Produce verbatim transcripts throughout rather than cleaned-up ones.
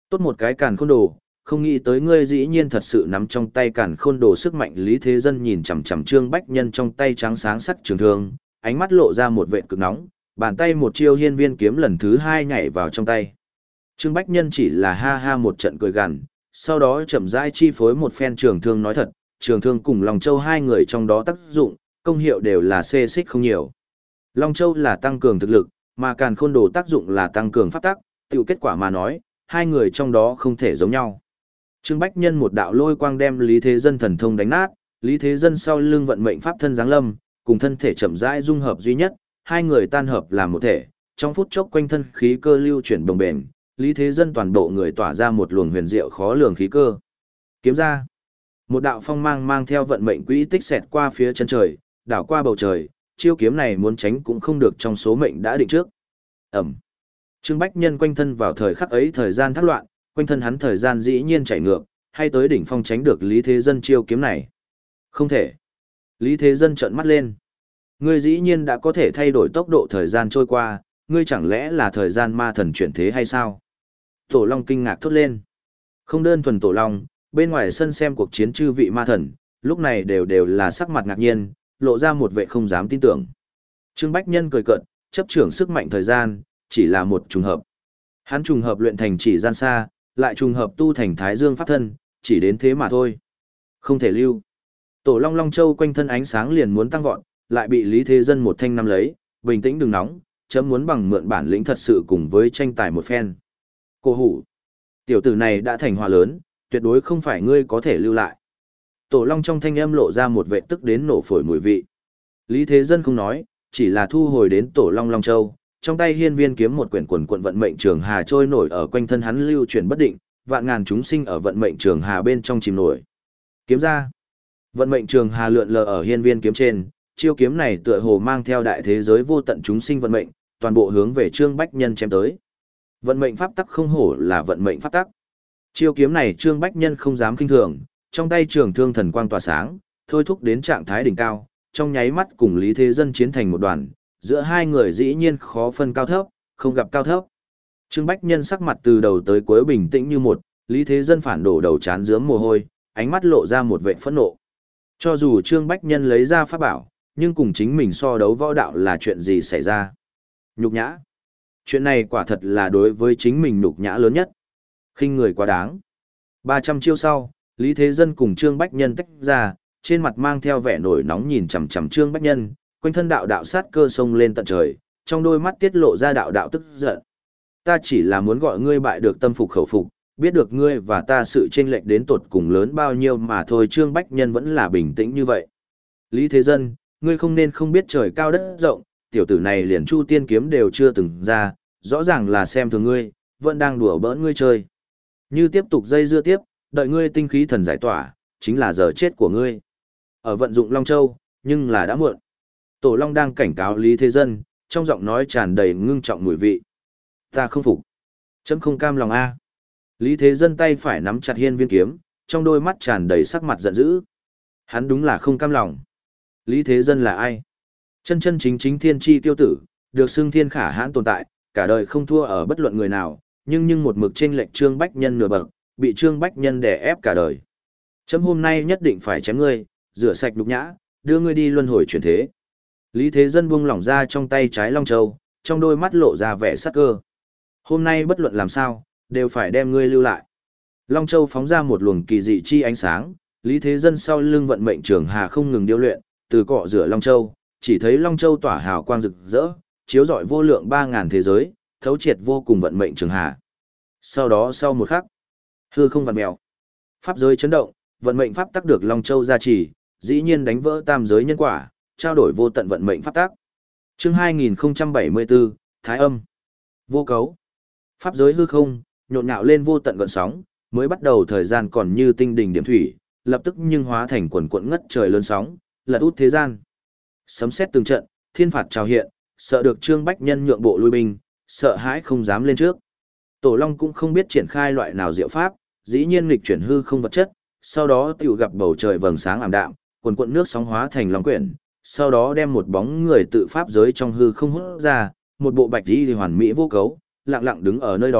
Tốt một cái càn khôn đồ, không nghĩ tới ngươi dĩ nhiên thật sự nắm trong tay càn khôn đồ sức mạnh. Lý Thế Dân nhìn chằm chằm Trương Bách Nhân trong tay trắng sáng sắc trường thương, ánh mắt lộ ra một vệt cực nóng, bàn tay một chiêu hiên viên kiếm lần thứ hai nhảy vào trong tay. Trương Bách Nhân chỉ là ha ha một trận cười gằn, sau đó chậm rãi chi phối một phen trường thương. Nói thật, trường thương cùng Long Châu hai người trong đó tác dụng, công hiệu đều là xê xích không nhiều. Long Châu là tăng cường thực lực, mà càn khôn đồ tác dụng là tăng cường pháp tắc, tiểu kết quả mà nói, hai người trong đó không thể giống nhau. Trương Bách Nhân một đạo lôi quang đem Lý Thế Dân thần thông đánh nát, Lý Thế Dân sau lưng vận mệnh pháp thân giáng lâm, cùng thân thể chậm rãi dung hợp duy nhất, hai người tan hợp làm một thể, trong phút chốc quanh thân khí cơ lưu chuyển đồng bền, Lý Thế Dân toàn bộ người tỏa ra một luồng huyền diệu khó lường khí cơ. Kiếm ra, một đạo phong mang mang theo vận mệnh quỹ tích xẹt qua phía chân trời, đảo qua bầu trời, chiêu kiếm này muốn tránh cũng không được, trong số mệnh đã định trước. Ẩm. Trương Bách Nhân quanh thân vào thời khắc ấy thời gian thác loạn, quanh thân hắn thời gian dĩ nhiên chảy ngược, hay tới đỉnh phong tránh được Lý Thế Dân chiêu kiếm này. Không thể. Lý Thế Dân trợn mắt lên. Ngươi dĩ nhiên đã có thể thay đổi tốc độ thời gian trôi qua, ngươi chẳng lẽ là thời gian ma thần chuyển thế hay sao? Tổ Long kinh ngạc thốt lên. Không đơn thuần Tổ Long, bên ngoài sân xem cuộc chiến chư vị ma thần, lúc này đều đều là sắc mặt ngạc nhiên, lộ ra một vẻ không dám tin tưởng. Trương Bách Nhân cười cợt, chấp trưởng sức mạnh thời gian, chỉ là một trùng hợp. Hắn trùng hợp luyện thành chỉ gian xa, lại trùng hợp tu thành Thái Dương pháp thân, chỉ đến thế mà thôi. Không thể lưu. Tổ Long Long Châu quanh thân ánh sáng liền muốn tăng vọt, lại bị Lý Thế Dân một thanh nắm lấy, bình tĩnh đừng nóng, chấm muốn bằng mượn bản lĩnh thật sự cùng với tranh tài một phen. Cô hủ. Tiểu tử này đã thành hòa lớn, tuyệt đối không phải ngươi có thể lưu lại. Tổ Long trong thanh âm lộ ra một vệ tức đến nổ phổi mùi vị. Lý Thế Dân không nói, chỉ là thu hồi đến Tổ Long Long Châu, trong tay hiên viên kiếm một quyển quần quận vận mệnh trường hà trôi nổi ở quanh thân hắn lưu chuyển bất định, vạn ngàn chúng sinh ở vận mệnh trường hà bên trong chìm nổi. Kiếm ra. Vận mệnh trường hà lượn lờ ở hiên viên kiếm trên, chiêu kiếm này tựa hồ mang theo đại thế giới vô tận chúng sinh vận mệnh, toàn bộ hướng về Trương Bách Nhân chém tới. Vận mệnh pháp tắc không hổ là vận mệnh pháp tắc. Chiêu kiếm này Trương Bách Nhân không dám kinh thường, trong tay trường thương thần quang tỏa sáng, thôi thúc đến trạng thái đỉnh cao, trong nháy mắt cùng Lý Thế Dân chiến thành một đoàn, giữa hai người dĩ nhiên khó phân cao thấp, không gặp cao thấp. Trương Bách Nhân sắc mặt từ đầu tới cuối bình tĩnh như một, Lý Thế Dân phản đổ đầu chán rướm mồ hôi, ánh mắt lộ ra một vẻ phẫn nộ. Cho dù Trương Bách Nhân lấy ra pháp bảo, nhưng cùng chính mình so đấu võ đạo là chuyện gì xảy ra? Nhục nhã. Chuyện này quả thật là đối với chính mình nhục nhã lớn nhất. Khinh người quá đáng. ba trăm chiêu sau, Lý Thế Dân cùng Trương Bách Nhân tách ra, trên mặt mang theo vẻ nổi nóng nhìn chằm chằm Trương Bách Nhân, quanh thân đạo đạo sát cơ sông lên tận trời, trong đôi mắt tiết lộ ra đạo đạo tức giận. Ta chỉ là muốn gọi ngươi bại được tâm phục khẩu phục, biết được ngươi và ta sự chênh lệch đến tột cùng lớn bao nhiêu mà thôi. Trương Bách Nhân vẫn là bình tĩnh như vậy. Lý Thế Dân, ngươi không nên không biết trời cao đất rộng, tiểu tử này liền Chu Tiên kiếm đều chưa từng ra, rõ ràng là xem thường ngươi, vẫn đang đùa bỡn ngươi chơi. Như tiếp tục dây dưa tiếp, đợi ngươi tinh khí thần giải tỏa, chính là giờ chết của ngươi. Ở vận dụng Long Châu, nhưng là đã muộn. Tổ Long đang cảnh cáo Lý Thế Dân, trong giọng nói tràn đầy ngưng trọng mùi vị. Ta không phục. Chấm không cam lòng a. Lý Thế Dân tay phải nắm chặt hiên viên kiếm, trong đôi mắt tràn đầy sắc mặt giận dữ. Hắn đúng là không cam lòng. Lý Thế Dân là ai? Chân chân chính chính thiên chi tiêu tử, được xưng thiên khả hãn tồn tại, cả đời không thua ở bất luận người nào, nhưng nhưng một mực chênh lệch Trương Bách Nhân nửa bậc, bị Trương Bách Nhân đè ép cả đời. Chấm hôm nay nhất định phải chém ngươi, rửa sạch nhục nhã, đưa ngươi đi luân hồi chuyển thế. Lý Thế Dân buông lỏng ra trong tay trái Long Châu, trong đôi mắt lộ ra vẻ sắc cơ. Hôm nay bất luận làm sao, đều phải đem ngươi lưu lại. Long Châu phóng ra một luồng kỳ dị chi ánh sáng, Lý Thế Dân sau lưng vận mệnh trường hà không ngừng điêu luyện, từ cọ rửa Long Châu, chỉ thấy Long Châu tỏa hào quang rực rỡ, chiếu rọi vô lượng ba ngàn thế giới, thấu triệt vô cùng vận mệnh trường hà. Sau đó sau một khắc, hư không vặn mèo, pháp giới chấn động, vận mệnh pháp tắc được Long Châu gia trì, dĩ nhiên đánh vỡ tam giới nhân quả, trao đổi vô tận vận mệnh pháp tắc. Chương hai nghìn không trăm bảy mươi bốn, Thái Âm. Vô cấu. Pháp giới hư không, nhộn nhạo lên vô tận gợn sóng, mới bắt đầu thời gian còn như tinh đỉnh điểm thủy, lập tức nhưng hóa thành quần quận ngất trời lớn sóng, lật út thế gian. Sấm sét từng trận, thiên phạt trào hiện, sợ được Trương Bách Nhân nhượng bộ lui binh, sợ hãi không dám lên trước. Tổ Long cũng không biết triển khai loại nào diệu pháp, dĩ nhiên nghịch chuyển hư không vật chất, sau đó tiểu gặp bầu trời vầng sáng ảm đạm, quần quận nước sóng hóa thành long quyển, sau đó đem một bóng người tự pháp giới trong hư không hút ra, một bộ bạch y hoàn mỹ vô cấu, lặng lặng đứng ở nơi đó,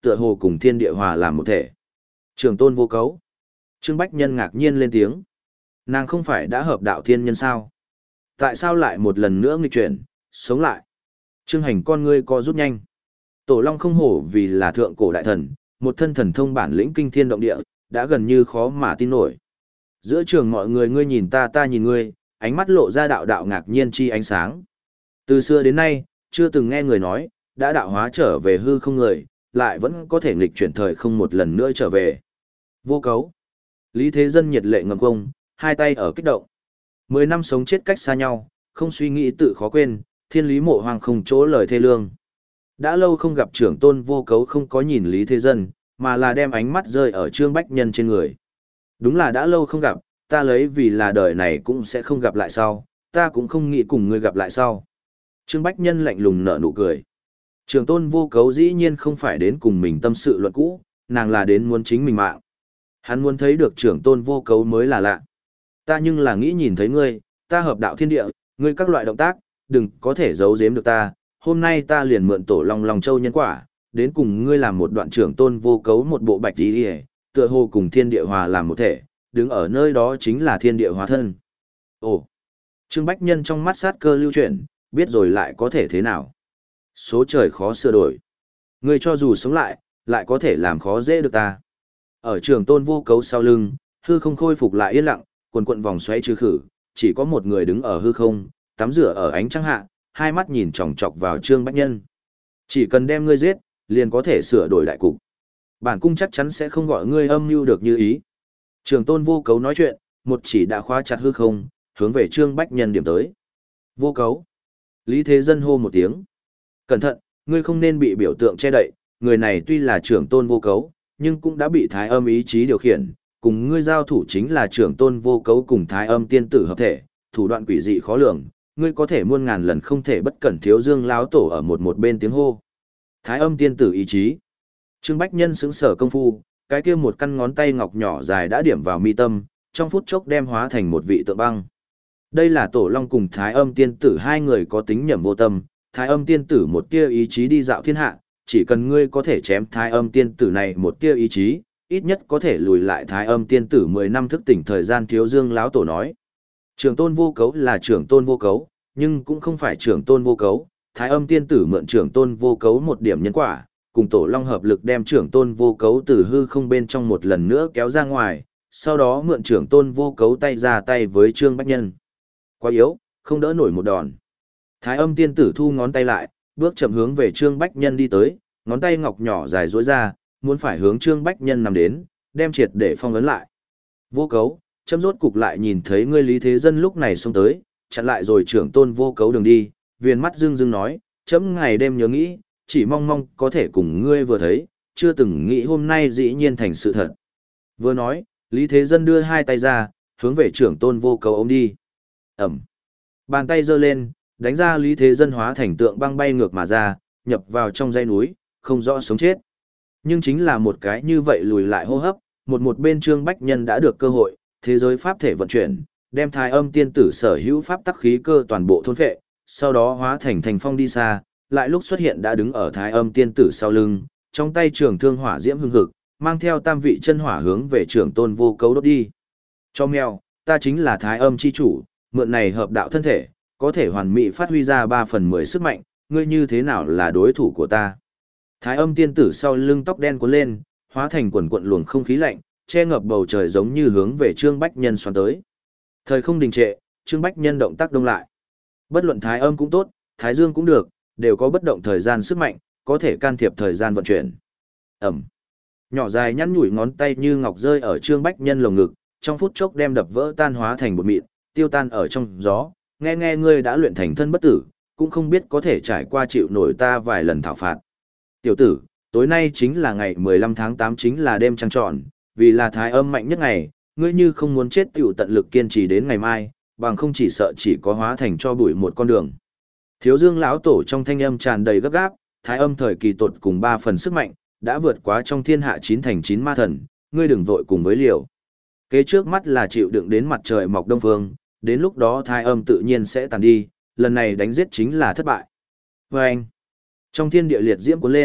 tựa hồ cùng thiên địa hòa làm một thể. Trường tôn vô cấu. Trương Bách Nhân ngạc nhiên lên tiếng. Nàng không phải đã hợp đạo thiên nhân sao? Tại sao lại một lần nữa nghịch chuyển, sống lại? Trương Hành con ngươi co rút nhanh. Tổ Long không hổ vì là thượng cổ đại thần, một thân thần thông bản lĩnh kinh thiên động địa, đã gần như khó mà tin nổi. Giữa trường mọi người ngươi nhìn ta ta nhìn ngươi, ánh mắt lộ ra đạo đạo ngạc nhiên chi ánh sáng. Từ xưa đến nay, chưa từng nghe người nói, đã đạo hóa trở về hư không người, lại vẫn có thể nghịch chuyển thời không một lần nữa trở về. Vô cấu. Lý Thế Dân nhiệt lệ ngầm công, hai tay ở kích động. Mười năm sống chết cách xa nhau, không suy nghĩ tự khó quên, thiên lý mộ hoàng không chỗ lời thê lương. Đã lâu không gặp trưởng tôn vô cấu không có nhìn Lý Thế Dân, mà là đem ánh mắt rơi ở Trương Bách Nhân trên người. Đúng là đã lâu không gặp, ta lấy vì là đời này cũng sẽ không gặp lại sau, ta cũng không nghĩ cùng ngươi gặp lại sau. Trương Bách Nhân lạnh lùng nở nụ cười. Trưởng tôn vô cấu dĩ nhiên không phải đến cùng mình tâm sự luận cũ, nàng là đến muốn chính mình mạng. Hắn muốn thấy được trưởng tôn vô cấu mới là lạ. Ta nhưng là nghĩ nhìn thấy ngươi, ta hợp đạo thiên địa, ngươi các loại động tác, đừng có thể giấu giếm được ta. Hôm nay ta liền mượn tổ Long Long Châu nhân quả, đến cùng ngươi làm một đoạn trưởng tôn vô cấu một bộ bạch tí hề, tựa hồ cùng thiên địa hòa làm một thể, đứng ở nơi đó chính là thiên địa hóa thân. Ồ! Trương Bách Nhân trong mắt sát cơ lưu chuyển, biết rồi lại có thể thế nào? Số trời khó sửa đổi. Ngươi cho dù sống lại, lại có thể làm khó dễ được ta. Ở trường tôn vô cấu sau lưng, hư không khôi phục lại yên lặng, quần quận vòng xoáy trừ khử, chỉ có một người đứng ở hư không, tắm rửa ở ánh trăng hạ, hai mắt nhìn chòng chọc vào Trương Bách Nhân. Chỉ cần đem ngươi giết, liền có thể sửa đổi đại cục. Bản cung chắc chắn sẽ không gọi ngươi âm mưu được như ý. Trường tôn vô cấu nói chuyện, một chỉ đã khóa chặt hư không, hướng về Trương Bách Nhân điểm tới. Vô cấu. Lý Thế Dân hô một tiếng. Cẩn thận, ngươi không nên bị biểu tượng che đậy, người này tuy là trưởng tôn vô cấu, nhưng cũng đã bị thái âm ý chí điều khiển, cùng ngươi giao thủ chính là trưởng tôn vô cấu cùng thái âm tiên tử hợp thể, thủ đoạn quỷ dị khó lường, ngươi có thể muôn ngàn lần không thể bất cẩn thiếu dương láo tổ ở một một bên tiếng hô. Thái âm tiên tử ý chí. Trương Bách Nhân sững sở công phu, cái kia một căn ngón tay ngọc nhỏ dài đã điểm vào mi tâm, trong phút chốc đem hóa thành một vị tượng băng. Đây là tổ long cùng thái âm tiên tử hai người có tính nhẩm vô tâm, thái âm tiên tử một tia ý chí đi dạo thiên hạ, chỉ cần ngươi có thể chém thái âm tiên tử này một tia ý chí, ít nhất có thể lùi lại thái âm tiên tử mười năm thức tỉnh thời gian thiếu dương láo tổ nói. Trưởng tôn vô cấu là trưởng tôn vô cấu, nhưng cũng không phải trưởng tôn vô cấu, thái âm tiên tử mượn trưởng tôn vô cấu một điểm nhân quả, cùng tổ long hợp lực đem trưởng tôn vô cấu từ hư không bên trong một lần nữa kéo ra ngoài, sau đó mượn trưởng tôn vô cấu tay ra tay với Trương Bách Nhân. Quá yếu, không đỡ nổi một đòn. Thái âm tiên tử thu ngón tay lại, bước chậm hướng về Trương Bách Nhân đi tới, ngón tay ngọc nhỏ dài duỗi ra, muốn phải hướng Trương Bách Nhân nằm đến, đem triệt để phong ấn lại. Vô cấu, chấm rốt cục lại nhìn thấy ngươi Lý Thế Dân lúc này xông tới, chặn lại rồi trưởng tôn vô cấu đường đi, viền mắt dương dương nói, chấm ngày đêm nhớ nghĩ, chỉ mong mong có thể cùng ngươi vừa thấy, chưa từng nghĩ hôm nay dĩ nhiên thành sự thật. Vừa nói, Lý Thế Dân đưa hai tay ra, hướng về trưởng tôn vô cấu ôm đi. Ẩm. Bàn tay giơ lên, đánh ra Lý Thế Dân hóa thành tượng băng bay ngược mà ra, nhập vào trong dãy núi, không rõ sống chết. Nhưng chính là một cái như vậy lùi lại hô hấp, một một bên Trương Bách Nhân đã được cơ hội, thế giới pháp thể vận chuyển, đem thái âm tiên tử sở hữu pháp tắc khí cơ toàn bộ thôn phệ, sau đó hóa thành thành phong đi xa, lại lúc xuất hiện đã đứng ở thái âm tiên tử sau lưng, trong tay trường thương hỏa diễm hưng hực, mang theo tam vị chân hỏa hướng về trưởng tôn vô cấu đốt đi. Cho mèo, ta chính là thái âm chi chủ, mượn này hợp đạo thân thể, có thể hoàn mỹ phát huy ra ba phần mười sức mạnh, ngươi như thế nào là đối thủ của ta. Thái âm tiên tử sau lưng tóc đen cuốn lên, hóa thành quần quận luồng không khí lạnh, che ngập bầu trời giống như hướng về Trương Bách Nhân xoắn tới. Thời không đình trệ, Trương Bách Nhân động tác đông lại. Bất luận thái âm cũng tốt, thái dương cũng được, đều có bất động thời gian sức mạnh, có thể can thiệp thời gian vận chuyển. Ẩm. Nhỏ dài nhăn nhủi ngón tay như ngọc rơi ở Trương Bách Nhân lồng ngực, trong phút chốc đem đập vỡ tan hóa thành bột mịn, tiêu tan ở trong gió. Nghe nghe ngươi đã luyện thành thân bất tử, cũng không biết có thể trải qua chịu nổi ta vài lần thảo phạt. Tiểu tử, tối nay chính là ngày mười lăm tháng tám chính là đêm trăng tròn, vì là thái âm mạnh nhất ngày, ngươi như không muốn chết tiểu tận lực kiên trì đến ngày mai, bằng không chỉ sợ chỉ có hóa thành cho bụi một con đường. Thiếu Dương lão tổ trong thanh âm tràn đầy gấp gáp, thái âm thời kỳ tột cùng ba phần sức mạnh, đã vượt quá trong thiên hạ chín thành chín ma thần, ngươi đừng vội cùng với liều. Kế trước mắt là chịu đựng đến mặt trời mọc đông phương, đến lúc đó thái âm tự nhiên sẽ tàn đi, lần này đánh giết chính là thất bại. Và anh, trong thiên địa liệt diễm cuốn lên,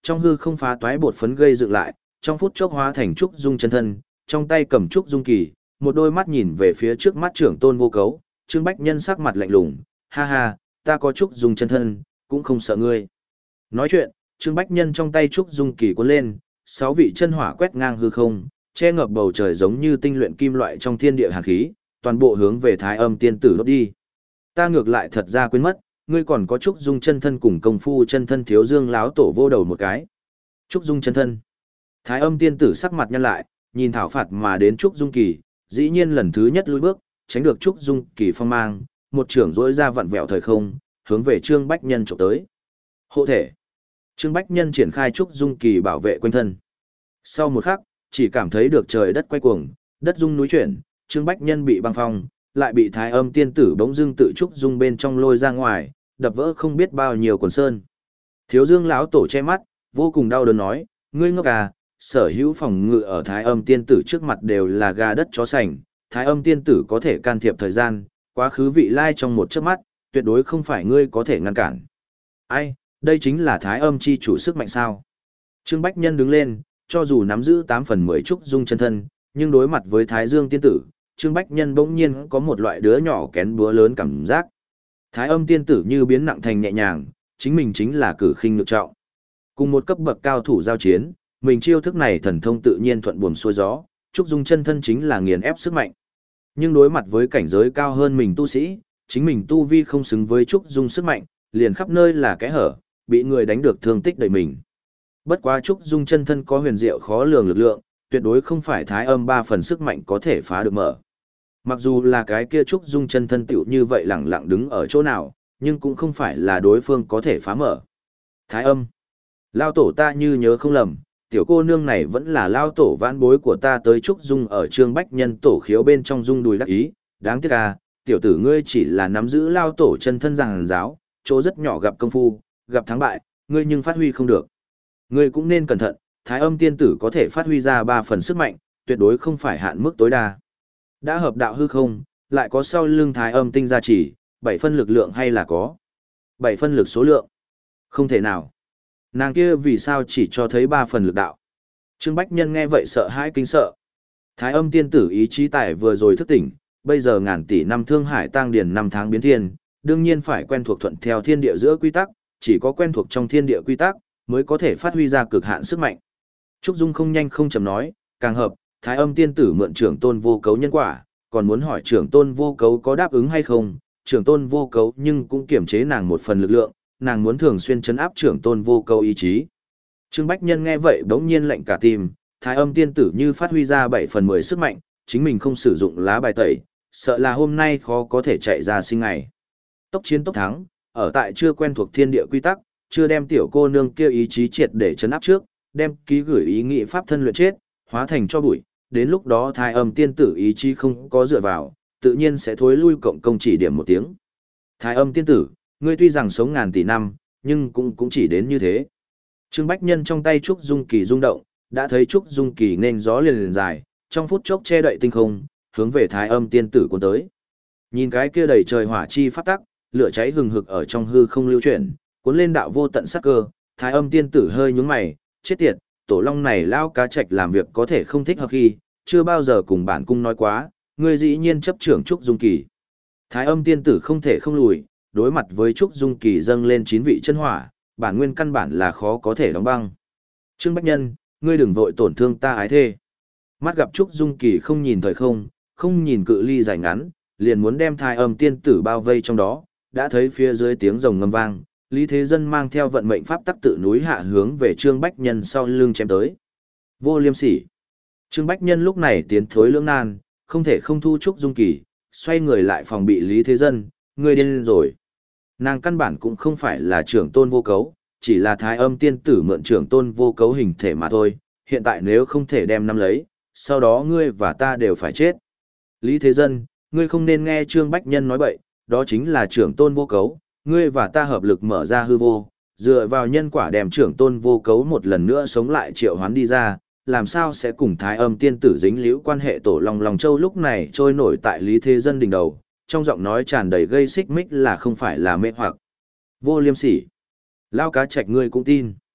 trong hư không phá toái bột phấn gây dựng lại, trong phút chốc hóa thành trúc dung chân thân, trong tay cầm trúc dung kỳ, một đôi mắt nhìn về phía trước mắt trưởng tôn vô cấu, Trương Bách Nhân sắc mặt lạnh lùng, ha ha, ta có trúc dung chân thân, cũng không sợ ngươi. Nói chuyện, Trương Bách Nhân trong tay trúc dung kỳ cuốn lên, sáu vị chân hỏa quét ngang hư không, che ngập bầu trời giống như tinh luyện kim loại trong thiên địa hàn khí, toàn bộ hướng về Thái Âm tiên tử đốt đi. Ta ngược lại thật ra quên mất, ngươi còn có trúc dung chân thân cùng công phu chân thân Thiếu Dương láo tổ vô đầu một cái. Trúc dung chân thân. Thái Âm tiên tử sắc mặt nhăn lại, nhìn thảo phạt mà đến trúc dung kỳ, dĩ nhiên lần thứ nhất lùi bước, tránh được trúc dung kỳ phong mang, một trưởng rỗi ra vặn vẹo thời không, hướng về Trương Bách Nhân chụp tới. Hộ thể. Trương Bách Nhân triển khai trúc dung kỳ bảo vệ quanh thân. Sau một khắc, chỉ cảm thấy được trời đất quay cuồng, đất rung núi chuyển, Trương Bách Nhân bị băng phong, lại bị Thái Âm tiên tử bỗng dưng tự trúc dung bên trong lôi ra ngoài, đập vỡ không biết bao nhiêu quần sơn. Thiếu Dương lão tổ che mắt, vô cùng đau đớn nói, ngươi ngốc à, sở hữu phòng ngự ở Thái Âm tiên tử trước mặt đều là gà đất chó sành, Thái Âm tiên tử có thể can thiệp thời gian, quá khứ vị lai trong một chớp mắt, tuyệt đối không phải ngươi có thể ngăn cản. Ai, đây chính là Thái Âm chi chủ sức mạnh sao? Trương Bách Nhân đứng lên, cho dù nắm giữ tám phần mười trúc dung chân thân, nhưng đối mặt với Thái Dương tiên tử, Trương Bách Nhân bỗng nhiên có một loại đứa nhỏ kén búa lớn cảm giác. Thái Âm tiên tử như biến nặng thành nhẹ nhàng, chính mình chính là cử khinh nhược trọng. Cùng một cấp bậc cao thủ giao chiến, mình chiêu thức này thần thông tự nhiên thuận buồm xuôi gió, trúc dung chân thân chính là nghiền ép sức mạnh. Nhưng đối mặt với cảnh giới cao hơn mình tu sĩ, chính mình tu vi không xứng với trúc dung sức mạnh, liền khắp nơi là kẽ hở, bị người đánh được thương tích đầy mình. Bất quá trúc dung chân thân có huyền diệu khó lường lực lượng, tuyệt đối không phải Thái Âm ba phần sức mạnh có thể phá được mở. Mặc dù là cái kia trúc dung chân thân tiểu như vậy lẳng lặng đứng ở chỗ nào, nhưng cũng không phải là đối phương có thể phá mở. Thái Âm, lao tổ ta như nhớ không lầm, tiểu cô nương này vẫn là lao tổ vãn bối của ta tới trúc dung ở Trương Bách Nhân tổ khiếu bên trong dung đùi đắc ý, đáng tiếc à, tiểu tử ngươi chỉ là nắm giữ lao tổ chân thân giảng giáo, chỗ rất nhỏ gặp công phu, gặp thắng bại, ngươi nhưng phát huy không được. Ngươi cũng nên cẩn thận, Thái Âm tiên tử có thể phát huy ra ba phần sức mạnh, tuyệt đối không phải hạn mức tối đa. Đã hợp đạo hư không, lại có sau lưng Thái Âm tinh gia chỉ, bảy phân lực lượng hay là có? Bảy phân lực số lượng? Không thể nào. Nàng kia vì sao chỉ cho thấy ba phần lực đạo? Trương Bách Nhân nghe vậy sợ hãi kinh sợ. Thái Âm tiên tử ý chí tài vừa rồi thức tỉnh, bây giờ ngàn tỷ năm thương hải tang điền năm tháng biến thiên, đương nhiên phải quen thuộc thuận theo thiên địa giữa quy tắc, chỉ có quen thuộc trong thiên địa quy tắc mới có thể phát huy ra cực hạn sức mạnh. Trúc Dung không nhanh không chậm nói, càng hợp, Thái Âm tiên tử mượn trưởng tôn vô cấu nhân quả, còn muốn hỏi trưởng tôn vô cấu có đáp ứng hay không, trưởng tôn vô cấu nhưng cũng kiểm chế nàng một phần lực lượng, nàng muốn thường xuyên chấn áp trưởng tôn vô cấu ý chí. Trương Bách Nhân nghe vậy đống nhiên lạnh cả tim, Thái Âm tiên tử như phát huy ra bảy phần mười sức mạnh, chính mình không sử dụng lá bài tẩy, sợ là hôm nay khó có thể chạy ra sinh ngày. Tốc chiến tốc thắng, ở tại chưa quen thuộc thiên địa quy tắc, chưa đem tiểu cô nương kia ý chí triệt để chấn áp trước, đem ký gửi ý nghĩ pháp thân luyện chết, hóa thành cho bụi, đến lúc đó Thái Âm tiên tử ý chí không có dựa vào, tự nhiên sẽ thối lui cộng công chỉ điểm một tiếng. Thái Âm tiên tử, ngươi tuy rằng sống ngàn tỷ năm, nhưng cũng cũng chỉ đến như thế. Trương Bách Nhân trong tay trúc dung kỳ rung động, đã thấy trúc dung kỳ nên gió liền liền dài, trong phút chốc che đậy tinh không, hướng về Thái Âm tiên tử cuốn tới. Nhìn cái kia đầy trời hỏa chi phát tắc, lửa cháy hừng hực ở trong hư không lưu chuyển, cuốn lên đạo vô tận sắc cơ, Thái Âm tiên tử hơi nhướng mày, chết tiệt, tổ long này lao cá trạch làm việc có thể không thích hợp khi, chưa bao giờ cùng bản cung nói quá, ngươi dĩ nhiên chấp trưởng trúc dung kỳ. Thái Âm tiên tử không thể không lùi, đối mặt với trúc dung kỳ dâng lên chín vị chân hỏa, bản nguyên căn bản là khó có thể đóng băng. Trương Bách Nhân, ngươi đừng vội tổn thương ta ái thê. Mắt gặp trúc dung kỳ không nhìn thời không, không nhìn cự ly dài ngắn, liền muốn đem Thái Âm tiên tử bao vây trong đó, đã thấy phía dưới tiếng rồng ngâm vang, Lý Thế Dân mang theo vận mệnh pháp tắc tự núi hạ hướng về Trương Bách Nhân sau lưng chém tới. Vô liêm sỉ. Trương Bách Nhân lúc này tiến thối lưỡng nan, không thể không thu trúc dung kỳ, xoay người lại phòng bị Lý Thế Dân, ngươi điên rồi. Nàng căn bản cũng không phải là trưởng tôn vô cấu, chỉ là Thái Âm tiên tử mượn trưởng tôn vô cấu hình thể mà thôi, hiện tại nếu không thể đem nắm lấy, sau đó ngươi và ta đều phải chết. Lý Thế Dân, ngươi không nên nghe Trương Bách Nhân nói bậy, đó chính là trưởng tôn vô cấu, ngươi và ta hợp lực mở ra hư vô, dựa vào nhân quả đem trưởng tôn vô cấu một lần nữa sống lại triệu hoán đi ra, làm sao sẽ cùng Thái Âm tiên tử dính liễu quan hệ tổ long lòng châu lúc này trôi nổi tại Lý Thế Dân đỉnh đầu, trong giọng nói tràn đầy gây xích mích là không phải là mê hoặc. Vô liêm sỉ. Lao cá trạch ngươi cũng tin.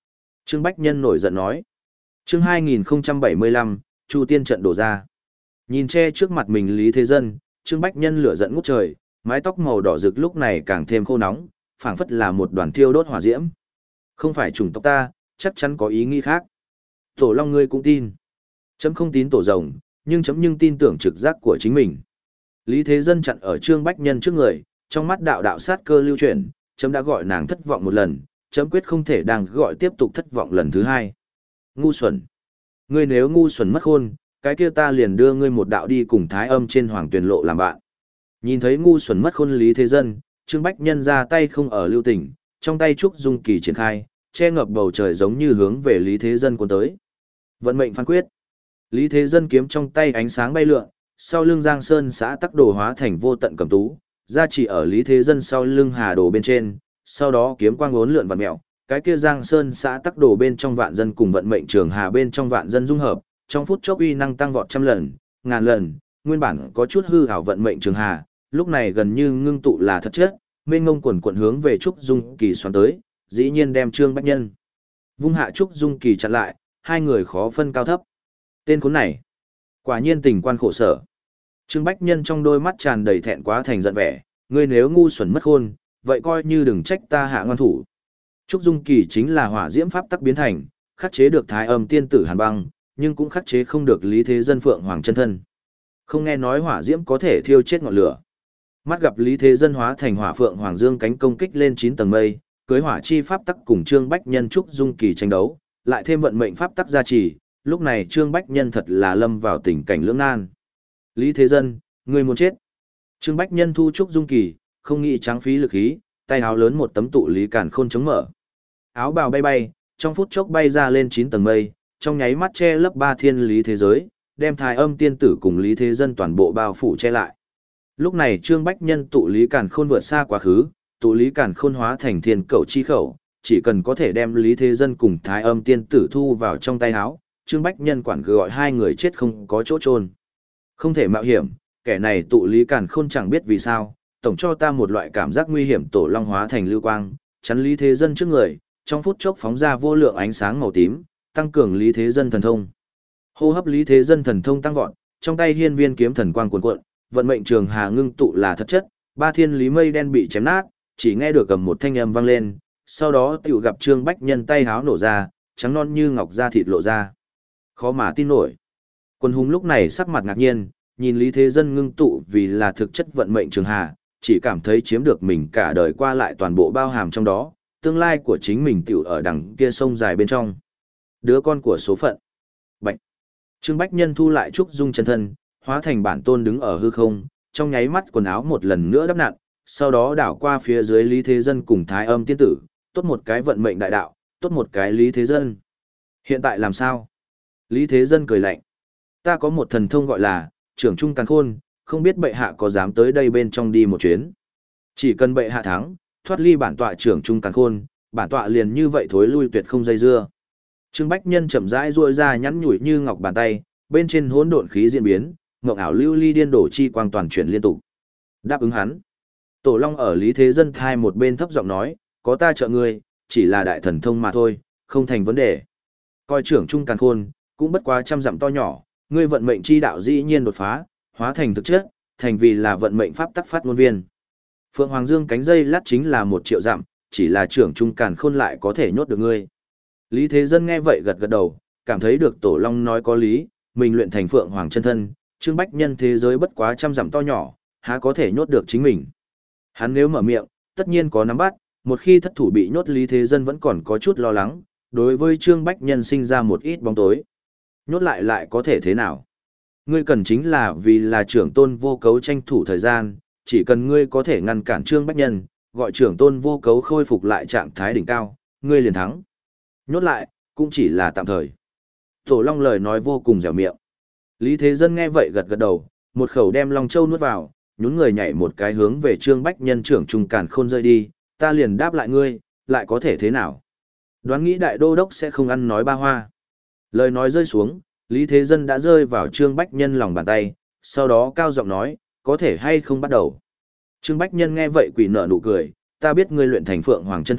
Trương Bách Nhân nổi giận nói. Chương hai nghìn không trăm bảy mươi lăm, Chu Tiên trận đổ ra. Nhìn che trước mặt mình Lý Thế Dân, Trương Bách Nhân lửa giận ngút trời, mái tóc màu đỏ rực lúc này càng thêm khô nóng, phảng phất là một đoàn thiêu đốt hỏa diễm. Không phải chủng tộc ta, chắc chắn có ý nghĩ khác. Tổ Long ngươi cũng tin. Chấm không tín tổ rồng, nhưng chấm nhưng tin tưởng trực giác của chính mình. Lý Thế Dân chặn ở Trương Bách Nhân trước người, trong mắt đạo đạo sát cơ lưu chuyển, chấm đã gọi nàng thất vọng một lần, chấm quyết không thể đang gọi tiếp tục thất vọng lần thứ hai. Ngu xuẩn. Ngươi nếu ngu xuẩn mất khôn, cái kia ta liền đưa ngươi một đạo đi cùng Thái Âm trên Hoàng Tuyền Lộ làm bạn. Nhìn thấy ngu xuẩn mất khôn Lý Thế Dân, Trương Bách Nhân ra tay không ở lưu tình, trong tay trúc dung kỳ triển khai, che ngập bầu trời giống như hướng về Lý Thế Dân cuốn tới. Vận mệnh phán quyết. Lý Thế Dân kiếm trong tay ánh sáng bay lượn, sau lưng Giang Sơn xã tắc đồ hóa thành vô tận cầm tú, ra chỉ ở Lý Thế Dân sau lưng hà đồ bên trên, sau đó kiếm quang uốn lượn vặn mèo, cái kia Giang Sơn xã tắc đồ bên trong vạn dân cùng vận mệnh trường hà bên trong vạn dân dung hợp, trong phút chốc uy năng tăng vọt trăm lần, ngàn lần, nguyên bản có chút hư ảo vận mệnh trường hà, lúc này gần như ngưng tụ là thật chất, mênh ngông quần quần hướng về trúc dung kỳ xoắn tới, dĩ nhiên đem Trương Bách Nhân vung hạ trúc dung kỳ chặn lại, hai người khó phân cao thấp. Tên khốn này, quả nhiên tình quan khổ sở. Trương Bách Nhân trong đôi mắt tràn đầy thẹn quá thành giận vẻ, ngươi nếu ngu xuẩn mất khôn, vậy coi như đừng trách ta hạ ngoan thủ. Trúc dung kỳ chính là hỏa diễm pháp tắc biến thành, khắc chế được Thái Âm tiên tử Hàn Băng, nhưng cũng khắc chế không được Lý Thế Dân Phượng Hoàng chân thân. Không nghe nói hỏa diễm có thể thiêu chết ngọn lửa. Mắt gặp Lý Thế Dân hóa thành hỏa phượng hoàng dương cánh công kích lên chín tầng mây, cưới hỏa chi pháp tắc cùng Trương Bách Nhân Trúc dung kỳ tranh đấu, lại thêm vận mệnh pháp tắc gia trì, lúc này Trương Bách Nhân thật là lâm vào tình cảnh lưỡng nan. Lý Thế Dân, ngươi muốn chết. Trương Bách Nhân thu Trúc dung kỳ, không nghĩ trắng phí lực khí, tay áo lớn một tấm tụ lý càn khôn chống mở. Áo bào bay bay, trong phút chốc bay ra lên chín tầng mây, trong nháy mắt che lấp ba thiên lý thế giới, đem Thái Âm tiên tử cùng Lý Thế Dân toàn bộ bao phủ che lại. Lúc này Trương Bách Nhân tụ lý càn khôn vượt xa quá khứ, tụ lý càn khôn hóa thành thiên cẩu chi khẩu, chỉ cần có thể đem Lý Thế Dân cùng Thái Âm tiên tử thu vào trong tay áo, Trương Bách Nhân quản gọi hai người chết không có chỗ chôn. Không thể mạo hiểm, kẻ này tụ lý càn khôn chẳng biết vì sao, tổng cho ta một loại cảm giác nguy hiểm. Tổ Long hóa thành lưu quang, chắn Lý Thế Dân trước người, trong phút chốc phóng ra vô lượng ánh sáng màu tím, tăng cường Lý Thế Dân thần thông. Hô hấp Lý Thế Dân thần thông tăng vọt, trong tay hiên viên kiếm thần quang cuồn cuộn, vận mệnh trường hà ngưng tụ là thật chất, ba thiên lý mây đen bị chém nát, chỉ nghe được cầm một thanh âm vang lên, sau đó tiểu gặp Trương Bách Nhân tay háo nổ ra, trắng non như ngọc da thịt lộ ra. Khó mà tin nổi. Quân hùng lúc này sắc mặt ngạc nhiên, nhìn Lý Thế Dân ngưng tụ vì là thực chất vận mệnh trường hà, chỉ cảm thấy chiếm được mình cả đời qua lại toàn bộ bao hàm trong đó, tương lai của chính mình tiểu ở đằng kia sông dài bên trong. Đứa con của số phận. Bạch. Trương Bách Nhân thu lại trúc dung chân thân, hóa thành bản tôn đứng ở hư không, trong nháy mắt quần áo một lần nữa đắp nặn, sau đó đảo qua phía dưới Lý Thế Dân cùng Thái Âm tiên tử, tốt một cái vận mệnh đại đạo, tốt một cái Lý Thế Dân. Hiện tại làm sao? Lý Thế Dân cười lạnh. Ta có một thần thông gọi là trưởng trung càn khôn, không biết bệ hạ có dám tới đây bên trong đi một chuyến. Chỉ cần bệ hạ thắng, thoát ly bản tọa trưởng trung càn khôn, bản tọa liền như vậy thối lui tuyệt không dây dưa. Trương Bách Nhân chậm rãi duỗi ra nhắn nhủi như ngọc bàn tay, bên trên hỗn độn khí diễn biến, ngọc ảo lưu ly điên đổ chi quang toàn chuyển liên tục. Đáp ứng hắn. Tổ Long ở Lý Thế Dân thai một bên thấp giọng nói, có ta trợ ngươi, chỉ là đại thần thông mà thôi, không thành vấn đề. Coi trưởng trung càn khôn, cũng bất quá trăm dặm to nhỏ, ngươi vận mệnh chi đạo dĩ nhiên đột phá, hóa thành thực chất, thành vì là vận mệnh pháp tắc phát ngôn viên. Phượng Hoàng Dương cánh dây lát chính là một triệu dặm, chỉ là trưởng trung càn khôn lại có thể nhốt được ngươi. Lý Thế Dân nghe vậy gật gật đầu, cảm thấy được Tổ Long nói có lý, mình luyện thành Phượng Hoàng chân thân, Trương Bách Nhân thế giới bất quá trăm dặm to nhỏ, há có thể nhốt được chính mình. Hắn nếu mở miệng, tất nhiên có nắm bắt, một khi thất thủ bị nhốt Lý Thế Dân vẫn còn có chút lo lắng, đối với Trương Bách Nhân sinh ra một ít bóng tối. Nhốt lại lại có thể thế nào? Ngươi cần chính là vì là trưởng tôn vô cấu tranh thủ thời gian, chỉ cần ngươi có thể ngăn cản Trương Bách Nhân, gọi trưởng tôn vô cấu khôi phục lại trạng thái đỉnh cao, ngươi liền thắng. Nhốt lại, cũng chỉ là tạm thời. Tổ Long lời nói vô cùng dẻo miệng. Lý Thế Dân nghe vậy gật gật đầu, một khẩu đem Long Châu nuốt vào, nhún người nhảy một cái hướng về Trương Bách Nhân trưởng trung càn khôn rơi đi, ta liền đáp lại ngươi, lại có thể thế nào? Đoán nghĩ đại đô đốc sẽ không ăn nói ba hoa. Lời nói rơi xuống, Lý Thế Dân đã rơi vào Trương Bách Nhân lòng bàn tay, sau đó cao giọng nói, có thể hay không bắt đầu. Trương Bách Nhân nghe vậy quỷ nở nụ cười, ta biết ngươi luyện thành Phượng Hoàng chân thân,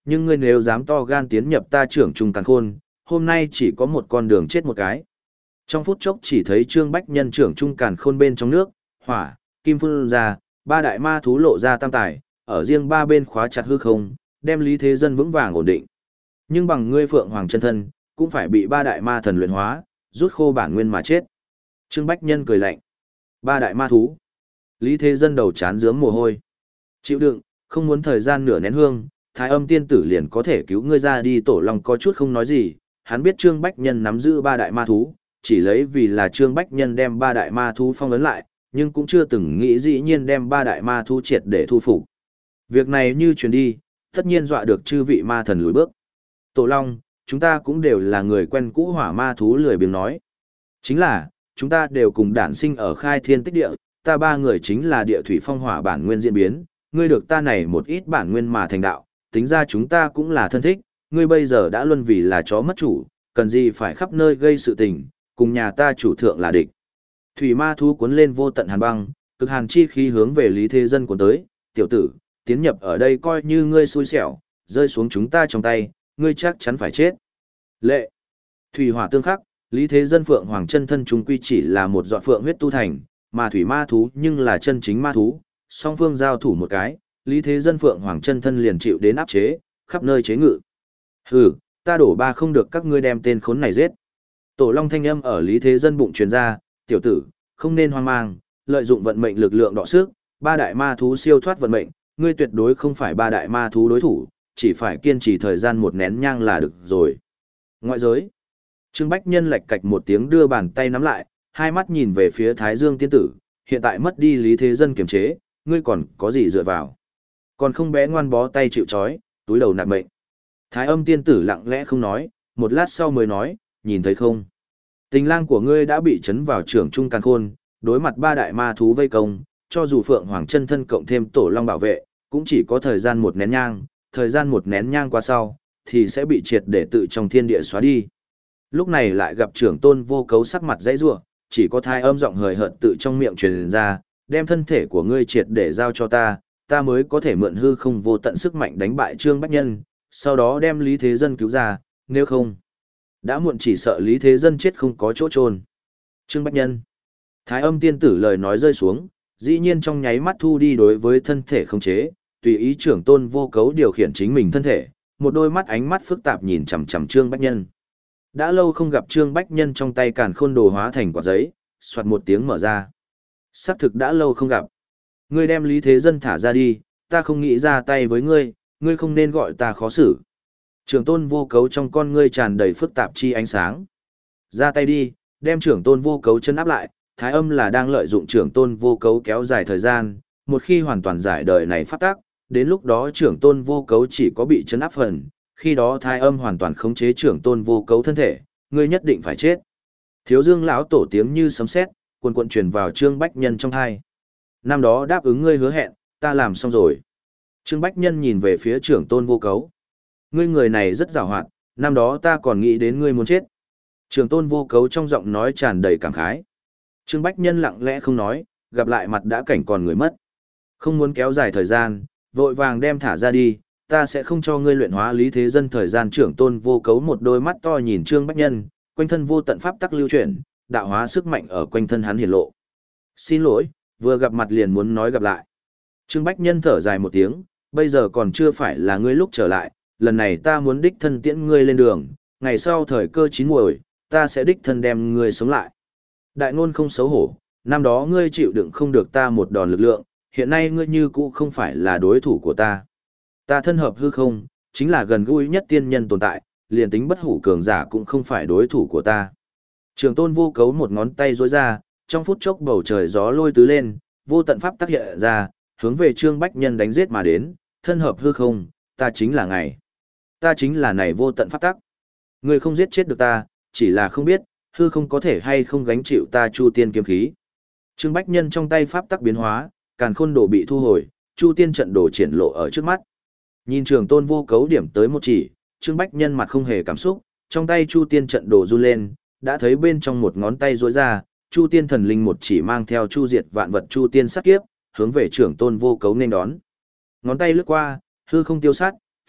nhưng ngươi nếu dám to gan tiến nhập ta trưởng trung càn khôn, hôm nay chỉ có một con đường chết một cái. Trong phút chốc chỉ thấy Trương Bách Nhân trưởng trung càn khôn bên trong nước, hỏa, kim phun ra, ba đại ma thú lộ ra tam tài, ở riêng ba bên khóa chặt hư không, đem Lý Thế Dân vững vàng ổn định. Nhưng bằng ngươi Phượng Hoàng chân thân, cũng phải bị ba đại ma thần luyện hóa, rút khô bản nguyên mà chết. Trương Bách Nhân cười lạnh. Ba đại ma thú. Lý Thế Dân đầu chán rướm mồ hôi. Chịu đựng, không muốn thời gian nửa nén hương, Thái Âm tiên tử liền có thể cứu ngươi ra đi. Tổ Long có chút không nói gì, hắn biết Trương Bách Nhân nắm giữ ba đại ma thú, chỉ lấy vì là Trương Bách Nhân đem ba đại ma thú phong ấn lại, nhưng cũng chưa từng nghĩ dĩ nhiên đem ba đại ma thú triệt để thu phục. Việc này như truyền đi, tất nhiên dọa được chư vị ma thần lùi bước. Tổ Long, chúng ta cũng đều là người quen cũ, hỏa ma thú lười biếng nói. Chính là, chúng ta đều cùng đản sinh ở khai thiên tích địa, ta ba người chính là địa thủy phong hỏa bản nguyên diễn biến, ngươi được ta này một ít bản nguyên mà thành đạo, tính ra chúng ta cũng là thân thích, ngươi bây giờ đã luân vì là chó mất chủ, cần gì phải khắp nơi gây sự tình, cùng nhà ta chủ thượng là địch. Thủy ma thú cuốn lên vô tận hàn băng, cực hàn chi khí hướng về Lý Thế Dân cuốn tới, tiểu tử, tiến nhập ở đây coi như ngươi xui xẻo, rơi xuống chúng ta trong tay, ngươi chắc chắn phải chết. Lệ. Thủy hỏa tương khắc, Lý Thế Dân Phượng Hoàng chân thân chúng quy chỉ là một giọt phượng huyết tu thành, mà thủy ma thú nhưng là chân chính ma thú, song phương giao thủ một cái, Lý Thế Dân Phượng Hoàng chân thân liền chịu đến áp chế, khắp nơi chế ngự. Hừ, ta đổ ba không được các ngươi đem tên khốn này giết. Tổ Long thanh âm ở Lý Thế Dân bụng truyền ra, tiểu tử, không nên hoang mang, lợi dụng vận mệnh lực lượng đọ sức, ba đại ma thú siêu thoát vận mệnh, ngươi tuyệt đối không phải ba đại ma thú đối thủ, chỉ phải kiên trì thời gian một nén nhang là được rồi. Ngoại giới. Trương Bách Nhân lạch cạch một tiếng đưa bàn tay nắm lại, hai mắt nhìn về phía Thái Dương tiên tử, hiện tại mất đi Lý Thế Dân kiềm chế, ngươi còn có gì dựa vào. Còn không bé ngoan bó tay chịu trói, túi đầu nạp mệnh. Thái Âm tiên tử lặng lẽ không nói, một lát sau mới nói, nhìn thấy không? Tình lang của ngươi đã bị chấn vào trưởng trung càn khôn, đối mặt ba đại ma thú vây công, cho dù Phượng Hoàng chân thân cộng thêm Tổ Long bảo vệ, cũng chỉ có thời gian một nén nhang, thời gian một nén nhang qua sau, thì sẽ bị triệt để tự trong thiên địa xóa đi. Lúc này lại gặp trưởng tôn vô cấu sắc mặt dãy rủa, chỉ có Thái Âm giọng hời hợt tự trong miệng truyền ra, đem thân thể của ngươi triệt để giao cho ta, ta mới có thể mượn hư không vô tận sức mạnh đánh bại Trương Bách Nhân, sau đó đem Lý Thế Dân cứu ra, nếu không, đã muộn, chỉ sợ Lý Thế Dân chết không có chỗ chôn. Trương Bách Nhân. Thái Âm tiên tử lời nói rơi xuống, dĩ nhiên trong nháy mắt thu đi đối với thân thể không chế, tùy ý trưởng tôn vô cấu điều khiển chính mình thân thể, một đôi mắt ánh mắt phức tạp nhìn chằm chằm Trương Bách Nhân. Đã lâu không gặp Trương Bách Nhân trong tay càn khôn đồ hóa thành quả giấy, soạt một tiếng mở ra. Xác thực đã lâu không gặp. Ngươi đem Lý Thế Dân thả ra đi, ta không nghĩ ra tay với ngươi, ngươi không nên gọi ta khó xử. Trưởng tôn vô cấu trong con ngươi tràn đầy phức tạp chi ánh sáng. Ra tay đi, đem trưởng tôn vô cấu chân áp lại, Thái Âm là đang lợi dụng trưởng tôn vô cấu kéo dài thời gian, một khi hoàn toàn giải đời này phát tác, đến lúc đó trưởng tôn vô cấu chỉ có bị chấn áp phần, khi đó Thái Âm hoàn toàn khống chế trưởng tôn vô cấu thân thể, ngươi nhất định phải chết. Thiếu Dương lão tổ tiếng như sấm sét, cuồn cuộn truyền vào Trương Bách Nhân trong tai. Năm đó đáp ứng ngươi hứa hẹn, ta làm xong rồi. Trương Bách Nhân nhìn về phía trưởng tôn vô cấu. Ngươi người này rất giàu hoạt, năm đó ta còn nghĩ đến ngươi muốn chết. Trưởng tôn vô cấu trong giọng nói tràn đầy cảm khái. Trương Bách Nhân lặng lẽ không nói, gặp lại mặt đã cảnh còn người mất. Không muốn kéo dài thời gian, vội vàng đem thả ra đi, ta sẽ không cho ngươi luyện hóa Lý Thế Dân. Thời gian trưởng tôn vô cấu một đôi mắt to nhìn Trương Bách Nhân, quanh thân vô tận pháp tắc lưu chuyển, đạo hóa sức mạnh ở quanh thân hắn hiển lộ. Xin lỗi, vừa gặp mặt liền muốn nói gặp lại. Trương Bách Nhân thở dài một tiếng, bây giờ còn chưa phải là ngươi lúc trở lại, lần này ta muốn đích thân tiễn ngươi lên đường, ngày sau thời cơ chín muồi, ta sẽ đích thân đem ngươi sống lại. Đại ngôn không xấu hổ, năm đó ngươi chịu đựng không được ta một đòn lực lượng, hiện nay ngươi như cũ không phải là đối thủ của ta. Ta thân hợp hư không, chính là gần gũi nhất tiên nhân tồn tại, liền tính bất hủ cường giả cũng không phải đối thủ của ta. Trường tôn vô cấu một ngón tay rối ra, trong phút chốc bầu trời gió lôi tứ lên, vô tận pháp tác hiện ra, hướng về Trương Bách Nhân đánh giết mà đến, thân hợp hư không, ta chính là ngày. Ta chính là này vô tận pháp tắc. Ngươi không giết chết được ta, chỉ là không biết, hư không có thể hay không gánh chịu ta Chu Tiên kiếm khí. Trương Bách Nhân trong tay pháp tắc biến hóa, càn khôn đồ bị thu hồi, Chu Tiên trận đồ triển lộ ở trước mắt. Nhìn Trường tôn vô cấu điểm tới một chỉ, Trương Bách Nhân mặt không hề cảm xúc, trong tay Chu Tiên trận đồ run lên, đã thấy bên trong một ngón tay duỗi ra, Chu Tiên thần linh một chỉ mang theo chu diệt vạn vật Chu Tiên sát kiếp, hướng về Trường tôn vô cấu nên đón. Ngón tay lướt qua, hư không tiêu sát,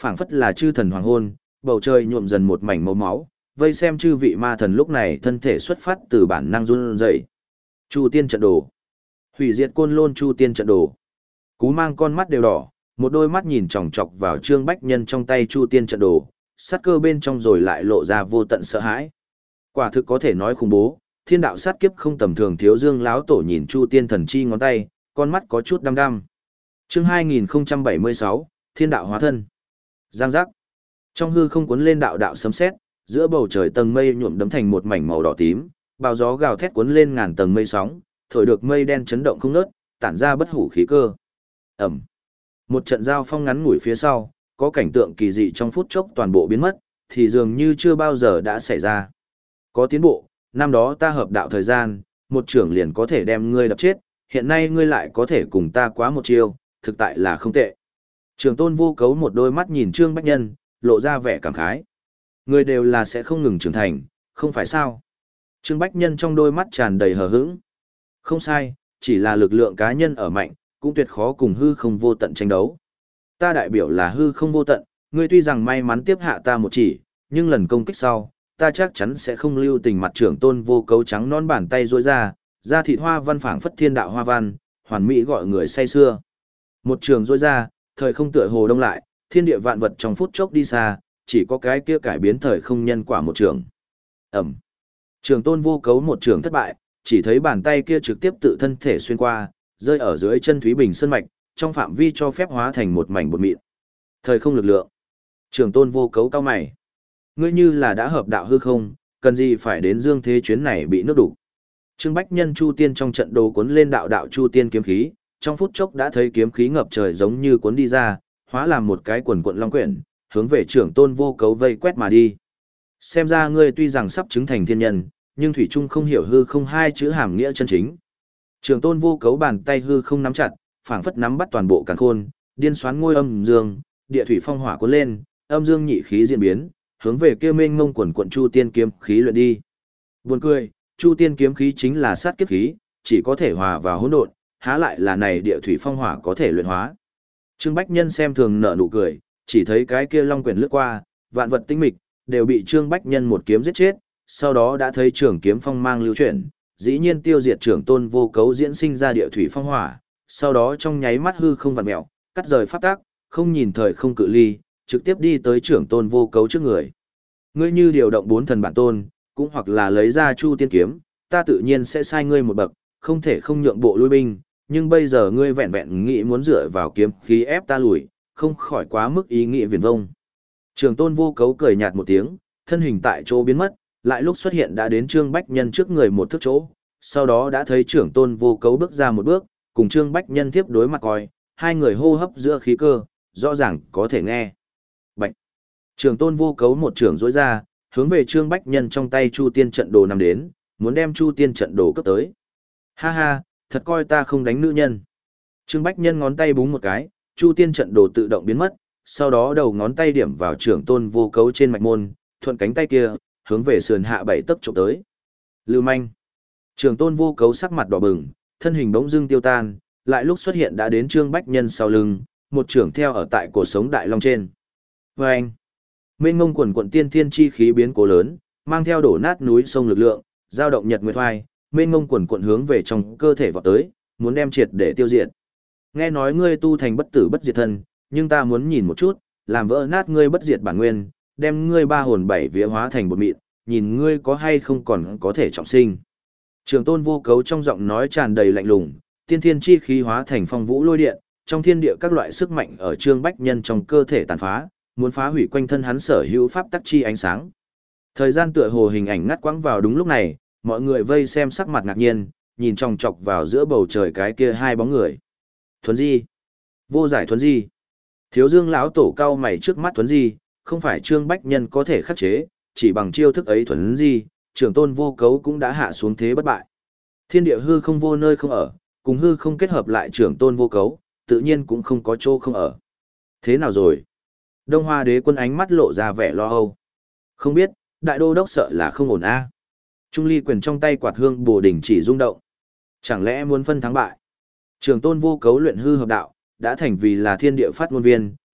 phảng phất là chư thần hoàng hôn, bầu trời nhuộm dần một mảnh màu máu, vây xem chư vị ma thần lúc này thân thể xuất phát từ bản năng run rẩy. Chu tiên trận đồ. Hủy diệt côn lôn chu tiên trận đồ. Cú Mang con mắt đều đỏ, một đôi mắt nhìn chòng chọc vào Trương Bách Nhân trong tay chu tiên trận đồ, sát cơ bên trong rồi lại lộ ra vô tận sợ hãi. Quả thực có thể nói khủng bố, thiên đạo sát kiếp không tầm thường. Thiếu Dương lão tổ nhìn chu tiên thần chi ngón tay, con mắt có chút đăm đăm. Chương hai nghìn không trăm bảy mươi sáu, Thiên đạo hóa thân. Giang giác. Trong hư không cuốn lên đạo đạo sấm sét, giữa bầu trời tầng mây nhuộm đấm thành một mảnh màu đỏ tím, bao gió gào thét cuốn lên ngàn tầng mây sóng, thổi được mây đen chấn động không ngớt, tản ra bất hủ khí cơ. Ầm. Một trận giao phong ngắn ngủi phía sau, có cảnh tượng kỳ dị trong phút chốc toàn bộ biến mất, thì dường như chưa bao giờ đã xảy ra. Có tiến bộ, năm đó ta hợp đạo thời gian, một trưởng liền có thể đem ngươi đập chết, hiện nay ngươi lại có thể cùng ta quá một chiêu, thực tại là không tệ. Trường Tôn Vô Cấu một đôi mắt nhìn Trương Bách Nhân, lộ ra vẻ cảm khái. Người đều là sẽ không ngừng trưởng thành, không phải sao? Trương Bách Nhân trong đôi mắt tràn đầy hờ hững. Không sai, chỉ là lực lượng cá nhân ở mạnh, cũng tuyệt khó cùng hư không vô tận tranh đấu. Ta đại biểu là hư không vô tận, ngươi tuy rằng may mắn tiếp hạ ta một chỉ, nhưng lần công kích sau, ta chắc chắn sẽ không lưu tình. Mặt Trưởng Tôn Vô Cấu trắng non bàn tay duỗi ra, da thịt hoa văn phảng phất thiên đạo hoa văn, hoàn mỹ gọi người say xưa. Một trường duỗi ra, thời không tựa hồ đông lại, thiên địa vạn vật trong phút chốc đi xa, chỉ có cái kia cải biến thời không nhân quả một trường. Ẩm. Trường Tôn Vô Cấu một trường thất bại, chỉ thấy bàn tay kia trực tiếp tự thân thể xuyên qua, rơi ở dưới chân Thúy Bình Sơn mạch, trong phạm vi cho phép hóa thành một mảnh bột mịn. Thời không lực lượng. Trường Tôn Vô Cấu cao mày. Ngươi như là đã hợp đạo hư không, cần gì phải đến dương thế chuyến này bị nước đủ. Trương Bách Nhân chu tiên trong trận đồ cuốn lên đạo đạo chu tiên kiếm khí, trong phút chốc đã thấy kiếm khí ngập trời giống như cuốn đi ra, hóa làm một cái quần quận long quyển, hướng về Trưởng Tôn Vô Cấu vây quét mà đi. Xem ra ngươi tuy rằng sắp chứng thành thiên nhân, nhưng thủy trung không hiểu hư không hai chữ hàm nghĩa chân chính. Trưởng Tôn Vô Cấu bàn tay hư không nắm chặt, phảng phất nắm bắt toàn bộ càn khôn, điên xoán ngôi âm dương, địa thủy phong hỏa cuốn lên, âm dương nhị khí diễn biến, hướng về kia mênh mông quần quận chu tiên kiếm khí luyện đi. Buồn cười, chu tiên kiếm khí chính là sát kiếp khí, chỉ có thể hòa vào hỗn độn, há lại là này địa thủy phong hỏa có thể luyện hóa. Trương Bách Nhân xem thường nở nụ cười, chỉ thấy cái kia long quyển lướt qua, vạn vật tinh mịch, đều bị Trương Bách Nhân một kiếm giết chết, sau đó đã thấy trường kiếm phong mang lưu chuyển, dĩ nhiên tiêu diệt Trưởng Tôn Vô Cấu diễn sinh ra địa thủy phong hỏa, sau đó trong nháy mắt hư không vặn mèo, cắt rời pháp tắc, không nhìn thời không cự ly, trực tiếp đi tới Trưởng Tôn Vô Cấu trước người. Ngươi như điều động bốn thần bản tôn, cũng hoặc là lấy ra chu tiên kiếm, ta tự nhiên sẽ sai ngươi một bậc, không thể không nhượng bộ lui binh, nhưng bây giờ ngươi vẹn vẹn nghĩ muốn dựa vào kiếm khí ép ta lùi, không khỏi quá mức ý nghĩa viển vông. Trường Tôn Vô Cấu cười nhạt một tiếng, thân hình tại chỗ biến mất, lại lúc xuất hiện đã đến Trương Bách Nhân trước người một thước chỗ, sau đó đã thấy Trưởng Tôn Vô Cấu bước ra một bước, cùng Trương Bách Nhân tiếp đối mặt coi, hai người hô hấp giữa khí cơ, rõ ràng có thể nghe. Bạch. Trường Tôn Vô Cấu một trường rỗi ra, hướng về Trương Bách Nhân trong tay Chu Tiên trận đồ nằm đến, muốn đem Chu Tiên trận đồ cấp tới. Ha ha, thật coi ta không đánh nữ nhân. Trương Bách Nhân ngón tay búng một cái, Chu Tiên trận đồ tự động biến mất, sau đó đầu ngón tay điểm vào Trưởng Tôn Vô Cấu trên mạch môn, thuận cánh tay kia, hướng về sườn hạ bảy tấc chụp tới. Lưu manh. Trưởng Tôn Vô Cấu sắc mặt đỏ bừng, thân hình bỗng dưng tiêu tan, lại lúc xuất hiện đã đến Trương Bách Nhân sau lưng, một trưởng theo ở tại cổ sống đại long trên. Và anh. Mênh ngông quần quận tiên thiên chi khí biến cố lớn, mang theo đổ nát núi sông lực lượng, giao động nhật nguyệt hoài, mênh ngông quần quận hướng về trong cơ thể vọt tới, muốn đem triệt để tiêu diệt. Nghe nói ngươi tu thành bất tử bất diệt thân, nhưng ta muốn nhìn một chút, làm vỡ nát ngươi bất diệt bản nguyên, đem ngươi ba hồn bảy vía hóa thành bột mịn, nhìn ngươi có hay không còn có thể trọng sinh. Trường Tôn Vô Cấu trong giọng nói tràn đầy lạnh lùng, tiên thiên chi khí hóa thành phong vũ lôi điện, trong thiên địa các loại sức mạnh ở Trương Bách Nhân trong cơ thể tàn phá, muốn phá hủy quanh thân hắn sở hữu pháp tắc chi ánh sáng. Thời gian tựa hồ hình ảnh ngắt quãng vào đúng lúc này, mọi người vây xem sắc mặt ngạc nhiên, nhìn chòng chọc vào giữa bầu trời cái kia hai bóng người. Thuấn Di, vô giải Thuấn Di. Thiếu Dương lão tổ cao mày trước mắt Thuấn Di, không phải Trương Bách Nhân có thể khắc chế, chỉ bằng chiêu thức ấy Thuấn Di, Trưởng Tôn Vô Cấu cũng đã hạ xuống thế bất bại. Thiên địa hư không vô nơi không ở, cùng hư không kết hợp lại Trưởng Tôn Vô Cấu, tự nhiên cũng không có chỗ không ở. Thế nào rồi? Đông Hoa Đế Quân ánh mắt lộ ra vẻ lo âu. Không biết, đại đô đốc sợ là không ổn a. Trung ly quyền trong tay quạt hương bồ đỉnh chỉ rung động. Chẳng lẽ muốn phân thắng bại? Trường Tôn Vô Cấu luyện hư hợp đạo, đã thành vì là thiên địa phát ngôn viên,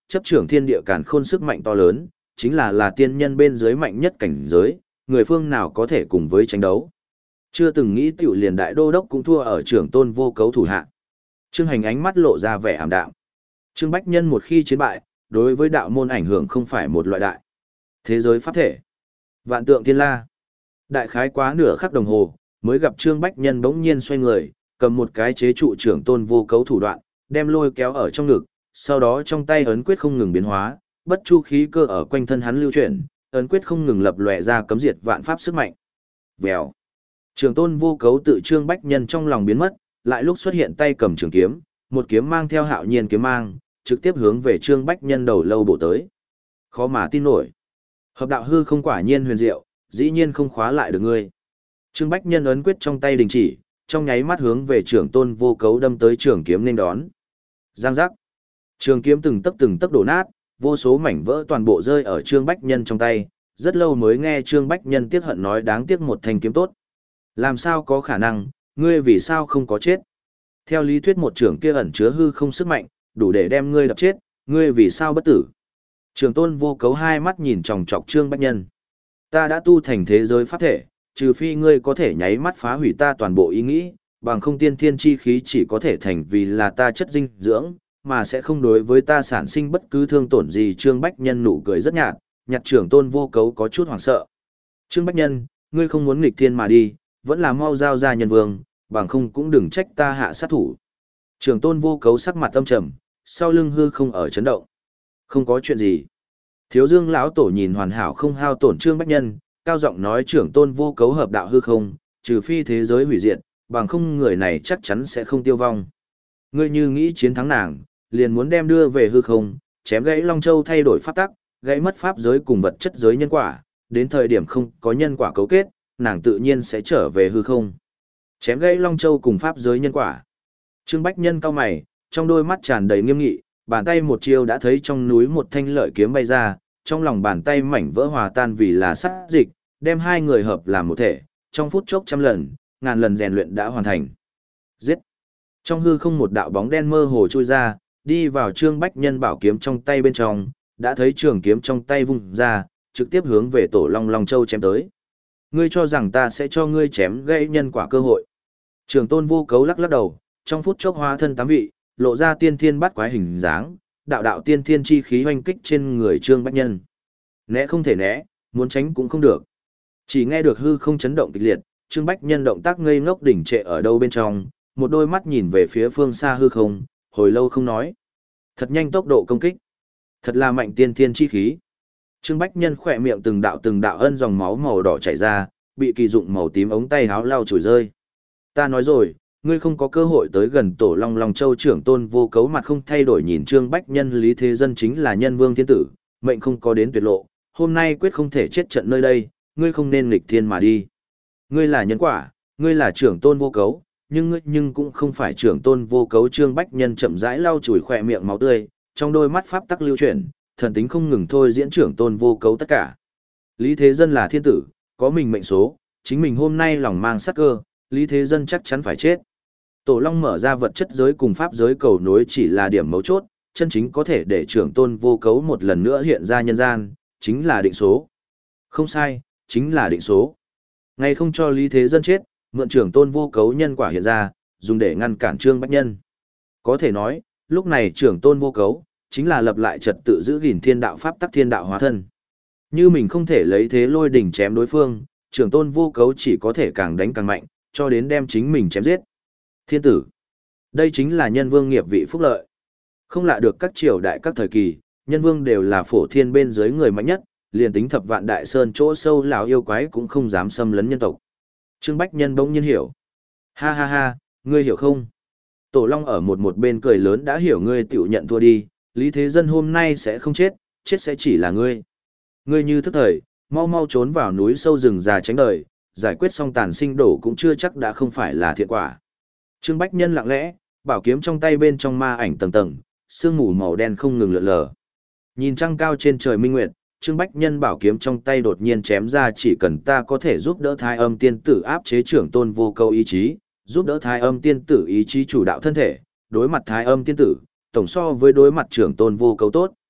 chấp trưởng thiên địa càn khôn sức mạnh to lớn, chính là là tiên nhân bên dưới mạnh nhất cảnh giới, người phương nào có thể cùng với tranh đấu. Chưa từng nghĩ tiểu liền đại đô đốc cũng thua ở trưởng tôn vô cấu thủ hạ. Trương Hành ánh mắt lộ ra vẻ ảm đạm. Trương Bách Nhân một khi chiến bại, đối với đạo môn ảnh hưởng không phải một loại đại. Thế giới pháp thể. Vạn tượng thiên la. Đại khái quá nửa khắc đồng hồ, mới gặp Trương Bách Nhân bỗng nhiên xoay người, cầm một cái chế trụ trưởng tôn vô cấu thủ đoạn, đem lôi kéo ở trong ngực, sau đó trong tay ấn quyết không ngừng biến hóa, bất chu khí cơ ở quanh thân hắn lưu chuyển, ấn quyết không ngừng lập lòe ra cấm diệt vạn pháp sức mạnh. Vèo. Trưởng tôn vô cấu tự Trương Bách Nhân trong lòng biến mất, lại lúc xuất hiện tay cầm trường kiếm, một kiếm mang theo hạo nhiên kiếm mang, trực tiếp hướng về Trương Bách Nhân đầu lâu bổ tới. Khó mà tin nổi. Hợp đạo hư không quả nhiên huyền diệu, dĩ nhiên không khóa lại được ngươi. Trương Bách Nhân ấn quyết trong tay đình chỉ, trong nháy mắt hướng về trưởng tôn vô cấu đâm tới trường kiếm nên đón. Giang giác. Trường kiếm từng tấc từng tấc đổ nát, vô số mảnh vỡ toàn bộ rơi ở Trương Bách Nhân trong tay, rất lâu mới nghe Trương Bách Nhân tiếc hận nói đáng tiếc một thanh kiếm tốt. Làm sao có khả năng, ngươi vì sao không có chết? Theo lý thuyết một trưởng kia ẩn chứa hư không sức mạnh, đủ để đem ngươi đập chết, ngươi vì sao bất tử? Trường tôn vô cấu hai mắt nhìn chòng chọc Trương Bách Nhân. Ta đã tu thành thế giới pháp thể, trừ phi ngươi có thể nháy mắt phá hủy ta toàn bộ ý nghĩ, bằng không tiên thiên chi khí chỉ có thể thành vì là ta chất dinh dưỡng, mà sẽ không đối với ta sản sinh bất cứ thương tổn gì. Trương Bách Nhân nụ cười rất nhạt, nhặt trưởng tôn vô cấu có chút hoảng sợ. Trương Bách Nhân, ngươi không muốn nghịch thiên mà đi, vẫn là mau giao ra nhân vương, bằng không cũng đừng trách ta hạ sát thủ. Trưởng tôn vô cấu sắc mặt âm trầm, sau lưng hư không ở chấn động. Không có chuyện gì. Thiếu Dương lão tổ nhìn hoàn hảo không hao tổn Trương Bách Nhân, cao giọng nói trưởng tôn vô cấu hợp đạo hư không, trừ phi thế giới hủy diệt, bằng không người này chắc chắn sẽ không tiêu vong. Ngươi như nghĩ chiến thắng nàng, liền muốn đem đưa về hư không, chém gãy Long Châu thay đổi pháp tắc, gãy mất pháp giới cùng vật chất giới nhân quả, đến thời điểm không có nhân quả cấu kết, nàng tự nhiên sẽ trở về hư không. Chém gãy Long Châu cùng pháp giới nhân quả. Trương Bách Nhân cau mày, trong đôi mắt tràn đầy nghiêm nghị, bàn tay một chiêu đã thấy trong núi một thanh lợi kiếm bay ra, trong lòng bàn tay mảnh vỡ hòa tan vì là sát dịch, đem hai người hợp làm một thể, trong phút chốc trăm lần, ngàn lần rèn luyện đã hoàn thành. Giết! Trong hư không một đạo bóng đen mơ hồ trôi ra, đi vào Trương Bách Nhân bảo kiếm trong tay bên trong, đã thấy trường kiếm trong tay vung ra, trực tiếp hướng về tổ Long Long Châu chém tới. Ngươi cho rằng ta sẽ cho ngươi chém gãy nhân quả cơ hội. Trường tôn vô cấu lắc lắc đầu, trong phút chốc hóa thân tám vị, lộ ra tiên thiên bát quái hình dáng, đạo đạo tiên thiên chi khí hoanh kích trên người Trương Bách Nhân. Né không thể né, muốn tránh cũng không được. Chỉ nghe được hư không chấn động kịch liệt, Trương Bách Nhân động tác ngây ngốc đỉnh trệ ở đâu bên trong, một đôi mắt nhìn về phía phương xa hư không, hồi lâu không nói. Thật nhanh tốc độ công kích. Thật là mạnh tiên thiên chi khí. Trương Bách Nhân khỏe miệng từng đạo từng đạo ân dòng máu màu đỏ chảy ra, bị kỳ dụng màu tím ống tay háo lau chùi rơi. Ta nói rồi, ngươi không có cơ hội tới gần tổ Long Long Châu. Trưởng tôn vô cấu mặt không thay đổi nhìn Trương Bách Nhân. Lý Thế Dân chính là nhân vương thiên tử, mệnh không có đến tuyệt lộ, hôm nay quyết không thể chết trận nơi đây, ngươi không nên nghịch thiên mà đi. Ngươi là nhân quả, ngươi là trưởng tôn vô cấu, nhưng ngươi nhưng cũng không phải trưởng tôn vô cấu. Trương Bách Nhân chậm rãi lau chùi khỏe miệng máu tươi, trong đôi mắt pháp tắc lưu chuyển, thần tính không ngừng thôi diễn trưởng tôn vô cấu tất cả. Lý Thế Dân là thiên tử, có mình mệnh số, chính mình hôm nay lòng mang sát cơ, Lý Thế Dân chắc chắn phải chết. Tổ Long mở ra vật chất giới cùng pháp giới cầu nối chỉ là điểm mấu chốt, chân chính có thể để trưởng tôn vô cấu một lần nữa hiện ra nhân gian, chính là định số. Không sai, chính là định số. Ngay không cho Lý Thế Dân chết, mượn trưởng tôn vô cấu nhân quả hiện ra, dùng để ngăn cản Trương Bách Nhân. Có thể nói, lúc này trưởng tôn vô cấu, chính là lập lại trật tự giữ gìn thiên đạo pháp tắc thiên đạo hóa thân. Như mình không thể lấy thế lôi đỉnh chém đối phương, trưởng tôn vô cấu chỉ có thể càng đánh càng mạnh, cho đến đem chính mình chém giết. Thiên tử. Đây chính là nhân vương nghiệp vị phúc lợi. Không lạ được các triều đại các thời kỳ, nhân vương đều là phổ thiên bên dưới người mạnh nhất, liền tính thập vạn đại sơn chỗ sâu lão yêu quái cũng không dám xâm lấn nhân tộc. Trương Bách Nhân bỗng nhiên hiểu. Ha ha ha, ngươi hiểu không? Tổ Long ở một một bên cười lớn, đã hiểu ngươi tiểu nhận thua đi, Lý Thế Dân hôm nay sẽ không chết, chết sẽ chỉ là ngươi. Ngươi như thức thời, mau mau trốn vào núi sâu rừng già tránh đời, giải quyết xong tàn sinh đổ cũng chưa chắc đã không phải là thiện quả. Trương Bách Nhân lặng lẽ, bảo kiếm trong tay bên trong ma ảnh tầng tầng, sương mù màu đen không ngừng lượn lờ. Nhìn trăng cao trên trời minh nguyệt, Trương Bách Nhân bảo kiếm trong tay đột nhiên chém ra, chỉ cần ta có thể giúp đỡ Thái Âm tiên tử áp chế trưởng tôn vô câu ý chí, giúp đỡ Thái Âm tiên tử ý chí chủ đạo thân thể, đối mặt Thái Âm tiên tử, tổng so với đối mặt trưởng tôn vô câu tốt.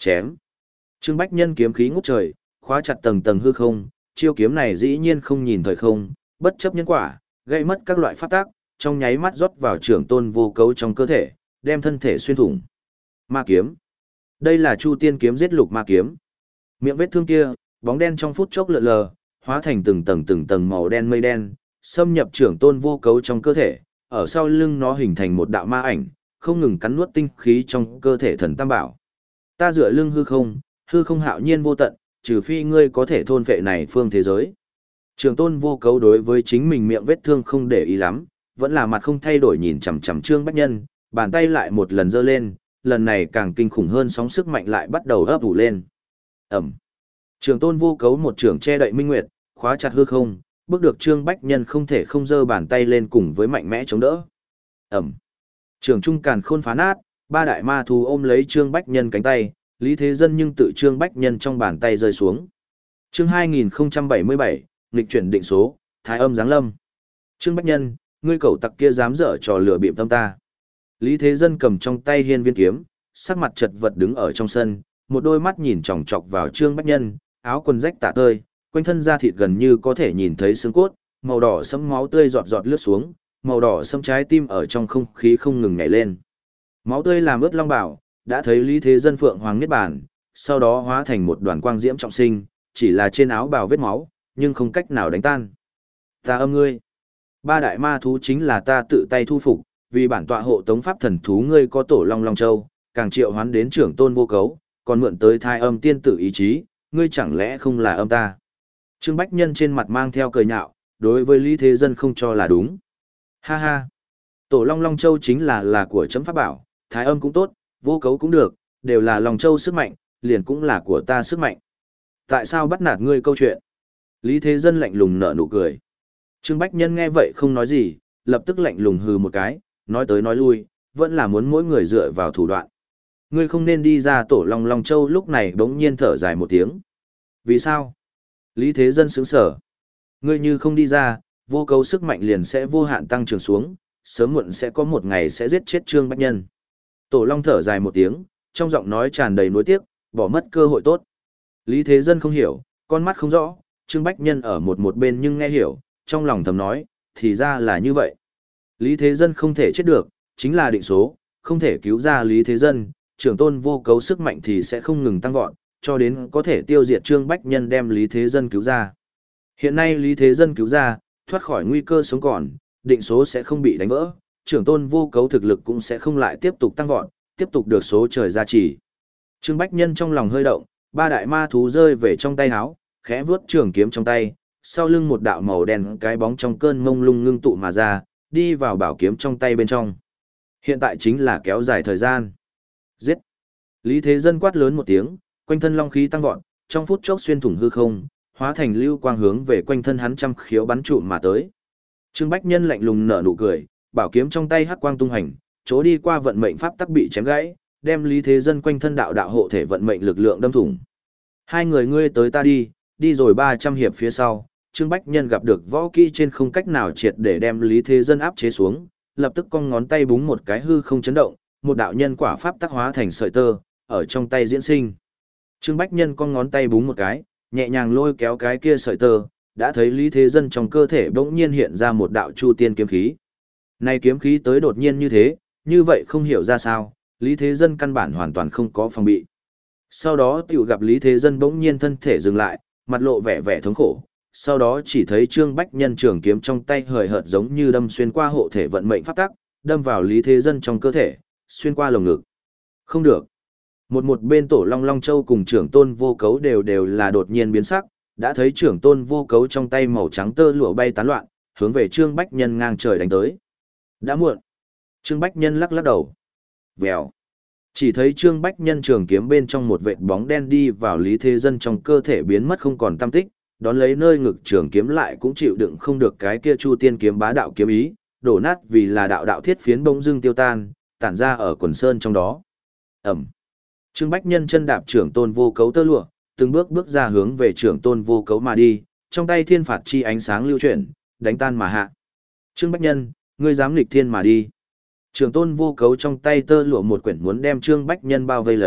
Chém. Trương Bách Nhân kiếm khí ngút trời, khóa chặt tầng tầng hư không, chiêu kiếm này dĩ nhiên không nhìn thời không, bất chấp nhân quả, gây mất các loại pháp tác, trong nháy mắt rót vào trưởng tôn vô cấu trong cơ thể, đem thân thể xuyên thủng. Ma kiếm. Đây là Chu Tiên kiếm giết lục ma kiếm. Miệng vết thương kia, bóng đen trong phút chốc lượn lờ, hóa thành từng tầng từng tầng màu đen mây đen, xâm nhập trưởng tôn vô cấu trong cơ thể, ở sau lưng nó hình thành một đạo ma ảnh, không ngừng cắn nuốt tinh khí trong cơ thể thần tam bảo. Ta dựa lưng hư không, hư không hạo nhiên vô tận, trừ phi ngươi có thể thôn phệ này phương thế giới. Trưởng tôn vô cấu đối với chính mình miệng vết thương không để ý lắm, vẫn là mặt không thay đổi nhìn chằm chằm Trương Bách Nhân, bàn tay lại một lần giơ lên, lần này càng kinh khủng hơn, sóng sức mạnh lại bắt đầu ấp ủ lên. Ẩm. Trưởng tôn vô cấu một trưởng che đậy minh nguyệt, khóa chặt hư không, bước được Trương Bách Nhân không thể không giơ bàn tay lên cùng với mạnh mẽ chống đỡ. Ẩm. Trưởng trung càn khôn phá nát, ba đại ma thú ôm lấy Trương Bách Nhân cánh tay, Lý Thế Dân nhưng tự Trương Bách Nhân trong bàn tay rơi xuống. Chương hai nghìn không trăm bảy mươi bảy, nghịch chuyển định số, Thái Âm giáng lâm. Trương Bách Nhân, ngươi cẩu tặc kia dám dở trò lừa bịp tâm ta. Lý Thế Dân cầm trong tay hiên viên kiếm, sắc mặt chật vật đứng ở trong sân, một đôi mắt nhìn chòng chọc vào Trương Bách Nhân, áo quần rách tả tơi, quanh thân da thịt gần như có thể nhìn thấy xương cốt, màu đỏ sẫm máu tươi giọt giọt lướt xuống, màu đỏ sẫm trái tim ở trong không khí không ngừng nhảy lên. Máu tươi làm ướt long bảo, đã thấy Lý Thế Dân phượng hoàng niết bàn, sau đó hóa thành một đoàn quang diễm trọng sinh, chỉ là trên áo bào vết máu, nhưng không cách nào đánh tan. Ta âm ngươi. Ba đại ma thú chính là ta tự tay thu phục, vì bản tọa hộ tống pháp thần thú ngươi có tổ long long châu, càng triệu hoán đến trưởng tôn vô cấu, còn mượn tới thai âm tiên tử ý chí, ngươi chẳng lẽ không là âm ta. Trương Bách Nhân trên mặt mang theo cười nhạo, đối với Lý Thế Dân không cho là đúng. Ha ha. Tổ long long châu chính là là của chấm pháp bảo, thái âm cũng tốt, vô cấu cũng được, đều là long châu sức mạnh, liền cũng là của ta sức mạnh. Tại sao bắt nạt ngươi câu chuyện? Lý Thế Dân lạnh lùng nở nụ cười. Trương Bách Nhân nghe vậy không nói gì, lập tức lạnh lùng hừ một cái, nói tới nói lui, vẫn là muốn mỗi người dựa vào thủ đoạn. Ngươi không nên đi ra tổ long long châu. Lúc này bỗng nhiên thở dài một tiếng. Vì sao? Lý Thế Dân sững sở. Ngươi như không đi ra, vô cấu sức mạnh liền sẽ vô hạn tăng trưởng xuống, sớm muộn sẽ có một ngày sẽ giết chết Trương Bách Nhân. Tổ long thở dài một tiếng, trong giọng nói tràn đầy nuối tiếc, bỏ mất cơ hội tốt. Lý Thế Dân không hiểu, con mắt không rõ, Trương Bách Nhân ở một một bên nhưng nghe hiểu, trong lòng thầm nói, thì ra là như vậy. Lý Thế Dân không thể chết được, chính là định số, không thể cứu ra Lý Thế Dân, trưởng tôn vô cấu sức mạnh thì sẽ không ngừng tăng vọt, cho đến có thể tiêu diệt Trương Bách Nhân đem Lý Thế Dân cứu ra. Hiện nay Lý Thế Dân cứu ra, thoát khỏi nguy cơ sống còn, định số sẽ không bị đánh vỡ, trưởng tôn vô cấu thực lực cũng sẽ không lại tiếp tục tăng vọt, tiếp tục được số trời gia trì. Trương Bách Nhân trong lòng hơi động, ba đại ma thú rơi về trong tay áo, khẽ vuốt trường kiếm trong tay, sau lưng một đạo màu đen cái bóng trong cơn mông lung ngưng tụ mà ra, đi vào bảo kiếm trong tay bên trong. Hiện tại chính là kéo dài thời gian. Giết! Lý Thế Dân quát lớn một tiếng, quanh thân long khí tăng vọt, trong phút chốc xuyên thủng hư không, hóa thành lưu quang hướng về quanh thân hắn trăm khiếu bắn trụm mà tới. Trương Bách Nhân lạnh lùng nở nụ cười, bảo kiếm trong tay hắc quang tung hành, chỗ đi qua vận mệnh pháp tắc bị chém gãy, đem Lý Thế Dân quanh thân đạo đạo hộ thể vận mệnh lực lượng đâm thủng. Hai người ngươi tới ta đi, đi rồi ba trăm hiệp phía sau, Trương Bách Nhân gặp được võ kỹ trên không cách nào triệt để đem Lý Thế Dân áp chế xuống, lập tức cong ngón tay búng một cái hư không chấn động, một đạo nhân quả pháp tắc hóa thành sợi tơ, ở trong tay diễn sinh. Trương Bách Nhân cong ngón tay búng một cái, nhẹ nhàng lôi kéo cái kia sợi tơ, đã thấy Lý Thế Dân trong cơ thể bỗng nhiên hiện ra một đạo chu tiên kiếm khí. Này kiếm khí tới đột nhiên như thế, như vậy không hiểu ra sao, Lý Thế Dân căn bản hoàn toàn không có phòng bị. Sau đó tiểu gặp Lý Thế Dân bỗng nhiên thân thể dừng lại, mặt lộ vẻ vẻ thống khổ, sau đó chỉ thấy Trương Bách Nhân trường kiếm trong tay hời hợt giống như đâm xuyên qua hộ thể vận mệnh pháp tắc, đâm vào Lý Thế Dân trong cơ thể, xuyên qua lồng ngực. Không được. Một một bên tổ Long Long Châu cùng trưởng tôn vô cấu đều đều là đột nhiên biến sắc, đã thấy trưởng tôn vô cấu trong tay màu trắng tơ lụa bay tán loạn, hướng về Trương Bách Nhân ngang trời đánh tới. Đã muộn. Trương Bách Nhân lắc lắc đầu. Vèo. Chỉ thấy Trương Bách Nhân trường kiếm bên trong một vệt bóng đen đi vào Lý Thế Dân trong cơ thể biến mất không còn tăm tích, đón lấy nơi ngực trường kiếm lại cũng chịu đựng không được cái kia Chu Tiên kiếm bá đạo kiếm ý, đổ nát vì là đạo đạo thiết phiến bỗng dưng tiêu tan, tản ra ở quần sơn trong đó. Ẩm. Trương Bách Nhân chân đạp trưởng tôn vô cấu tơ lụa, từng bước bước ra hướng về trưởng tôn vô cấu mà đi, trong tay thiên phạt chi ánh sáng lưu chuyển, đánh tan mà hạ. Trương Bách Nhân, ngươi dám nghịch thiên mà đi. Trưởng tôn vô cấu trong tay tơ lụa một quyển muốn đem Trương Bách Nhân bao vây lấy,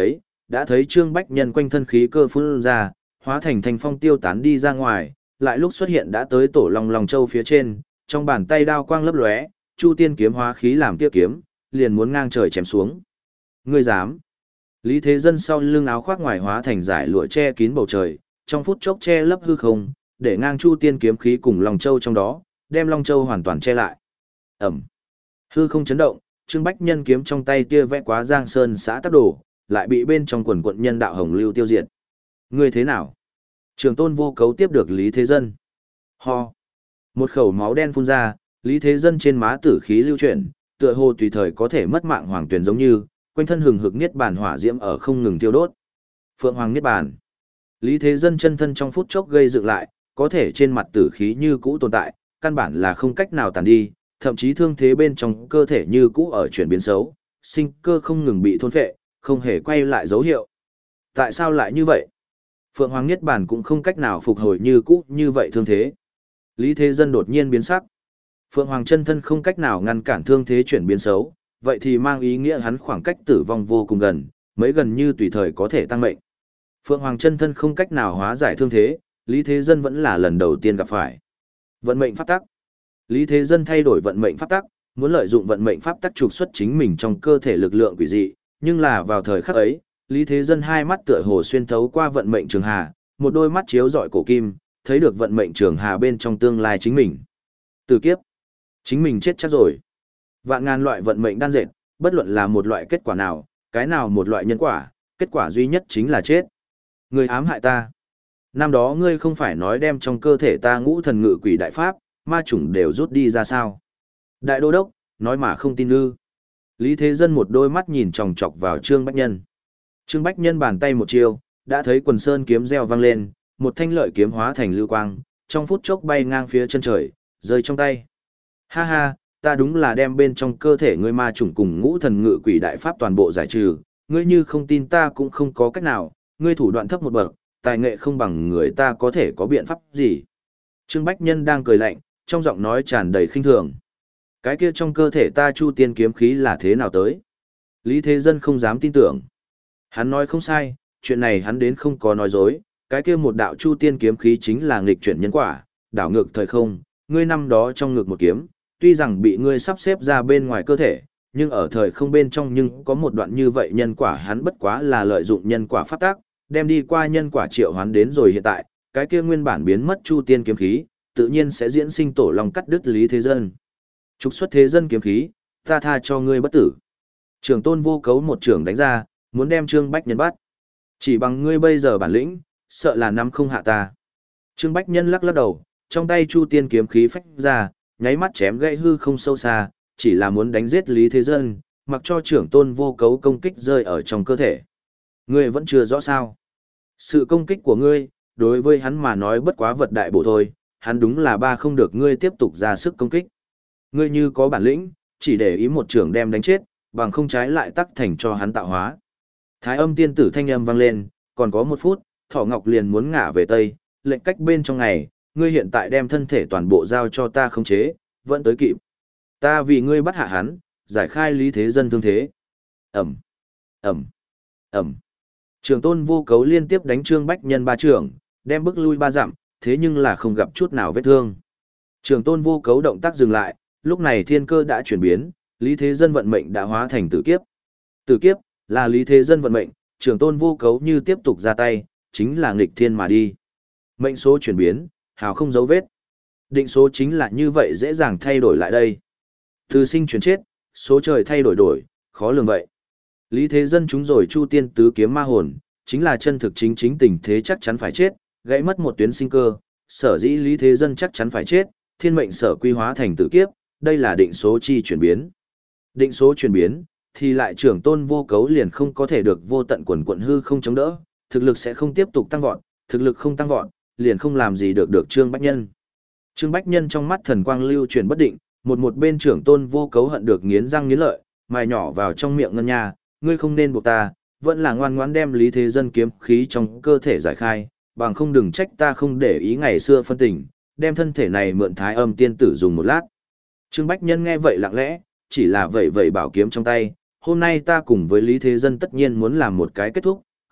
đã thấy Trương Bách Nhân quanh thân khí cơ phun ra, hóa thành thành phong tiêu tán đi ra ngoài, lại lúc xuất hiện đã tới tổ Long Long Châu phía trên, trong bàn tay đao quang lấp lóe, Chu Tiên kiếm hóa khí làm tia kiếm, liền muốn ngang trời chém xuống. Ngươi dám? Lý Thế Dân sau lưng áo khoác ngoài hóa thành giải lụa che kín bầu trời, trong phút chốc che lấp hư không, để ngang Chu Tiên kiếm khí cùng Long Châu trong đó, đem Long Châu hoàn toàn che lại. Ẩm. Hư không chấn động, Trương Bách Nhân kiếm trong tay tia vẽ quá Giang Sơn xã tắc đổ, lại bị bên trong quần quận nhân đạo hồng lưu tiêu diệt. Ngươi thế nào? Trường Tôn Vô Cấu tiếp được Lý Thế Dân. Ho. Một khẩu máu đen phun ra, Lý Thế Dân trên má tử khí lưu chuyển, tựa hồ tùy thời có thể mất mạng hoàng tuyển giống như, quanh thân hừng hực niết bàn hỏa diễm ở không ngừng thiêu đốt. Phượng Hoàng niết bàn. Lý Thế Dân chân thân trong phút chốc gây dựng lại, có thể trên mặt tử khí như cũ tồn tại, căn bản là không cách nào tàn đi, thậm chí thương thế bên trong cơ thể như cũ ở chuyển biến xấu, sinh cơ không ngừng bị thôn phệ, không hề quay lại dấu hiệu. Tại sao lại như vậy? Phượng Hoàng niết bàn cũng không cách nào phục hồi như cũ như vậy thương thế. Lý Thế Dân đột nhiên biến sắc. Phượng Hoàng chân thân không cách nào ngăn cản thương thế chuyển biến xấu, vậy thì mang ý nghĩa hắn khoảng cách tử vong vô cùng gần, mấy gần như tùy thời có thể tăng mệnh. Phượng Hoàng chân thân không cách nào hóa giải thương thế, Lý Thế Dân vẫn là lần đầu tiên gặp phải. Vận mệnh pháp tắc. Lý Thế Dân thay đổi vận mệnh pháp tắc, muốn lợi dụng vận mệnh pháp tắc trục xuất chính mình trong cơ thể lực lượng quỷ dị, nhưng là vào thời khắc ấy, Lý Thế Dân hai mắt tựa hồ xuyên thấu qua vận mệnh trường hà, một đôi mắt chiếu rọi cổ kim, thấy được vận mệnh trường hà bên trong tương lai chính mình. Từ kiếp, chính mình chết chắc rồi. Vạn ngàn loại vận mệnh đan dệt, bất luận là một loại kết quả nào, cái nào một loại nhân quả, kết quả duy nhất chính là chết. Ngươi ám hại ta. Năm đó ngươi không phải nói đem trong cơ thể ta ngũ thần ngự quỷ đại pháp, ma chủng đều rút đi ra sao? Đại đô đốc, nói mà không tin ư. Lý Thế Dân một đôi mắt nhìn chòng chọc vào Trương Bách Nhân. Trương Bách Nhân bàn tay một chiêu, đã thấy quần sơn kiếm reo vang lên, một thanh lợi kiếm hóa thành lưu quang, trong phút chốc bay ngang phía chân trời, rơi trong tay. Ha ha, ta đúng là đem bên trong cơ thể ngươi ma chủng cùng ngũ thần ngự quỷ đại pháp toàn bộ giải trừ, ngươi như không tin ta cũng không có cách nào, ngươi thủ đoạn thấp một bậc, tài nghệ không bằng người ta có thể có biện pháp gì. Trương Bách Nhân đang cười lạnh, trong giọng nói tràn đầy khinh thường. Cái kia trong cơ thể ta Chu Tiên kiếm khí là thế nào tới? Lý Thế Dân không dám tin tưởng. Hắn nói không sai, chuyện này hắn đến không có nói dối, cái kia một đạo Chu Tiên kiếm khí chính là nghịch chuyển nhân quả, đảo ngược thời không, ngươi năm đó trong ngược một kiếm, tuy rằng bị ngươi sắp xếp ra bên ngoài cơ thể, nhưng ở thời không bên trong nhưng có một đoạn như vậy nhân quả hắn bất quá là lợi dụng nhân quả pháp tác, đem đi qua nhân quả triệu hoán đến rồi hiện tại, cái kia nguyên bản biến mất Chu Tiên kiếm khí, tự nhiên sẽ diễn sinh tổ long cắt đứt Lý Thế Dân. Trục xuất Thế Dân kiếm khí, ta tha cho ngươi bất tử. Trường Tôn Vô Cấu một trưởng đánh ra, muốn đem Trương Bách Nhân bắt. Chỉ bằng ngươi bây giờ bản lĩnh, sợ là nắm không hạ ta. Trương Bách Nhân lắc lắc đầu, trong tay Chu Tiên kiếm khí phách ra, nháy mắt chém gãy hư không sâu xa, chỉ là muốn đánh giết Lý Thế Dân, mặc cho Trưởng Tôn Vô Cấu công kích rơi ở trong cơ thể. Ngươi vẫn chưa rõ sao? Sự công kích của ngươi, đối với hắn mà nói bất quá vật đại bổ thôi, hắn đúng là ba không được ngươi tiếp tục ra sức công kích. Ngươi như có bản lĩnh, chỉ để ý một trưởng đem đánh chết, bằng không trái lại tắc thành cho hắn tạo hóa. Thái Âm tiên tử thanh âm vang lên, còn có một phút, Thỏ Ngọc liền muốn ngả về Tây, lệnh cách bên trong ngày, ngươi hiện tại đem thân thể toàn bộ giao cho ta khống chế, vẫn tới kịp. Ta vì ngươi bắt hạ hắn, giải khai Lý Thế Dân thương thế. Ẩm, Ẩm, Ẩm. Trường Tôn Vô Cấu liên tiếp đánh Trương Bách Nhân ba trưởng, đem bức lui ba dặm, thế nhưng là không gặp chút nào vết thương. Trường Tôn Vô Cấu động tác dừng lại, lúc này thiên cơ đã chuyển biến, Lý Thế Dân vận mệnh đã hóa thành tử kiếp. Tử kiếp là Lý Thế Dân vận mệnh, Trường Tôn Vô Cấu như tiếp tục ra tay, chính là nghịch thiên mà đi. Mệnh số chuyển biến, hào không dấu vết. Định số chính là như vậy dễ dàng thay đổi lại đây. Từ sinh chuyển chết, số trời thay đổi đổi, khó lường vậy. Lý Thế Dân chúng rồi Chu Tiên tứ kiếm ma hồn, chính là chân thực chính chính tình thế chắc chắn phải chết, gãy mất một tuyến sinh cơ, sở dĩ Lý Thế Dân chắc chắn phải chết, thiên mệnh sở quy hóa thành tử kiếp, đây là định số chi chuyển biến. Định số chuyển biến, thì lại Trưởng Tôn Vô Cấu liền không có thể được vô tận quần quận hư không chống đỡ, thực lực sẽ không tiếp tục tăng vọt, thực lực không tăng vọt, liền không làm gì được được Trương Bách Nhân. Trương Bách Nhân trong mắt thần quang lưu chuyển bất định, một một bên Trưởng Tôn Vô Cấu hận được nghiến răng nghiến lợi, mài nhỏ vào trong miệng ngân nha, ngươi không nên buộc ta, vẫn là ngoan ngoãn đem Lý Thế Dân kiếm khí trong cơ thể giải khai, bằng không đừng trách ta không để ý ngày xưa phân tình, đem thân thể này mượn Thái Âm tiên tử dùng một lát. Trương Bách Nhân nghe vậy lặng lẽ, chỉ là vậy vậy bảo kiếm trong tay, hôm nay ta cùng với Lý Thế Dân tất nhiên muốn làm một cái kết thúc,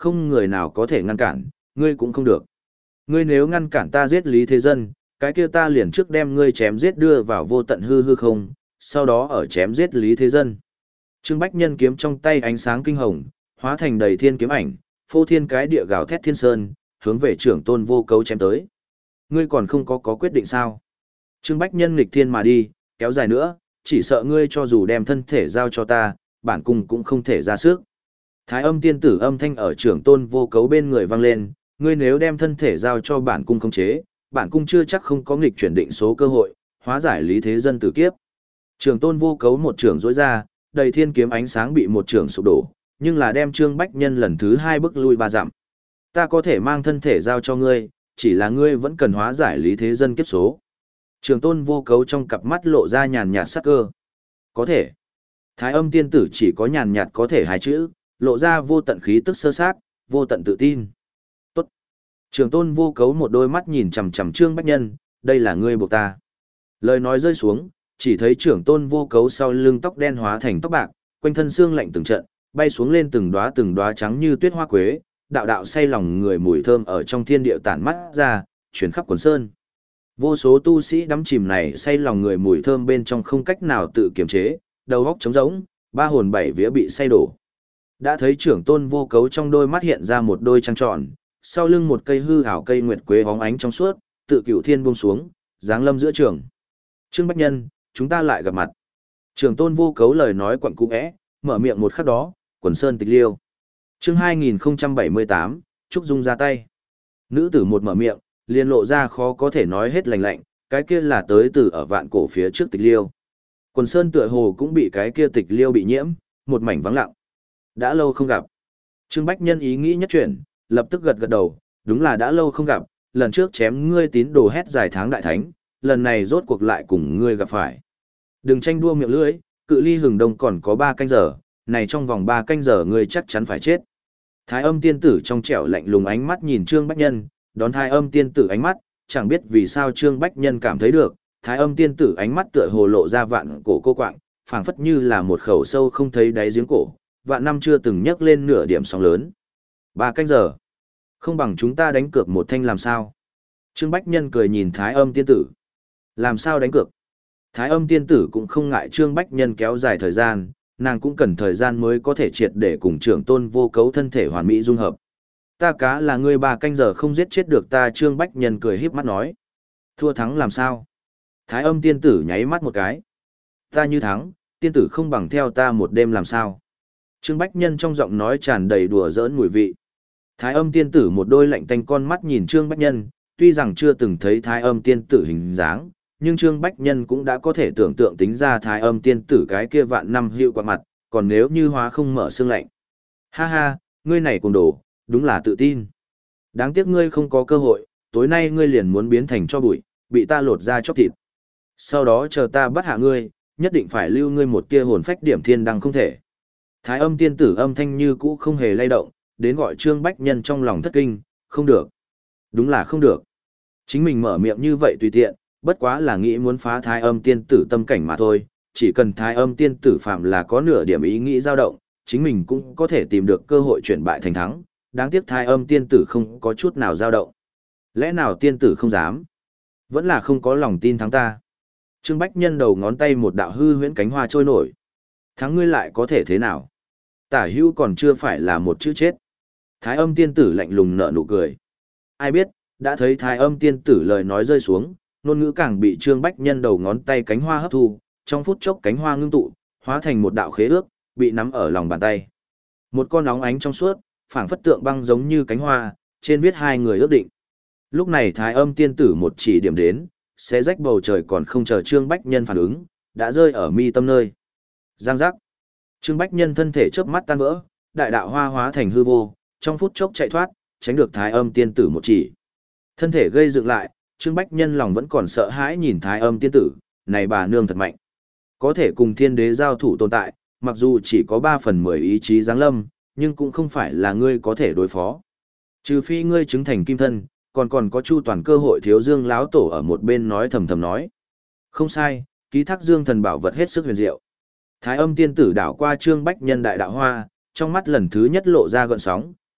không người nào có thể ngăn cản, ngươi cũng không được. Ngươi nếu ngăn cản ta giết Lý Thế Dân, cái kia ta liền trước đem ngươi chém giết đưa vào vô tận hư hư không, sau đó ở chém giết Lý Thế Dân. Trương Bách Nhân kiếm trong tay ánh sáng kinh hồng, hóa thành đầy thiên kiếm ảnh, phô thiên cái địa gào thét thiên sơn, hướng về trưởng tôn vô cấu chém tới. Ngươi còn không có có quyết định sao? Trương Bách Nhân nghịch thiên mà đi, kéo dài nữa, chỉ sợ ngươi cho dù đem thân thể giao cho ta, bản cung cũng không thể ra sức. Thái âm tiên tử âm thanh ở trưởng tôn vô cấu bên người vang lên, ngươi nếu đem thân thể giao cho bản cung khống chế, bản cung chưa chắc không có nghịch chuyển định số cơ hội, hóa giải Lý Thế Dân tử kiếp. Trưởng tôn vô cấu một trưởng rỗi ra, đầy thiên kiếm ánh sáng bị một trưởng sụp đổ, nhưng là đem Trương Bách Nhân lần thứ hai bước lui ba dặm. Ta có thể mang thân thể giao cho ngươi, chỉ là ngươi vẫn cần hóa giải Lý Thế Dân kiếp số. Trưởng tôn vô cấu trong cặp mắt lộ ra nhàn nhạt sắc cơ. Có thể. Thái âm tiên tử chỉ có nhàn nhạt có thể hai chữ, lộ ra vô tận khí tức sơ sát, vô tận tự tin. Tốt. Trưởng tôn vô cấu một đôi mắt nhìn chằm chằm Trương Bách Nhân, đây là ngươi buộc ta. Lời nói rơi xuống, chỉ thấy trưởng tôn vô cấu sau lưng tóc đen hóa thành tóc bạc, quanh thân xương lạnh từng trận, bay xuống lên từng đóa từng đóa trắng như tuyết hoa quế, đạo đạo say lòng người mùi thơm ở trong thiên địa tản mắt ra, chuyển khắp quần sơn. Vô số tu sĩ đắm chìm này say lòng người mùi thơm bên trong không cách nào tự kiềm chế, đầu óc trống rỗng, ba hồn bảy vía bị say đổ. Đã thấy trưởng tôn vô cấu trong đôi mắt hiện ra một đôi trăng tròn, sau lưng một cây hư ảo cây nguyệt quế hóng ánh trong suốt, tự cửu thiên buông xuống, giáng lâm giữa trường. Trương Bách Nhân, chúng ta lại gặp mặt. Trưởng tôn vô cấu lời nói quặn cũ é, mở miệng một khắc đó, quần sơn tịch liêu. Chương hai nghìn không trăm bảy mươi tám, Trúc Dung ra tay. Nữ tử một mở miệng, liền lộ ra khó có thể nói hết lành lạnh, cái kia là tới từ ở vạn cổ phía trước tịch liêu. Quần sơn tựa hồ cũng bị cái kia tịch liêu bị nhiễm, một mảnh vắng lặng. Đã lâu không gặp. Trương Bách Nhân ý nghĩ nhất chuyển, lập tức gật gật đầu, đúng là đã lâu không gặp, lần trước chém ngươi tín đồ hét dài tháng đại thánh, lần này rốt cuộc lại cùng ngươi gặp phải. Đừng tranh đua miệng lưỡi, cự ly hừng đông còn có ba canh giờ, này trong vòng ba canh giờ ngươi chắc chắn phải chết. Thái âm tiên tử trong trẻo lạnh lùng ánh mắt nhìn Trương Bách Nhân, đón thái âm tiên tử ánh mắt, chẳng biết vì sao Trương Bách Nhân cảm thấy được, thái âm tiên tử ánh mắt tựa hồ lộ ra vạn cổ cô quạng, phảng phất như là một khẩu sâu không thấy đáy giếng cổ, vạn năm chưa từng nhấc lên nửa điểm sóng lớn. Ba canh giờ, không bằng chúng ta đánh cược một thanh làm sao? Trương Bách Nhân cười nhìn thái âm tiên tử. Làm sao đánh cược? Thái âm tiên tử cũng không ngại Trương Bách Nhân kéo dài thời gian, nàng cũng cần thời gian mới có thể triệt để cùng trưởng tôn vô cấu thân thể hoàn mỹ dung hợp. Ta cá là ngươi ba canh giờ không giết chết được ta. Trương Bách Nhân cười híp mắt nói. Thua thắng làm sao? Thái âm tiên tử nháy mắt một cái. Ta như thắng, tiên tử không bằng theo ta một đêm làm sao? Trương Bách Nhân trong giọng nói tràn đầy đùa giỡn mùi vị. Thái âm tiên tử một đôi lạnh tanh con mắt nhìn Trương Bách Nhân, tuy rằng chưa từng thấy thái âm tiên tử hình dáng, nhưng Trương Bách Nhân cũng đã có thể tưởng tượng tính ra thái âm tiên tử cái kia vạn năm hữu quả mặt, còn nếu như hóa không mở xương lạnh. Ha ha, ngươi này cùng đồ, đúng là tự tin. Đáng tiếc ngươi không có cơ hội, tối nay ngươi liền muốn biến thành cho bụi, bị ta lột ra chóc thịt. Sau đó chờ ta bắt hạ ngươi, nhất định phải lưu ngươi một tia hồn phách điểm thiên đăng không thể. Thái âm tiên tử âm thanh như cũ không hề lay động, đến gọi Trương Bách Nhân trong lòng thất kinh, không được. Đúng là không được. Chính mình mở miệng như vậy tùy tiện, bất quá là nghĩ muốn phá thái âm tiên tử tâm cảnh mà thôi, chỉ cần thái âm tiên tử phạm là có nửa điểm ý nghĩ dao động, chính mình cũng có thể tìm được cơ hội chuyển bại thành thắng, đáng tiếc thái âm tiên tử không có chút nào dao động. Lẽ nào tiên tử không dám? Vẫn là không có lòng tin thắng ta. Trương Bách Nhân đầu ngón tay một đạo hư huyễn cánh hoa trôi nổi. Thắng ngươi lại có thể thế nào? Tả hữu còn chưa phải là một chữ chết. Thái âm tiên tử lạnh lùng nở nụ cười. Ai biết, đã thấy thái âm tiên tử lời nói rơi xuống, ngôn ngữ càng bị Trương Bách Nhân đầu ngón tay cánh hoa hấp thu, trong phút chốc cánh hoa ngưng tụ, hóa thành một đạo khế ước, bị nắm ở lòng bàn tay. Một con óng ánh trong suốt, phảng phất tượng băng giống như cánh hoa, trên viết hai người ước định. Lúc này thái âm tiên tử một chỉ điểm đến, xé rách bầu trời còn không chờ Trương Bách Nhân phản ứng, đã rơi ở mi tâm nơi. Giang giác. Trương Bách Nhân thân thể chớp mắt tan vỡ, đại đạo hoa hóa thành hư vô, trong phút chốc chạy thoát, tránh được thái âm tiên tử một chỉ. Thân thể gây dựng lại, Trương Bách Nhân lòng vẫn còn sợ hãi nhìn thái âm tiên tử, này bà nương thật mạnh. Có thể cùng thiên đế giao thủ tồn tại, mặc dù chỉ có ba phần mười ý chí giáng lâm, nhưng cũng không phải là ngươi có thể đối phó. Trừ phi ngươi chứng thành kim thân, còn còn có chu toàn cơ hội. Thiếu Dương lão tổ ở một bên nói thầm thầm nói. Không sai, ký thác Dương thần bảo vật hết sức huyền diệu. Thái âm tiên tử đảo qua Trương Bách Nhân đại đạo hoa, trong mắt lần thứ nhất lộ ra gợn sóng,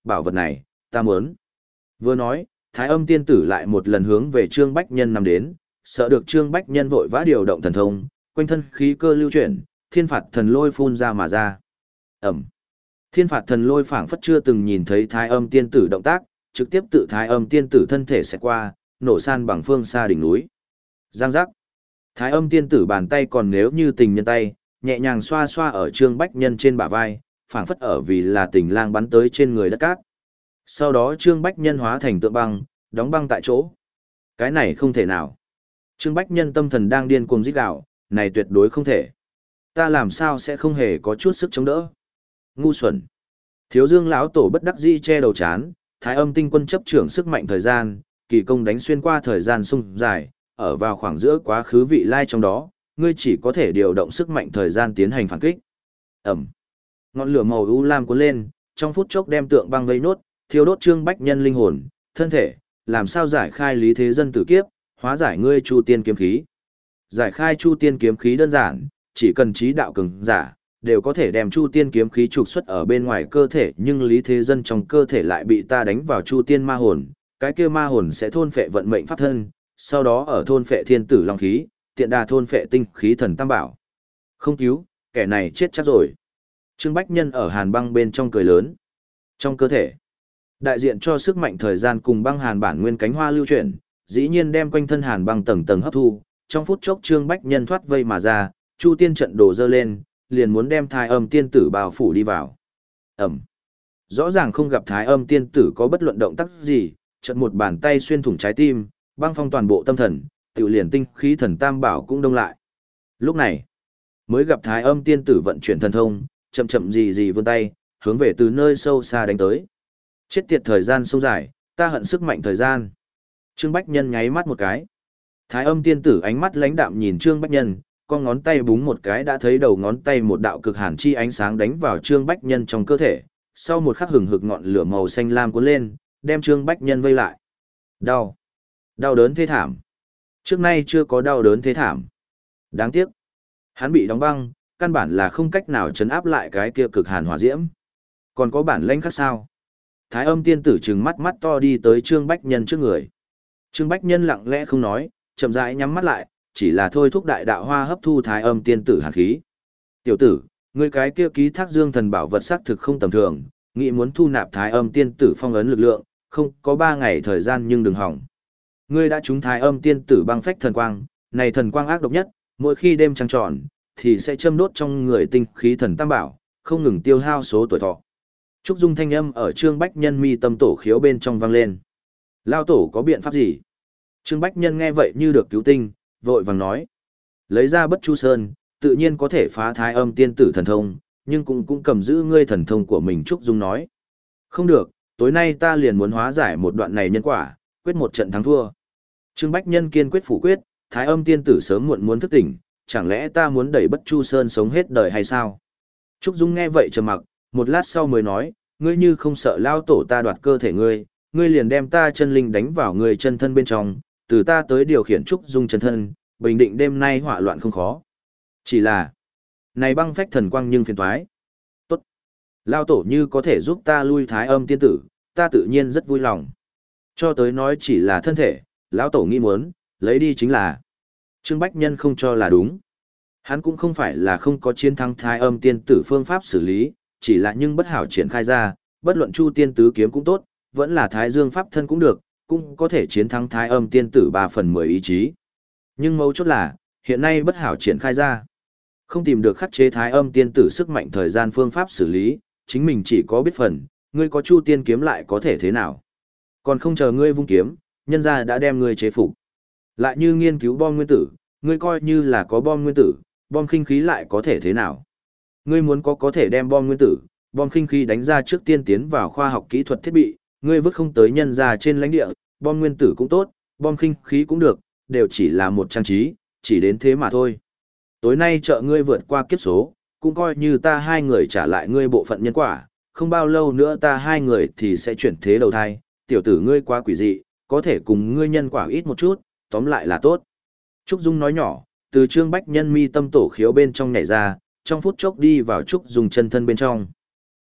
bảo vật này, ta muốn. Vừa nói, Thái Âm tiên tử lại một lần hướng về Trương Bách Nhân nằm đến, sợ được Trương Bách Nhân vội vã điều động thần thông, quanh thân khí cơ lưu chuyển, thiên phạt thần lôi phun ra mà ra. Ẩm. Thiên phạt thần lôi phảng phất chưa từng nhìn thấy Thái Âm tiên tử động tác, trực tiếp tự Thái Âm tiên tử thân thể sẽ qua, nổ san bằng phương xa đỉnh núi. Giang giác. Thái Âm tiên tử bàn tay còn nếu như tình nhân tay, nhẹ nhàng xoa xoa ở Trương Bách Nhân trên bả vai, phảng phất ở vì là tình lang bắn tới trên người đất cát. Sau đó Trương Bách Nhân hóa thành tượng băng, đóng băng tại chỗ. Cái này không thể nào. Trương Bách Nhân tâm thần đang điên cuồng rít gào, này tuyệt đối không thể. Ta làm sao sẽ không hề có chút sức chống đỡ? Ngu xuẩn. Thiếu Dương lão tổ bất đắc dĩ che đầu chán, Thái Âm tinh quân chấp trưởng sức mạnh thời gian, kỳ công đánh xuyên qua thời gian sung dài, ở vào khoảng giữa quá khứ vị lai trong đó, ngươi chỉ có thể điều động sức mạnh thời gian tiến hành phản kích. Ẩm. Ngọn lửa màu u lam cuốn lên, trong phút chốc đem tượng băng vây nốt, thiêu đốt Trương Bách Nhân linh hồn, thân thể, làm sao giải khai lý thế dân tử kiếp, hóa giải ngươi Chu Tiên kiếm khí. Giải khai Chu Tiên kiếm khí đơn giản, chỉ cần trí đạo cường giả, đều có thể đem Chu Tiên kiếm khí trục xuất ở bên ngoài cơ thể, nhưng lý thế dân trong cơ thể lại bị ta đánh vào Chu Tiên ma hồn, cái kia ma hồn sẽ thôn phệ vận mệnh pháp thân, sau đó ở thôn phệ thiên tử long khí, tiện đà thôn phệ tinh khí thần tam bảo. Không cứu, kẻ này chết chắc rồi. Trương Bách Nhân ở hàn băng bên trong cười lớn. Trong cơ thể, đại diện cho sức mạnh thời gian cùng băng hàn bản nguyên cánh hoa lưu chuyển, dĩ nhiên đem quanh thân hàn băng tầng tầng hấp thu, trong phút chốc Trương Bách Nhân thoát vây mà ra, Chu Tiên trận đồ dơ lên, liền muốn đem Thái Âm tiên tử bao phủ đi vào. Ẩm. Rõ ràng không gặp Thái Âm tiên tử có bất luận động tác gì, chợt một bàn tay xuyên thủng trái tim, băng phong toàn bộ tâm thần, tiểu liền tinh khí thần tam bảo cũng đông lại. Lúc này, mới gặp Thái Âm tiên tử vận chuyển thần thông, chậm chậm gì gì vươn tay, hướng về từ nơi sâu xa đánh tới. Chết tiệt thời gian sâu dài, ta hận sức mạnh thời gian. Trương Bách Nhân nháy mắt một cái. Thái Âm tiên tử ánh mắt lãnh đạm nhìn Trương Bách Nhân, con ngón tay búng một cái đã thấy đầu ngón tay một đạo cực hàn chi ánh sáng đánh vào Trương Bách Nhân trong cơ thể. Sau một khắc hừng hực ngọn lửa màu xanh lam cuốn lên, đem Trương Bách Nhân vây lại. Đau. Đau đớn thế thảm. Trước nay chưa có đau đớn thế thảm. Đáng tiếc. Hắn bị đóng băng, căn bản là không cách nào chấn áp lại cái kia cực hàn hỏa diễm. Còn có bản lĩnh khác sao? Thái Âm tiên tử trừng mắt mắt to đi tới Trương Bách Nhân trước người. Trương Bách Nhân lặng lẽ không nói, chậm rãi nhắm mắt lại, chỉ là thôi thúc đại đạo hoa hấp thu Thái Âm tiên tử hàn khí. Tiểu tử, ngươi cái kia ký thác dương thần bảo vật xác thực không tầm thường, nghĩ muốn thu nạp Thái Âm tiên tử phong ấn lực lượng, không có ba ngày thời gian nhưng đừng hỏng. Ngươi đã trúng Thái Âm tiên tử băng phách thần quang, này thần quang ác độc nhất, mỗi khi đêm trăng tròn, thì sẽ châm đốt trong người tinh khí thần tam bảo, không ngừng tiêu hao số tuổi thọ. Trúc Dung thanh âm ở Trương Bách Nhân mi tâm tổ khiếu bên trong vang lên. Lao tổ có biện pháp gì? Trương Bách Nhân nghe vậy như được cứu tinh, vội vàng nói. Lấy ra Bất Chu Sơn, tự nhiên có thể phá Thái Âm tiên tử thần thông, nhưng cũng cũng cầm giữ ngươi thần thông của mình. Trúc Dung nói. Không được, tối nay ta liền muốn hóa giải một đoạn này nhân quả, quyết một trận thắng thua. Trương Bách Nhân kiên quyết phủ quyết, Thái Âm tiên tử sớm muộn muốn thức tỉnh, chẳng lẽ ta muốn đẩy Bất Chu Sơn sống hết đời hay sao? Trúc Dung nghe vậy trầm mặc, một lát sau mới nói, ngươi như không sợ lao tổ ta đoạt cơ thể ngươi, ngươi liền đem ta chân linh đánh vào người chân thân bên trong, từ ta tới điều khiển Trúc Dung chân thân, bình định đêm nay hỏa loạn không khó. Chỉ là, này băng phách thần quang nhưng phiền toái. Tốt. Lao tổ như có thể giúp ta lui Thái Âm tiên tử, ta tự nhiên rất vui lòng. Cho tới nói chỉ là thân thể, lão tổ nghĩ muốn, lấy đi chính là. Trương Bách Nhân không cho là đúng. Hắn cũng không phải là không có chiến thắng Thái Âm tiên tử phương pháp xử lý, chỉ là nhưng bất hảo triển khai ra, bất luận Chu Tiên tứ kiếm cũng tốt, vẫn là Thái Dương pháp thân cũng được, cũng có thể chiến thắng Thái Âm tiên tử ba phần mười ý chí. Nhưng mấu chốt là, hiện nay bất hảo triển khai ra. Không tìm được khắc chế Thái Âm tiên tử sức mạnh thời gian phương pháp xử lý, chính mình chỉ có biết phần, ngươi có Chu Tiên kiếm lại có thể thế nào. Còn không chờ ngươi vung kiếm, nhân gia đã đem ngươi chế phục. Lại như nghiên cứu bom nguyên tử, ngươi coi như là có bom nguyên tử, bom khinh khí lại có thể thế nào. Ngươi muốn có có thể đem bom nguyên tử, bom khinh khí đánh ra trước tiên tiến vào khoa học kỹ thuật thiết bị, ngươi vứt không tới nhân ra trên lãnh địa, bom nguyên tử cũng tốt, bom khinh khí cũng được, đều chỉ là một trang trí, chỉ đến thế mà thôi. Tối nay trợ ngươi vượt qua kiếp số, cũng coi như ta hai người trả lại ngươi bộ phận nhân quả, không bao lâu nữa ta hai người thì sẽ chuyển thế đầu thai, tiểu tử ngươi quá quỷ dị, có thể cùng ngươi nhân quả ít một chút, tóm lại là tốt. Trúc Dung nói nhỏ, từ Trương Bách Nhân mi tâm tổ khiếu bên trong nhảy ra, trong phút chốc đi vào Trúc Dung chân thân bên trong.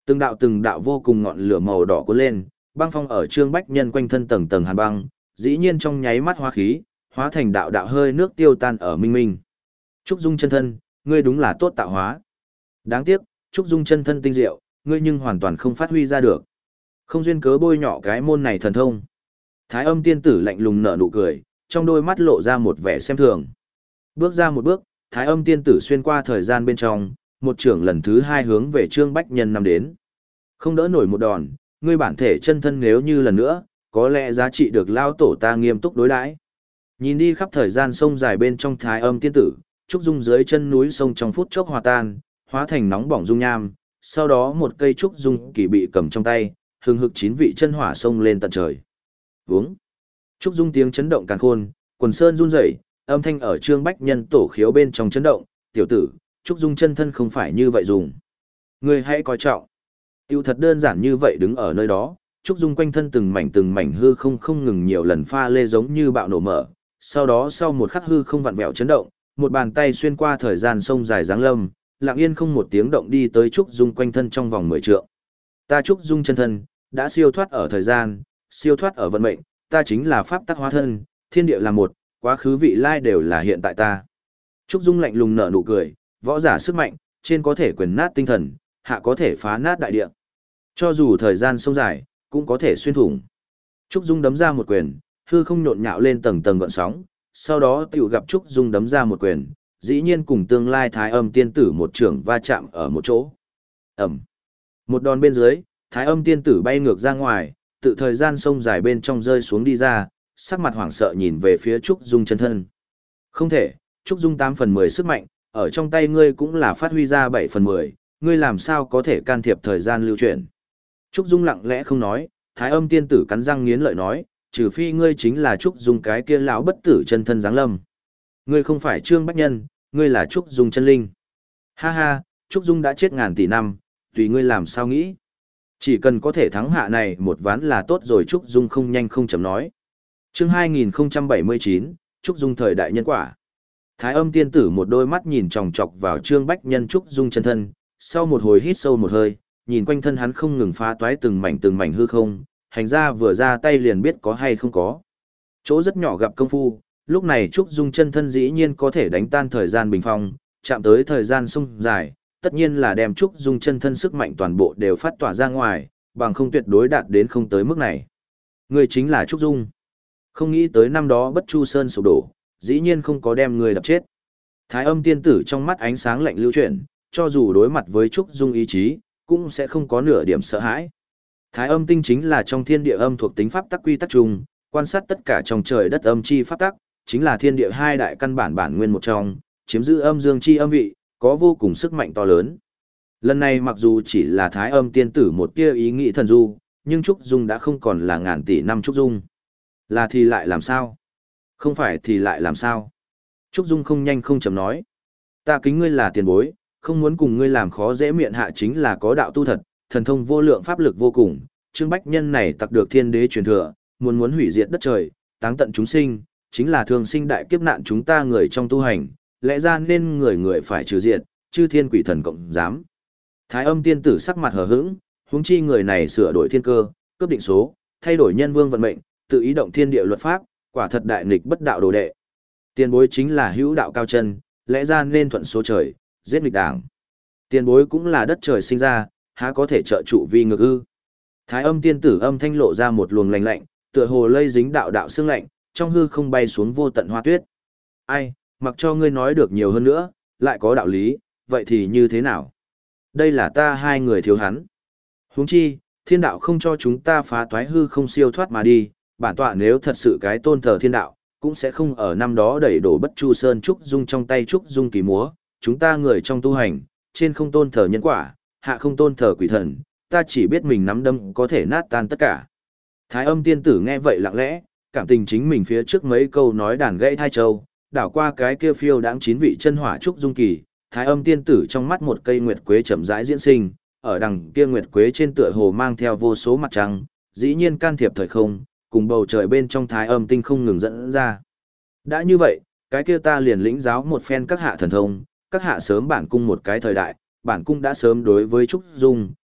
Từng đạo từng đạo vô cùng ngọn lửa màu đỏ cuốn lên, băng phong ở Trương Bách Nhân quanh thân tầng tầng hàn băng, dĩ nhiên trong nháy mắt hóa khí, hóa thành đạo đạo hơi nước tiêu tan ở minh minh. Trúc Dung chân thân, ngươi đúng là tốt tạo hóa. Đáng tiếc, Trúc Dung chân thân tinh diệu, ngươi nhưng hoàn toàn không phát huy ra được. Không duyên cớ bôi nhọ cái môn này thần thông. Thái Âm tiên tử lạnh lùng nở nụ cười, trong đôi mắt lộ ra một vẻ xem thường. Bước ra một bước, Thái Âm tiên tử xuyên qua thời gian bên trong, một trưởng lần thứ hai hướng về Trương Bách Nhân năm đến. Không đỡ nổi một đòn, ngươi bản thể chân thân nếu như lần nữa, có lẽ giá trị được lao tổ ta nghiêm túc đối đãi. Nhìn đi khắp thời gian sông dài bên trong Thái Âm tiên tử, Trúc Dung dưới chân núi sông trong phút chốc hòa tan, hóa thành nóng bỏng dung nham, sau đó một cây Trúc Dung kỳ bị cầm trong tay, hừng hực chín vị chân hỏa sông lên tận trời. Vướng. Trúc Dung tiếng chấn động càn khôn, quần sơn run rẩy, âm thanh ở Trương Bách Nhân tổ khiếu bên trong chấn động, "Tiểu tử, Trúc Dung chân thân không phải như vậy dùng. Ngươi hãy coi trọng." Tiêu thật đơn giản như vậy đứng ở nơi đó, Trúc Dung quanh thân từng mảnh từng mảnh hư không không ngừng nhiều lần pha lê giống như bạo nổ mở, sau đó sau một khắc hư không vặn vẹo chấn động, một bàn tay xuyên qua thời gian sông dài giáng lâm, lặng yên không một tiếng động đi tới Trúc Dung quanh thân trong vòng mười trượng. Ta Trúc Dung chân thân, đã siêu thoát ở thời gian, siêu thoát ở vận mệnh, ta chính là pháp tắc hóa thân, thiên địa là một, quá khứ vị lai đều là hiện tại ta. Trúc Dung lạnh lùng nở nụ cười, võ giả sức mạnh, trên có thể quyền nát tinh thần, hạ có thể phá nát đại địa. Cho dù thời gian sông dài, cũng có thể xuyên thủng. Trúc Dung đấm ra một quyền, hư không nhộn nhạo lên tầng tầng gợn sóng, sau đó tiểu gặp Trúc Dung đấm ra một quyền, dĩ nhiên cùng tương lai Thái Âm tiên tử một trưởng va chạm ở một chỗ. Ẩm. Một đòn bên dưới, Thái Âm tiên tử bay ngược ra ngoài, tự thời gian sông dài bên trong rơi xuống đi ra, sắc mặt hoảng sợ nhìn về phía Trúc Dung chân thân. Không thể, Trúc Dung tám phần mười sức mạnh, ở trong tay ngươi cũng là phát huy ra bảy phần mười, ngươi làm sao có thể can thiệp thời gian lưu chuyển. Trúc Dung lặng lẽ không nói, Thái Âm tiên tử cắn răng nghiến lợi nói, trừ phi ngươi chính là Trúc Dung cái kia lão bất tử chân thân giáng lâm. Ngươi không phải Trương Bách Nhân, ngươi là Trúc Dung chân linh. Ha ha, Trúc Dung đã chết ngàn tỷ năm, tùy ngươi làm sao nghĩ. Chỉ cần có thể thắng hạ này một ván là tốt rồi. Trúc Dung không nhanh không chậm nói. Chương hai nghìn không trăm bảy mươi chín, Trúc Dung thời đại nhân quả. Thái Âm tiên tử một đôi mắt nhìn chòng chọc vào Trương Bách Nhân Trúc Dung chân thân, sau một hồi hít sâu một hơi, nhìn quanh thân hắn không ngừng phá toái từng mảnh từng mảnh hư không, hành ra vừa ra tay liền biết có hay không có. Chỗ rất nhỏ gặp công phu, lúc này Trúc Dung chân thân dĩ nhiên có thể đánh tan thời gian bình phong, chạm tới thời gian sông dài, tất nhiên là đem Trúc Dung chân thân sức mạnh toàn bộ đều phát tỏa ra ngoài, bằng không tuyệt đối đạt đến không tới mức này. Người chính là Trúc Dung. Không nghĩ tới năm đó Bất Chu Sơn sụp đổ, dĩ nhiên không có đem người đập chết. Thái Âm tiên tử trong mắt ánh sáng lạnh lưu chuyển, cho dù đối mặt với Trúc Dung ý chí, cũng sẽ không có nửa điểm sợ hãi. Thái Âm tinh chính là trong thiên địa âm thuộc tính pháp tắc quy tắc chung, quan sát tất cả trong trời đất âm chi pháp tắc, chính là thiên địa hai đại căn bản bản nguyên một trong, chiếm giữ âm dương chi âm vị, có vô cùng sức mạnh to lớn. Lần này mặc dù chỉ là Thái Âm tiên tử một tia ý nghĩ thần du, nhưng Trúc Dung đã không còn là ngàn tỷ năm Trúc Dung. Là thì lại làm sao? Không phải thì lại làm sao? Trúc Dung không nhanh không chậm nói. Ta kính ngươi là tiền bối, không muốn cùng ngươi làm khó dễ miệng hạ, chính là có đạo tu thật, thần thông vô lượng pháp lực vô cùng. Trương Bách Nhân này tặc được thiên đế truyền thừa, muốn muốn hủy diệt đất trời, táng tận chúng sinh, chính là thường sinh đại kiếp nạn chúng ta người trong tu hành, lẽ ra nên người người phải trừ diệt, chư thiên quỷ thần cộng dám. Thái Âm tiên tử sắc mặt hờ hững, huống chi người này sửa đổi thiên cơ, cướp định số, thay đổi nhân vương vận mệnh, tự ý động thiên địa luật pháp, quả thật đại nghịch bất đạo đồ đệ. Tiền bối chính là hữu đạo cao chân, lẽ ra nên thuận số trời, giết nghịch đảng. Tiền bối cũng là đất trời sinh ra, há có thể trợ trụ vi ngược ư? Thái Âm tiên tử âm thanh lộ ra một luồng lạnh lạnh, tựa hồ lây dính đạo đạo xương lạnh, trong hư không bay xuống vô tận hoa tuyết. Ai, mặc cho ngươi nói được nhiều hơn nữa, lại có đạo lý, vậy thì như thế nào? Đây là ta hai người thiếu hắn. Huống chi, thiên đạo không cho chúng ta phá toái hư không siêu thoát mà đi, bản tọa nếu thật sự cái tôn thờ thiên đạo, cũng sẽ không ở năm đó đẩy đổ Bất Chu Sơn Trúc Dung trong tay Trúc Dung kỳ múa, chúng ta người trong tu hành, trên không tôn thờ nhân quả, hạ không tôn thờ quỷ thần, ta chỉ biết mình nắm đấm có thể nát tan tất cả. Thái Âm tiên tử nghe vậy lặng lẽ, cảm tình chính mình phía trước mấy câu nói đàn gãy thai châu, đảo qua cái kia phiêu đáng chín vị chân hỏa Trúc Dung kỳ, Thái Âm tiên tử trong mắt một cây nguyệt quế chậm rãi diễn sinh, ở đằng kia nguyệt quế trên tựa hồ mang theo vô số mặt trăng, dĩ nhiên can thiệp thời không, cùng bầu trời bên trong Thái Âm tinh không ngừng dẫn ra. Đã như vậy, cái kia ta liền lĩnh giáo một phen các hạ thần thông, các hạ sớm bản cung một cái thời đại, bản cung đã sớm đối với Trúc Dung,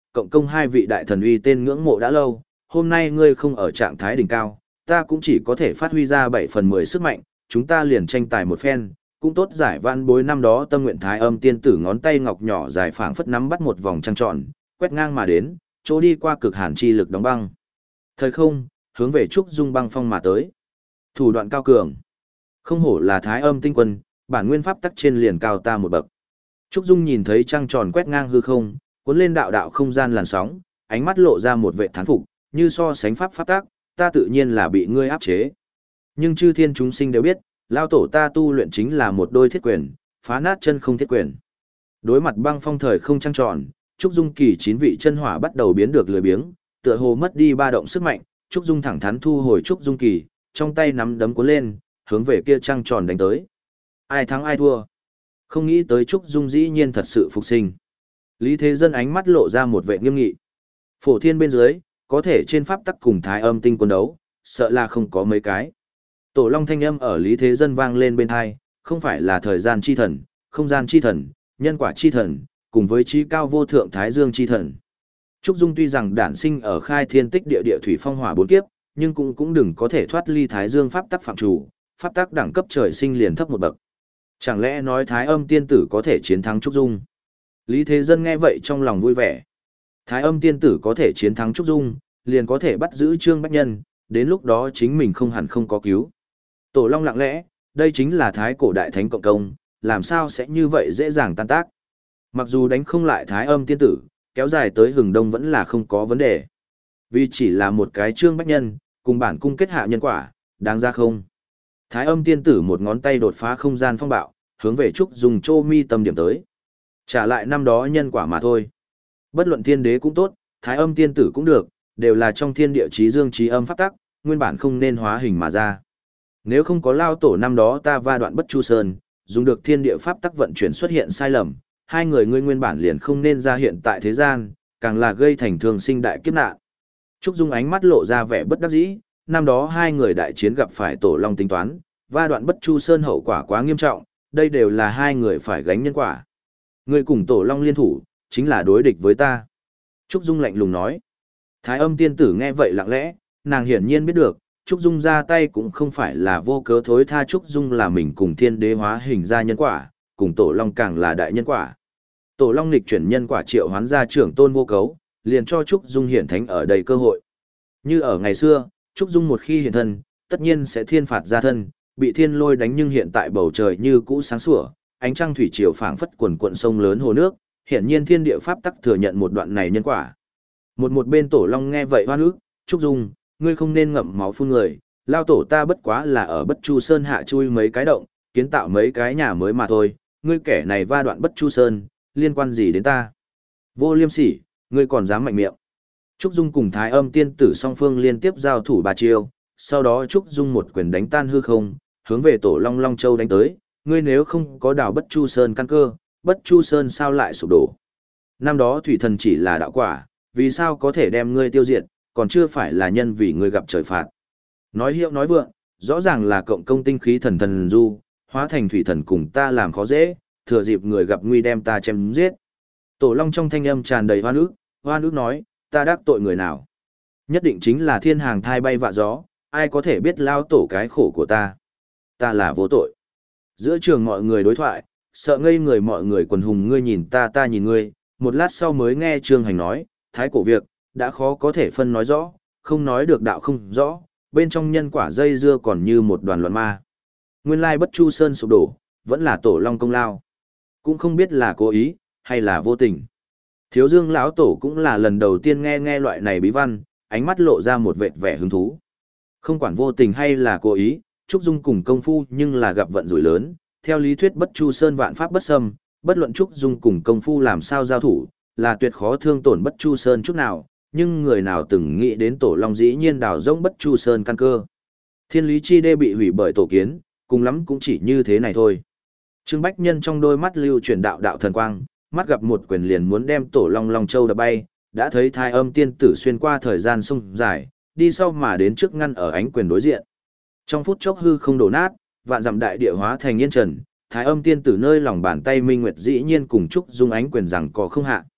cộng công hai vị đại thần uy tên ngưỡng mộ đã lâu, hôm nay ngươi không ở trạng thái đỉnh cao, ta cũng chỉ có thể phát huy ra bảy phần mười sức mạnh, chúng ta liền tranh tài một phen, cũng tốt giải vãn bối năm đó tâm nguyện Thái Âm tiên tử ngón tay ngọc nhỏ dài phảng phất nắm bắt một vòng trăng tròn, quét ngang mà đến, chỗ đi qua cực hàn chi lực đóng băng. Thời không, hướng về Trúc Dung băng phong mà tới. Thủ đoạn cao cường. Không hổ là Thái Âm tinh quân, bản nguyên pháp tắc trên liền cao ta một bậc. Trúc Dung nhìn thấy trăng tròn quét ngang hư không, cuốn lên đạo đạo không gian làn sóng, ánh mắt lộ ra một vẻ thán phục, như so sánh pháp pháp tắc, ta tự nhiên là bị ngươi áp chế. Nhưng chư thiên chúng sinh đều biết, lao tổ ta tu luyện chính là một đôi thiết quyền, phá nát chân không thiết quyền. Đối mặt băng phong thời không trăng tròn, Trúc Dung kỳ chín vị chân hỏa bắt đầu biến được lười biếng, tựa hồ mất đi ba động sức mạnh, Trúc Dung thẳng thắn thu hồi Trúc Dung kỳ, trong tay nắm đấm cuốn lên, hướng về kia trăng tròn đánh tới. Ai thắng ai thua? Không nghĩ tới Trúc Dung dĩ nhiên thật sự phục sinh. Lý Thế Dân ánh mắt lộ ra một vẻ nghiêm nghị. Phổ thiên bên dưới, có thể trên pháp tắc cùng Thái Âm tinh quân đấu, sợ là không có mấy cái. Tổ Long thanh âm ở Lý Thế Dân vang lên bên hai, không phải là thời gian chi thần, không gian chi thần, nhân quả chi thần, cùng với trí cao vô thượng Thái Dương chi thần. Trúc Dung tuy rằng đản sinh ở khai thiên tích địa địa thủy phong hỏa bốn kiếp, nhưng cũng cũng đừng có thể thoát ly Thái Dương pháp tắc phạm chủ, pháp tắc đẳng cấp trời sinh liền thấp một bậc. Chẳng lẽ nói Thái Âm tiên tử có thể chiến thắng Trúc Dung? Lý Thế Dân nghe vậy trong lòng vui vẻ. Thái Âm tiên tử có thể chiến thắng Trúc Dung, liền có thể bắt giữ Trương Bách Nhân, đến lúc đó chính mình không hẳn không có cứu. Tổ Long lặng lẽ, đây chính là Thái cổ đại thánh cộng công, làm sao sẽ như vậy dễ dàng tan tác. Mặc dù đánh không lại Thái Âm tiên tử, kéo dài tới hừng đông vẫn là không có vấn đề. Vì chỉ là một cái Trương Bách Nhân, cùng bản cung kết hạ nhân quả, đáng ra không. Thái Âm tiên tử một ngón tay đột phá không gian phong bạo, hướng về Trúc Dung chô mi tâm điểm tới. Trả lại năm đó nhân quả mà thôi. Bất luận thiên đế cũng tốt, Thái Âm tiên tử cũng được, đều là trong thiên địa chí dương chí âm pháp tắc, nguyên bản không nên hóa hình mà ra. Nếu không có lao tổ năm đó ta va đoạn bất chu sơn, dùng được thiên địa pháp tắc vận chuyển xuất hiện sai lầm, hai người ngươi nguyên bản liền không nên ra hiện tại thế gian, càng là gây thành thường sinh đại kiếp nạn. Trúc Dung ánh mắt lộ ra vẻ bất đắc dĩ, năm đó hai người đại chiến gặp phải tổ long tính toán, va đoạn bất chu sơn hậu quả quá nghiêm trọng, đây đều là hai người phải gánh nhân quả. Ngươi cùng tổ long liên thủ, chính là đối địch với ta. Trúc Dung lạnh lùng nói. Thái Âm tiên tử nghe vậy lặng lẽ, nàng hiển nhiên biết được, Trúc Dung ra tay cũng không phải là vô cớ thối tha Trúc Dung là mình cùng thiên đế hóa hình ra nhân quả, cùng tổ long càng là đại nhân quả. Tổ long nghịch chuyển nhân quả triệu hoán ra trưởng tôn vô cấu, liền cho Trúc Dung hiển thánh ở đây cơ hội. Như ở ngày xưa, Trúc Dung một khi hiện thân, tất nhiên sẽ thiên phạt ra thân, bị thiên lôi đánh nhưng hiện tại bầu trời như cũ sáng sủa, ánh trăng thủy triều phảng phất quần cuộn sông lớn hồ nước, hiển nhiên thiên địa pháp tắc thừa nhận một đoạn này nhân quả. Một một bên tổ long nghe vậy hoan ức, Trúc Dung, ngươi không nên ngậm máu phun người, lao tổ ta bất quá là ở bất chu sơn hạ chui mấy cái động, kiến tạo mấy cái nhà mới mà thôi, ngươi kẻ này va đoạn bất chu sơn, liên quan gì đến ta? Vô liêm sỉ, ngươi còn dám mạnh miệng. Trúc Dung cùng Thái Âm tiên tử song phương liên tiếp giao thủ ba chiêu, sau đó Trúc Dung một quyền đánh tan hư không, hướng về tổ long Long Châu đánh tới, ngươi nếu không có đào bất chu sơn căn cơ, bất chu sơn sao lại sụp đổ? Năm đó thủy thần chỉ là đạo quả, vì sao có thể đem ngươi tiêu diệt, còn chưa phải là nhân vì ngươi gặp trời phạt. Nói hiệu nói vượng, rõ ràng là cộng công tinh khí thần thần du, hóa thành thủy thần cùng ta làm khó dễ, thừa dịp người gặp nguy đem ta chém giết. Tổ long trong thanh âm tràn đầy hoan ức, hoan ức nói, ta đắc tội người nào? Nhất định chính là thiên hàng thai bay vạ gió, ai có thể biết lao tổ cái khổ của ta? Ta là vô tội. Giữa trường mọi người đối thoại, sợ ngây người mọi người quần hùng ngươi nhìn ta ta nhìn ngươi, một lát sau mới nghe Trương Hành nói, thái cổ việc, đã khó có thể phân nói rõ, không nói được đạo không rõ, bên trong nhân quả dây dưa còn như một đoàn loạn ma. Nguyên lai bất chu sơn sụp đổ, vẫn là tổ long công lao. Cũng không biết là cố ý, hay là vô tình. Thiếu dương lão tổ cũng là lần đầu tiên nghe nghe loại này bí văn, ánh mắt lộ ra một vệt vẻ hứng thú. Không quản vô tình hay là cố ý, Trúc Dung cùng công phu nhưng là gặp vận rủi lớn, theo lý thuyết bất chu sơn vạn pháp bất xâm, bất luận Trúc Dung cùng công phu làm sao giao thủ, là tuyệt khó thương tổn bất chu sơn chút nào, nhưng người nào từng nghĩ đến tổ long dĩ nhiên đào rỗng bất chu sơn căn cơ. Thiên lý chi đê bị hủy bởi tổ kiến, cùng lắm cũng chỉ như thế này thôi. Trương Bách Nhân trong đôi mắt lưu chuyển đạo đạo thần quang, mắt gặp một quyền liền muốn đem tổ long long châu đập bay, đã thấy Thái Âm tiên tử xuyên qua thời gian sông dài, đi sau mà đến trước ngăn ở ánh quyền đối diện. Trong phút chốc hư không đổ nát, vạn dặm đại địa hóa thành yên trần, Thái Âm tiên tử nơi lòng bàn tay minh nguyệt dĩ nhiên cùng Trúc Dung ánh quyền rằng có không hạ.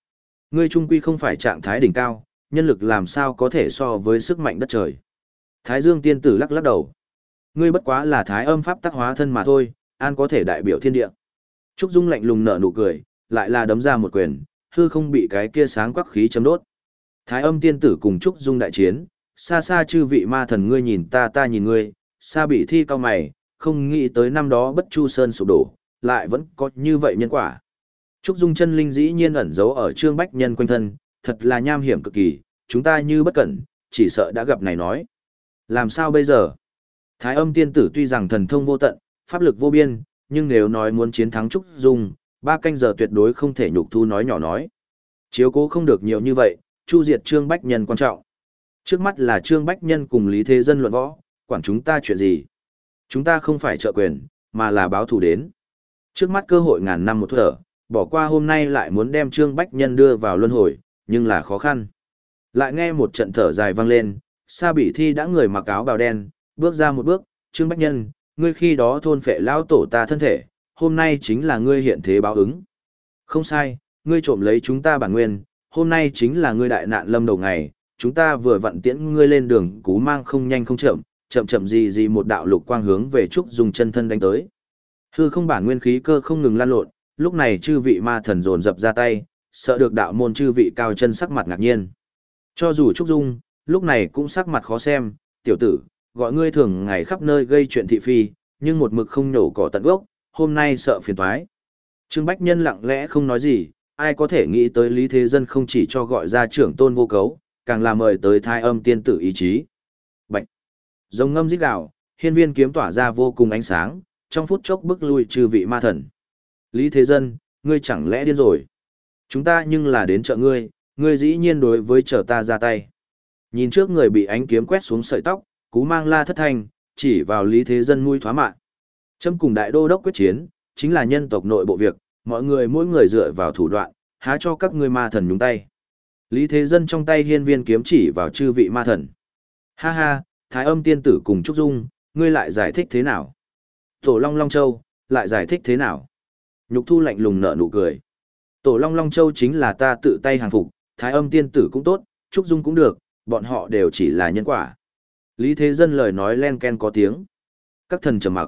Ngươi trung quy không phải trạng thái đỉnh cao, nhân lực làm sao có thể so với sức mạnh đất trời. Thái Dương tiên tử lắc lắc đầu. Ngươi bất quá là thái âm pháp tác hóa thân mà thôi, an có thể đại biểu thiên địa. Trúc Dung lạnh lùng nở nụ cười, lại là đấm ra một quyền, hư không bị cái kia sáng quắc khí chấm đốt. Thái âm tiên tử cùng Trúc Dung đại chiến, xa xa chư vị ma thần ngươi nhìn ta ta nhìn ngươi, xa bị thi cao mày, không nghĩ tới năm đó bất chu sơn sụp đổ, lại vẫn có như vậy nhân quả. Trúc Dung chân linh dĩ nhiên ẩn giấu ở Trương Bách Nhân quanh thân, thật là nham hiểm cực kỳ, chúng ta như bất cẩn, chỉ sợ đã gặp này nói. Làm sao bây giờ? Thái âm tiên tử tuy rằng thần thông vô tận, pháp lực vô biên, nhưng nếu nói muốn chiến thắng Trúc Dung, ba canh giờ tuyệt đối không thể nhục thu nói nhỏ nói. Chiếu cố không được nhiều như vậy, chu diệt Trương Bách Nhân quan trọng. Trước mắt là Trương Bách Nhân cùng Lý Thế Dân luận võ, quản chúng ta chuyện gì? Chúng ta không phải trợ quyền, mà là báo thù đến. Trước mắt cơ hội ngàn năm một thở, bỏ qua hôm nay lại muốn đem Trương Bách Nhân đưa vào luân hồi, nhưng là khó khăn. Lại nghe một trận thở dài vang lên, Sa Bỉ Thi đã người mặc áo bào đen, bước ra một bước, Trương Bách Nhân, ngươi khi đó thôn phệ lão tổ ta thân thể, hôm nay chính là ngươi hiện thế báo ứng. Không sai, ngươi trộm lấy chúng ta bản nguyên, hôm nay chính là ngươi đại nạn lâm đầu ngày, chúng ta vừa vặn tiễn ngươi lên đường cú mang không nhanh không chậm, chậm chậm gì gì một đạo lục quang hướng về Trúc Dung chân thân đánh tới. Hư không bản nguyên khí cơ không ngừng lan lộn, lúc này chư vị ma thần dồn dập ra tay, sợ được đạo môn chư vị cao chân sắc mặt ngạc nhiên. Cho dù Trúc Dung, lúc này cũng sắc mặt khó xem, tiểu tử, gọi ngươi thường ngày khắp nơi gây chuyện thị phi, nhưng một mực không nhổ cỏ tận gốc, hôm nay sợ phiền toái. Trương Bách Nhân lặng lẽ không nói gì, ai có thể nghĩ tới Lý Thế Dân không chỉ cho gọi ra trưởng tôn vô cấu, càng là mời tới thai âm tiên tử ý chí. Bạch! Rồng ngâm rít gào, hiên viên kiếm tỏa ra vô cùng ánh sáng, trong phút chốc bức lui trừ vị ma thần. Lý Thế Dân, ngươi chẳng lẽ điên rồi? Chúng ta nhưng là đến trợ ngươi, ngươi dĩ nhiên đối với trợ ta ra tay. Nhìn trước người bị ánh kiếm quét xuống sợi tóc, cú mang la thất thanh, chỉ vào Lý Thế Dân mũi thoá mạn. Châm cùng đại đô đốc quyết chiến, chính là nhân tộc nội bộ việc, mọi người mỗi người dựa vào thủ đoạn, há cho các ngươi ma thần nhúng tay. Lý Thế Dân trong tay hiên viên kiếm chỉ vào chư vị ma thần. Ha ha, Thái âm tiên tử cùng Trúc Dung, ngươi lại giải thích thế nào? Tổ Long Long Châu, lại giải thích thế nào? Nhục Thu lạnh lùng nở nụ cười. Tổ Long Long Châu chính là ta tự tay hàng phục, Thái âm tiên tử cũng tốt, Trúc Dung cũng được, bọn họ đều chỉ là nhân quả. Lý Thế Dân lời nói len ken có tiếng. Các thần trầm mặc.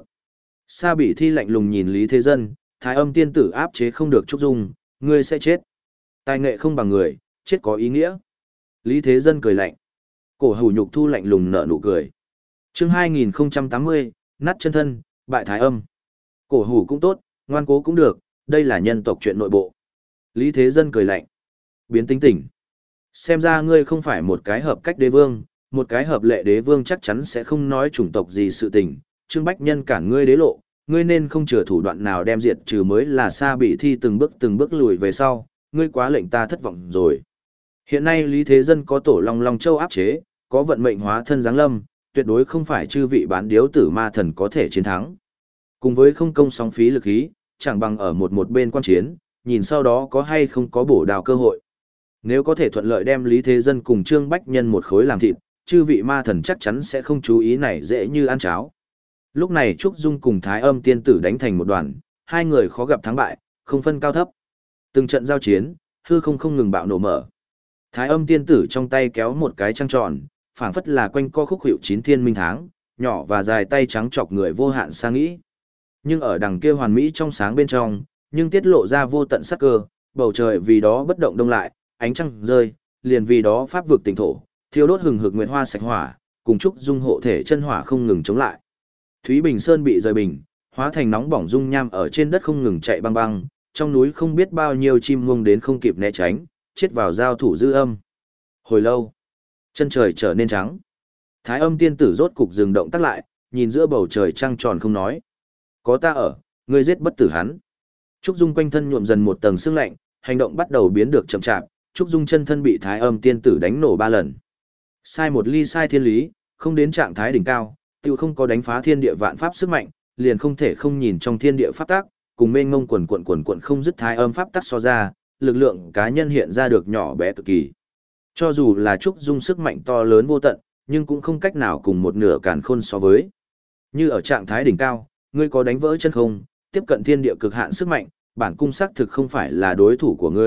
Sa Bỉ Thi lạnh lùng nhìn Lý Thế Dân, Thái âm tiên tử áp chế không được Trúc Dung, ngươi sẽ chết. Tài nghệ không bằng người, chết có ý nghĩa. Lý Thế Dân cười lạnh. Cổ Hủ Nhục Thu lạnh lùng nở nụ cười. Chương hai nghìn không trăm tám mươi, nát chân thân, bại Thái âm. Cổ Hủ cũng tốt, ngoan cố cũng được, đây là nhân tộc chuyện nội bộ. Lý Thế Dân cười lạnh. Biến tính tỉnh. Xem ra ngươi không phải một cái hợp cách đế vương, một cái hợp lệ đế vương chắc chắn sẽ không nói chủng tộc gì sự tình. Trương Bách Nhân cản ngươi đế lộ, ngươi nên không chừa thủ đoạn nào đem diệt trừ mới là Sa Bỉ Thi từng bước từng bước lùi về sau, ngươi quá lệnh ta thất vọng rồi. Hiện nay Lý Thế Dân có tổ Long Long Châu áp chế, có vận mệnh hóa thân giáng lâm, tuyệt đối không phải chư vị bán điếu tử ma thần có thể chiến thắng. Cùng với không công sóng phí lực khí, chẳng bằng ở một một bên quan chiến, nhìn sau đó có hay không có bổ đào cơ hội. Nếu có thể thuận lợi đem Lý Thế Dân cùng Trương Bách Nhân một khối làm thịt, chư vị ma thần chắc chắn sẽ không chú ý này dễ như ăn cháo. Lúc này Trúc Dung cùng Thái âm tiên tử đánh thành một đoàn, hai người khó gặp thắng bại, không phân cao thấp. Từng trận giao chiến, hư không không ngừng bạo nổ mở. Thái âm tiên tử trong tay kéo một cái trăng tròn, phảng phất là quanh co khúc hiệu chín thiên minh tháng, nhỏ và dài tay trắng chọc người vô hạn xa nghĩ. Nhưng ở đằng kia hoàn mỹ trong sáng bên trong, nhưng tiết lộ ra vô tận sắc cơ, bầu trời vì đó bất động đông lại, ánh trăng rơi, liền vì đó pháp vực tỉnh thổ, thiêu đốt hừng hực nguyệt hoa sạch hỏa, cùng Trúc Dung hộ thể chân hỏa không ngừng chống lại. Thúy Bình Sơn bị rời bình, hóa thành nóng bỏng dung nham ở trên đất không ngừng chạy băng băng, trong núi không biết bao nhiêu chim muông đến không kịp né tránh, chết vào giao thủ dư âm. Hồi lâu, chân trời trở nên trắng. Thái âm tiên tử rốt cục dừng động tác lại, nhìn giữa bầu trời trăng tròn không nói. Có ta ở, ngươi giết bất tử hắn. Trúc Dung quanh thân nhuộm dần một tầng sương lạnh, hành động bắt đầu biến được chậm chạp, Trúc Dung chân thân bị Thái âm tiên tử đánh nổ ba lần. Sai một ly sai thiên lý, không đến trạng thái đỉnh cao, tiêu không có đánh phá thiên địa vạn pháp sức mạnh, liền không thể không nhìn trong thiên địa pháp tác, cùng mênh ngông quần quần quần quần không dứt thái âm pháp tác so ra, lực lượng cá nhân hiện ra được nhỏ bé cực kỳ. Cho dù là Trúc Dung sức mạnh to lớn vô tận, nhưng cũng không cách nào cùng một nửa càn khôn so với. Như ở trạng thái đỉnh cao, ngươi có đánh vỡ chân không, tiếp cận thiên địa cực hạn sức mạnh, bản cung xác thực không phải là đối thủ của ngươi,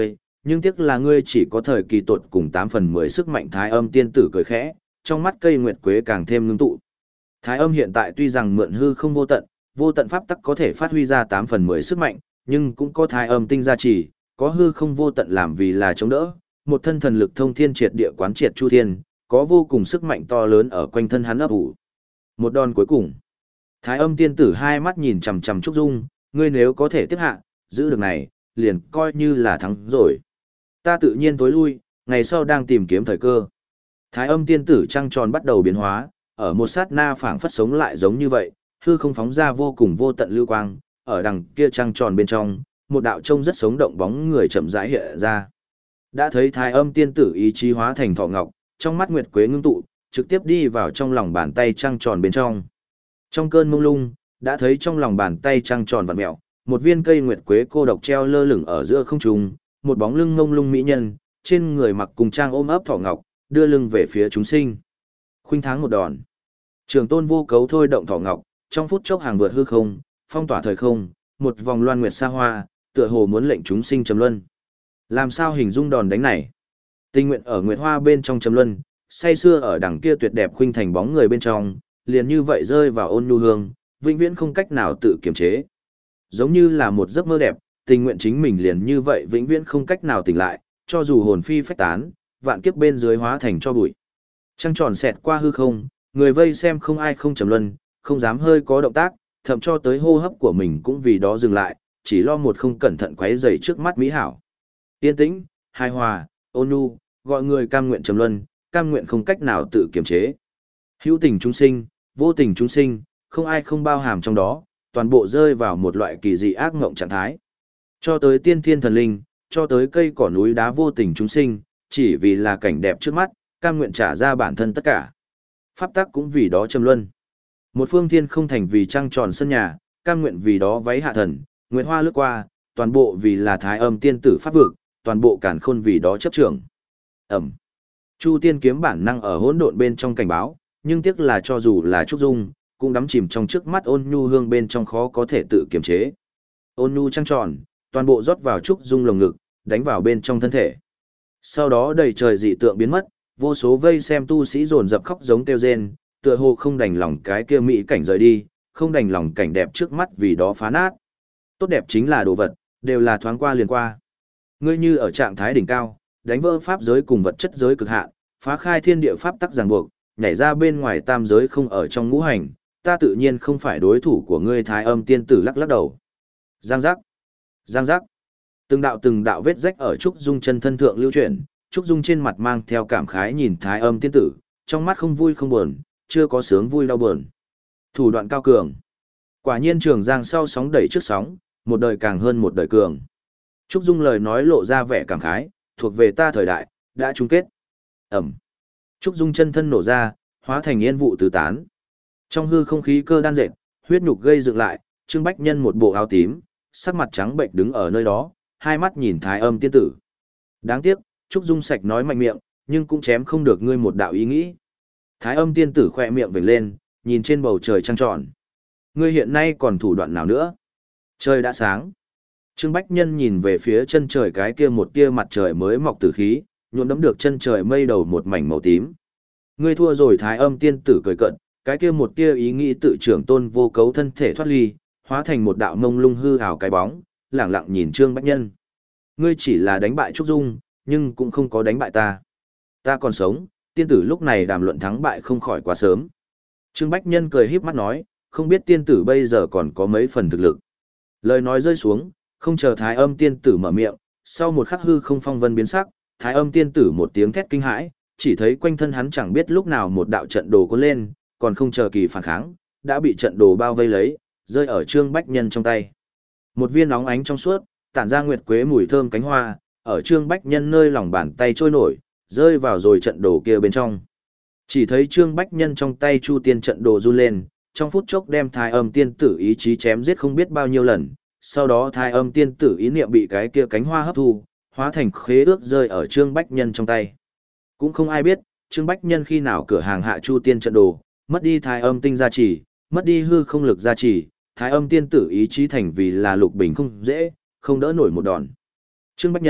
nhưng tiếc là ngươi chỉ có thời kỳ tột cùng tám phần mười sức mạnh Thái Âm tiên tử cười khẽ, trong mắt cây nguyệt quế càng thêm ngưng tụ. Thái Âm hiện tại tuy rằng mượn hư không vô tận, vô tận pháp tắc có thể phát huy ra tám phần mười sức mạnh, nhưng cũng có Thái Âm tinh gia trì, có hư không vô tận làm vì là chống đỡ, một thân thần lực thông thiên triệt địa quán triệt chu thiên, có vô cùng sức mạnh to lớn ở quanh thân hắn ấp ủ. Một đòn cuối cùng. Thái Âm tiên tử hai mắt nhìn chằm chằm Trúc Dung, ngươi nếu có thể tiếp hạ, giữ được này, liền coi như là thắng rồi. Ta tự nhiên tối lui, ngày sau đang tìm kiếm thời cơ. Thái Âm tiên tử trăng tròn bắt đầu biến hóa, ở một sát na phảng phất sống lại giống như vậy, hư không phóng ra vô cùng vô tận lưu quang, ở đằng kia trăng tròn bên trong, một đạo trông rất sống động bóng người chậm rãi hiện ra. Đã thấy Thái Âm tiên tử ý chí hóa thành thọ ngọc, trong mắt nguyệt quế ngưng tụ, trực tiếp đi vào trong lòng bàn tay trăng tròn bên trong. Trong cơn mông lung, đã thấy trong lòng bàn tay trăng tròn vặn mèo, một viên cây nguyệt quế cô độc treo lơ lửng ở giữa không trung, một bóng lưng mông lung mỹ nhân, trên người mặc cùng trang ôm ấp thọ ngọc, đưa lưng về phía chúng sinh. Khuynh tháng một đòn. Trường tôn vô cấu thôi động thọ ngọc, trong phút chốc hàng vượt hư không, phong tỏa thời không, một vòng loan nguyệt xa hoa, tựa hồ muốn lệnh chúng sinh trầm luân. Làm sao hình dung đòn đánh này? Tình nguyện ở nguyệt hoa bên trong trầm luân, say xưa ở đằng kia tuyệt đẹp khuynh thành bóng người bên trong, liền như vậy rơi vào ôn nhu hương, vĩnh viễn không cách nào tự kiềm chế. Giống như là một giấc mơ đẹp, tình nguyện chính mình liền như vậy vĩnh viễn không cách nào tỉnh lại, cho dù hồn phi phách tán, vạn kiếp bên dưới hóa thành cho bụi. Trăng tròn xẹt qua hư không, người vây xem không ai không trầm luân, không dám hơi có động tác, thậm cho tới hô hấp của mình cũng vì đó dừng lại, chỉ lo một không cẩn thận quấy rầy trước mắt mỹ hảo. Yên tĩnh, hài hòa, ôn nhu, gọi người cam nguyện trầm luân, cam nguyện không cách nào tự kiềm chế. Hữu tình chúng sinh, vô tình chúng sinh, không ai không bao hàm trong đó, toàn bộ rơi vào một loại kỳ dị ác ngộng trạng thái. Cho tới tiên thiên thần linh, cho tới cây cỏ núi đá vô tình chúng sinh, chỉ vì là cảnh đẹp trước mắt, cam nguyện trả ra bản thân tất cả. Pháp tắc cũng vì đó trầm luân. Một phương thiên không thành vì trăng tròn sân nhà, cam nguyện vì đó váy hạ thần, nguyệt hoa lướt qua, toàn bộ vì là Thái Âm tiên tử pháp vực, toàn bộ càn khôn vì đó chấp trưởng. Ẩm. Chu tiên kiếm bản năng ở hỗn độn bên trong cảnh báo, nhưng tiếc là cho dù là Trúc Dung, cũng đắm chìm trong trước mắt ôn nhu hương bên trong khó có thể tự kiềm chế. Ôn nhu trăng tròn, toàn bộ rót vào Trúc Dung lồng ngực, đánh vào bên trong thân thể. Sau đó đầy trời dị tượng biến mất, vô số vây xem tu sĩ dồn dập khóc giống kêu rên, tựa hồ không đành lòng cái kia mỹ cảnh rời đi, không đành lòng cảnh đẹp trước mắt vì đó phá nát. Tốt đẹp chính là đồ vật, đều là thoáng qua liền qua. Ngươi như ở trạng thái đỉnh cao, đánh vỡ pháp giới cùng vật chất giới cực hạn, phá khai thiên địa pháp tắc ràng buộc, nhảy ra bên ngoài tam giới không ở trong ngũ hành, ta tự nhiên không phải đối thủ của ngươi. Thái Âm tiên tử lắc lắc đầu. Giang giác, giang giác. Từng đạo từng đạo vết rách ở Trúc Dung chân thân thượng lưu chuyển, Trúc Dung trên mặt mang theo cảm khái nhìn Thái Âm tiên tử, trong mắt không vui không buồn, chưa có sướng vui đau buồn. Thủ đoạn cao cường. Quả nhiên Trường Giang sau sóng đẩy trước sóng, một đời càng hơn một đời cường. Trúc Dung lời nói lộ ra vẻ cảm khái, thuộc về ta thời đại, đã chung kết. Ẩm. Trúc Dung chân thân nổ ra, hóa thành yên vụ tứ tán. Trong hư không khí cơ đan dệt, huyết nhục gây dựng lại, Trương Bách Nhân một bộ áo tím, sắc mặt trắng bệnh đứng ở nơi đó, hai mắt nhìn Thái Âm tiên tử. Đáng tiếc, Trúc Dung sạch nói mạnh miệng, nhưng cũng chém không được ngươi một đạo ý nghĩ. Thái Âm tiên tử khỏe miệng vểnh lên, nhìn trên bầu trời trăng tròn. Ngươi hiện nay còn thủ đoạn nào nữa? Trời đã sáng. Trương Bách Nhân nhìn về phía chân trời cái kia một tia mặt trời mới mọc từ khí, nhuộm đẫm được chân trời mây đầu một mảnh màu tím. Ngươi thua rồi. Thái Âm tiên tử cười cợt, cái kia một tia ý nghĩ tự trưởng tôn vô cấu thân thể thoát ly, hóa thành một đạo mông lung hư ảo cái bóng, lẳng lặng nhìn Trương Bách Nhân. Ngươi chỉ là đánh bại Trúc Dung, nhưng cũng không có đánh bại ta. Ta còn sống, tiên tử lúc này đàm luận thắng bại không khỏi quá sớm. Trương Bách Nhân cười híp mắt nói, không biết tiên tử bây giờ còn có mấy phần thực lực. Lời nói rơi xuống, không chờ Thái Âm tiên tử mở miệng, sau một khắc hư không phong vân biến sắc, Thái Âm tiên tử một tiếng thét kinh hãi, chỉ thấy quanh thân hắn chẳng biết lúc nào một đạo trận đồ cuốn lên, còn không chờ kỳ phản kháng, đã bị trận đồ bao vây lấy, rơi ở Trương Bách Nhân trong tay. Một viên óng ánh trong suốt, tản ra nguyệt quế mùi thơm cánh hoa, ở Trương Bách Nhân nơi lòng bàn tay trôi nổi, rơi vào rồi trận đồ kia bên trong. Chỉ thấy Trương Bách Nhân trong tay Chu Tiên trận đồ run lên, trong phút chốc đem Thái Âm tiên tử ý chí chém giết không biết bao nhiêu lần, sau đó Thái Âm tiên tử ý niệm bị cái kia cánh hoa hấp thu, hóa thành khế ước rơi ở Trương Bách Nhân trong tay. Cũng không ai biết, Trương Bách Nhân khi nào cửa hàng hạ Chu Tiên trận đồ, mất đi Thái Âm tinh gia trì, mất đi hư không lực gia trì, Thái Âm tiên tử ý chí thành vì là lục bình không dễ, không đỡ nổi một đòn. Trương Bách Nhân,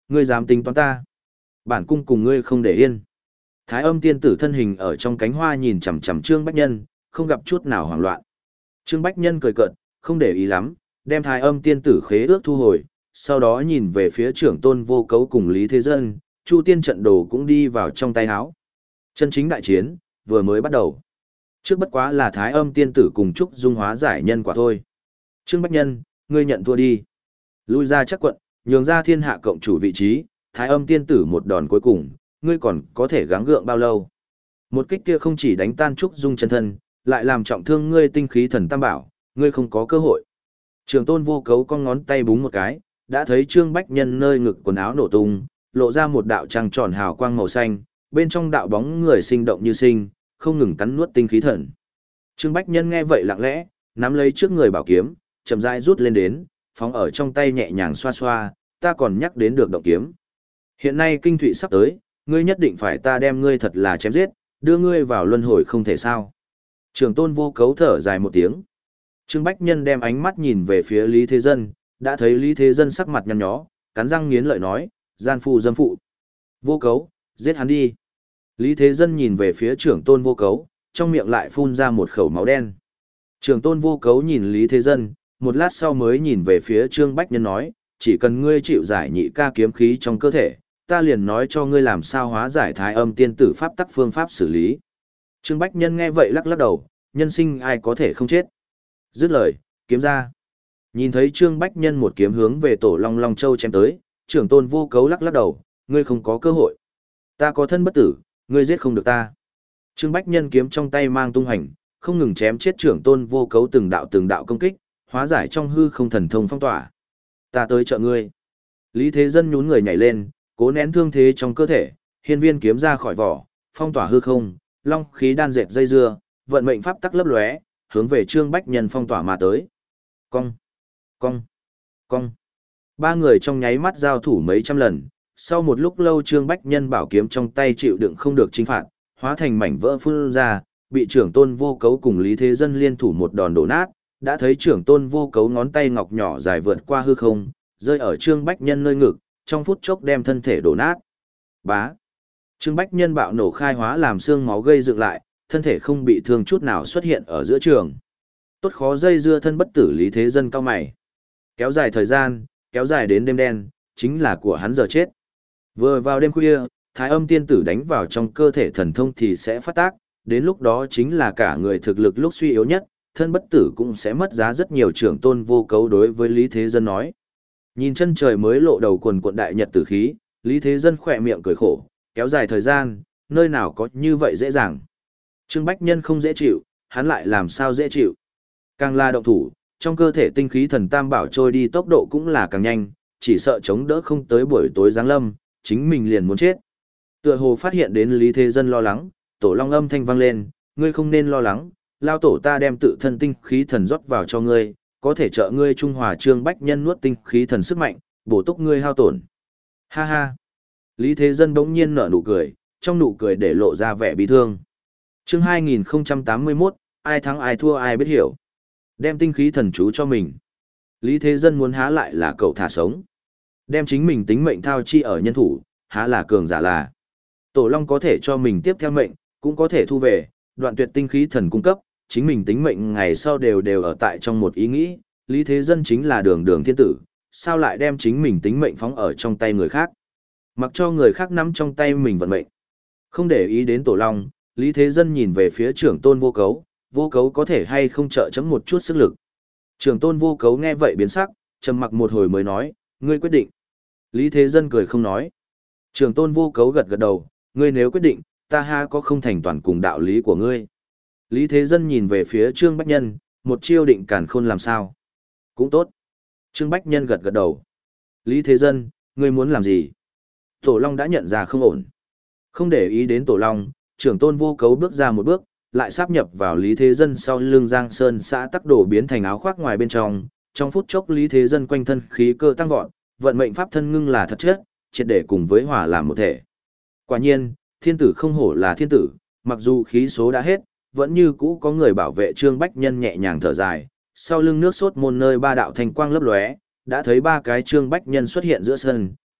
Ngươi dám tính toán ta? Bản cung cùng ngươi không để yên. Thái Âm tiên tử thân hình ở trong cánh hoa nhìn chằm chằm Trương Bách Nhân, không gặp chút nào hoảng loạn. Trương Bách Nhân cười cợt, không để ý lắm, đem Thái Âm tiên tử khế ước thu hồi, sau đó nhìn về phía trưởng tôn vô cấu cùng Lý Thế Dân, Chu Tiên trận đồ cũng đi vào trong tay áo. Chân chính đại chiến, vừa mới bắt đầu. Trước bất quá là Thái Âm tiên tử cùng Trúc Dung hóa giải nhân quả thôi. Trương Bách Nhân, ngươi nhận thua đi. Lui ra chắc quận, nhường ra thiên hạ cộng chủ vị trí, Thái Âm tiên tử một đòn cuối cùng, ngươi còn có thể gắng gượng bao lâu. Một kích kia không chỉ đánh tan Trúc Dung chân thân, lại làm trọng thương ngươi tinh khí thần tam bảo, ngươi không có cơ hội. Trường tôn vô cấu con ngón tay búng một cái, đã thấy Trương Bách Nhân nơi ngực quần áo nổ tung, lộ ra một đạo trăng tròn hào quang màu xanh, bên trong đạo bóng người sinh động như sinh, không ngừng cắn nuốt tinh khí thần. Trương Bách Nhân nghe vậy lặng lẽ, nắm lấy trước người bảo kiếm, chậm rãi rút lên đến, phóng ở trong tay nhẹ nhàng xoa xoa, ta còn nhắc đến được động kiếm. Hiện nay kinh thụy sắp tới, ngươi nhất định phải ta đem ngươi thật là chém giết, đưa ngươi vào luân hồi không thể sao. Trường tôn vô cấu thở dài một tiếng. Trương Bách Nhân đem ánh mắt nhìn về phía Lý Thế Dân, đã thấy Lý Thế Dân sắc mặt nhăn nhó, cắn răng nghiến lợi nói, gian phu dâm phụ. Vô cấu, giết hắn đi. Lý Thế Dân nhìn về phía trưởng tôn vô cấu, trong miệng lại phun ra một khẩu máu đen. Trưởng tôn vô cấu nhìn Lý Thế Dân, một lát sau mới nhìn về phía Trương Bách Nhân nói, chỉ cần ngươi chịu giải nhị ca kiếm khí trong cơ thể, ta liền nói cho ngươi làm sao hóa giải Thái Âm tiên tử pháp tắc phương pháp xử lý. Trương Bách Nhân nghe vậy lắc lắc đầu, nhân sinh ai có thể không chết. Dứt lời, kiếm ra. Nhìn thấy Trương Bách Nhân một kiếm hướng về tổ Long Long Châu chém tới, trưởng tôn vô cấu lắc lắc đầu, ngươi không có cơ hội. Ta có thân bất tử, ngươi giết không được ta. Trương Bách Nhân kiếm trong tay mang tung hành, không ngừng chém chết trưởng tôn vô cấu từng đạo từng đạo công kích, hóa giải trong hư không thần thông phong tỏa. Ta tới trợ ngươi. Lý Thế Dân nhún người nhảy lên, cố nén thương thế trong cơ thể, hiên viên kiếm ra khỏi vỏ, phong tỏa hư không, long khí đan dệt dây dưa, vận mệnh pháp tắc lấp lóe, hướng về Trương Bách Nhân phong tỏa mà tới. Cong, cong, cong. Ba người trong nháy mắt giao thủ mấy trăm lần, sau một lúc lâu Trương Bách Nhân bảo kiếm trong tay chịu đựng không được chinh phạt, hóa thành mảnh vỡ phun ra, bị trưởng tôn vô cấu cùng Lý Thế Dân liên thủ một đòn đổ nát, đã thấy trưởng tôn vô cấu ngón tay ngọc nhỏ dài vượt qua hư không, rơi ở Trương Bách Nhân nơi ngực, trong phút chốc đem thân thể đổ nát. Bá. Trương Bách Nhân bạo nổ khai hóa làm xương máu gây dựng lại, thân thể không bị thương chút nào xuất hiện ở giữa trường. Tốt khó dây dưa thân bất tử Lý Thế Dân cao mày. Kéo dài thời gian, kéo dài đến đêm đen, chính là của hắn giờ chết. Vừa vào đêm khuya, Thái Âm tiên tử đánh vào trong cơ thể thần thông thì sẽ phát tác, đến lúc đó chính là cả người thực lực lúc suy yếu nhất, thân bất tử cũng sẽ mất giá rất nhiều. Trưởng tôn vô cấu đối với Lý Thế Dân nói. Nhìn chân trời mới lộ đầu quần quận đại nhật tử khí, Lý Thế Dân khỏe miệng cười khổ, kéo dài thời gian, nơi nào có như vậy dễ dàng. Trương Bách Nhân không dễ chịu, hắn lại làm sao dễ chịu. Càng là động thủ, trong cơ thể tinh khí thần tam bảo trôi đi tốc độ cũng là càng nhanh, chỉ sợ chống đỡ không tới buổi tối giáng lâm, chính mình liền muốn chết. Tựa hồ phát hiện đến Lý Thế Dân lo lắng, tổ long âm thanh vang lên, ngươi không nên lo lắng, lao tổ ta đem tự thân tinh khí thần rót vào cho ngươi, có thể trợ ngươi trung hòa. Trương Bách Nhân nuốt tinh khí thần sức mạnh, bổ túc ngươi hao tổn. Ha ha. Lý Thế Dân bỗng nhiên nở nụ cười, trong nụ cười để lộ ra vẻ bi thương. Chương hai nghìn không trăm tám mươi mốt, ai thắng ai thua ai biết hiểu. Đem tinh khí thần chú cho mình. Lý Thế Dân muốn há lại là cậu thả sống. Đem chính mình tính mệnh thao chi ở nhân thủ, há là cường giả là. Tổ Long có thể cho mình tiếp theo mệnh, cũng có thể thu về, đoạn tuyệt tinh khí thần cung cấp, chính mình tính mệnh ngày sau đều đều ở tại trong một ý nghĩ, Lý Thế Dân chính là đường đường thiên tử, sao lại đem chính mình tính mệnh phóng ở trong tay người khác. Mặc cho người khác nắm trong tay mình vận mệnh. Không để ý đến Tổ Long, Lý Thế Dân nhìn về phía trưởng tôn vô cấu, vô cấu có thể hay không trợ chấm một chút sức lực. Trưởng tôn vô cấu nghe vậy biến sắc, trầm mặc một hồi mới nói, ngươi quyết định. Lý Thế Dân cười không nói. Trưởng tôn vô cấu gật gật đầu, ngươi nếu quyết định, ta ha có không thành toàn cùng đạo lý của ngươi. Lý Thế Dân nhìn về phía Trương Bách Nhân, một chiêu định càn khôn làm sao. Cũng tốt. Trương Bách Nhân gật gật đầu. Lý Thế Dân, ngươi muốn làm gì? Tổ Long đã nhận ra không ổn. Không để ý đến Tổ Long, trưởng tôn vô cấu bước ra một bước, lại sáp nhập vào Lý Thế Dân sau lưng Giang Sơn xã tắc đổ biến thành áo khoác ngoài bên trong. Trong phút chốc Lý Thế Dân quanh thân khí cơ tăng vọt, vận mệnh pháp thân ngưng là thật chất, triệt để cùng với hỏa làm một thể. Quả nhiên, thiên tử không hổ là thiên tử, mặc dù khí số đã hết, vẫn như cũ có người bảo vệ. Trương Bách Nhân nhẹ nhàng thở dài, sau lưng nước sốt môn nơi ba đạo thanh quang lấp lóe, đã thấy ba cái Trương Bách Nhân xuất hiện giữa sân,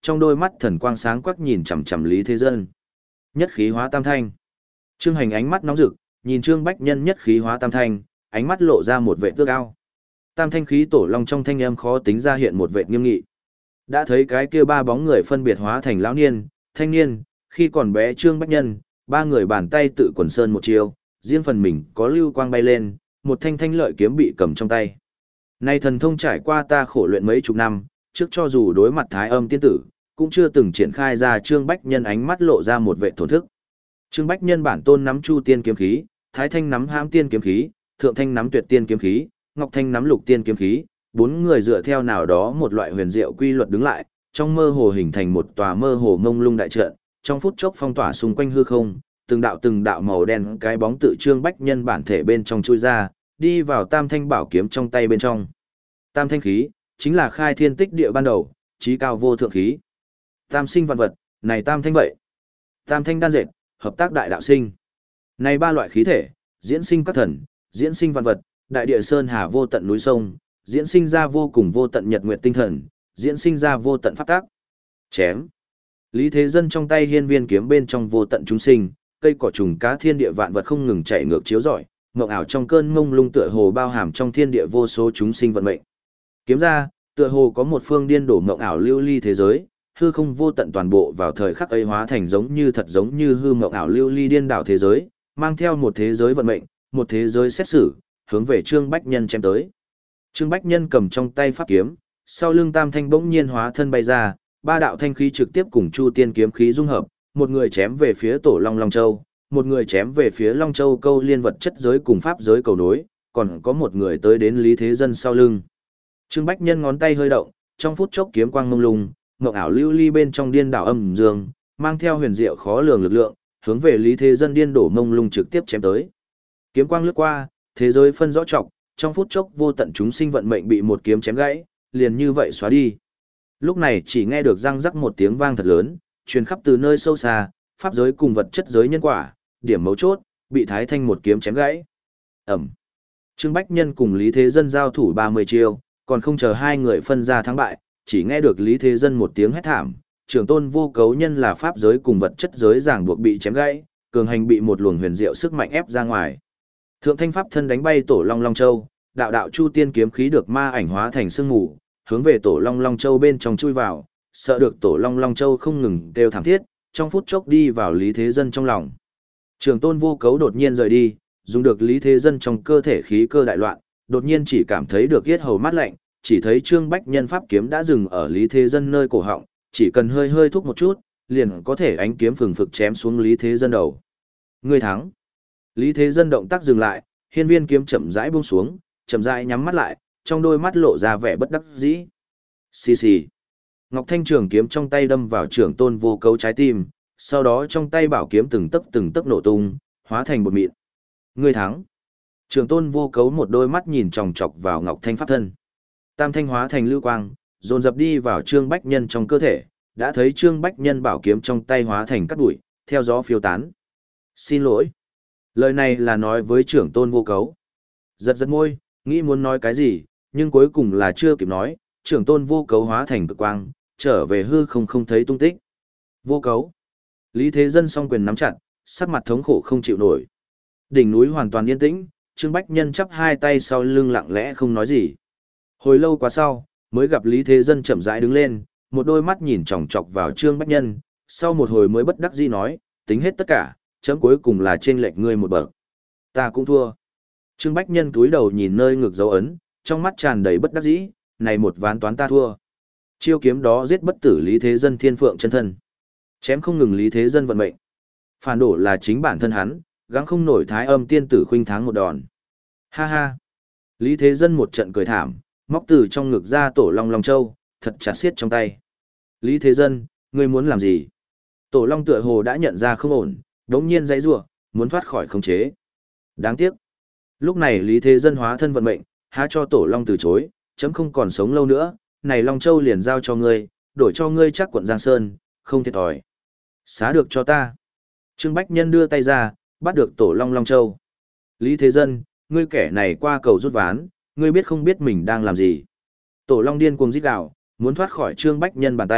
trong đôi mắt thần quang sáng quắc nhìn chằm chằm Lý Thế Dân. Nhất khí hóa tam thanh. Trương Hành ánh mắt nóng rực, nhìn Trương Bách Nhân nhất khí hóa tam thanh, ánh mắt lộ ra một vẻ tước ao. Tam thanh khí tổ long trong thanh âm khó tính ra hiện một vẻ nghiêm nghị. Đã thấy cái kia ba bóng người phân biệt hóa thành lão niên, thanh niên, khi còn bé Trương Bách Nhân, ba người bàn tay tự quần sơn một chiều, riêng phần mình có lưu quang bay lên, một thanh thanh lợi kiếm bị cầm trong tay. Nay thần thông trải qua ta khổ luyện mấy chục năm, trước cho dù đối mặt Thái Âm tiên tử, cũng chưa từng triển khai ra. Trương Bách Nhân ánh mắt lộ ra một vẻ thổn thức. Trương Bách Nhân bản tôn nắm Chu tiên kiếm khí, Thái Thanh nắm Hãm tiên kiếm khí, Thượng Thanh nắm Tuyệt tiên kiếm khí, Ngọc Thanh nắm Lục tiên kiếm khí, bốn người dựa theo nào đó một loại huyền diệu quy luật đứng lại, trong mơ hồ hình thành một tòa mơ hồ mông lung đại trận, trong phút chốc phong tỏa xung quanh hư không, từng đạo từng đạo màu đen cái bóng tự Trương Bách Nhân bản thể bên trong chui ra, đi vào Tam Thanh bảo kiếm trong tay bên trong. Tam Thanh khí chính là khai thiên tích địa ban đầu, chí cao vô thượng khí. Tam sinh vạn vật, này Tam Thanh vậy. Tam Thanh đan dệt, hợp tác đại đạo sinh. Này ba loại khí thể, diễn sinh các thần, diễn sinh vạn vật, đại địa sơn hà vô tận núi sông, diễn sinh ra vô cùng vô tận nhật nguyệt tinh thần, diễn sinh ra vô tận pháp tác. Chém. Lý Thế Dân trong tay hiên viên kiếm bên trong vô tận chúng sinh, cây cỏ trùng cá thiên địa vạn vật không ngừng chạy ngược chiếu rọi, mộng ảo trong cơn mông lung tựa hồ bao hàm trong thiên địa vô số chúng sinh vận mệnh. Kiếm ra, tựa hồ có một phương điên đổ mộng ảo lưu ly thế giới, hư không vô tận toàn bộ vào thời khắc ấy hóa thành giống như thật giống như hư mộng ảo lưu ly điên đảo thế giới, mang theo một thế giới vận mệnh, một thế giới xét xử, hướng về Trương Bách Nhân chém tới. Trương Bách Nhân cầm trong tay pháp kiếm, sau lưng Tam Thanh bỗng nhiên hóa thân bay ra, ba đạo thanh khí trực tiếp cùng Chu Tiên kiếm khí dung hợp, một người chém về phía Tổ Long Long Châu, một người chém về phía Long Châu câu liên vật chất giới cùng pháp giới cầu nối, còn có một người tới đến Lý Thế Dân sau lưng. Trương Bách Nhân ngón tay hơi động, trong phút chốc kiếm quang mông lung, ngọc ảo lưu ly bên trong điên đảo âm dương, mang theo huyền diệu khó lường lực lượng, hướng về Lý Thế Dân điên đổ mông lung trực tiếp chém tới. Kiếm quang lướt qua, thế giới phân rõ trọc, trong phút chốc vô tận chúng sinh vận mệnh bị một kiếm chém gãy, liền như vậy xóa đi. Lúc này chỉ nghe được răng rắc một tiếng vang thật lớn, truyền khắp từ nơi sâu xa, pháp giới cùng vật chất giới nhân quả, điểm mấu chốt, bị Thái Thanh một kiếm chém gãy. Ẩm. Trương Bách Nhân cùng Lý Thế Dân giao thủ ba mươi chiêu, còn không chờ hai người phân ra thắng bại, chỉ nghe được Lý Thế Dân một tiếng hét thảm, trưởng tôn vô cấu nhân là pháp giới cùng vật chất giới ràng buộc bị chém gãy, cường hành bị một luồng huyền diệu sức mạnh ép ra ngoài. Thượng Thanh pháp thân đánh bay Tổ Long Long Châu, đạo đạo Chu Tiên kiếm khí được ma ảnh hóa thành sương mù, hướng về Tổ Long Long Châu bên trong chui vào, sợ được Tổ Long Long Châu không ngừng kêu thảm thiết, trong phút chốc đi vào Lý Thế Dân trong lòng. Trường tôn vô cấu đột nhiên rời đi, dùng được Lý Thế Dân trong cơ thể khí cơ đại loạn, đột nhiên chỉ cảm thấy được yết hầu mát lạnh, chỉ thấy Trương Bách Nhân pháp kiếm đã dừng ở Lý Thế Dân nơi cổ họng, chỉ cần hơi hơi thúc một chút, liền có thể ánh kiếm phừng phực chém xuống Lý Thế Dân đầu. Người thắng. Lý Thế Dân động tác dừng lại, hiên viên kiếm chậm rãi buông xuống, chậm rãi nhắm mắt lại, trong đôi mắt lộ ra vẻ bất đắc dĩ. Xì xì. Ngọc Thanh trường kiếm trong tay đâm vào trưởng tôn vô cấu trái tim, sau đó trong tay bảo kiếm từng tấc từng tấc nổ tung, hóa thành bột mịn. Người thắng. Trưởng tôn vô cấu một đôi mắt nhìn chòng chọc vào Ngọc Thanh pháp thân. Tam thanh hóa thành lưu quang, dồn dập đi vào Trương Bách Nhân trong cơ thể, đã thấy Trương Bách Nhân bảo kiếm trong tay hóa thành cát bụi, theo gió phiêu tán. Xin lỗi. Lời này là nói với trưởng tôn vô cấu. Giật giật môi, nghĩ muốn nói cái gì, nhưng cuối cùng là chưa kịp nói, trưởng tôn vô cấu hóa thành cực quang, trở về hư không không thấy tung tích. Vô cấu. Lý Thế Dân song quyền nắm chặt, sắc mặt thống khổ không chịu nổi. Đỉnh núi hoàn toàn yên tĩnh, Trương Bách Nhân chắp hai tay sau lưng lặng lẽ không nói gì. Hồi lâu quá sau, mới gặp Lý Thế Dân chậm rãi đứng lên, một đôi mắt nhìn chòng chọc vào Trương Bách Nhân, sau một hồi mới bất đắc dĩ nói, tính hết tất cả, chấm cuối cùng là trên lệch ngươi một bậc. Ta cũng thua. Trương Bách Nhân cúi đầu nhìn nơi ngực dấu ấn, trong mắt tràn đầy bất đắc dĩ, này một ván toán ta thua. Chiêu kiếm đó giết bất tử Lý Thế Dân thiên phượng chân thân. Chém không ngừng Lý Thế Dân vận mệnh. Phản đổ là chính bản thân hắn, gắng không nổi Thái Âm tiên tử khuynh thắng một đòn. Ha ha. Lý Thế Dân một trận cười thảm, móc từ trong ngực ra Tổ Long Long Châu, thật chặt xiết trong tay. Lý Thế Dân, ngươi muốn làm gì? Tổ Long tựa hồ đã nhận ra không ổn, đống nhiên dãy rủa, muốn thoát khỏi khống chế. Đáng tiếc. Lúc này Lý Thế Dân hóa thân vận mệnh, há cho Tổ Long từ chối, chấm không còn sống lâu nữa, này Long Châu liền giao cho ngươi, đổi cho ngươi chắc quận Giang Sơn, không thiệt thòi. Xá được cho ta. Trương Bách Nhân đưa tay ra, bắt được Tổ Long Long Châu. Lý Thế Dân, ngươi kẻ này qua cầu rút ván, ngươi biết không biết mình đang làm gì. Tổ Long điên cuồng rít gào, muốn thoát khỏi Trương Bách Nhân bàn tay,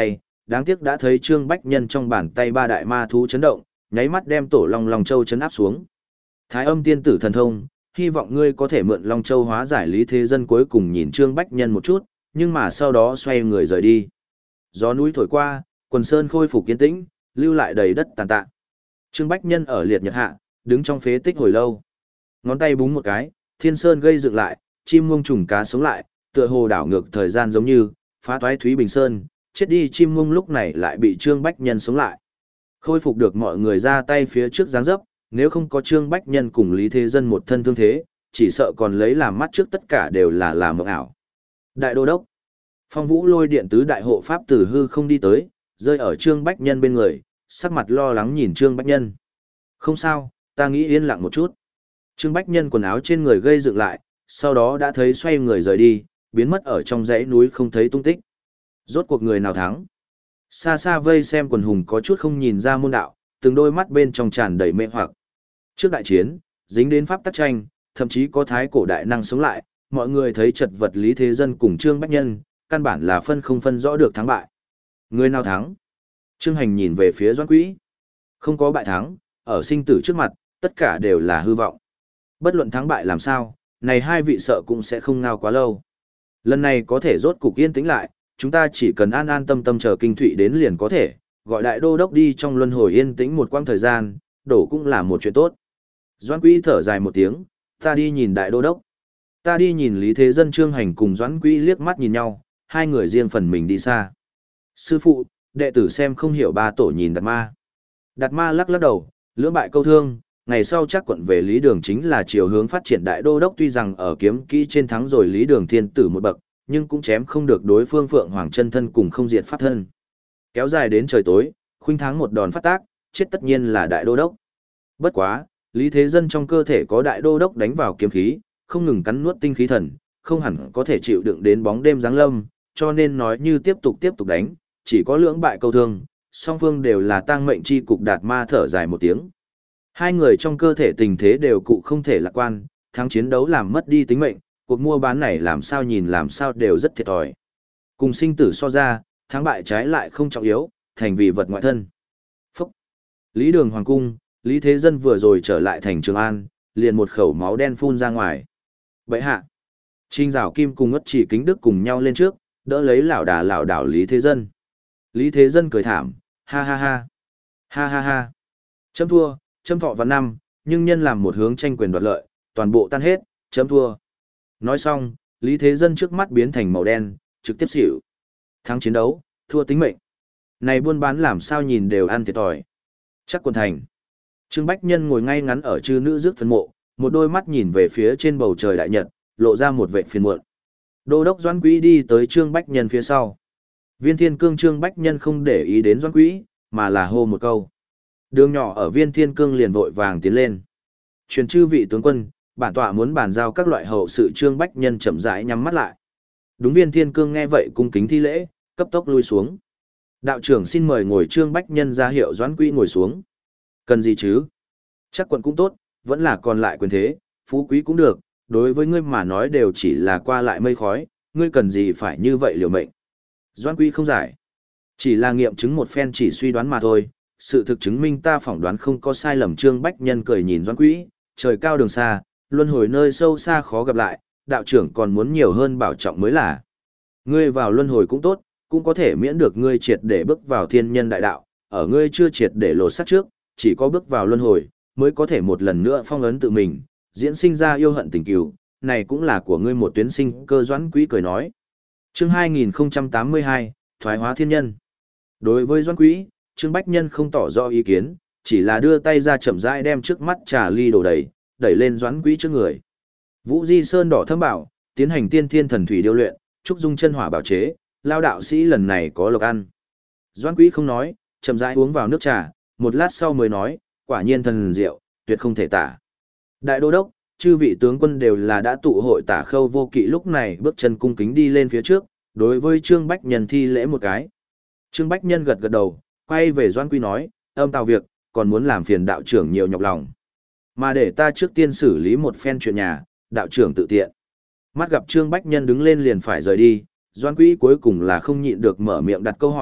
đáng tiếc đã thấy Trương Bách Nhân trong bàn tay ba đại ma thú chấn động, nháy mắt đem tổ Long Long Châu chấn áp xuống. Thái Âm tiên tử thần thông, hy vọng ngươi có thể mượn Long Châu hóa giải Lý Thế Dân cuối cùng nhìn Trương Bách Nhân một chút, nhưng mà sau đó xoay người rời đi. Gió núi thổi qua, quần sơn khôi phục yên tĩnh, lưu lại đầy đất tàn tạ. Trương Bách Nhân ở liệt nhật hạ, đứng trong phế tích hồi lâu. Ngón tay búng một cái, thiên sơn gây dựng lại, chim muông trùng cá sống lại, tựa hồ đảo ngược thời gian giống như, phá toái Thúy Bình Sơn, chết đi chim muông lúc này lại bị Trương Bách Nhân sống lại. Khôi phục được mọi người ra tay phía trước giáng dấp, nếu không có Trương Bách Nhân cùng Lý Thế Dân một thân thương thế, chỉ sợ còn lấy làm mắt trước tất cả đều là làm mộng ảo. Đại Đô Đốc, Phong Vũ lôi điện tứ đại hộ pháp tử hư không đi tới, rơi ở Trương Bách Nhân bên người, sắc mặt lo lắng nhìn Trương Bách Nhân. Không sao, ta nghĩ yên lặng một chút. Trương Bách Nhân quần áo trên người gây dựng lại, sau đó đã thấy xoay người rời đi, biến mất ở trong dãy núi không thấy tung tích. Rốt cuộc người nào thắng? Xa xa vây xem quần hùng có chút không nhìn ra môn đạo, từng đôi mắt bên trong tràn đầy mê hoặc. Trước đại chiến, dính đến pháp tắc tranh, thậm chí có thái cổ đại năng sống lại, mọi người thấy chật vật Lý Thế Dân cùng Trương Bách Nhân, căn bản là phân không phân rõ được thắng bại. Người nào thắng? Trương Hành nhìn về phía Doãn Quỹ. Không có bại thắng, ở sinh tử trước mặt, tất cả đều là hư vọng. Bất luận thắng bại làm sao, này hai vị sợ cũng sẽ không ngao quá lâu. Lần này có thể rốt cục yên tĩnh lại, chúng ta chỉ cần an an tâm tâm chờ kinh thụy đến liền có thể, gọi đại đô đốc đi trong luân hồi yên tĩnh một quãng thời gian, đổ cũng là một chuyện tốt. Doãn Quỹ thở dài một tiếng, ta đi nhìn đại đô đốc. Ta đi nhìn Lý Thế Dân. Trương Hành cùng Doãn Quỹ liếc mắt nhìn nhau, hai người riêng phần mình đi xa. Sư phụ, đệ tử xem không hiểu ba tổ nhìn Đạt Ma. Đạt Ma lắc lắc đầu, lưỡng bại câu thương, ngày sau chắc quận về Lý Đường chính là chiều hướng phát triển đại đô đốc, tuy rằng ở kiếm kỹ trên thắng rồi Lý Đường thiên tử một bậc, nhưng cũng chém không được đối phương Phượng Hoàng chân thân cùng không diệt pháp thân. Kéo dài đến trời tối, khuynh thắng một đòn phát tác, chết tất nhiên là đại đô đốc. Bất quá, Lý Thế Dân trong cơ thể có đại đô đốc đánh vào kiếm khí, không ngừng cắn nuốt tinh khí thần, không hẳn có thể chịu đựng đến bóng đêm giáng lâm, cho nên nói như tiếp tục tiếp tục đánh, chỉ có lưỡng bại câu thương, song phương đều là tang mệnh chi cục. Đạt Ma thở dài một tiếng. Hai người trong cơ thể tình thế đều cụ không thể lạc quan, thắng chiến đấu làm mất đi tính mệnh, cuộc mua bán này làm sao nhìn làm sao đều rất thiệt thòi. Cùng sinh tử so ra, thắng bại trái lại không trọng yếu, thành vì vật ngoại thân. Phúc! Lý Đường Hoàng cung, Lý Thế Dân vừa rồi trở lại thành Trường An, liền một khẩu máu đen phun ra ngoài. Bệ hạ! Trinh Giảo Kim cùng Ngất Chỉ Kính Đức cùng nhau lên trước, đỡ lấy lảo đà lảo đảo Lý Thế Dân. Lý Thế Dân cười thảm, ha ha ha, ha ha ha. Chấm thua, chấm thọ vạn năm, nhưng nhân làm một hướng tranh quyền đoạt lợi, toàn bộ tan hết, chấm thua. Nói xong, Lý Thế Dân trước mắt biến thành màu đen, trực tiếp xỉu. Thắng chiến đấu, thua tính mệnh. Này buôn bán làm sao nhìn đều ăn thiệt thòi. Chắc quận thành. Trương Bách Nhân ngồi ngay ngắn ở chư nữ rước phân mộ, một đôi mắt nhìn về phía trên bầu trời đại nhật, lộ ra một vẻ phiền muộn. Đô đốc Doãn Quỹ đi tới Trương Bách Nhân phía sau. Viên Thiên Cương Trương Bách Nhân không để ý đến Doãn Quỹ, mà là hô một câu. Đường nhỏ ở Viên Thiên Cương liền vội vàng tiến lên. Truyền chư vị tướng quân, bản tọa muốn bàn giao các loại hậu sự. Trương Bách Nhân chậm rãi nhắm mắt lại. Đúng. Viên Thiên Cương nghe vậy cung kính thi lễ, cấp tốc lui xuống. Đạo trưởng xin mời ngồi. Trương Bách Nhân ra hiệu Doãn Quỹ ngồi xuống. Cần gì chứ? Chắc quận cũng tốt, vẫn là còn lại quyền thế, phú quý cũng được, đối với ngươi mà nói đều chỉ là qua lại mây khói, ngươi cần gì phải như vậy liều mệnh. Doãn Quỹ không giải. Chỉ là nghiệm chứng một phen chỉ suy đoán mà thôi, sự thực chứng minh ta phỏng đoán không có sai lầm. Trương Bách Nhân cười nhìn Doãn Quỹ, trời cao đường xa, luân hồi nơi sâu xa khó gặp lại, đạo trưởng còn muốn nhiều hơn bảo trọng mới là. Ngươi vào luân hồi cũng tốt, cũng có thể miễn được ngươi triệt để bước vào thiên nhân đại đạo, ở ngươi chưa triệt để lột xác trước, chỉ có bước vào luân hồi, mới có thể một lần nữa phong ấn tự mình, diễn sinh ra yêu hận tình cừu, này cũng là của ngươi một tuyến sinh cơ. Doãn Quỹ cười nói. Chương hai nghìn không trăm tám mươi hai, thoái hóa thiên nhân. Đối với Doãn Quỹ, Trương Bách Nhân không tỏ rõ ý kiến, chỉ là đưa tay ra chậm rãi đem trước mắt trà ly đổ đầy, đẩy lên Doãn Quỹ trước người. Vũ Di Sơn đỏ thâm bảo, tiến hành tiên thiên thần thủy điêu luyện, trúc dung chân hỏa bảo chế, lao đạo sĩ lần này có lộc ăn. Doãn Quỹ không nói, chậm rãi uống vào nước trà, một lát sau mới nói, quả nhiên thần diệu, tuyệt không thể tả. Đại đô đốc, chư vị tướng quân đều là đã tụ hội. Tả Khâu Vô Kỵ lúc này bước chân cung kính đi lên phía trước, đối với Trương Bách Nhân thi lễ một cái. Trương Bách Nhân gật gật đầu, quay về Doãn Quỹ nói, âm tào việc, còn muốn làm phiền đạo trưởng nhiều nhọc lòng. Mà để ta trước tiên xử lý một phen chuyện nhà, đạo trưởng tự tiện. Mắt gặp Trương Bách Nhân đứng lên liền phải rời đi, Doãn Quỹ cuối cùng là không nhịn được mở miệng đặt câu hỏi,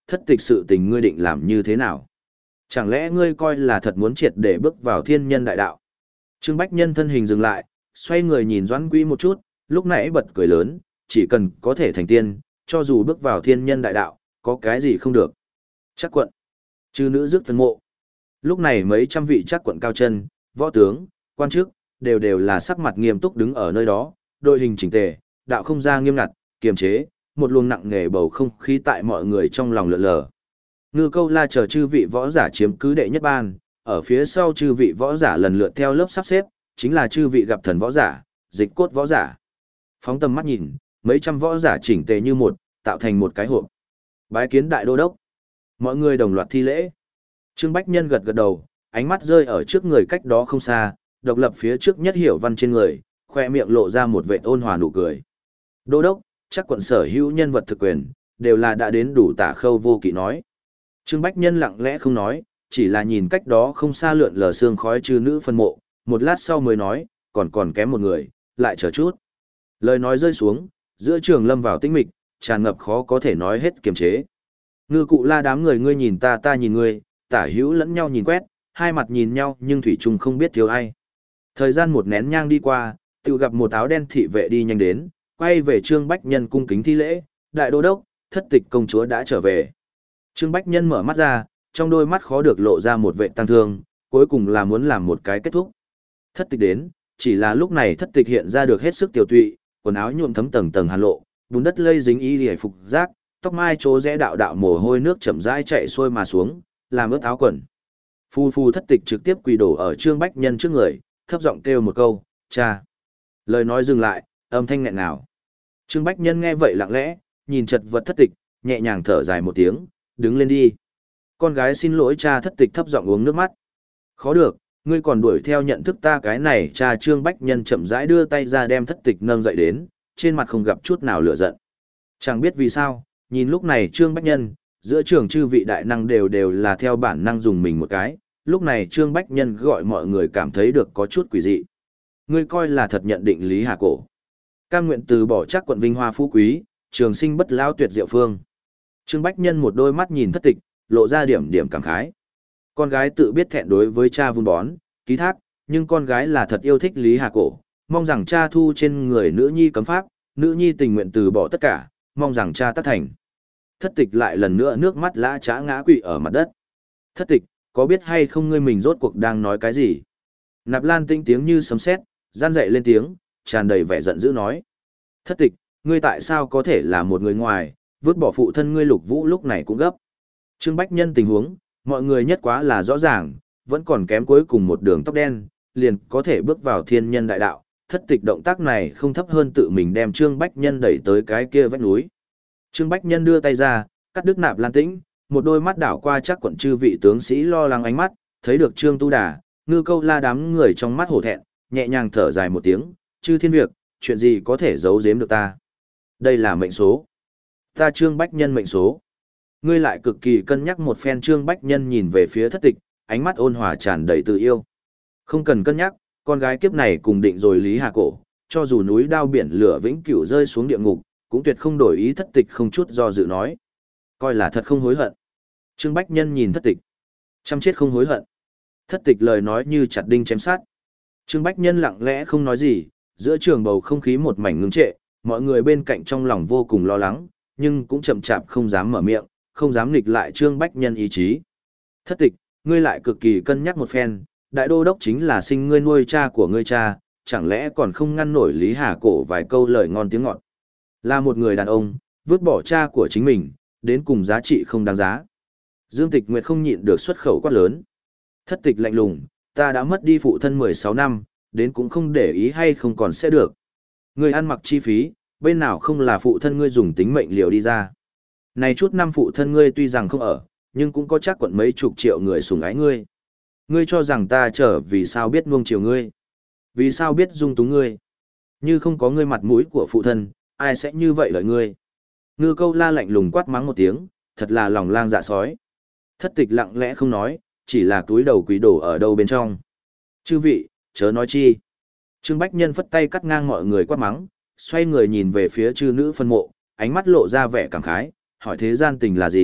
thất tịch sự tình ngươi định làm như thế nào? Chẳng lẽ ngươi coi là thật muốn triệt để bước vào thiên nhân đại đạo? Trương Bách Nhân thân hình dừng lại, xoay người nhìn Doãn Quý một chút, lúc nãy bật cười lớn, chỉ cần có thể thành tiên, cho dù bước vào thiên nhân đại đạo, có cái gì không được. Chắc quận, chư nữ rước phân mộ. Lúc này mấy trăm vị chắc quận cao chân, võ tướng, quan chức, đều đều là sắc mặt nghiêm túc đứng ở nơi đó, đội hình chỉnh tề, đạo không ra nghiêm ngặt, kiềm chế, một luồng nặng nề bầu không khí tại mọi người trong lòng lượn lờ. Ngư Câu La chờ chư vị võ giả chiếm cứ đệ nhất ban, ở phía sau chư vị võ giả lần lượt theo lớp sắp xếp, chính là chư vị gặp thần võ giả, dịch cốt võ giả. Phóng tầm mắt nhìn, mấy trăm võ giả chỉnh tề như một, tạo thành một cái hộp. Bái kiến đại đô đốc. Mọi người đồng loạt thi lễ. Trương Bách Nhân gật gật đầu, ánh mắt rơi ở trước người cách đó không xa, độc lập phía trước nhất hiểu văn trên người, khoe miệng lộ ra một vệt ôn hòa nụ cười. Đô đốc, chắc quận sở hữu nhân vật thực quyền, đều là đã đến đủ tả khâu vô kỵ nói. Trương Bách Nhân lặng lẽ không nói, chỉ là nhìn cách đó không xa lượn lờ sương khói chư nữ phân mộ, một lát sau mới nói, còn còn kém một người, lại chờ chút. Lời nói rơi xuống, giữa trường lâm vào tĩnh mịch, tràn ngập khó có thể nói hết kiềm chế. Ngư Cụ La đám người ngươi nhìn ta ta nhìn ngươi, tả hữu lẫn nhau nhìn quét, hai mặt nhìn nhau nhưng thủy chung không biết thiếu ai. Thời gian một nén nhang đi qua, tự gặp một áo đen thị vệ đi nhanh đến, quay về Trương Bách Nhân cung kính thi lễ, đại đô đốc, thất tịch công chúa đã trở về. Trương Bách Nhân mở mắt ra, trong đôi mắt khó được lộ ra một vệ tăng thương, cuối cùng là muốn làm một cái kết thúc. Thất tịch đến, chỉ là lúc này thất tịch hiện ra được hết sức tiểu tụy, quần áo nhuộm thấm tầng tầng hàn lộ, bùn đất lây dính y liễu phục giác, tóc mai chỗ rẽ đạo đạo mồ hôi nước chậm rãi chạy xuôi mà xuống, làm ướt áo quần. Phu phu thất tịch trực tiếp quỳ đổ ở Trương Bách Nhân trước người, thấp giọng kêu một câu, cha. Lời nói dừng lại, âm thanh nghẹn ngào. Trương Bách Nhân nghe vậy lặng lẽ, nhìn chật vật thất tịch, nhẹ nhàng thở dài một tiếng, đứng lên đi. Con gái xin lỗi cha. Thất tịch thấp giọng uống nước mắt. Khó được, ngươi còn đuổi theo nhận thức ta cái này. Cha. Trương Bách Nhân chậm rãi đưa tay ra đem thất tịch nâng dậy đến, trên mặt không gặp chút nào lửa giận. Chẳng biết vì sao, nhìn lúc này Trương Bách Nhân, giữa trường chư vị đại năng đều đều là theo bản năng dùng mình một cái, lúc này Trương Bách Nhân gọi mọi người cảm thấy được có chút quỷ dị. Ngươi coi là thật nhận định Lý Hà Cổ. Cam nguyện từ bỏ chắc quận vinh hoa phú quý, trường sinh bất lao tuyệt diệu phương. Trương Bách Nhân một đôi mắt nhìn thất tịch, lộ ra điểm điểm cảm khái. Con gái tự biết thẹn đối với cha vun bón, ký thác, nhưng con gái là thật yêu thích Lý Hà Cổ, mong rằng cha thu trên người nữ nhi cấm pháp, nữ nhi tình nguyện từ bỏ tất cả, mong rằng cha tất thành. Thất tịch lại lần nữa nước mắt lã chã ngã quỵ ở mặt đất. Thất tịch, có biết hay không ngươi mình rốt cuộc đang nói cái gì? Nạp Lan Tinh tiếng như sấm sét, gian dậy lên tiếng, tràn đầy vẻ giận dữ nói. Thất tịch, ngươi tại sao có thể là một người ngoài, vứt bỏ phụ thân ngươi Lục Vũ lúc này cũng gấp. Trương Bách Nhân tình huống, mọi người nhất quá là rõ ràng, vẫn còn kém cuối cùng một đường tóc đen, liền có thể bước vào thiên nhân đại đạo. Thất tịch động tác này không thấp hơn tự mình đem Trương Bách Nhân đẩy tới cái kia vách núi. Trương Bách Nhân đưa tay ra, cắt đứt Nạp Lan Tĩnh, một đôi mắt đảo qua chắc quận chư vị tướng sĩ lo lắng ánh mắt, thấy được Trương Tu Đà, Ngư Câu La đám người trong mắt hổ thẹn, nhẹ nhàng thở dài một tiếng, chư thiên việc, chuyện gì có thể giấu giếm được ta. Đây là mệnh số. Ta Trương Bách Nhân mệnh số. Ngươi lại cực kỳ cân nhắc một phen. Trương Bách Nhân nhìn về phía thất tịch, ánh mắt ôn hòa tràn đầy tự yêu. Không cần cân nhắc, con gái kiếp này cùng định rồi Lý Hà Cổ, cho dù núi đao biển lửa vĩnh cửu rơi xuống địa ngục, cũng tuyệt không đổi ý. Thất tịch không chút do dự nói. Coi là thật không hối hận. Trương Bách Nhân nhìn thất tịch. Chăm chết không hối hận. Thất tịch lời nói như chặt đinh chém sát. Trương Bách Nhân lặng lẽ không nói gì, giữa trường bầu không khí một mảnh ngưng trệ, mọi người bên cạnh trong lòng vô cùng lo lắng, nhưng cũng chậm chạp không dám mở miệng, không dám nghịch lại Trương Bách Nhân ý chí. Thất tịch, ngươi lại cực kỳ cân nhắc một phen, đại đô đốc chính là sinh ngươi nuôi cha của ngươi cha, chẳng lẽ còn không ngăn nổi Lý Hà Cổ vài câu lời ngon tiếng ngọt. Là một người đàn ông, vứt bỏ cha của chính mình, đến cùng giá trị không đáng giá. Dương Tịch Nguyệt không nhịn được xuất khẩu quát lớn. Thất tịch lạnh lùng, ta đã mất đi phụ thân mười sáu năm, đến cũng không để ý hay không còn sẽ được. Ngươi ăn mặc chi phí, bên nào không là phụ thân ngươi dùng tính mệnh liều đi ra. Này chút năm phụ thân ngươi tuy rằng không ở, nhưng cũng có chắc quận mấy chục triệu người sủng ái ngươi. Ngươi cho rằng ta trở vì sao biết nuông chiều ngươi? Vì sao biết dung túng ngươi? Như không có ngươi mặt mũi của phụ thân, ai sẽ như vậy lợi ngươi? Ngư Câu La lạnh lùng quát mắng một tiếng, thật là lòng lang dạ sói. Thất tịch lặng lẽ không nói, chỉ là túi đầu quỳ đổ ở đâu bên trong. Chư vị, chớ nói chi. Trương Bách Nhân phất tay cắt ngang mọi người quát mắng, xoay người nhìn về phía chư nữ phân mộ, ánh mắt lộ ra vẻ cảm khái, hỏi thế gian tình là gì,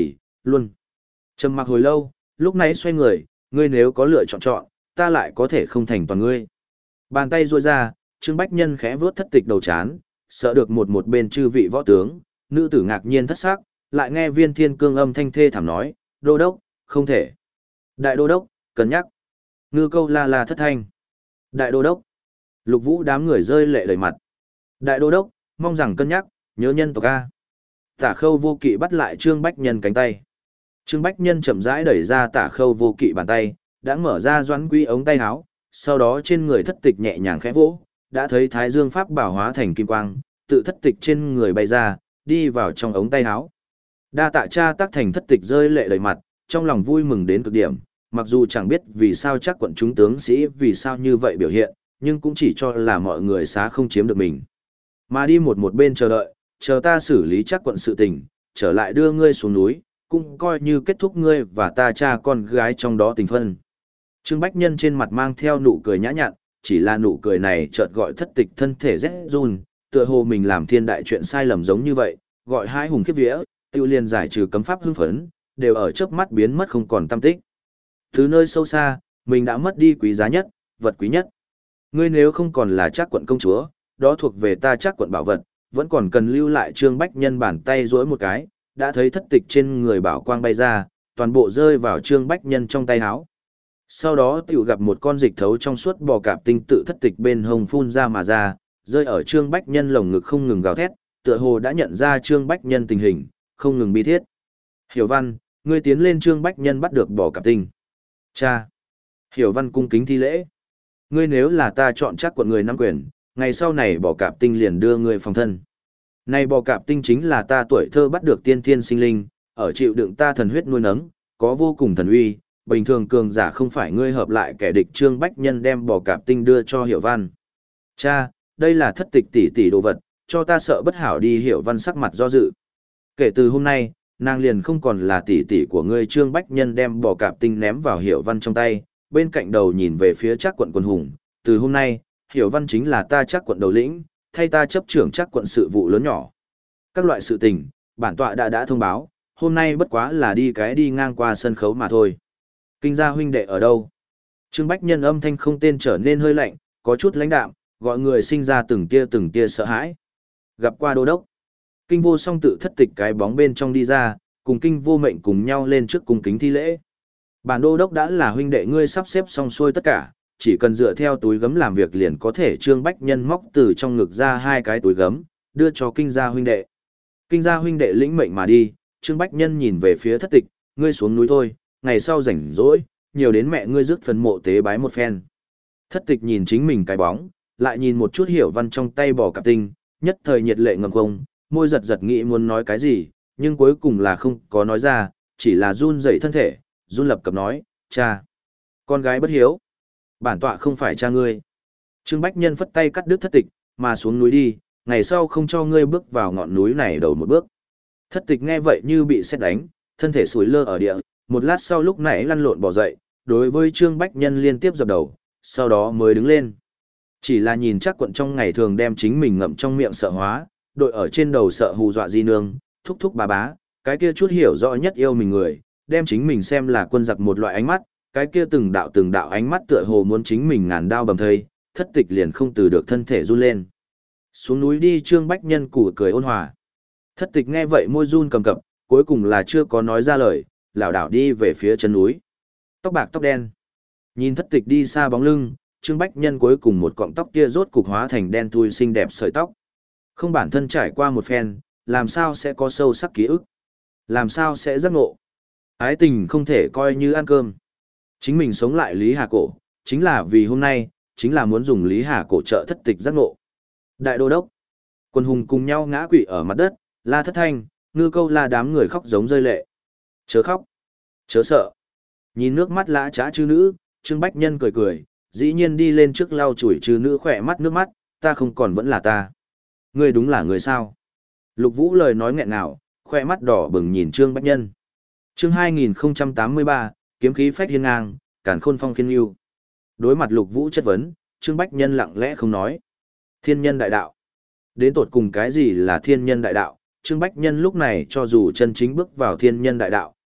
luôn. Trầm mặc hồi lâu, lúc nãy xoay người, ngươi nếu có lựa chọn chọn, ta lại có thể không thành toàn ngươi. Bàn tay duỗi ra, Trương Bách Nhân khẽ vuốt thất tịch đầu chán, sợ được một một bên chư vị võ tướng, nữ tử ngạc nhiên thất sắc, lại nghe Viên Thiên Cương âm thanh thê thảm nói, đô đốc, không thể. Đại đô đốc, cân nhắc. Ngư câu la la thất thanh. Đại đô đốc. Lục Vũ đám người rơi lệ đầy mặt. Đại đô đốc, mong rằng cân nhắc, nhớ nhân tộc A. Tả Khâu Vô Kỵ bắt lại Trương Bách Nhân cánh tay. Trương Bách Nhân chậm rãi đẩy ra Tả Khâu Vô Kỵ bàn tay, đã mở ra Doãn Quý ống tay áo, sau đó trên người thất tịch nhẹ nhàng khẽ vỗ, đã thấy Thái Dương Pháp bảo hóa thành kim quang, tự thất tịch trên người bay ra, đi vào trong ống tay áo. Đa tạ cha tác thành thất tịch rơi lệ đầy mặt, trong lòng vui mừng đến cực điểm, mặc dù chẳng biết vì sao chắc quận chúng tướng sĩ vì sao như vậy biểu hiện, nhưng cũng chỉ cho là mọi người xá không chiếm được mình. Mà đi một một bên chờ đợi, chờ ta xử lý chắc quận sự tình, trở lại đưa ngươi xuống núi, cũng coi như kết thúc ngươi và ta cha con gái trong đó tình phân. Trương Bách Nhân trên mặt mang theo nụ cười nhã nhặn, chỉ là nụ cười này chợt gọi thất tịch thân thể rét run, tựa hồ mình làm thiên đại chuyện sai lầm giống như vậy, gọi hai hùng khiếp vía, tiêu liền giải trừ cấm pháp hưng phấn, đều ở chớp mắt biến mất không còn tăm tích. Từ nơi sâu xa, mình đã mất đi quý giá nhất, vật quý nhất. Ngươi nếu không còn là Trác quận công chúa, đó thuộc về ta Trác quận bảo vật, vẫn còn cần lưu lại. Trương Bách Nhân bàn tay duỗi một cái, đã thấy thất tịch trên người bảo quang bay ra, toàn bộ rơi vào Trương Bách Nhân trong tay áo. Sau đó tiểu gặp một con dịch thấu trong suốt bò cạp tinh tự thất tịch bên hông phun ra mà ra, rơi ở Trương Bách Nhân lồng ngực không ngừng gào thét, tựa hồ đã nhận ra Trương Bách Nhân tình hình, không ngừng bi thiết. Hiểu Văn, ngươi tiến lên. Trương Bách Nhân bắt được bò cạp tinh. Cha. Hiểu Văn cung kính thi lễ. Ngươi nếu là ta chọn chắc quận người nắm quyền, ngày sau này bò cạp tinh liền đưa ngươi phòng thân. Này bò cạp tinh chính là ta tuổi thơ bắt được tiên thiên sinh linh, ở chịu đựng ta thần huyết nuôi nấng, có vô cùng thần uy, bình thường cường giả không phải ngươi hợp lại kẻ địch. Trương Bách Nhân đem bò cạp tinh đưa cho Hiểu Văn. Cha, đây là thất tịch tỷ tỷ đồ vật, cho ta sợ bất hảo đi. Hiểu Văn sắc mặt do dự. Kể từ hôm nay, nàng liền không còn là tỷ tỷ của ngươi. Trương Bách Nhân đem bò cạp tinh ném vào Hiểu Văn trong tay, bên cạnh đầu nhìn về phía Trác quận quân hùng. Từ hôm nay, Hiểu Văn chính là ta Trác quận đầu lĩnh, thay ta chấp trưởng Trác quận sự vụ lớn nhỏ. Các loại sự tình, bản tọa đã đã thông báo, hôm nay bất quá là đi cái đi ngang qua sân khấu mà thôi. Kinh gia huynh đệ ở đâu? Trương Bách Nhân âm thanh không tên trở nên hơi lạnh, có chút lãnh đạm, gọi người sinh ra từng tia từng tia sợ hãi. Gặp qua đô đốc. Kinh Vô Song tự thất tịch cái bóng bên trong đi ra, cùng Kinh Vô Mệnh cùng nhau lên trước cung kính thi lễ. Bản đô đốc đã là huynh đệ ngươi sắp xếp xong xuôi tất cả, chỉ cần dựa theo túi gấm làm việc liền có thể. Trương Bách Nhân móc từ trong ngực ra hai cái túi gấm, đưa cho Kinh gia huynh đệ. Kinh gia huynh đệ lĩnh mệnh mà đi. Trương Bách Nhân nhìn về phía thất tịch, ngươi xuống núi thôi, ngày sau rảnh rỗi, nhiều đến mẹ ngươi rước phần mộ tế bái một phen. Thất tịch nhìn chính mình cái bóng, lại nhìn một chút Hiểu Văn trong tay bò cạp tinh, nhất thời nhiệt lệ ngầm không, môi giật giật nghĩ muốn nói cái gì, nhưng cuối cùng là không có nói ra, chỉ là run rẩy thân thể, run lập cập nói, cha, con gái bất hiếu, bản tọa không phải cha ngươi. Trương Bách Nhân phất tay cắt đứt thất tịch, mà xuống núi đi, ngày sau không cho ngươi bước vào ngọn núi này đầu một bước. Thất tịch nghe vậy như bị sét đánh, thân thể sủi lơ ở địa, một lát sau lúc nãy lăn lộn bỏ dậy, đối với Trương Bách Nhân liên tiếp dập đầu, sau đó mới đứng lên. Chỉ là nhìn chắc quận trong ngày thường đem chính mình ngậm trong miệng sợ hóa, đội ở trên đầu sợ hù dọa di nương, thúc thúc bà bá, cái kia chút hiểu rõ nhất yêu mình người, đem chính mình xem là quân giặc một loại ánh mắt, cái kia từng đạo từng đạo ánh mắt tựa hồ muốn chính mình ngàn đao bầm thây, thất tịch liền không từ được thân thể run lên. Xuống núi đi. Trương Bách Nhân củ cười ôn hòa. Thất tịch nghe vậy môi run cầm cập, cuối cùng là chưa có nói ra lời, lảo đảo đi về phía chân núi. Tóc bạc tóc đen. Nhìn thất tịch đi xa bóng lưng, Trương Bách Nhân cuối cùng một cọng tóc kia rốt cục hóa thành đen thui xinh đẹp sợi tóc. Không bản thân trải qua một phen, làm sao sẽ có sâu sắc ký ức? Làm sao sẽ giác ngộ? Ái tình không thể coi như ăn cơm. Chính mình sống lại Lý Hà Cổ, chính là vì hôm nay, chính là muốn dùng Lý Hà Cổ trợ thất tịch giác ngộ. Đại đô đốc. Quân hùng cùng nhau ngã quỵ ở mặt đất, la thất thanh, ngư câu la đám người khóc giống rơi lệ. Chớ khóc. Chớ sợ. Nhìn nước mắt lã trá chư nữ, Trương Bách Nhân cười cười, dĩ nhiên đi lên trước lau chùi chư nữ khỏe mắt nước mắt, ta không còn vẫn là ta. Ngươi đúng là người sao? Lục Vũ lời nói nghẹn ngào, khoe mắt đỏ bừng nhìn Trương Bách Nhân. Chương hai nghìn không trăm tám mươi ba, kiếm khí phách hiên ngang, càn khôn phong khiên yêu. Đối mặt Lục Vũ chất vấn, Trương Bách Nhân lặng lẽ không nói. Thiên nhân đại đạo. Đến tột cùng cái gì là thiên nhân đại đạo? Trương Bách Nhân lúc này cho dù chân chính bước vào thiên nhân đại đạo,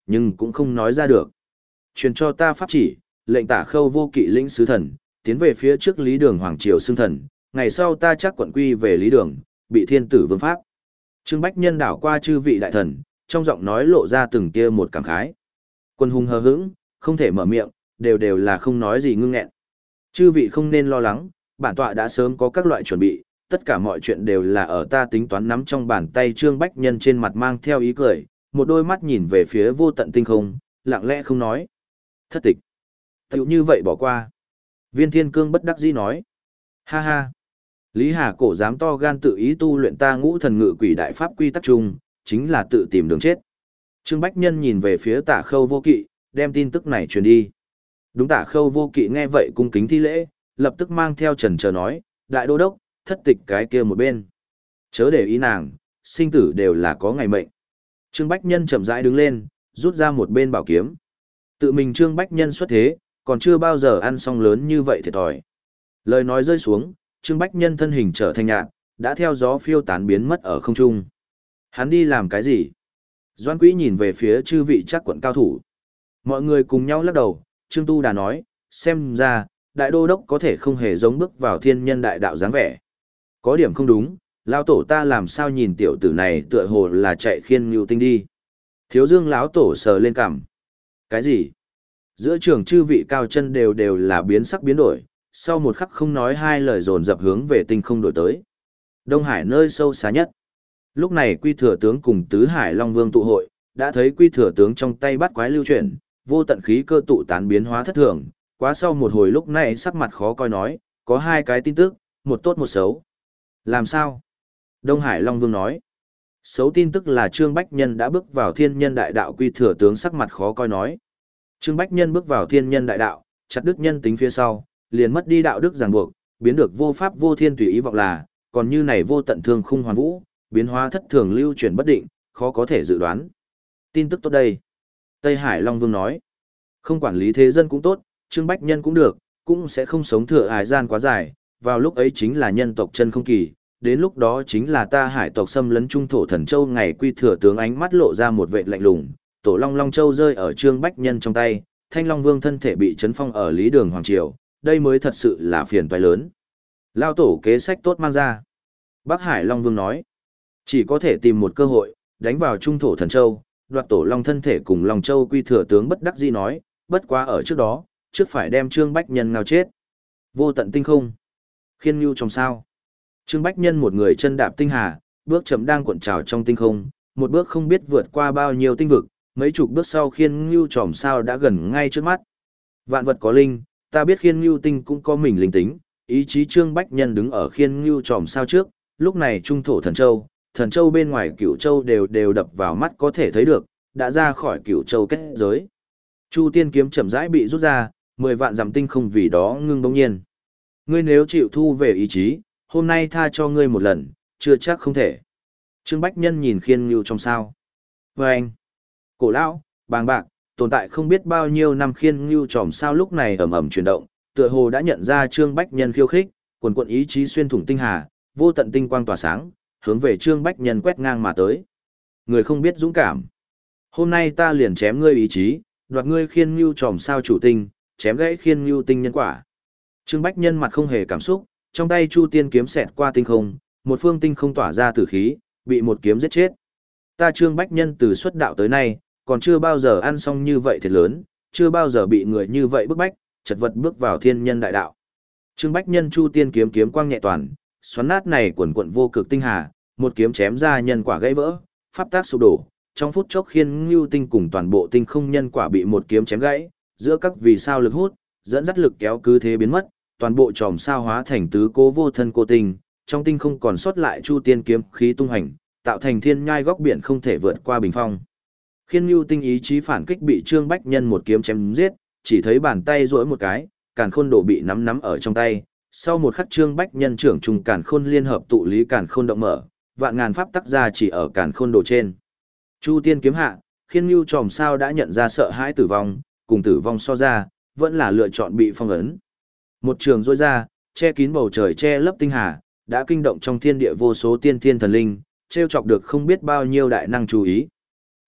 nhưng cũng không nói ra được. Truyền cho ta pháp chỉ, lệnh Tả Khâu Vô Kỵ lĩnh sứ thần, tiến về phía trước Lý Đường hoàng triều xưng thần, ngày sau ta chắc quận quy về Lý Đường, bị thiên tử vương pháp. Trương Bách Nhân đảo qua chư vị đại thần, trong giọng nói lộ ra từng tia một cảm khái. Quân hùng hờ hững, không thể mở miệng, đều đều là không nói gì ngưng nghẹn. Chư vị không nên lo lắng, bản tọa đã sớm có các loại chuẩn bị, tất cả mọi chuyện đều là ở ta tính toán nắm trong bàn tay. Trương Bách Nhân trên mặt mang theo ý cười, một đôi mắt nhìn về phía vô tận tinh không, lặng lẽ không nói. Thất tịch. Tiểu như vậy bỏ qua. Viên Thiên Cương bất đắc dĩ nói. Ha ha. Lý Hà Cổ dám to gan tự ý tu luyện ta ngũ thần ngự quỷ đại pháp quy tắc chung, chính là tự tìm đường chết. Trương Bách Nhân nhìn về phía Tả Khâu Vô Kỵ, đem tin tức này truyền đi. Đúng, Tả Khâu Vô Kỵ nghe vậy cung kính thi lễ, lập tức mang theo trần chờ nói, đại đô đốc, thất tịch cái kia một bên. Chớ để ý nàng, sinh tử đều là có ngày mệnh. Trương Bách Nhân chậm rãi đứng lên, rút ra một bên bảo kiếm. Tự mình Trương Bách Nhân xuất thế, còn chưa bao giờ ăn xong lớn như vậy thiệt thòi. Lời nói rơi xuống, Trương Bách Nhân thân hình trở thành nhạt, đã theo gió phiêu tán biến mất ở không trung. Hắn đi làm cái gì? Doan Quý nhìn về phía chư vị chắc quận cao thủ. Mọi người cùng nhau lắc đầu, Trương Tu Đà nói, xem ra, đại đô đốc có thể không hề giống bước vào thiên nhân đại đạo dáng vẻ. Có điểm không đúng, lão tổ ta làm sao nhìn tiểu tử này tựa hồ là chạy khiên ngưu tinh đi. Thiếu Dương lão tổ sờ lên cằm. Cái gì? Giữa trường chư vị cao chân đều đều là biến sắc biến đổi, sau một khắc không nói hai lời dồn dập hướng về tinh không đổi tới. Đông Hải nơi sâu xa nhất. Lúc này Quy Thừa tướng cùng Tứ Hải Long Vương tụ hội, đã thấy Quy Thừa tướng trong tay bắt quái lưu chuyển, vô tận khí cơ tụ tán biến hóa thất thường, quá sau một hồi lúc này sắc mặt khó coi nói, có hai cái tin tức, một tốt một xấu. Làm sao? Đông Hải Long Vương nói. Xấu tin tức là Trương Bách Nhân đã bước vào thiên nhân đại đạo. Quy Thừa tướng sắc mặt khó coi nói. Trương Bách Nhân bước vào thiên nhân đại đạo, chặt đứt nhân tính phía sau, liền mất đi đạo đức ràng buộc, biến được vô pháp vô thiên tùy ý vọng là, còn như này vô tận thương khung hoàn vũ, biến hóa thất thường lưu chuyển bất định, khó có thể dự đoán. Tin tức tốt đây. Tây Hải Long Vương nói. Không quản lý thế dân cũng tốt, Trương Bách Nhân cũng được, cũng sẽ không sống thừa hải gian quá dài, vào lúc ấy chính là nhân tộc chân không kỳ, đến lúc đó chính là ta hải tộc xâm lấn trung thổ thần châu. Ngày Quy Thừa tướng ánh mắt lộ ra một vệt lạnh lùng, tổ long long châu rơi ở Trương Bách Nhân trong tay, Thanh Long Vương thân thể bị chấn phong ở Lý Đường hoàng triều, đây mới thật sự là phiền toái lớn. Lao tổ kế sách tốt mang ra. Bắc Hải Long Vương nói, chỉ có thể tìm một cơ hội, đánh vào trung thổ thần châu, đoạt tổ long thân thể cùng Long Châu. Quy Thừa tướng bất đắc dĩ nói, bất quá ở trước đó, trước phải đem Trương Bách Nhân ngao chết. Vô tận tinh không. Khiên Nưu trong sao. Trương Bách Nhân một người chân đạp tinh hà, bước chậm đang cuộn trào trong tinh không, một bước không biết vượt qua bao nhiêu tinh vực, mấy chục bước sau Khiên Nưu tròm sao đã gần ngay trước mắt. Vạn vật có linh, ta biết Khiên Nưu tinh cũng có mình linh tính, ý chí Trương Bách Nhân đứng ở Khiên Nưu tròm sao trước, lúc này trung thổ thần châu, thần châu bên ngoài Cửu Châu đều đều đập vào mắt có thể thấy được, đã ra khỏi Cửu Châu kết giới. Chu Tiên kiếm chậm rãi bị rút ra, mười vạn dặm tinh không vì đó ngưng bỗng nhiên. Ngươi nếu chịu thu về ý chí, hôm nay tha cho ngươi một lần, chưa chắc không thể. Trương Bách Nhân nhìn Khiên Nưu trong sao. Và anh, cổ lão, bàng bạc, tồn tại không biết bao nhiêu năm Khiên Nưu tròm sao lúc này ầm ầm chuyển động, tựa hồ đã nhận ra Trương Bách Nhân khiêu khích, quần quần ý chí xuyên thủng tinh hà, vô tận tinh quang tỏa sáng, hướng về Trương Bách Nhân quét ngang mà tới. Người không biết dũng cảm. Hôm nay ta liền chém ngươi ý chí, đoạt ngươi Khiên Nưu tròm sao chủ tinh, chém gãy Khiên Nưu tinh nhân quả. Trương Bách Nhân mặt không hề cảm xúc, trong tay Chu Tiên kiếm xẹt qua tinh không, một phương tinh không tỏa ra tử khí, bị một kiếm giết chết. Ta Trương Bách Nhân từ xuất đạo tới nay, còn chưa bao giờ ăn xong như vậy thiệt lớn, chưa bao giờ bị người như vậy bức bách, chật vật bước vào thiên nhân đại đạo. Trương Bách Nhân Chu Tiên kiếm kiếm quang nhẹ toàn, xoắn nát này quần quận vô cực tinh hà, một kiếm chém ra nhân quả gãy vỡ, pháp tác sụp đổ, trong phút chốc Khiên Nưu tinh cùng toàn bộ tinh không nhân quả bị một kiếm chém gãy, giữa các vì sao lực hút, dẫn dắt lực kéo cứ thế biến mất, toàn bộ chòm sao hóa thành tứ cố vô thân cô tinh, trong tinh không còn sót lại Chu Tiên kiếm khí tung hành, tạo thành thiên nhai góc biển không thể vượt qua bình phong. Khiên Nưu tinh ý chí phản kích bị Trương Bách Nhân một kiếm chém giết, chỉ thấy bàn tay duỗi một cái, càn khôn đổ bị nắm nắm ở trong tay. Sau một khắc Trương Bách Nhân trưởng trùng càn khôn liên hợp tụ lý càn khôn động mở, vạn ngàn pháp tắc ra chỉ ở càn khôn đồ trên. Chu Tiên kiếm hạ, Khiên Nưu tròm sao đã nhận ra sợ hãi tử vong, cùng tử vong so ra, vẫn là lựa chọn bị phong ấn. Một trường rôi ra, che kín bầu trời che lấp tinh hà, đã kinh động trong thiên địa vô số tiên thiên thần linh, trêu chọc được không biết bao nhiêu đại năng chú ý.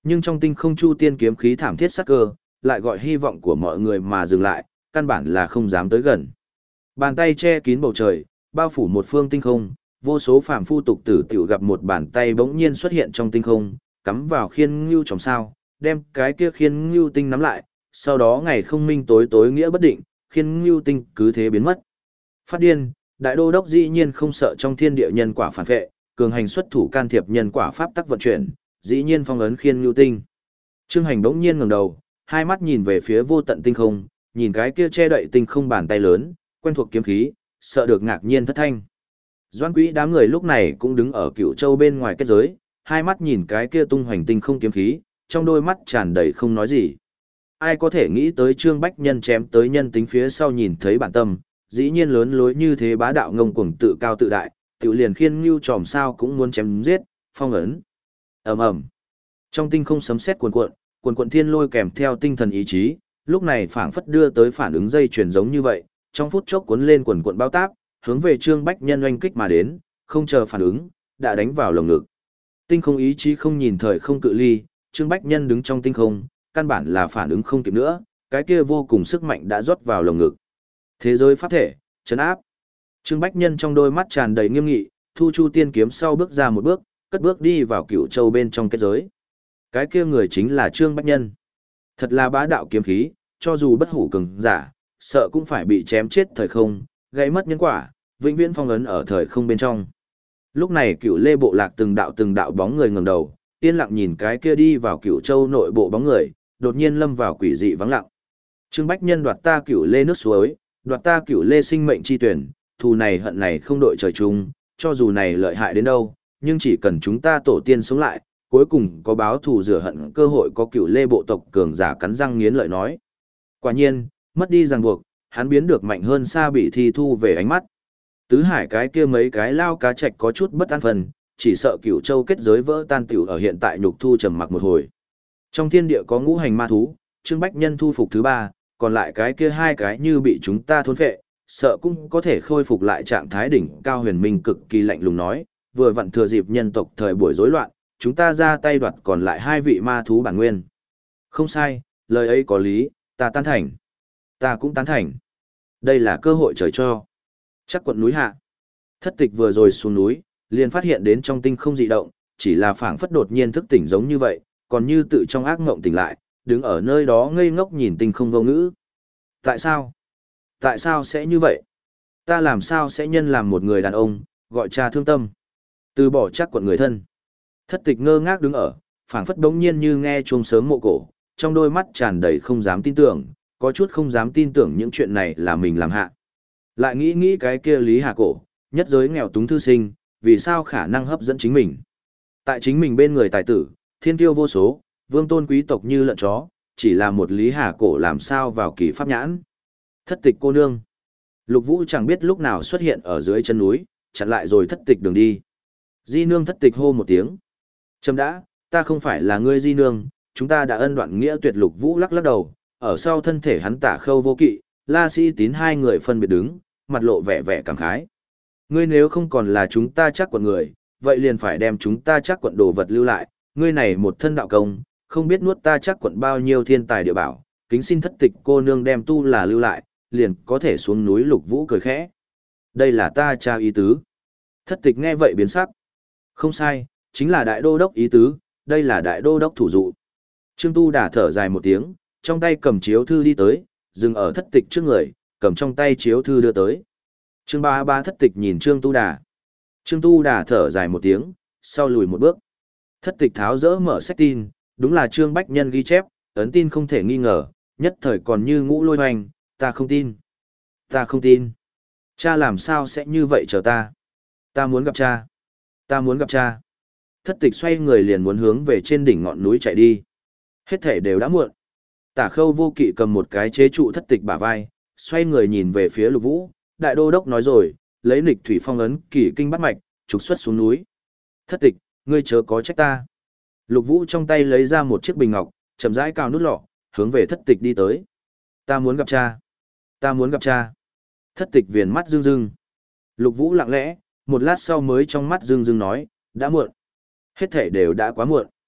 Nhưng trong tinh không chu tiên kiếm khí thảm thiết sắc cơ, lại gọi hy vọng của mọi người mà dừng lại, căn bản là không dám tới gần. Bàn tay che kín bầu trời, bao phủ một phương tinh không, vô số phàm phu tục tử tiểu gặp một bàn tay bỗng nhiên xuất hiện trong tinh không, cắm vào khiên ngưu trong sao, đem cái kia khiên ngưu tinh nắm lại, sau đó ngày không minh tối tối nghĩa bất định, khiên ngưu tinh cứ thế biến mất. Phát điên, đại đô đốc dĩ nhiên không sợ trong thiên địa nhân quả phản vệ, cường hành xuất thủ can thiệp nhân quả pháp tắc vận chuyển, dĩ nhiên phong ấn khiên ngưu tinh. Trương Hành bỗng nhiên ngẩng đầu, hai mắt nhìn về phía vô tận tinh không, nhìn cái kia che đậy tinh không bàn tay lớn, quen thuộc kiếm khí, sợ được ngạc nhiên thất thanh. Doãn Quý đám người lúc này cũng đứng ở Cửu Châu bên ngoài kết giới, hai mắt nhìn cái kia tung hoành tinh không kiếm khí, trong đôi mắt tràn đầy không nói gì. Ai có thể nghĩ tới Trương Bách Nhân chém tới nhân tính phía sau nhìn thấy bản tâm, dĩ nhiên lớn lối như thế bá đạo ngông cuồng tự cao tự đại, tiểu liền khiên ngưu tròm sao cũng muốn chém giết, phong ấn. Ầm ầm. Trong tinh không sấm sét cuồn cuộn, cuồn cuộn thiên lôi kèm theo tinh thần ý chí, lúc này phảng phất đưa tới phản ứng dây chuyển giống như vậy, trong phút chốc cuốn lên cuồn cuộn bao táp, hướng về Trương Bách Nhân oanh kích mà đến, không chờ phản ứng, đã đánh vào lồng ngực. Tinh không ý chí không nhìn thời không cự ly, Trương Bách Nhân đứng trong tinh không, căn bản là phản ứng không kịp nữa, cái kia vô cùng sức mạnh đã rót vào lồng ngực. Thế giới pháp thể, chấn áp. Trương Bách Nhân trong đôi mắt tràn đầy nghiêm nghị, thu chu tiên kiếm sau bước ra một bước, cất bước đi vào Cửu Châu bên trong kết giới. Cái kia người chính là Trương Bách Nhân. Thật là bá đạo kiếm khí, cho dù bất hủ cường giả, sợ cũng phải bị chém chết thời không, gãy mất nhân quả, vĩnh viễn phong ấn ở thời không bên trong. Lúc này Cửu Lê bộ lạc từng đạo từng đạo bóng người ngẩng đầu, yên lặng nhìn cái kia đi vào Cửu Châu nội bộ bóng người, đột nhiên lâm vào quỷ dị vắng lặng. Trương Bách Nhân đoạt ta Cửu Lê nước suối, đoạt ta Cửu Lê sinh mệnh chi tuyển, thù này hận này không đội trời chung, cho dù này lợi hại đến đâu, nhưng chỉ cần chúng ta tổ tiên sống lại, cuối cùng có báo thù rửa hận cơ hội. Có Cửu Lê bộ tộc cường giả cắn răng nghiến lợi nói. Quả nhiên, mất đi ràng buộc, hắn biến được mạnh hơn xa bị thi thu về ánh mắt. Tứ hải cái kia mấy cái lao cá trạch có chút bất an phần, chỉ sợ Cửu Châu kết giới vỡ tan tiểu ở hiện tại nhục thu trầm mặc một hồi. Trong thiên địa có ngũ hành ma thú, Trương Bách Nhân thu phục thứ ba, còn lại cái kia hai cái như bị chúng ta thôn phệ, sợ cũng có thể khôi phục lại trạng thái đỉnh cao. Huyền Minh cực kỳ lạnh lùng nói, vừa vặn thừa dịp nhân tộc thời buổi rối loạn, chúng ta ra tay đoạt còn lại hai vị ma thú bản nguyên. Không sai, lời ấy có lý, ta tán thành. Ta cũng tán thành. Đây là cơ hội trời cho. Chắc quận núi hạ. Thất Tịch vừa rồi xuống núi, liền phát hiện đến trong tinh không dị động, chỉ là phảng phất đột nhiên thức tỉnh giống như vậy, còn như tự trong ác mộng tỉnh lại, đứng ở nơi đó ngây ngốc nhìn tinh không vô ngữ. Tại sao? Tại sao sẽ như vậy? Ta làm sao sẽ nhân làm một người đàn ông, gọi cha thương tâm. Từ bỏ chắc quận người thân. Thất Tịch ngơ ngác đứng ở, phảng phất đống nhiên như nghe chuông sớm mộ cổ, trong đôi mắt tràn đầy không dám tin tưởng, có chút không dám tin tưởng những chuyện này là mình làm hạ. Lại nghĩ nghĩ cái kia Lý Hà Cổ, nhất giới nghèo túng thư sinh, vì sao khả năng hấp dẫn chính mình. Tại chính mình bên người tài tử, thiên kiêu vô số, vương tôn quý tộc như lợn chó, chỉ là một Lý Hà Cổ làm sao vào kỳ pháp nhãn. Thất Tịch cô nương. Lục Vũ chẳng biết lúc nào xuất hiện ở dưới chân núi, chặn lại rồi Thất Tịch đường đi. Di nương. Thất Tịch hô một tiếng. Chấm đã, ta không phải là ngươi di nương, chúng ta đã ân đoạn nghĩa tuyệt. Lục Vũ lắc lắc đầu, ở sau thân thể hắn Tả Khâu Vô Kỵ, La Sĩ Tín hai người phân biệt đứng, mặt lộ vẻ vẻ cảm khái. Ngươi nếu không còn là chúng ta chắc quận người, vậy liền phải đem chúng ta chắc quận đồ vật lưu lại, ngươi này một thân đạo công, không biết nuốt ta chắc quận bao nhiêu thiên tài địa bảo, kính xin Thất Tịch cô nương đem tu là lưu lại, liền có thể xuống núi. Lục Vũ cười khẽ. Đây là ta cha ý tứ. Thất Tịch nghe vậy biến sắc. Không sai, chính là đại đô đốc ý tứ, đây là đại đô đốc thủ dụ. Trương Tu Đà thở dài một tiếng, trong tay cầm chiếu thư đi tới, dừng ở Thất Tịch trước người, cầm trong tay chiếu thư đưa tới. Trương Ba Ba. Thất Tịch nhìn Trương Tu Đà. Trương Tu Đà thở dài một tiếng, sau lùi một bước. Thất Tịch tháo dỡ mở sách tin, đúng là Trương Bách Nhân ghi chép, ấn tin không thể nghi ngờ, nhất thời còn như ngũ lôi hoành, ta không tin. Ta không tin. Cha làm sao sẽ như vậy chờ ta? Ta muốn gặp cha. Ta muốn gặp cha. Thất Tịch xoay người liền muốn hướng về trên đỉnh ngọn núi chạy đi. Hết thể đều đã muộn. Tả Khâu Vô Kỵ cầm một cái chế trụ Thất Tịch bả vai, xoay người nhìn về phía Lục Vũ, đại đô đốc nói rồi, lấy Lịch Thủy Phong ấn kỳ kinh bắt mạch, trục xuất xuống núi. Thất Tịch, ngươi chớ có trách ta. Lục Vũ trong tay lấy ra một chiếc bình ngọc, chậm rãi cào nút lọ, hướng về Thất Tịch đi tới. Ta muốn gặp cha. Ta muốn gặp cha. Thất Tịch viền mắt rưng rưng. Lục Vũ lặng lẽ, một lát sau mới trong mắt rưng rưng nói, đã muộn. Hết thể đều đã quá muộn.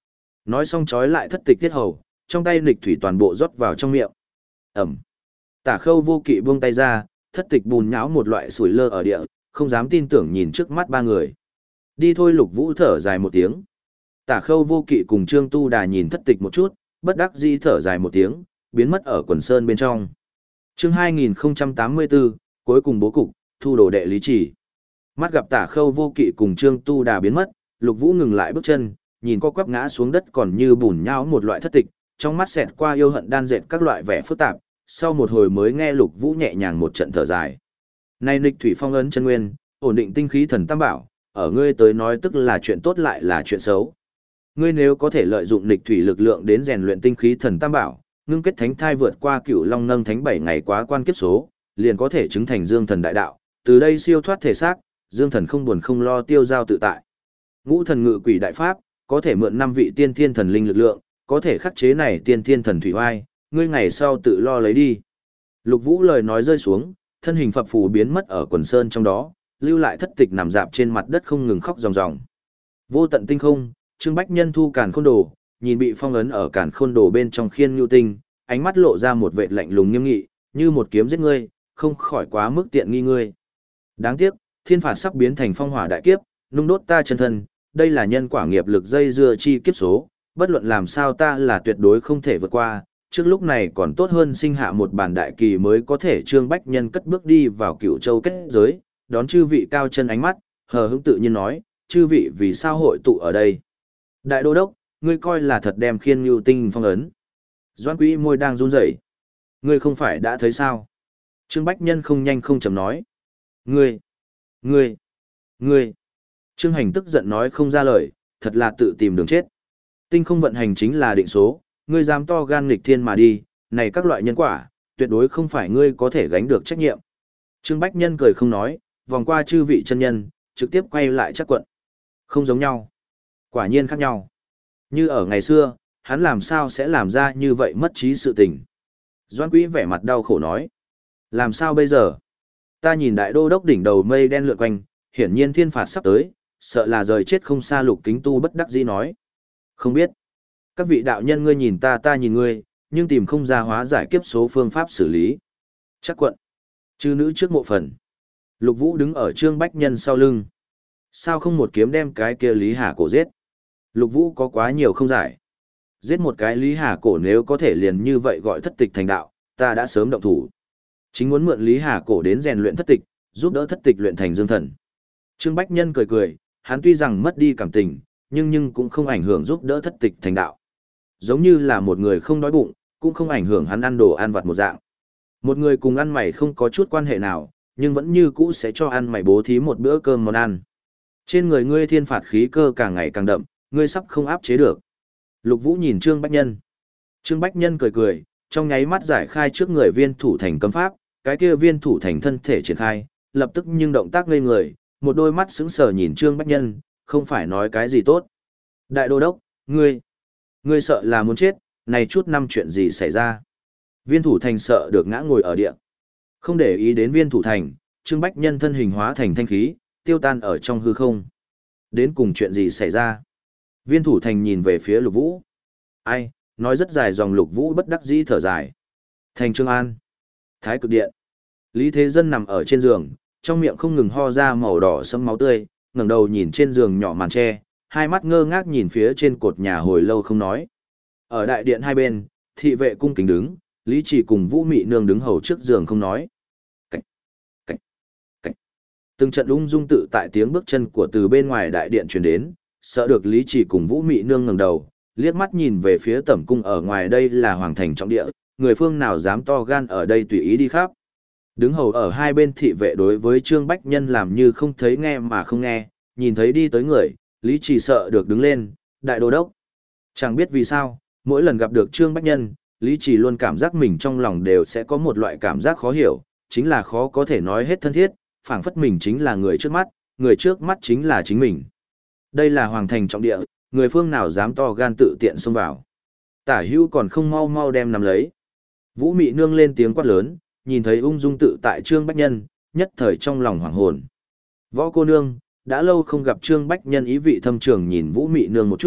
Nói xong trói lại thất tịch tiết hầu, trong tay nghịch thủy toàn bộ rót vào trong miệng. Ẩm. Tả Khâu Vô Kỵ buông tay ra, thất tịch bùn nhão một loại sủi lơ ở địa, không dám tin tưởng nhìn trước mắt ba người. Đi thôi. Lục Vũ thở dài một tiếng. Tả Khâu Vô Kỵ cùng Trương Tu Đà nhìn thất tịch một chút, bất đắc dĩ thở dài một tiếng, biến mất ở quần sơn bên trong. Chương hai nghìn không trăm tám mươi tư, cuối cùng bố cục, thu đồ đệ Lý Chỉ. Mắt gặp Tả Khâu Vô Kỵ cùng Trương Tu Đà biến mất, Lục Vũ ngừng lại bước chân, nhìn co quắp ngã xuống đất còn như bùn nhão một loại thất tịch, trong mắt xẹt qua yêu hận đan dệt các loại vẻ phức tạp, sau một hồi mới nghe Lục Vũ nhẹ nhàng một trận thở dài. Nay nghịch thủy phong ấn chân nguyên, ổn định tinh khí thần tam bảo, ở ngươi tới nói tức là chuyện tốt lại là chuyện xấu. Ngươi nếu có thể lợi dụng nghịch thủy lực lượng đến rèn luyện tinh khí thần tam bảo, ngưng kết thánh thai vượt qua Cửu Long nâng thánh bảy ngày quá quan kiếp số, liền có thể chứng thành Dương thần đại đạo, từ đây siêu thoát thể xác, Dương thần không buồn không lo tiêu giao tự tại. Ngũ thần ngự quỷ đại pháp, có thể mượn năm vị tiên thiên thần linh lực lượng, có thể khắc chế này tiên thiên thần thủy oai, ngươi ngày sau tự lo lấy đi. Lục Vũ lời nói rơi xuống, thân hình phập phù biến mất ở quần sơn trong đó, lưu lại thất tịch nằm dạp trên mặt đất không ngừng khóc ròng ròng. Vô tận tinh không, Trương Bách Nhân thu càn khôn đồ, nhìn bị phong ấn ở càn khôn đồ bên trong khiên nhu tinh, ánh mắt lộ ra một vệt lạnh lùng nghiêm nghị, như một kiếm giết ngươi, không khỏi quá mức tiện nghi ngươi. Đáng tiếc, thiên phạt sắp biến thành phong hỏa đại kiếp, nung đốt ta chân thân, đây là nhân quả nghiệp lực dây dưa chi kiếp số, bất luận làm sao ta là tuyệt đối không thể vượt qua, trước lúc này còn tốt hơn sinh hạ một bản đại kỳ mới có thể Trương Bách Nhân cất bước đi vào Cửu Châu kết giới, đón chư vị cao chân ánh mắt, hờ hững tự nhiên nói, chư vị vì sao hội tụ ở đây. Đại đô đốc, ngươi coi là thật đem khiên nhu tinh phong ấn. Doan Quý môi đang run rẩy. Ngươi không phải đã thấy sao? Trương Bách Nhân không nhanh không chậm nói. Ngươi, ngươi, ngươi. Trương Hành tức giận nói không ra lời, thật là tự tìm đường chết. Tinh không vận hành chính là định số, ngươi dám to gan nghịch thiên mà đi, này các loại nhân quả, tuyệt đối không phải ngươi có thể gánh được trách nhiệm. Trương Bách Nhân cười không nói, vòng qua chư vị chân nhân, trực tiếp quay lại chắc quận. Không giống nhau. Quả nhiên khác nhau. Như ở ngày xưa, hắn làm sao sẽ làm ra như vậy mất trí sự tình. Doan Quý vẻ mặt đau khổ nói. Làm sao bây giờ? Ta nhìn đại đô đốc đỉnh đầu mây đen lượn quanh, hiển nhiên thiên phạt sắp tới, sợ là rời chết không xa. Lục Kính Tu bất đắc dĩ nói. Không biết. Các vị đạo nhân ngươi nhìn ta ta nhìn ngươi, nhưng tìm không ra hóa giải kiếp số phương pháp xử lý. Chắc quận. Chư nữ trước mộ phần. Lục Vũ đứng ở Trương Bách Nhân sau lưng. Sao không một kiếm đem cái kia Lý Hà Cổ giết? Lục Vũ có quá nhiều không giải. Giết một cái Lý Hà Cổ nếu có thể liền như vậy gọi thất tịch thành đạo, ta đã sớm động thủ. Chính muốn mượn Lý Hà Cổ đến rèn luyện thất tịch, giúp đỡ thất tịch luyện thành dương thần. Trương Bách Nhân cười cười, hắn tuy rằng mất đi cảm tình, nhưng nhưng cũng không ảnh hưởng giúp đỡ thất tịch thành đạo. Giống như là một người không đói bụng, cũng không ảnh hưởng hắn ăn đồ ăn vặt một dạng. Một người cùng ăn mày không có chút quan hệ nào, nhưng vẫn như cũ sẽ cho ăn mày bố thí một bữa cơm món ăn. Trên người ngươi thiên phạt khí cơ càng ngày càng đậm, ngươi sắp không áp chế được. Lục Vũ nhìn Trương Bách Nhân. Trương Bách Nhân cười cười, trong nháy mắt giải khai trước người viên thủ thành cấm pháp, cái kia viên thủ thành thân thể triển khai, lập tức nhưng động tác ngây người, một đôi mắt sững sờ nhìn Trương Bách Nhân, không phải nói cái gì tốt. Đại đô đốc, ngươi, ngươi sợ là muốn chết, này chút năm chuyện gì xảy ra. Viên thủ thành sợ được ngã ngồi ở địa. Không để ý đến viên thủ thành, Trương Bách Nhân thân hình hóa thành thanh khí, tiêu tan ở trong hư không. Đến cùng chuyện gì xảy ra? Viên thủ thành nhìn về phía Lục Vũ. Ai, nói rất dài dòng. Lục Vũ bất đắc dĩ thở dài. Thành Trương An. Thái Cực Điện. Lý Thế Dân nằm ở trên giường, trong miệng không ngừng ho ra màu đỏ sẫm máu tươi, ngẩng đầu nhìn trên giường nhỏ màn tre, hai mắt ngơ ngác nhìn phía trên cột nhà hồi lâu không nói. Ở đại điện hai bên, thị vệ cung kính đứng, Lý Chỉ cùng Vũ Mị Nương đứng hầu trước giường không nói. Cảnh, cảnh, cảnh. Từng trận ung dung tự tại tiếng bước chân của từ bên ngoài đại điện truyền đến, sợ được Lý Chỉ cùng Vũ Mị Nương ngẩng đầu, liếc mắt nhìn về phía tẩm cung ở ngoài. Đây là hoàng thành trọng địa, người phương nào dám to gan ở đây tùy ý đi khắp. Đứng hầu ở hai bên thị vệ đối với Trương Bách Nhân làm như không thấy nghe mà không nghe, nhìn thấy đi tới người, Lý Chỉ sợ được đứng lên, đại đô đốc. Chẳng biết vì sao, mỗi lần gặp được Trương Bách Nhân, Lý Chỉ luôn cảm giác mình trong lòng đều sẽ có một loại cảm giác khó hiểu, chính là khó có thể nói hết thân thiết, phảng phất mình chính là người trước mắt, người trước mắt chính là chính mình. Đây là hoàng thành trọng địa, người phương nào dám to gan tự tiện xông vào. Tả Hữu còn không mau mau đem nắm lấy. Vũ Mị Nương lên tiếng quát lớn, nhìn thấy ung dung tự tại Trương Bách Nhân, nhất thời trong lòng hoảng hồn. Võ cô nương, đã lâu không gặp Trương Bách Nhân ý vị thâm trường nhìn Vũ Mị Nương một chút,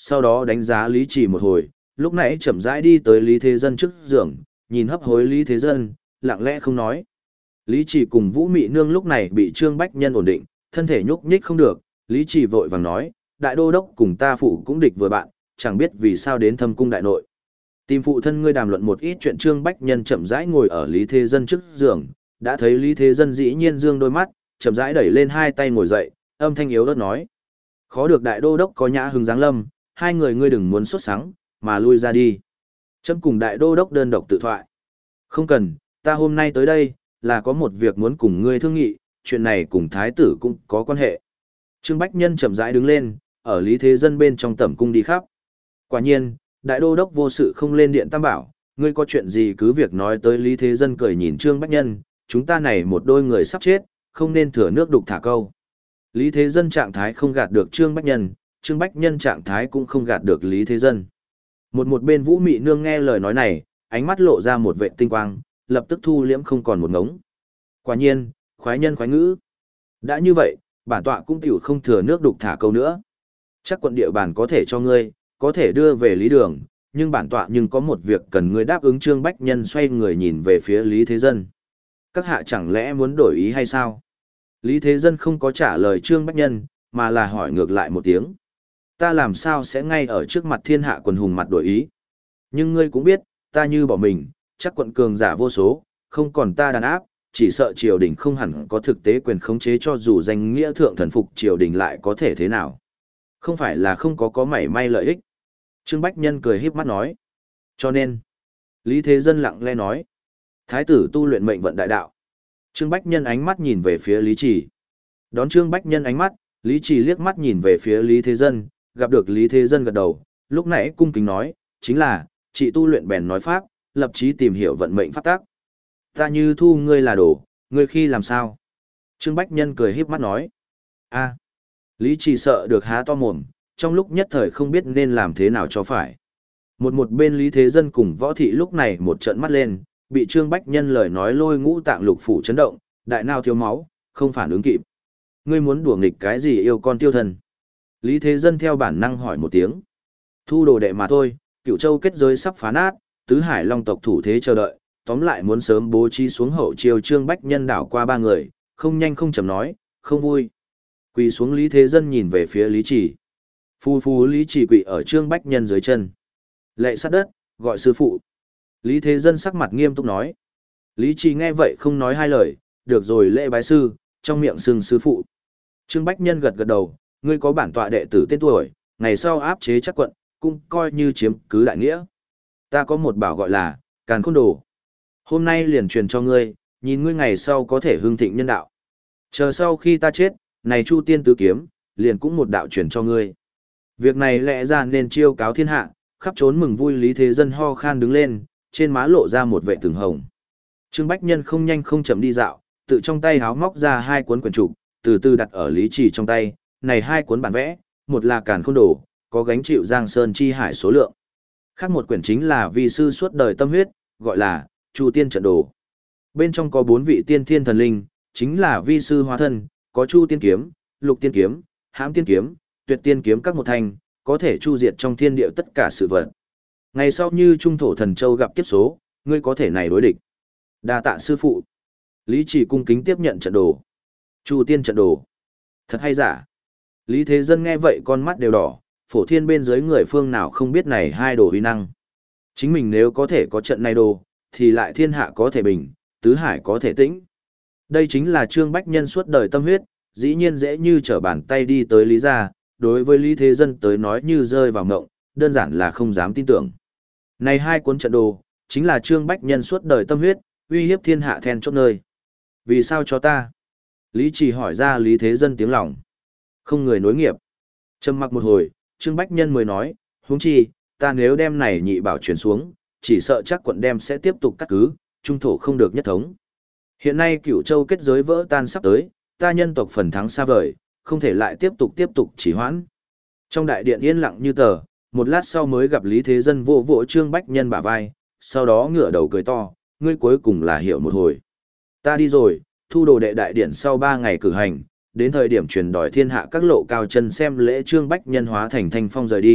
sau đó đánh giá Lý Trì một hồi, lúc nãy chậm rãi đi tới Lý Thế Dân trước giường, nhìn hấp hối Lý Thế Dân, lặng lẽ không nói. Lý Trì cùng Vũ Mị Nương lúc này bị Trương Bách Nhân ổn định, thân thể nhúc nhích không được, Lý Trì vội vàng nói, đại đô đốc cùng ta phụ cũng địch vừa bạn, chẳng biết vì sao đến thâm cung đại nội. Tìm phụ thân ngươi đàm luận một ít chuyện. Trương Bách Nhân chậm rãi ngồi ở Lý Thế Dân trước giường, đã thấy Lý Thế Dân dĩ nhiên dương đôi mắt, chậm rãi đẩy lên hai tay ngồi dậy, âm thanh yếu ớt nói. Khó được đại đô đốc có nhã hứng giáng lâm, hai người ngươi đừng muốn xuất sáng, mà lui ra đi. Chấm cùng đại đô đốc đơn độc tự thoại. Không cần, ta hôm nay tới đây, là có một việc muốn cùng ngươi thương nghị, chuyện này cùng thái tử cũng có quan hệ. Trương Bách Nhân chậm rãi đứng lên, ở Lý Thế Dân bên trong tẩm cung đi khắp. Quả nhiên, đại đô đốc vô sự không lên điện tam bảo, ngươi có chuyện gì cứ việc nói tới. Lý Thế Dân cười nhìn Trương Bách Nhân, chúng ta này một đôi người sắp chết, không nên thừa nước đục thả câu. Lý Thế Dân trạng thái không gạt được Trương Bách Nhân, Trương Bách Nhân trạng thái cũng không gạt được Lý Thế Dân. Một một bên Vũ Mị Nương nghe lời nói này, ánh mắt lộ ra một vệ tinh quang, lập tức thu liễm không còn một ngống. Quả nhiên, khoái nhân khoái ngữ. Đã như vậy, bản tọa cũng tiểu không thừa nước đục thả câu nữa. Chắc quận địa bàn có thể cho ngươi, có thể đưa về Lý Đường, nhưng bản tọa nhưng có một việc cần ngươi đáp ứng. Trương Bách Nhân xoay người nhìn về phía Lý Thế Dân. Các hạ chẳng lẽ muốn đổi ý hay sao? Lý Thế Dân không có trả lời Trương Bách Nhân, mà là hỏi ngược lại một tiếng. Ta làm sao sẽ ngay ở trước mặt thiên hạ quần hùng mặt đổi ý? Nhưng ngươi cũng biết, ta như bỏ mình, chắc quận cường giả vô số, không còn ta đàn áp, chỉ sợ triều đình không hẳn có thực tế quyền khống chế, cho dù danh nghĩa thượng thần phục triều đình lại có thể thế nào. Không phải là không có có mảy may lợi ích. Trương Bách Nhân cười híp mắt nói. Cho nên, Lý Thế Dân lặng lẽ nói. Thái tử tu luyện mệnh vận đại đạo. Trương Bách Nhân ánh mắt nhìn về phía Lý Trì. Đón Trương Bách Nhân ánh mắt, Lý Trì liếc mắt nhìn về phía Lý Thế Dân, gặp được Lý Thế Dân gật đầu, lúc nãy cung kính nói, chính là, chị tu luyện bèn nói pháp, lập chí tìm hiểu vận mệnh pháp tác. Ta như thu ngươi là đồ, ngươi khi làm sao? Trương Bách Nhân cười híp mắt nói. A. Lý Trì sợ được há to mồm, trong lúc nhất thời không biết nên làm thế nào cho phải. Một một bên Lý Thế Dân cùng Võ Thị lúc này một trận mắt lên, bị Trương Bách Nhân lời nói lôi ngũ tạng lục phủ chấn động, đại nao thiếu máu, không phản ứng kịp. Ngươi muốn đùa nghịch cái gì yêu con tiêu thần? Lý Thế Dân theo bản năng hỏi một tiếng. Thu đồ đệ mà thôi, Cửu Châu kết giới sắp phá nát, tứ hải long tộc thủ thế chờ đợi, tóm lại muốn sớm bố trí xuống hậu chiêu. Trương Bách Nhân đảo qua ba người, không nhanh không chậm nói, không vui. Quỳ xuống Lý Thế Dân nhìn về phía Lý Trì. Phu phu Lý Trì quỳ ở Trương Bách Nhân dưới chân. Lạy sát đất, gọi sư phụ. Lý Thế Dân sắc mặt nghiêm túc nói. Lý Trì nghe vậy không nói hai lời, được rồi lễ bái sư, trong miệng xưng sư phụ. Trương Bách Nhân gật gật đầu, ngươi có bản tọa đệ tử tên tuổi, ngày sau áp chế chắc quận, cũng coi như chiếm cứ đại nghĩa. Ta có một bảo gọi là, Càn Khôn Đồ. Hôm nay liền truyền cho ngươi, nhìn ngươi ngày sau có thể hưng thịnh nhân đạo. Chờ sau khi ta chết, này Chu Tiên Tứ Kiếm, liền cũng một đạo truyền cho ngươi. Việc này lẽ ra nên chiêu cáo thiên hạ, khắp trốn mừng vui. Lý Thế Dân ho khan đứng lên, trên má lộ ra một vệ từng hồng. Trương Bách Nhân không nhanh không chậm đi dạo, tự trong tay háo móc ra hai cuốn quyển trục, từ từ đặt ở Lý Trì trong tay. Này hai cuốn bản vẽ, một là Càn Khôn Đồ, có gánh chịu Giang Sơn chi hải số lượng. Khác một quyển chính là vi sư suốt đời tâm huyết, gọi là Chu Tiên Trận Đồ. Bên trong có bốn vị tiên thiên thần linh, chính là vi sư hóa thân, có Chu Tiên Kiếm, Lục Tiên Kiếm, Hãm Tiên Kiếm, Tuyệt Tiên Kiếm các một thành, có thể chu diệt trong thiên địa tất cả sự vật. Ngày sau như Trung Thổ Thần Châu gặp kiếp số, ngươi có thể này đối địch. Đa tạ sư phụ. Lý Trì cung kính tiếp nhận trận đồ. Chu Tiên Trận Đồ. Thật hay giả? Lý Thế Dân nghe vậy con mắt đều đỏ, phổ thiên bên dưới người phương nào không biết này hai đồ uy năng. Chính mình nếu có thể có trận này đồ, thì lại thiên hạ có thể bình, tứ hải có thể tĩnh. Đây chính là Trương Bách Nhân suốt đời tâm huyết, dĩ nhiên dễ như trở bàn tay đi tới Lý gia, đối với Lý Thế Dân tới nói như rơi vào ngộng, đơn giản là không dám tin tưởng. Này hai cuốn trận đồ, chính là Trương Bách Nhân suốt đời tâm huyết, uy hiếp thiên hạ then chốt nơi. Vì sao cho ta? Lý Trì hỏi ra Lý Thế Dân tiếng lòng. Không người nối nghiệp. Trầm mặc một hồi, Trương Bách Nhân mới nói, huống chi, ta nếu đem này nhị bảo chuyển xuống, chỉ sợ chắc quận đem sẽ tiếp tục cắt cứ, trung thổ không được nhất thống. Hiện nay Cửu Châu kết giới vỡ tan sắp tới, ta nhân tộc phần thắng xa vời, không thể lại tiếp tục tiếp tục chỉ hoãn. Trong đại điện yên lặng như tờ, một lát sau mới gặp Lý Thế Dân vỗ vỗ Trương Bách Nhân bả vai, sau đó ngửa đầu cười to, ngươi cuối cùng là hiểu một hồi. Ta đi rồi, thu đồ đệ đại điện sau ba ngày cử hành, đến thời điểm truyền đòi thiên hạ các lộ cao chân xem lễ. Trương Bách Nhân hóa thành thanh phong rời đi,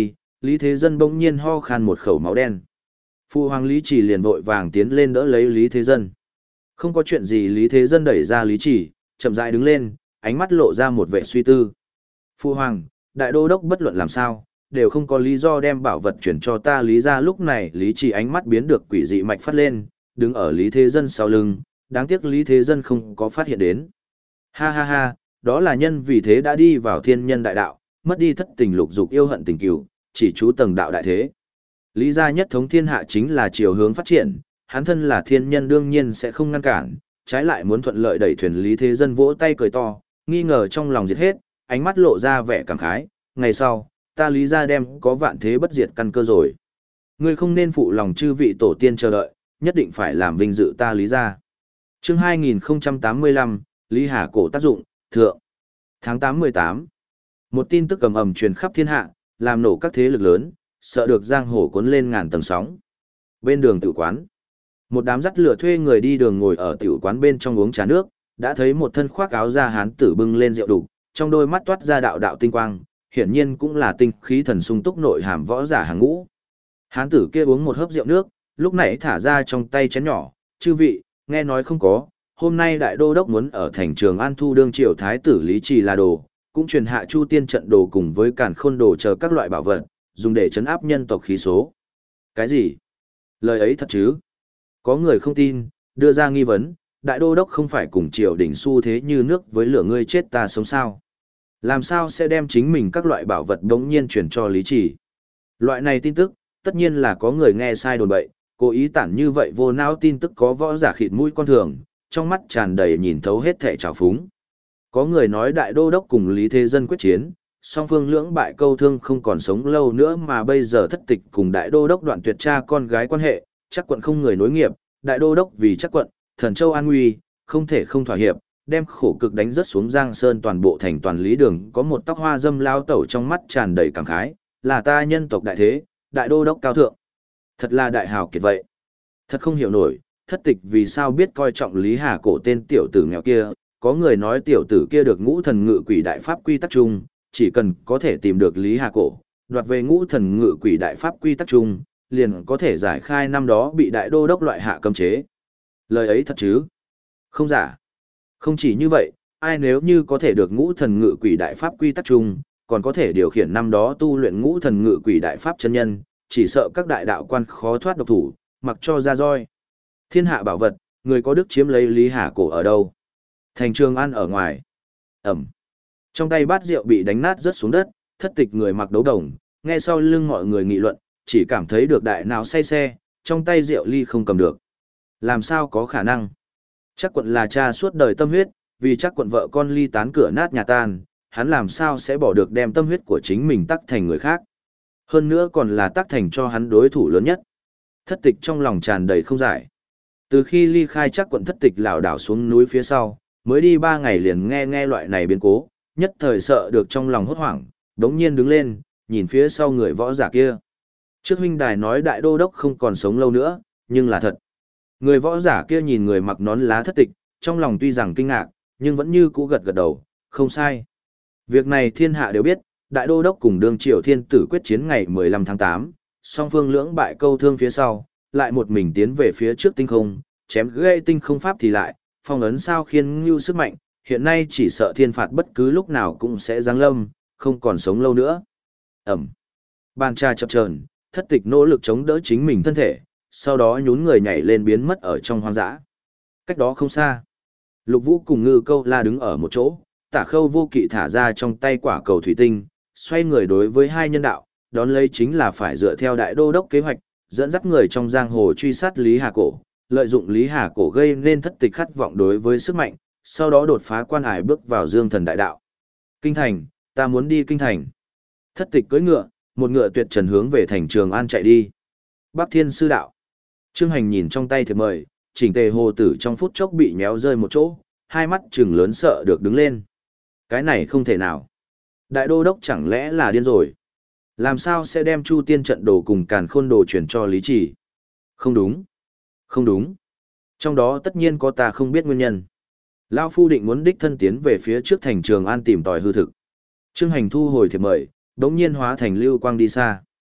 Lý Thế Dân bỗng nhiên ho khan một khẩu máu đen. Phụ hoàng Lý Chỉ liền vội vàng tiến lên đỡ lấy Lý Thế Dân. Không có chuyện gì, Lý Thế Dân đẩy ra Lý Chỉ, chậm rãi đứng lên, ánh mắt lộ ra một vẻ suy tư. Phụ hoàng, đại đô đốc bất luận làm sao, đều không có lý do đem bảo vật chuyển cho ta Lý ra. Lúc này Lý Chỉ ánh mắt biến được quỷ dị mạch phát lên, đứng ở Lý Thế Dân sau lưng, đáng tiếc Lý Thế Dân không có phát hiện đến. Ha ha ha, đó là nhân vì thế đã đi vào thiên nhân đại đạo, mất đi thất tình lục dục yêu hận tình cửu, chỉ chú tầng đạo đại thế. Lý gia nhất thống thiên hạ chính là chiều hướng phát triển, hắn thân là thiên nhân đương nhiên sẽ không ngăn cản, trái lại muốn thuận lợi đẩy thuyền. Lý Thế Dân vỗ tay cười to, nghi ngờ trong lòng diệt hết, ánh mắt lộ ra vẻ cảm khái, ngày sau, ta Lý gia đem có vạn thế bất diệt căn cơ rồi. Ngươi không nên phụ lòng chư vị tổ tiên chờ đợi, nhất định phải làm vinh dự ta Lý gia. Chương hai nghìn không trăm tám mươi lăm, Lý Hà cổ tác dụng, thượng. Tháng tám mười tám. Một tin tức ầm ầm truyền khắp thiên hạ, làm nổ các thế lực lớn, sợ được giang hồ cuốn lên ngàn tầng sóng. Bên đường tiểu quán, một đám dắt lửa thuê người đi đường ngồi ở tiểu quán bên trong uống trà nước, đã thấy một thân khoác áo da hán tử bưng lên rượu đục, trong đôi mắt toát ra đạo đạo tinh quang, hiển nhiên cũng là tinh khí thần sung túc nội hàm võ giả hàng ngũ. Hán tử kia uống một hớp rượu nước, lúc nãy thả ra trong tay chén nhỏ, chư vị, nghe nói không có, hôm nay đại đô đốc muốn ở thành Trường An thu đương triều thái tử Lý Trì là đồ, cũng truyền hạ Chu Tiên trận đồ cùng với Càn Khôn đồ chờ các loại bảo vật, dùng để trấn áp nhân tộc khí số. Cái gì? Lời ấy thật chứ? Có người không tin, đưa ra nghi vấn, đại đô đốc không phải cùng triều đình xu thế như nước với lửa ngươi chết ta sống sao? Làm sao sẽ đem chính mình các loại bảo vật đống nhiên truyền cho Lý Trì? Loại này tin tức, tất nhiên là có người nghe sai đồn bậy, cố ý tản như vậy vô não tin tức có võ giả khịt mũi con thường, trong mắt tràn đầy nhìn thấu hết thảy trào phúng. Có người nói đại đô đốc cùng Lý Thế Dân quyết chiến, song phương lưỡng bại câu thương không còn sống lâu nữa mà bây giờ thất tịch cùng đại đô đốc đoạn tuyệt cha con gái quan hệ, chắc quận không người nối nghiệp, đại đô đốc vì chắc quận, thần châu an nguy, không thể không thỏa hiệp, đem khổ cực đánh rớt xuống Giang Sơn toàn bộ thành toàn lý đường, có một tóc hoa dâm lao tẩu trong mắt tràn đầy cảm khái, là ta nhân tộc đại thế, đại đô đốc cao thượng. Thật là đại hào kiệt vậy. Thật không hiểu nổi, thất tịch vì sao biết coi trọng Lý Hà cổ tên tiểu tử nghèo kia, có người nói tiểu tử kia được ngũ thần ngự quỷ đại pháp quy tắc chung, chỉ cần có thể tìm được Lý Hà cổ, đoạt về ngũ thần ngự quỷ đại pháp quy tắc chung, liền có thể giải khai năm đó bị đại đô đốc loại hạ cấm chế. Lời ấy thật chứ? Không giả. Không chỉ như vậy, ai nếu như có thể được ngũ thần ngự quỷ đại pháp quy tắc chung, còn có thể điều khiển năm đó tu luyện ngũ thần ngự quỷ đại pháp chân nhân, chỉ sợ các đại đạo quan khó thoát độc thủ, mặc cho ra roi. Thiên hạ bảo vật, người có đức chiếm lấy Lý Hà cổ ở đâu? Thành Trường An ở ngoài. Ẩm. Trong tay bát rượu bị đánh nát rớt xuống đất, thất tịch người mặc đấu đồng, nghe sau lưng mọi người nghị luận, chỉ cảm thấy được đại não say xe, trong tay rượu ly không cầm được. Làm sao có khả năng? Chắc quận là cha suốt đời tâm huyết, vì chắc quận vợ con ly tán cửa nát nhà tan, hắn làm sao sẽ bỏ được đem tâm huyết của chính mình tắc thành người khác. Hơn nữa còn là tắc thành cho hắn đối thủ lớn nhất. Thất tịch trong lòng tràn đầy không giải. Từ khi ly khai chắc quận thất tịch lảo đảo xuống núi phía sau, mới đi ba ngày liền nghe nghe loại này biến cố, nhất thời sợ được trong lòng hốt hoảng, đống nhiên đứng lên, nhìn phía sau người võ giả kia. Trước huynh đài nói đại đô đốc không còn sống lâu nữa, nhưng là thật. Người võ giả kia nhìn người mặc nón lá thất tịch, trong lòng tuy rằng kinh ngạc, nhưng vẫn như cũ gật gật đầu, không sai. Việc này thiên hạ đều biết, đại đô đốc cùng đương triều thiên tử quyết chiến ngày mười lăm tháng tám, song phương lưỡng bại câu thương phía sau, lại một mình tiến về phía trước tinh không, chém gây tinh không pháp thì lại, phong ấn sao khiên ngưu sức mạnh, hiện nay chỉ sợ thiên phạt bất cứ lúc nào cũng sẽ giáng lâm, không còn sống lâu nữa. Ẩm. Bàn trà chập chờn, thất tịch nỗ lực chống đỡ chính mình thân thể, sau đó nhún người nhảy lên biến mất ở trong hoang dã. Cách đó không xa, Lục Vũ cùng Ngư Câu La đứng ở một chỗ, Tả Khâu Vô Kỵ thả ra trong tay quả cầu thủy tinh, xoay người đối với hai nhân đạo, đón lấy chính là phải dựa theo đại đô đốc kế hoạch, dẫn dắt người trong giang hồ truy sát Lý Hà cổ, lợi dụng Lý Hà cổ gây nên thất tịch khát vọng đối với sức mạnh, sau đó đột phá quan hải bước vào dương thần đại đạo. Kinh thành, ta muốn đi kinh thành. Thất tịch cưỡi ngựa, một ngựa tuyệt trần hướng về thành Trường An chạy đi. Bắc Thiên sư đạo. Trương Hành nhìn trong tay thiệp mời, chỉnh tề hồ tử trong phút chốc bị méo rơi một chỗ, hai mắt trừng lớn sợ được đứng lên. Cái này không thể nào. Đại đô đốc chẳng lẽ là điên rồi? Làm sao sẽ đem Chu Tiên trận đồ cùng Càn Khôn đồ chuyển cho Lý Trì? Không đúng. Không đúng. Trong đó tất nhiên có ta không biết nguyên nhân. Lão phu định muốn đích thân tiến về phía trước thành Trường An tìm tòi hư thực. Trương Hành thu hồi thiệp mời, đống nhiên hóa thành lưu quang đi xa.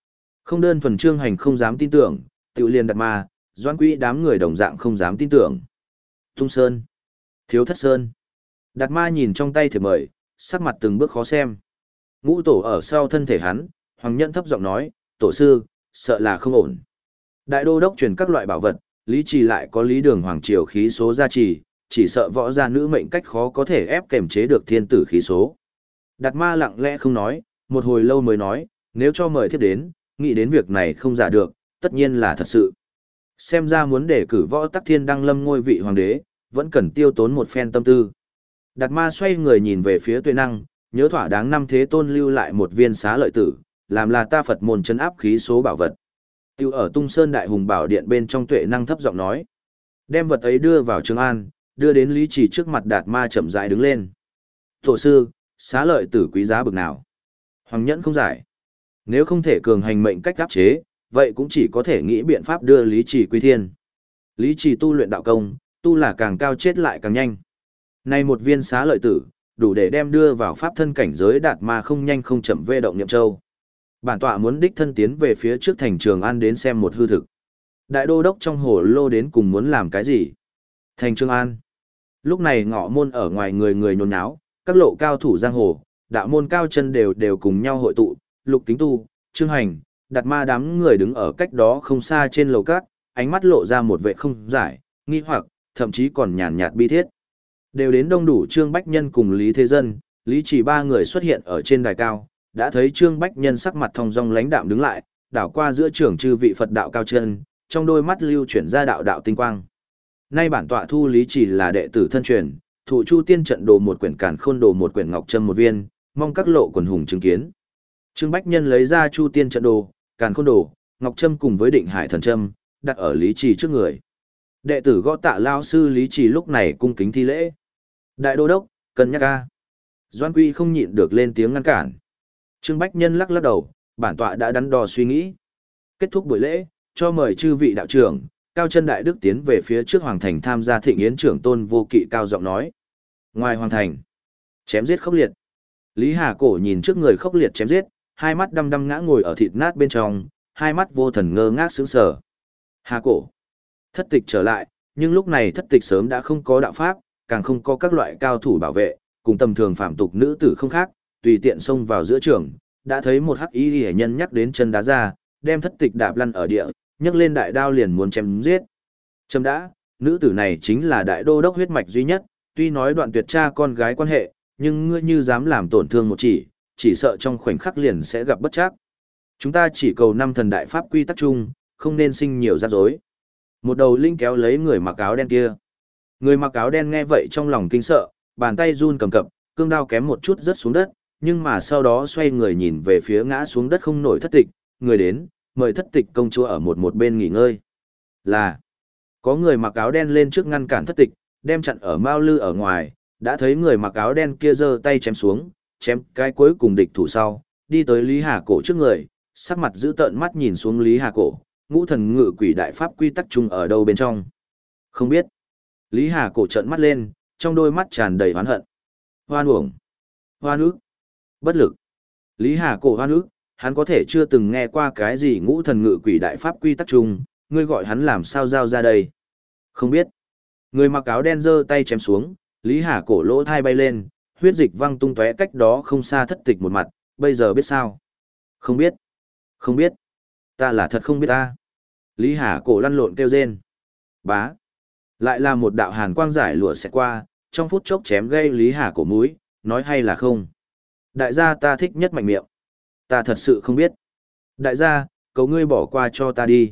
Không đơn thuần Trương Hành không dám tin tưởng, Tiểu Liên Đạt Ma, Doãn Quý đám người đồng dạng không dám tin tưởng. Tung Sơn, Thiếu Thất Sơn. Đạt Ma nhìn trong tay thiệp mời, sắc mặt từng bước khó xem. Ngũ tổ ở sau thân thể hắn, Hoàng Nhẫn thấp giọng nói, tổ sư, sợ là không ổn. Đại đô đốc truyền các loại bảo vật, Lý Trì lại có Lý Đường Hoàng triều khí số gia trì, chỉ sợ võ gia nữ mệnh cách khó có thể ép kềm chế được thiên tử khí số. Đạt Ma lặng lẽ không nói, một hồi lâu mới nói, nếu cho mời thiếp đến, nghĩ đến việc này không giả được, tất nhiên là thật sự. Xem ra muốn để cử võ tắc thiên đăng lâm ngôi vị hoàng đế, vẫn cần tiêu tốn một phen tâm tư. Đạt Ma xoay người nhìn về phía Tuệ Năng, nhớ thỏa đáng năm thế tôn lưu lại một viên xá lợi tử, làm là ta Phật môn chấn áp khí số bảo vật. Tiêu ở Tung Sơn Đại Hùng Bảo Điện bên trong Tuệ Năng thấp giọng nói, đem vật ấy đưa vào Trường An, đưa đến Lý Trì trước mặt. Đạt Ma chậm rãi đứng lên. Tổ sư, xá lợi tử quý giá bực nào? Hoàng Nhẫn không giải. Nếu không thể cường hành mệnh cách áp chế, vậy cũng chỉ có thể nghĩ biện pháp đưa Lý Trì quy thiên. Lý Trì tu luyện đạo công, tu là càng cao chết lại càng nhanh. Nay một viên xá lợi tử, đủ để đem đưa vào pháp thân cảnh giới. Đạt Ma không nhanh không chậm vê động niệm châu. Bản tọa muốn đích thân tiến về phía trước thành Trường An đến xem một hư thực. Đại đô đốc trong hồ lô đến cùng muốn làm cái gì? Thành Trường An. Lúc này ngọ môn ở ngoài người người nhốn nháo, các lộ cao thủ giang hồ, đạo môn cao chân đều đều cùng nhau hội tụ, Lục Kính Tu, Trương Hành, Đạt Ma đám người đứng ở cách đó không xa trên lầu cát, ánh mắt lộ ra một vẻ không giải, nghi hoặc, thậm chí còn nhàn nhạt bi thiết. Đều đến đông đủ Trương Bách Nhân cùng Lý Thế Dân, Lý Chỉ ba người xuất hiện ở trên đài cao, đã thấy Trương Bách Nhân sắc mặt thong dong lãnh đạm đứng lại, đảo qua giữa trưởng chư vị Phật đạo cao chân, trong đôi mắt lưu chuyển ra đạo đạo tinh quang. Nay bản tọa thu Lý Chỉ là đệ tử thân truyền, thụ Chu Tiên trận đồ một quyển, Càn Khôn đồ một quyển, Ngọc Trâm một viên, mong các lộ quần hùng chứng kiến. Trương Bách Nhân lấy ra Chu Tiên trận đồ, Càn Khôn đồ, Ngọc Trâm cùng với Định Hải thần trâm, đặt ở Lý Trì trước người. Đệ tử Gõ Tạ lao sư Lý Trì lúc này cung kính thi lễ. Đại đô đốc, cân nhắc a. Doãn Quy không nhịn được lên tiếng ngăn cản. Trương Bách Nhân lắc lắc đầu, bản tọa đã đắn đo suy nghĩ. Kết thúc buổi lễ, cho mời chư vị đạo trưởng, cao chân đại đức tiến về phía trước hoàng thành tham gia thịnh yến. Trưởng tôn Vô Kỵ cao giọng nói. Ngoài hoàng thành, chém giết khốc liệt. Lý Hà Cổ nhìn trước người khốc liệt chém giết, hai mắt đăm đăm ngã ngồi ở thịt nát bên trong, hai mắt vô thần ngơ ngác sững sờ. Hà Cổ, thất tịch trở lại, nhưng lúc này thất tịch sớm đã không có đạo pháp, càng không có các loại cao thủ bảo vệ, cùng tầm thường phạm tục nữ tử không khác, tùy tiện xông vào giữa trường, đã thấy một hắc y liễu nhân nhắc đến chân đá ra, đem thất tịch đạp lăn ở địa, nhấc lên đại đao liền muốn chém giết. Châm đã, nữ tử này chính là đại đô đốc huyết mạch duy nhất, tuy nói đoạn tuyệt cha con gái quan hệ, nhưng ngươi như dám làm tổn thương một chỉ, chỉ sợ trong khoảnh khắc liền sẽ gặp bất trắc. Chúng ta chỉ cầu năm thần đại pháp quy tắc chung, không nên sinh nhiều rắc rối. Một đầu linh kéo lấy người mặc áo đen kia. Người mặc áo đen nghe vậy trong lòng kinh sợ, bàn tay run cầm cập, cương đao kém một chút rớt xuống đất, nhưng mà sau đó xoay người nhìn về phía ngã xuống đất không nổi thất tịch, người đến, mời thất tịch công chúa ở một một bên nghỉ ngơi. Là, có người mặc áo đen lên trước ngăn cản thất tịch, đem chặn ở Mao Lư ở ngoài, đã thấy người mặc áo đen kia giơ tay chém xuống, chém cái cuối cùng địch thủ sau, đi tới Lý Hà Cổ trước người, sắc mặt giữ tợn mắt nhìn xuống Lý Hà Cổ, ngũ thần ngự quỷ đại pháp quy tắc chung ở đâu bên trong. Không biết. Lý Hà Cổ trợn mắt lên, trong đôi mắt tràn đầy oán hận. Hoan uổng. Hoan ức. Bất lực. Lý Hà Cổ hoan ức, hắn có thể chưa từng nghe qua cái gì ngũ thần ngự quỷ đại pháp quy tắc chung, ngươi gọi hắn làm sao giao ra đây. Không biết. Người mặc áo đen giơ tay chém xuống, Lý Hà Cổ lỗ thai bay lên, huyết dịch văng tung tóe cách đó không xa thất tịch một mặt, bây giờ biết sao? Không biết. Không biết. Ta là thật không biết ta. Lý Hà Cổ lăn lộn kêu rên. Bá. Lại là một đạo hàn quang giải lụa sẽ qua, trong phút chốc chém gây Lý Hà Cổ mũi, nói hay là không? Đại gia ta thích nhất mạnh miệng. Ta thật sự không biết. Đại gia, cầu ngươi bỏ qua cho ta đi.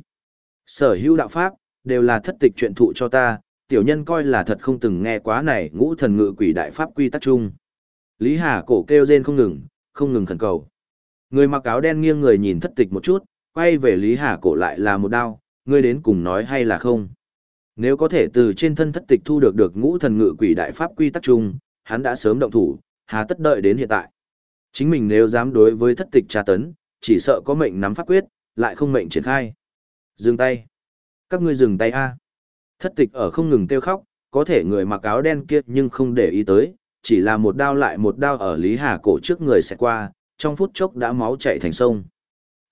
Sở hữu đạo pháp, đều là thất tịch chuyện thụ cho ta, tiểu nhân coi là thật không từng nghe quá này ngũ thần ngự quỷ đại pháp quy tắc chung. Lý Hà Cổ kêu rên không ngừng, không ngừng khẩn cầu. Người mặc áo đen nghiêng người nhìn thất tịch một chút, quay về Lý Hà Cổ lại là một đao, ngươi đến cùng nói hay là không? Nếu có thể từ trên thân thất tịch thu được được ngũ thần ngự quỷ đại pháp quy tắc chung, hắn đã sớm động thủ, hà tất đợi đến hiện tại. Chính mình nếu dám đối với thất tịch tra tấn, chỉ sợ có mệnh nắm pháp quyết, lại không mệnh triển khai. Dừng tay. Các ngươi dừng tay a. Thất tịch ở không ngừng kêu khóc, có thể người mặc áo đen kia nhưng không để ý tới, chỉ là một đao lại một đao ở Lý Hà Cổ trước người sẽ qua, trong phút chốc đã máu chảy thành sông.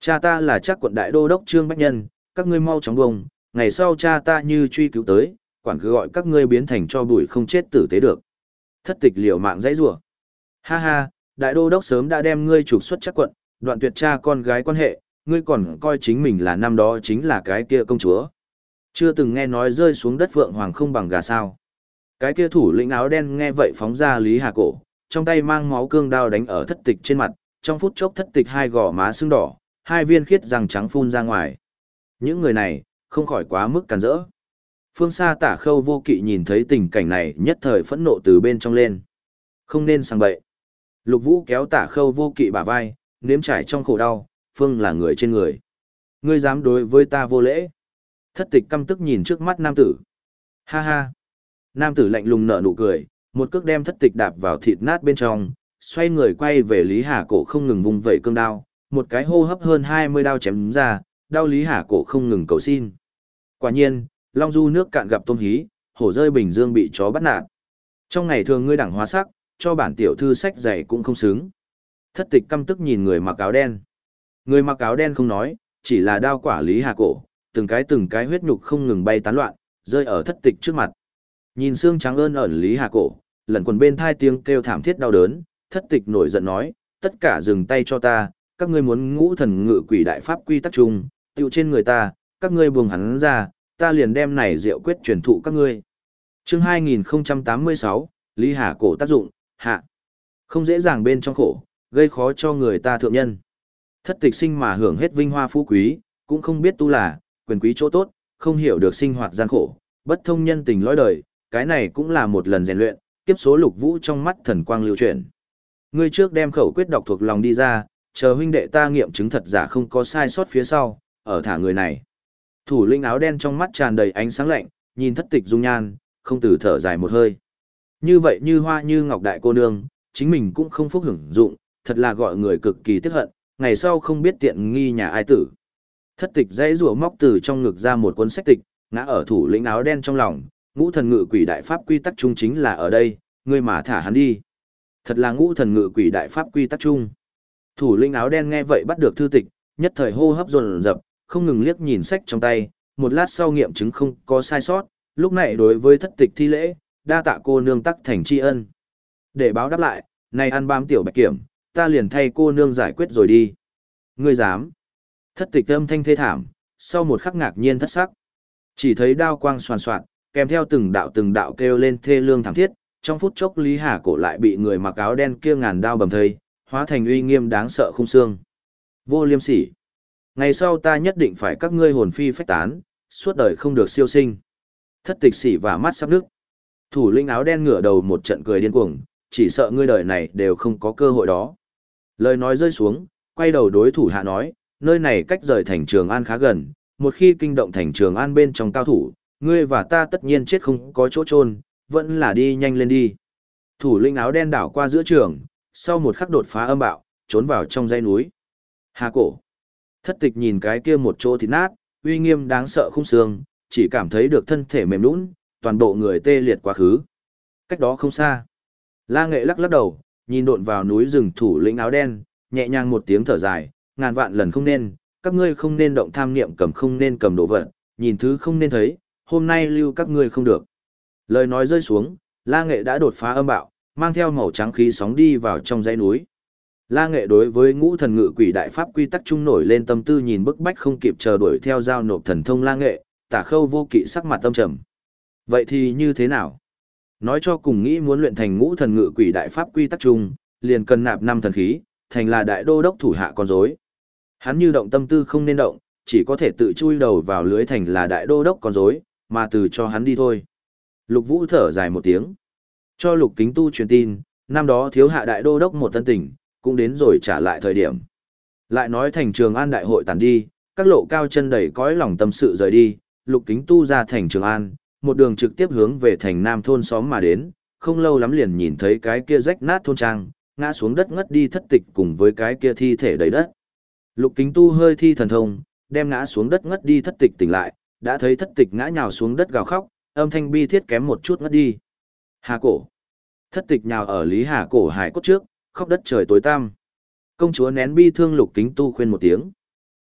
Cha ta là Trác quận đại đô đốc Trương Bách Nhân, các ngươi mau chóng bông, ngày sau cha ta như truy cứu tới, quản cứ gọi các ngươi biến thành cho bụi không chết tử tế được. Thất tịch liều mạng dãy rủa. Ha ha, đại đô đốc sớm đã đem ngươi trục xuất Trác quận, đoạn tuyệt cha con gái quan hệ, ngươi còn coi chính mình là năm đó chính là cái kia công chúa. Chưa từng nghe nói rơi xuống đất vượng hoàng không bằng gà sao. Cái kia thủ lĩnh áo đen nghe vậy phóng ra Lý Hà cổ, trong tay mang máu cương đao đánh ở thất tịch trên mặt, trong phút chốc thất tịch hai gò má sưng đỏ, hai viên khiết răng trắng phun ra ngoài. Những người này, không khỏi quá mức càn rỡ. Phương xa Tả Khâu Vô Kỵ nhìn thấy tình cảnh này nhất thời phẫn nộ từ bên trong lên. Không nên sang bậy. Lục Vũ kéo Tả Khâu Vô Kỵ bả vai, nếm trải trong khổ đau, Phương là người trên người. Ngươi dám đối với ta vô lễ. Thất tịch căm tức nhìn trước mắt nam tử. Ha ha. Nam tử lạnh lùng nở nụ cười, một cước đem thất tịch đạp vào thịt nát bên trong, xoay người quay về Lý Hà cổ không ngừng vung vẩy cương đao, một cái hô hấp hơn hai mươi đao chém ra, đao Lý Hà cổ không ngừng cầu xin. Quả nhiên, Long Du nước cạn gặp tôm hí, hổ rơi bình dương bị chó bắt nạt. Trong ngày thường ngươi đẳng hóa sắc, cho bản tiểu thư sách dạy cũng không xứng. Thất tịch căm tức nhìn người mặc áo đen. Người mặc áo đen không nói, chỉ là đao quả Lý Hà cổ, từng cái từng cái huyết nhục không ngừng bay tán loạn, rơi ở thất tịch trước mặt. Nhìn xương trắng ơn ẩn Lý Hà cổ, lần quần bên thai tiếng kêu thảm thiết đau đớn, thất tịch nổi giận nói, tất cả dừng tay cho ta, các ngươi muốn ngũ thần ngự quỷ đại pháp quy tắc chung, tiêu trên người ta, các ngươi buông hắn ra, ta liền đem này diệu quyết truyền thụ các ngươi. Chương hai nghìn không trăm tám mươi sáu, Lý Hà cổ tác dụng, hạ. Không dễ dàng bên trong khổ, gây khó cho người ta thượng nhân. Thất tịch sinh mà hưởng hết vinh hoa phú quý, cũng không biết tu là, quyền quý chỗ tốt, không hiểu được sinh hoạt gian khổ, bất thông nhân tình lõi đời, cái này cũng là một lần rèn luyện, tiếp số Lục Vũ trong mắt thần quang lưu chuyển. Ngươi trước đem khẩu quyết đọc thuộc lòng đi ra, chờ huynh đệ ta nghiệm chứng thật giả không có sai sót phía sau, ở thả người này. Thủ lĩnh áo đen trong mắt tràn đầy ánh sáng lạnh, nhìn thất tịch dung nhan, không từ thở dài một hơi. Như vậy như hoa như ngọc đại cô nương, chính mình cũng không phúc hưởng dụng, thật là gọi người cực kỳ tiếc hận, ngày sau không biết tiện nghi nhà ai tử. Thất tịch dãy rủa móc từ trong ngực ra một cuốn sách tịch, ngã ở thủ lĩnh áo đen trong lòng, ngũ thần ngự quỷ đại pháp quy tắc chung chính là ở đây, ngươi mà thả hắn đi. Thật là ngũ thần ngự quỷ đại pháp quy tắc chung. Thủ lĩnh áo đen nghe vậy bắt được thư tịch, nhất thời hô hấp dồn dập, không ngừng liếc nhìn sách trong tay, một lát sau nghiệm chứng không có sai sót, lúc này đối với thất tịch thi lễ, đa tạ cô nương tắc thành tri ân. Để báo đáp lại, này ăn bám tiểu bạch kiểm, ta liền thay cô nương giải quyết rồi đi. Ngươi dám? Thất tịch âm thanh thê thảm, sau một khắc ngạc nhiên thất sắc. Chỉ thấy đao quang xoàn xoạt, kèm theo từng đạo từng đạo kêu lên thê lương thảm thiết, trong phút chốc Lý Hà cổ lại bị người mặc áo đen kia ngàn đao bầm thây, hóa thành uy nghiêm đáng sợ khung xương. Vô liêm sỉ. Ngày sau ta nhất định phải các ngươi hồn phi phách tán, suốt đời không được siêu sinh. Thất tịch sỉ và mắt sắp nước. Thủ lĩnh áo đen ngửa đầu một trận cười điên cuồng, chỉ sợ ngươi đời này đều không có cơ hội đó. Lời nói rơi xuống, quay đầu đối thủ hạ nói, nơi này cách rời thành Trường An khá gần, một khi kinh động thành Trường An bên trong cao thủ, ngươi và ta tất nhiên chết không có chỗ chôn, vẫn là đi nhanh lên đi. Thủ lĩnh áo đen đảo qua giữa trường, sau một khắc đột phá âm bạo, trốn vào trong dãy núi. Hà cổ. Thất tịch nhìn cái kia một chỗ thịt nát, uy nghiêm đáng sợ khung xương, chỉ cảm thấy được thân thể mềm nhũn, toàn bộ người tê liệt quá khứ. Cách đó không xa. La Nghệ lắc lắc đầu, nhìn độn vào núi rừng thủ lĩnh áo đen, nhẹ nhàng một tiếng thở dài, ngàn vạn lần không nên, các ngươi không nên động tham niệm cầm không nên cầm đồ vật, nhìn thứ không nên thấy, hôm nay lưu các ngươi không được. Lời nói rơi xuống, La Nghệ đã đột phá âm bạo, mang theo màu trắng khí sóng đi vào trong dãy núi. La Nghệ đối với ngũ thần ngự quỷ đại pháp quy tắc trung nổi lên tâm tư nhìn bức bách không kịp chờ đuổi theo giao nộp thần thông La Nghệ, Tả Khâu Vô Kỵ sắc mặt tâm trầm. Vậy thì như thế nào? Nói cho cùng nghĩ muốn luyện thành ngũ thần ngự quỷ đại pháp quy tắc trung, liền cần nạp năm thần khí, thành là đại đô đốc thủ hạ con rối. Hắn như động tâm tư không nên động, chỉ có thể tự chui đầu vào lưới thành là đại đô đốc con rối, mà từ cho hắn đi thôi. Lục Vũ thở dài một tiếng. Cho Lục Kính Tu truyền tin, năm đó thiếu hạ đại đô đốc một tân tình, cũng đến rồi trả lại thời điểm. Lại nói thành Trường An đại hội tàn đi, các lộ cao chân đầy cõi lòng tâm sự rời đi, Lục Kính Tu ra thành Trường An, một đường trực tiếp hướng về thành Nam thôn xóm mà đến, không lâu lắm liền nhìn thấy cái kia rách nát thôn trang, ngã xuống đất ngất đi thất tịch cùng với cái kia thi thể đầy đất. Lục Kính Tu hơi thi thần thông, đem ngã xuống đất ngất đi thất tịch tỉnh lại, đã thấy thất tịch ngã nhào xuống đất gào khóc, âm thanh bi thiết kém một chút ngất đi. Hà cổ. Thất tịch nhào ở Lý Hà cổ hải cốt trước, khóc đất trời tối tăm. Công chúa nén bi thương Lục Kính Tu khuyên một tiếng.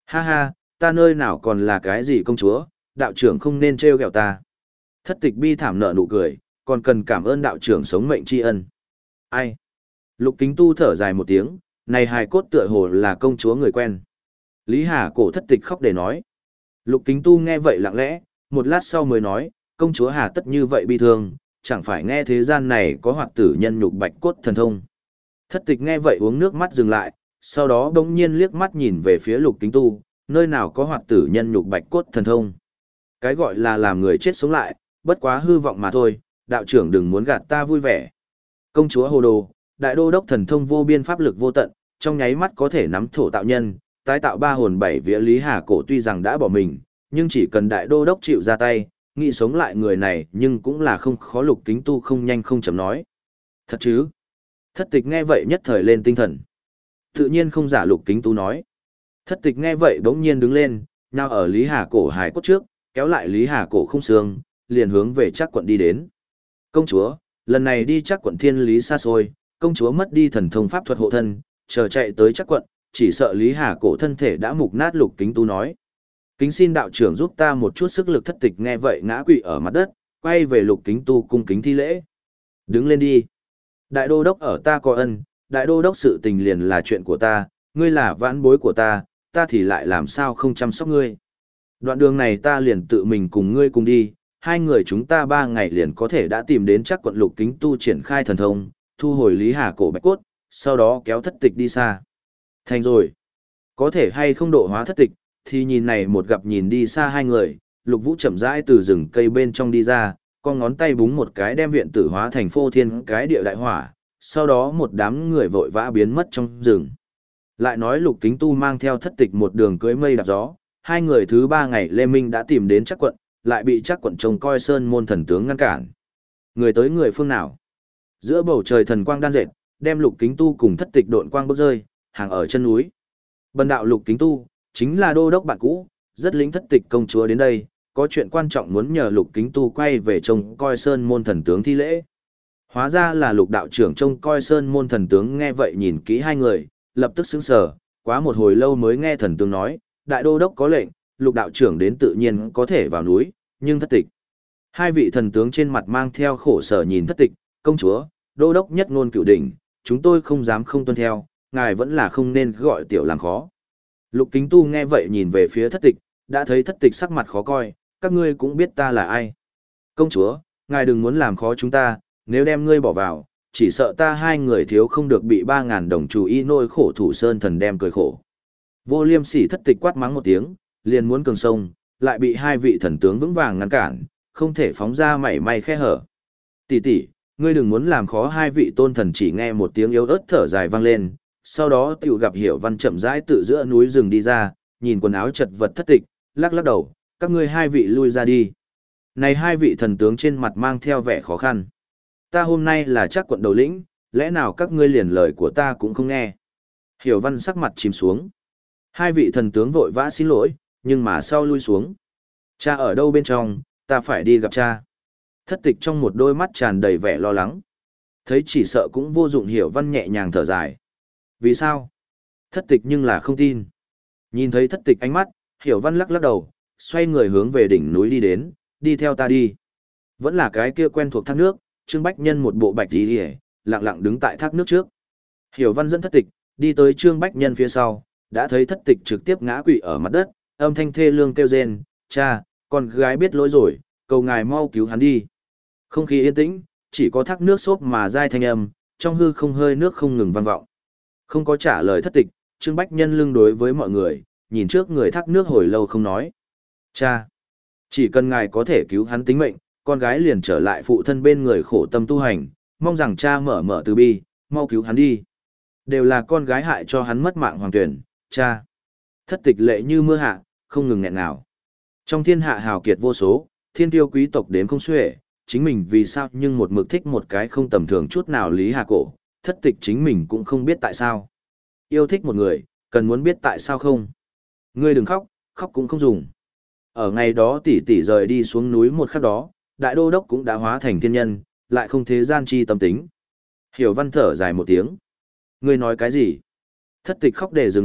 Ha ha, ta nơi nào còn là cái gì công chúa, đạo trưởng không nên trêu ghẹo ta. Thất tịch bi thảm nở nụ cười, còn cần cảm ơn đạo trưởng sống mệnh tri ân. Ai? Lục Kính Tu thở dài một tiếng, này hài cốt tựa hồ là công chúa người quen. Lý Hà cổ thất tịch khóc để nói. Lục Kính Tu nghe vậy lặng lẽ, một lát sau mới nói, công chúa Hà tất như vậy bi thương, chẳng phải nghe thế gian này có hoạt tử nhân nhục bạch cốt thần thông. Thất tịch nghe vậy uống nước mắt dừng lại, sau đó bỗng nhiên liếc mắt nhìn về phía Lục Kính Tu, nơi nào có hoạt tử nhân nhục bạch cốt thần thông. Cái gọi là làm người chết sống lại, bất quá hư vọng mà thôi, đạo trưởng đừng muốn gạt ta vui vẻ. Công chúa Hồ Đồ, đại đô đốc thần thông vô biên pháp lực vô tận, trong nháy mắt có thể nắm thổ tạo nhân, tái tạo ba hồn bảy vía Lý Hà cổ tuy rằng đã bỏ mình, nhưng chỉ cần đại đô đốc chịu ra tay, nghĩ sống lại người này nhưng cũng là không khó. Lục Kính Tu không nhanh không chậm nói. Thật chứ? Thất tịch nghe vậy nhất thời lên tinh thần. Tự nhiên không giả. Lục Kính Tu nói. Thất tịch nghe vậy bỗng nhiên đứng lên, nào ở Lý Hà cổ hài cốt trước, kéo lại Lý Hà cổ không xương, liền hướng về Trác quận đi đến. Công chúa, lần này đi Trác quận thiên lý xa xôi, công chúa mất đi thần thông pháp thuật hộ thân, chờ chạy tới Trác quận, chỉ sợ Lý Hà cổ thân thể đã mục nát. Lục Kính Tu nói. Kính xin đạo trưởng giúp ta một chút sức lực. Thất tịch nghe vậy ngã quỵ ở mặt đất, quay về Lục Kính Tu cung kính thi lễ. Đứng lên đi. Đại đô đốc ở ta có ân, đại đô đốc sự tình liền là chuyện của ta, ngươi là vãn bối của ta, ta thì lại làm sao không chăm sóc ngươi. Đoạn đường này ta liền tự mình cùng ngươi cùng đi, hai người chúng ta ba ngày liền có thể đã tìm đến Trác quận. Lục Kính Tu triển khai thần thông, thu hồi Lý Hà cổ bạch cốt, sau đó kéo thất tịch đi xa. Thành rồi. Có thể hay không độ hóa thất tịch, thì nhìn này một gặp nhìn đi xa hai người, Lục Vũ chậm rãi từ rừng cây bên trong đi ra, con ngón tay búng một cái đem viện tử hóa thành phô thiên cái địa đại hỏa, sau đó một đám người vội vã biến mất trong rừng. Lại nói Lục Kính Tu mang theo thất tịch một đường cưỡi mây đạp gió, hai người thứ ba ngày Lê Minh đã tìm đến Trác quận, lại bị Trác quận trông coi sơn môn thần tướng ngăn cản. Người tới người phương nào? Giữa bầu trời thần quang đan dệt, đem Lục Kính Tu cùng thất tịch độn quang bước rơi, hàng ở chân núi. Bần đạo Lục Kính Tu, chính là đô đốc bạn cũ, rất lính thất tịch công chúa đến đây, có chuyện quan trọng muốn nhờ Lục Kính Tu quay về trông coi sơn môn thần tướng thi lễ. Hóa ra là Lục đạo trưởng trông coi sơn môn thần tướng. Nghe vậy nhìn kỹ hai người, lập tức sững sờ, quá một hồi lâu mới nghe thần tướng nói, đại đô đốc có lệnh, Lục đạo trưởng đến tự nhiên có thể vào núi, nhưng thất tịch. Hai vị thần tướng trên mặt mang theo khổ sở nhìn thất tịch, công chúa, đô đốc nhất ngôn cửu đỉnh, chúng tôi không dám không tuân theo, ngài vẫn là không nên gọi tiểu làm khó. Lục Kính Tu nghe vậy nhìn về phía thất tịch, đã thấy thất tịch sắc mặt khó coi, các ngươi cũng biết ta là ai. Công chúa, ngài đừng muốn làm khó chúng ta, nếu đem ngươi bỏ vào, chỉ sợ ta hai người thiếu không được bị ba ngàn đồng chủ y nôi khổ thủ sơn thần đem cười khổ. Vô Liêm Sỉ thất tịch quát mắng một tiếng, liền muốn cường sông, lại bị hai vị thần tướng vững vàng ngăn cản, không thể phóng ra mảy may khe hở. Tỷ tỷ, ngươi đừng muốn làm khó hai vị tôn thần. Chỉ nghe một tiếng yếu ớt thở dài vang lên, sau đó tiểu gặp Hiểu Văn chậm rãi tự giữa núi rừng đi ra, nhìn quần áo chật vật thất tịch, lắc lắc đầu, các ngươi hai vị lui ra đi. Này hai vị thần tướng trên mặt mang theo vẻ khó khăn. Ta hôm nay là Trác quận đầu lĩnh, lẽ nào các ngươi liền lời của ta cũng không nghe. Hiểu Văn sắc mặt chìm xuống. Hai vị thần tướng vội vã xin lỗi, nhưng mà sau lui xuống. Cha ở đâu bên trong, ta phải đi gặp cha. Thất tịch trong một đôi mắt tràn đầy vẻ lo lắng. Thấy chỉ sợ cũng vô dụng, Hiểu Văn nhẹ nhàng thở dài. Vì sao? Thất tịch nhưng là không tin. Nhìn thấy thất tịch ánh mắt, Hiểu Văn lắc lắc đầu, xoay người hướng về đỉnh núi đi đến, đi theo ta đi. Vẫn là cái kia quen thuộc thác nước, Trương Bách Nhân một bộ bạch tí hề, lặng lặng đứng tại thác nước trước. Hiểu Văn dẫn thất tịch, đi tới Trương Bách Nhân phía sau, đã thấy thất tịch trực tiếp ngã quỵ ở mặt đất, âm thanh thê lương kêu rên, cha, con gái biết lỗi rồi, cầu ngài mau cứu hắn đi. Không khí yên tĩnh, chỉ có thác nước xốp mà dai thanh âm, trong hư không hơi nước không ngừng vang vọng. Không có trả lời thất tịch, Trương Bách Nhân lưng đối với mọi người, nhìn trước người thác nước hồi lâu không nói. Cha, chỉ cần ngài có thể cứu hắn tính mệnh, con gái liền trở lại phụ thân bên người khổ tâm tu hành, mong rằng cha mở mở từ bi, mau cứu hắn đi. Đều là con gái hại cho hắn mất mạng hoàng tuyển, cha. Thất tịch lệ như mưa hạ, không ngừng nghẹn ngào. Trong thiên hạ hào kiệt vô số, thiên tiêu quý tộc đến không xuể, chính mình vì sao nhưng một mực thích một cái không tầm thường chút nào Lý Hà Cổ, thất tịch chính mình cũng không biết tại sao. Yêu thích một người, cần muốn biết tại sao không. Ngươi đừng khóc, khóc cũng không dùng. Ở ngày đó tỷ tỷ rời đi xuống núi một khắc đó, đại đô đốc cũng đã hóa thành thiên nhân, lại không thế gian chi tâm tính. Hiểu Văn thở dài một tiếng. Ngươi nói cái gì? Thất tịch khóc để dừng lại,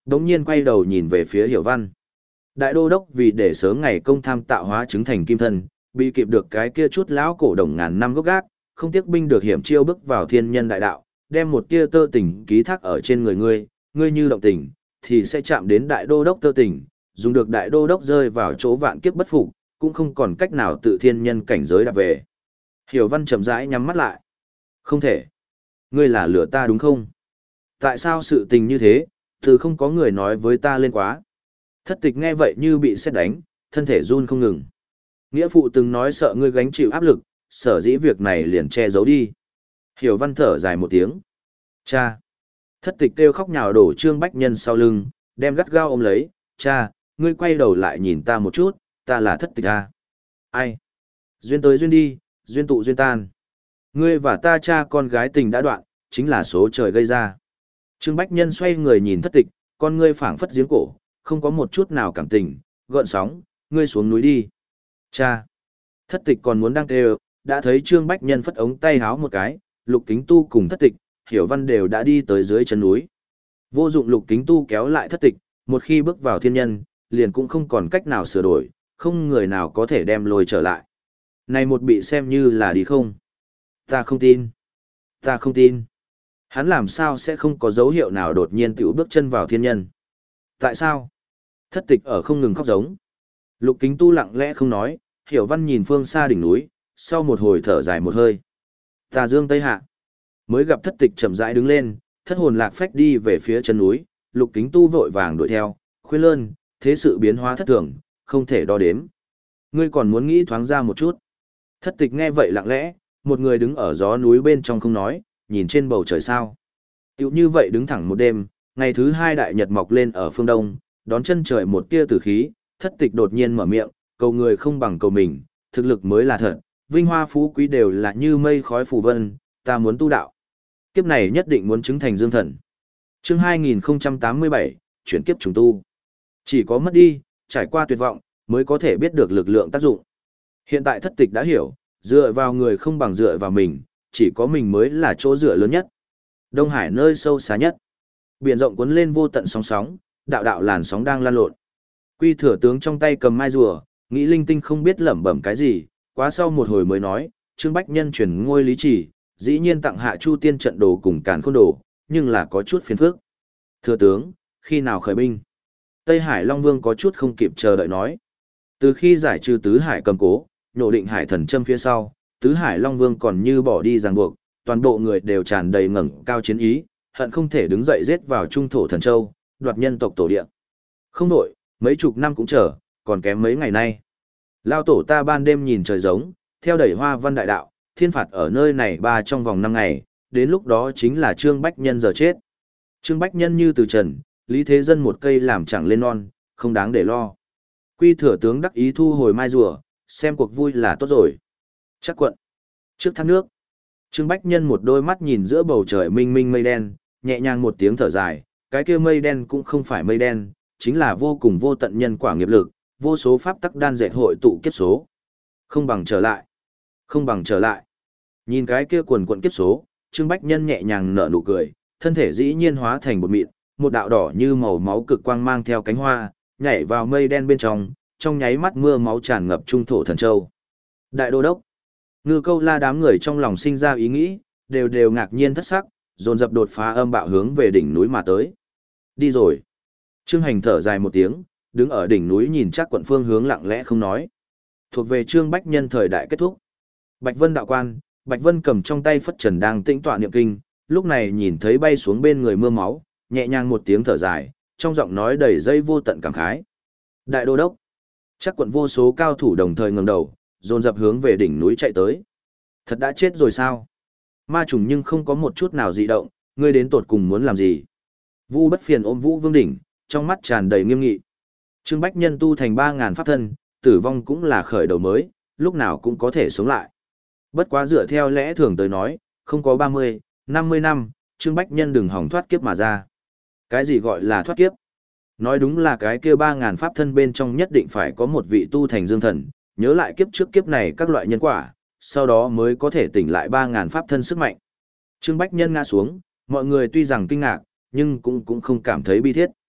đống nhiên quay đầu nhìn về phía Hiểu Văn. Đại đô đốc vì để sớm ngày công tham tạo hóa chứng thành kim thân, bị kịp được cái kia chút lão cổ đồng ngàn năm gốc gác, không tiếc binh được hiểm chiêu bước vào thiên nhân đại đạo, đem một tia tơ tình ký thác ở trên người ngươi, ngươi như động tình, thì sẽ chạm đến đại đô đốc tơ tình, dùng được đại đô đốc rơi vào chỗ vạn kiếp bất phục, cũng không còn cách nào tự thiên nhân cảnh giới đạp về. Hiểu Văn chậm rãi nhắm mắt lại. Không thể. Ngươi là lừa ta đúng không? Tại sao sự tình như thế, từ không có người nói với ta lên quá. Thất tịch nghe vậy như bị sét đánh, thân thể run không ngừng. Nghĩa phụ từng nói sợ ngươi gánh chịu áp lực, sở dĩ việc này liền che giấu đi. Hiểu Văn thở dài một tiếng. Cha. Thất tịch kêu khóc nhào đổ Trương Bách Nhân sau lưng, đem gắt gao ôm lấy. Cha, ngươi quay đầu lại nhìn ta một chút, ta là thất tịch à? Ai? Duyên tới duyên đi, duyên tụ duyên tan. Ngươi và ta cha con gái tình đã đoạn, chính là số trời gây ra. Trương Bách Nhân xoay người nhìn thất tịch, con ngươi phảng phất giếng cổ, không có một chút nào cảm tình, gợn sóng, ngươi xuống núi đi. Cha. Thất tịch còn muốn đang kêu, đã thấy Trương Bách Nhân phất ống tay háo một cái, Lục Kính Tu cùng thất tịch, Hiểu Văn đều đã đi tới dưới chân núi. Vô dụng Lục Kính Tu kéo lại thất tịch, một khi bước vào thiên nhân, liền cũng không còn cách nào sửa đổi, không người nào có thể đem lôi trở lại. Này một bị xem như là đi không? Ta không tin. Ta không tin. Hắn làm sao sẽ không có dấu hiệu nào đột nhiên tiểu bước chân vào thiên nhân? Tại sao? Thất tịch ở không ngừng khóc giống. Lục Kính Tu lặng lẽ không nói, Hiểu Văn nhìn phương xa đỉnh núi, sau một hồi thở dài một hơi. Tà dương tây hạ. Mới gặp thất tịch chậm rãi đứng lên, thất hồn lạc phách đi về phía chân núi, Lục Kính Tu vội vàng đuổi theo, khuyên lơn, thế sự biến hóa thất thường, không thể đo đếm. Ngươi còn muốn nghĩ thoáng ra một chút. Thất tịch nghe vậy lặng lẽ, một người đứng ở gió núi bên trong không nói, nhìn trên bầu trời sao. Tiểu như vậy đứng thẳng một đêm, ngày thứ hai đại nhật mọc lên ở phương đông, đón chân trời một tia tử khí, thất tịch đột nhiên mở miệng, cầu người không bằng cầu mình, thực lực mới là thật, vinh hoa phú quý đều là như mây khói phù vân, ta muốn tu đạo. Kiếp này nhất định muốn chứng thành dương thần. Chương hai nghìn không trăm tám mươi bảy, chuyển kiếp trùng tu. Chỉ có mất đi, trải qua tuyệt vọng, mới có thể biết được lực lượng tác dụng. Hiện tại thất tịch đã hiểu, dựa vào người không bằng dựa vào mình, chỉ có mình mới là chỗ dựa lớn nhất. Đông Hải nơi sâu xa nhất. Biển rộng cuốn lên vô tận sóng sóng, đạo đạo làn sóng đang lan lộn. Quy Thừa tướng trong tay cầm mai rùa, nghĩ linh tinh không biết lẩm bẩm cái gì, quá sau một hồi mới nói, Trương Bách Nhân chuyển ngôi lý chỉ, dĩ nhiên tặng hạ Chu Tiên trận đồ cùng Càn Khôn đồ, nhưng là có chút phiền phức. Thừa tướng, khi nào khởi binh? Tây Hải Long Vương có chút không kịp chờ đợi nói. Từ khi giải trừ Tứ Hải cầm cố, nhổ định Hải thần châm phía sau, Tứ Hải Long Vương còn như bỏ đi ràng buộc, toàn bộ người đều tràn đầy ngẩng cao chiến ý, hận không thể đứng dậy giết vào trung thổ thần châu, đoạt nhân tộc tổ địa. Không đổi, mấy chục năm cũng chờ, còn kém mấy ngày nay. Lao tổ ta ban đêm nhìn trời giống, theo đẩy hoa văn đại đạo, thiên phạt ở nơi này ba trong vòng năm ngày, đến lúc đó chính là Trương Bách Nhân giờ chết. Trương Bách Nhân như từ trần, Lý Thế Dân một cây làm chẳng lên non, không đáng để lo. Quy Thừa tướng đắc ý thu hồi mai rùa, xem cuộc vui là tốt rồi. Chắc quận. Trước thác nước. Trương Bách Nhân một đôi mắt nhìn giữa bầu trời minh minh mây đen, nhẹ nhàng một tiếng thở dài, cái kia mây đen cũng không phải mây đen, chính là vô cùng vô tận nhân quả nghiệp lực, vô số pháp tắc đan dệt hội tụ kiếp số. Không bằng trở lại. Không bằng trở lại. Nhìn cái kia quần quần kiếp số, Trương Bách Nhân nhẹ nhàng nở nụ cười, thân thể dĩ nhiên hóa thành một mịn, một đạo đỏ như màu máu cực quang mang theo cánh hoa, nhảy vào mây đen bên trong, trong nháy mắt mưa máu tràn ngập trung thổ thần châu. Đại đô đốc. Ngư Câu La đám người trong lòng sinh ra ý nghĩ, đều đều ngạc nhiên thất sắc, dồn dập đột phá âm bạo hướng về đỉnh núi mà tới. Đi rồi. Trương Hành thở dài một tiếng, đứng ở đỉnh núi nhìn chắc quận phương hướng lặng lẽ không nói. Thuộc về Trương Bách Nhân thời đại kết thúc. Bạch Vân đạo quan, Bạch Vân cầm trong tay phất trần đang tĩnh tọa niệm kinh, lúc này nhìn thấy bay xuống bên người mưa máu, nhẹ nhàng một tiếng thở dài, trong giọng nói đầy dây vô tận cảm khái. Đại đô đốc. Chắc quận vô số cao thủ đồng thời ngẩng đầu, dồn dập hướng về đỉnh núi chạy tới. Thật đã chết rồi sao? Ma trùng nhưng không có một chút nào dị động, ngươi đến tột cùng muốn làm gì? Vu Bất Phiền ôm Vũ Vương đỉnh, trong mắt tràn đầy nghiêm nghị. Trương Bách Nhân tu thành ba ngàn pháp thân, tử vong cũng là khởi đầu mới, lúc nào cũng có thể sống lại. Bất quá dựa theo lẽ thường tới nói, không có ba mươi, năm mươi năm, Trương Bách Nhân đừng hỏng thoát kiếp mà ra. Cái gì gọi là thoát kiếp? Nói đúng là cái kia ba ngàn pháp thân bên trong nhất định phải có một vị tu thành dương thần, nhớ lại kiếp trước kiếp này các loại nhân quả, sau đó mới có thể tỉnh lại ba ngàn pháp thân sức mạnh. Trương Bách Nhân ngã xuống, mọi người tuy rằng kinh ngạc, nhưng cũng cũng không cảm thấy bi thiết.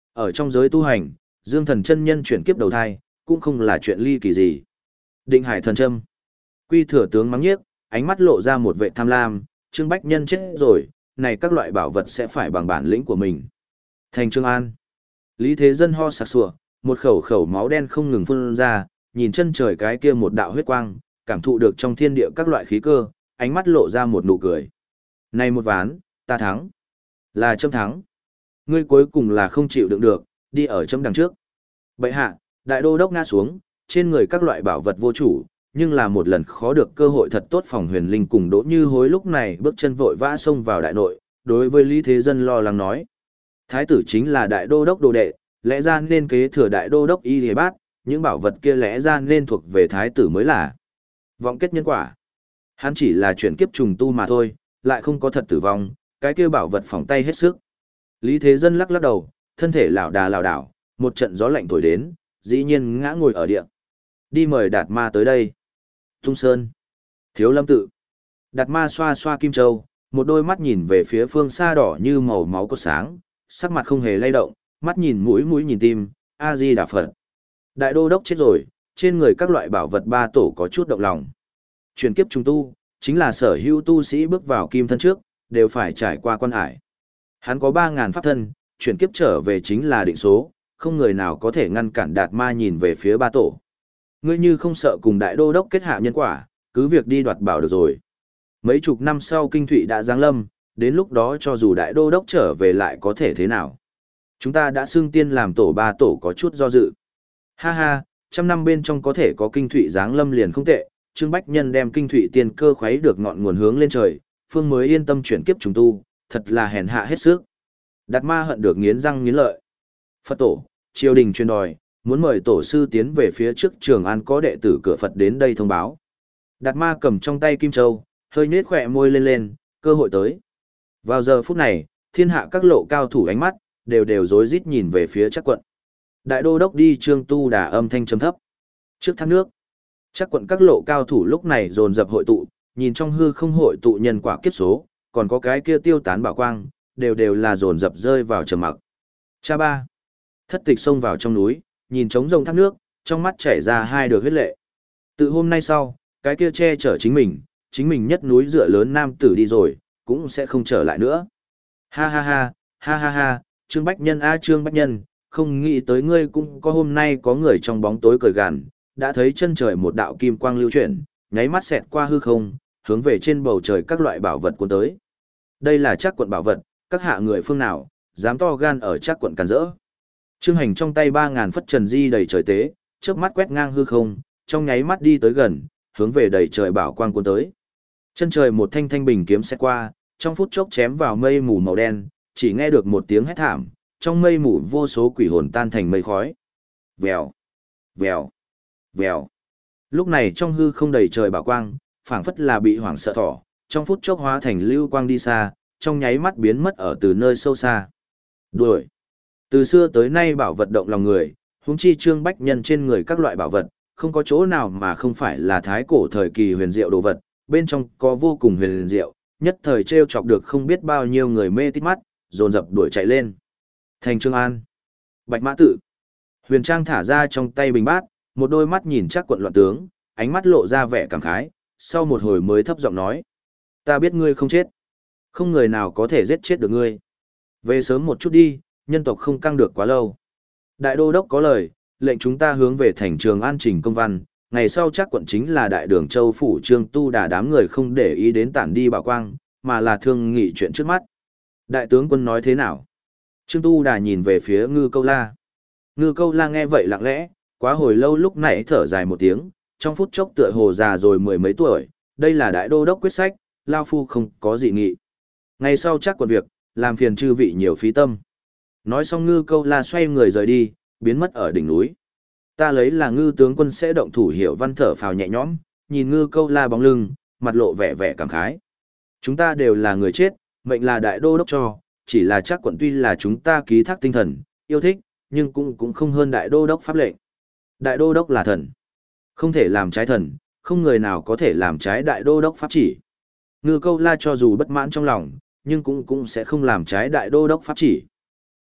Ở trong giới tu hành, Dương Thần chân nhân chuyển kiếp đầu thai, cũng không là chuyện ly kỳ gì. Định Hải thần châm. Quy Thừa tướng mắng nhiếc, ánh mắt lộ ra một vệ tham lam, Trương Bách Nhân chết rồi, này các loại bảo vật sẽ phải bằng bản lĩnh của mình. Thành Trương An. Lý Thế Dân ho sặc sủa, một khẩu khẩu máu đen không ngừng phun ra, nhìn chân trời cái kia một đạo huyết quang, cảm thụ được trong thiên địa các loại khí cơ, ánh mắt lộ ra một nụ cười. Này một ván, ta thắng. Là Trâm thắng. Ngươi cuối cùng là không chịu đựng được, đi ở Trâm đằng trước. Bệ hạ, đại đô đốc ngã xuống, trên người các loại bảo vật vô chủ, nhưng là một lần khó được cơ hội thật tốt phòng huyền linh cùng Đỗ Như Hối lúc này bước chân vội vã xông vào đại nội, đối với Lý Thế Dân lo lắng nói. Thái tử chính là đại đô đốc đồ đệ, lẽ ra nên kế thừa đại đô đốc Y Lìa Bát, những bảo vật kia lẽ ra nên thuộc về thái tử mới là. Vọng kết nhân quả. Hắn chỉ là chuyển kiếp trùng tu mà thôi, lại không có thật tử vong, cái kia bảo vật phỏng tay hết sức. Lý Thế Dân lắc lắc đầu, thân thể lảo đà lảo đảo, một trận gió lạnh thổi đến, dĩ nhiên ngã ngồi ở địa. Đi mời Đạt Ma tới đây. Tung Sơn. Thiếu Lâm Tự. Đạt Ma xoa xoa kim châu, một đôi mắt nhìn về phía phương xa đỏ như màu máu cột sáng, sắc mặt không hề lay động, mắt nhìn mũi mũi nhìn tim, A Di Đà Phật. Đại đô đốc chết rồi, trên người các loại bảo vật ba tổ có chút động lòng. Chuyển kiếp trùng tu, chính là sở hữu tu sĩ bước vào kim thân trước, đều phải trải qua quan hải. Hắn có ba ngàn pháp thân, chuyển kiếp trở về chính là định số, không người nào có thể ngăn cản Đạt Ma nhìn về phía ba tổ. Ngươi như không sợ cùng đại đô đốc kết hạ nhân quả, cứ việc đi đoạt bảo được rồi. Mấy chục năm sau kinh thụy đã giáng lâm, đến lúc đó cho dù đại đô đốc trở về lại có thể thế nào. Chúng ta đã xưng tiên làm tổ ba tổ có chút do dự. Ha ha, trăm năm bên trong có thể có kinh thụy giáng lâm liền không tệ, Trương Bách Nhân đem kinh thụy tiên cơ khuấy được ngọn nguồn hướng lên trời, phương mới yên tâm chuyển kiếp trùng tu, thật là hèn hạ hết sức. Đạt Ma hận được nghiến răng nghiến lợi. Phật tổ, triều đình truyền đòi, muốn mời tổ sư tiến về phía trước Trường An có đệ tử cửa Phật đến đây thông báo. Đạt Ma cầm trong tay kim châu, hơi nhếch khỏe môi lên lên, cơ hội tới. Vào giờ phút này, thiên hạ các lộ cao thủ ánh mắt, đều đều rối rít nhìn về phía Trác quận. Đại đô đốc đi Trương Tu Đà âm thanh trầm thấp. Trước thác nước, Trác quận các lộ cao thủ lúc này dồn dập hội tụ, nhìn trong hư không hội tụ nhân quả kiếp số, còn có cái kia tiêu tán bảo quang, đều đều là dồn dập rơi vào trầm mặc. Cha ba, thất tịch xông vào trong núi, nhìn trống rông thác nước, trong mắt chảy ra hai đường huyết lệ. Từ hôm nay sau, cái kia che chở chính mình, chính mình nhất núi dựa lớn nam tử đi rồi, cũng sẽ không trở lại nữa. Ha ha ha, ha ha ha, Trương Bách Nhân a Trương Bách Nhân, không nghĩ tới ngươi cũng có hôm nay có người trong bóng tối cười gằn, đã thấy chân trời một đạo kim quang lưu chuyển, nháy mắt xẹt qua hư không, hướng về trên bầu trời các loại bảo vật cuốn tới. Đây là Trác quận bảo vật, các hạ người phương nào, dám to gan ở Trác quận càn rỡ. Trương Hành trong tay ba ngàn phất trần di đầy trời tế, chớp mắt quét ngang hư không, trong nháy mắt đi tới gần, hướng về đầy trời bảo quang cuốn tới. Chân trời một thanh thanh bình kiếm xẹt qua, trong phút chốc chém vào mây mù màu đen, chỉ nghe được một tiếng hét thảm, trong mây mù vô số quỷ hồn tan thành mây khói. Vèo, vèo, vèo. Lúc này trong hư không đầy trời bảo quang, phảng phất là bị hoảng sợ thỏ, trong phút chốc hóa thành lưu quang đi xa, trong nháy mắt biến mất ở từ nơi sâu xa. Đuổi. Từ xưa tới nay bảo vật động lòng người, huống chi Trương Bách Nhân trên người các loại bảo vật, không có chỗ nào mà không phải là thái cổ thời kỳ huyền diệu đồ vật, bên trong có vô cùng huyền diệu, nhất thời trêu chọc được không biết bao nhiêu người mê tít mắt, dồn dập đuổi chạy lên. Thành Trương An, Bạch Mã Tự. Huyền Trang thả ra trong tay bình bát, một đôi mắt nhìn Trác quận loạn tướng, ánh mắt lộ ra vẻ cảm khái, sau một hồi mới thấp giọng nói: "Ta biết ngươi không chết, không người nào có thể giết chết được ngươi. Về sớm một chút đi, nhân tộc không căng được quá lâu." Đại đô đốc có lời, lệnh chúng ta hướng về thành Trường An trình công văn, ngày sau Trác quận chính là đại đường châu phủ Trương Tu Đà đám người không để ý đến tản đi bảo quang, mà là thương nghị chuyện trước mắt. Đại tướng quân nói thế nào? Trương Tu Đà nhìn về phía Ngư Câu La. Ngư Câu La nghe vậy lặng lẽ, quá hồi lâu lúc nãy thở dài một tiếng, trong phút chốc tựa hồ già rồi mười mấy tuổi, đây là đại đô đốc quyết sách, lao phu không có dị nghị. Ngày sau Trác quận việc, làm phiền chư vị nhiều phí tâm. Nói xong Ngư Câu La xoay người rời đi, biến mất ở đỉnh núi. Ta lấy là Ngư tướng quân sẽ động thủ hiểu văn thở phào nhẹ nhõm, nhìn Ngư Câu La bóng lưng, mặt lộ vẻ vẻ cảm khái. Chúng ta đều là người chết, mệnh là đại đô đốc cho, chỉ là Trác quận tuy là chúng ta ký thác tinh thần, yêu thích, nhưng cũng cũng không hơn đại đô đốc pháp lệnh. Đại đô đốc là thần, không thể làm trái thần, không người nào có thể làm trái đại đô đốc pháp chỉ. Ngư Câu La cho dù bất mãn trong lòng, nhưng cũng cũng sẽ không làm trái đại đô đốc pháp chỉ.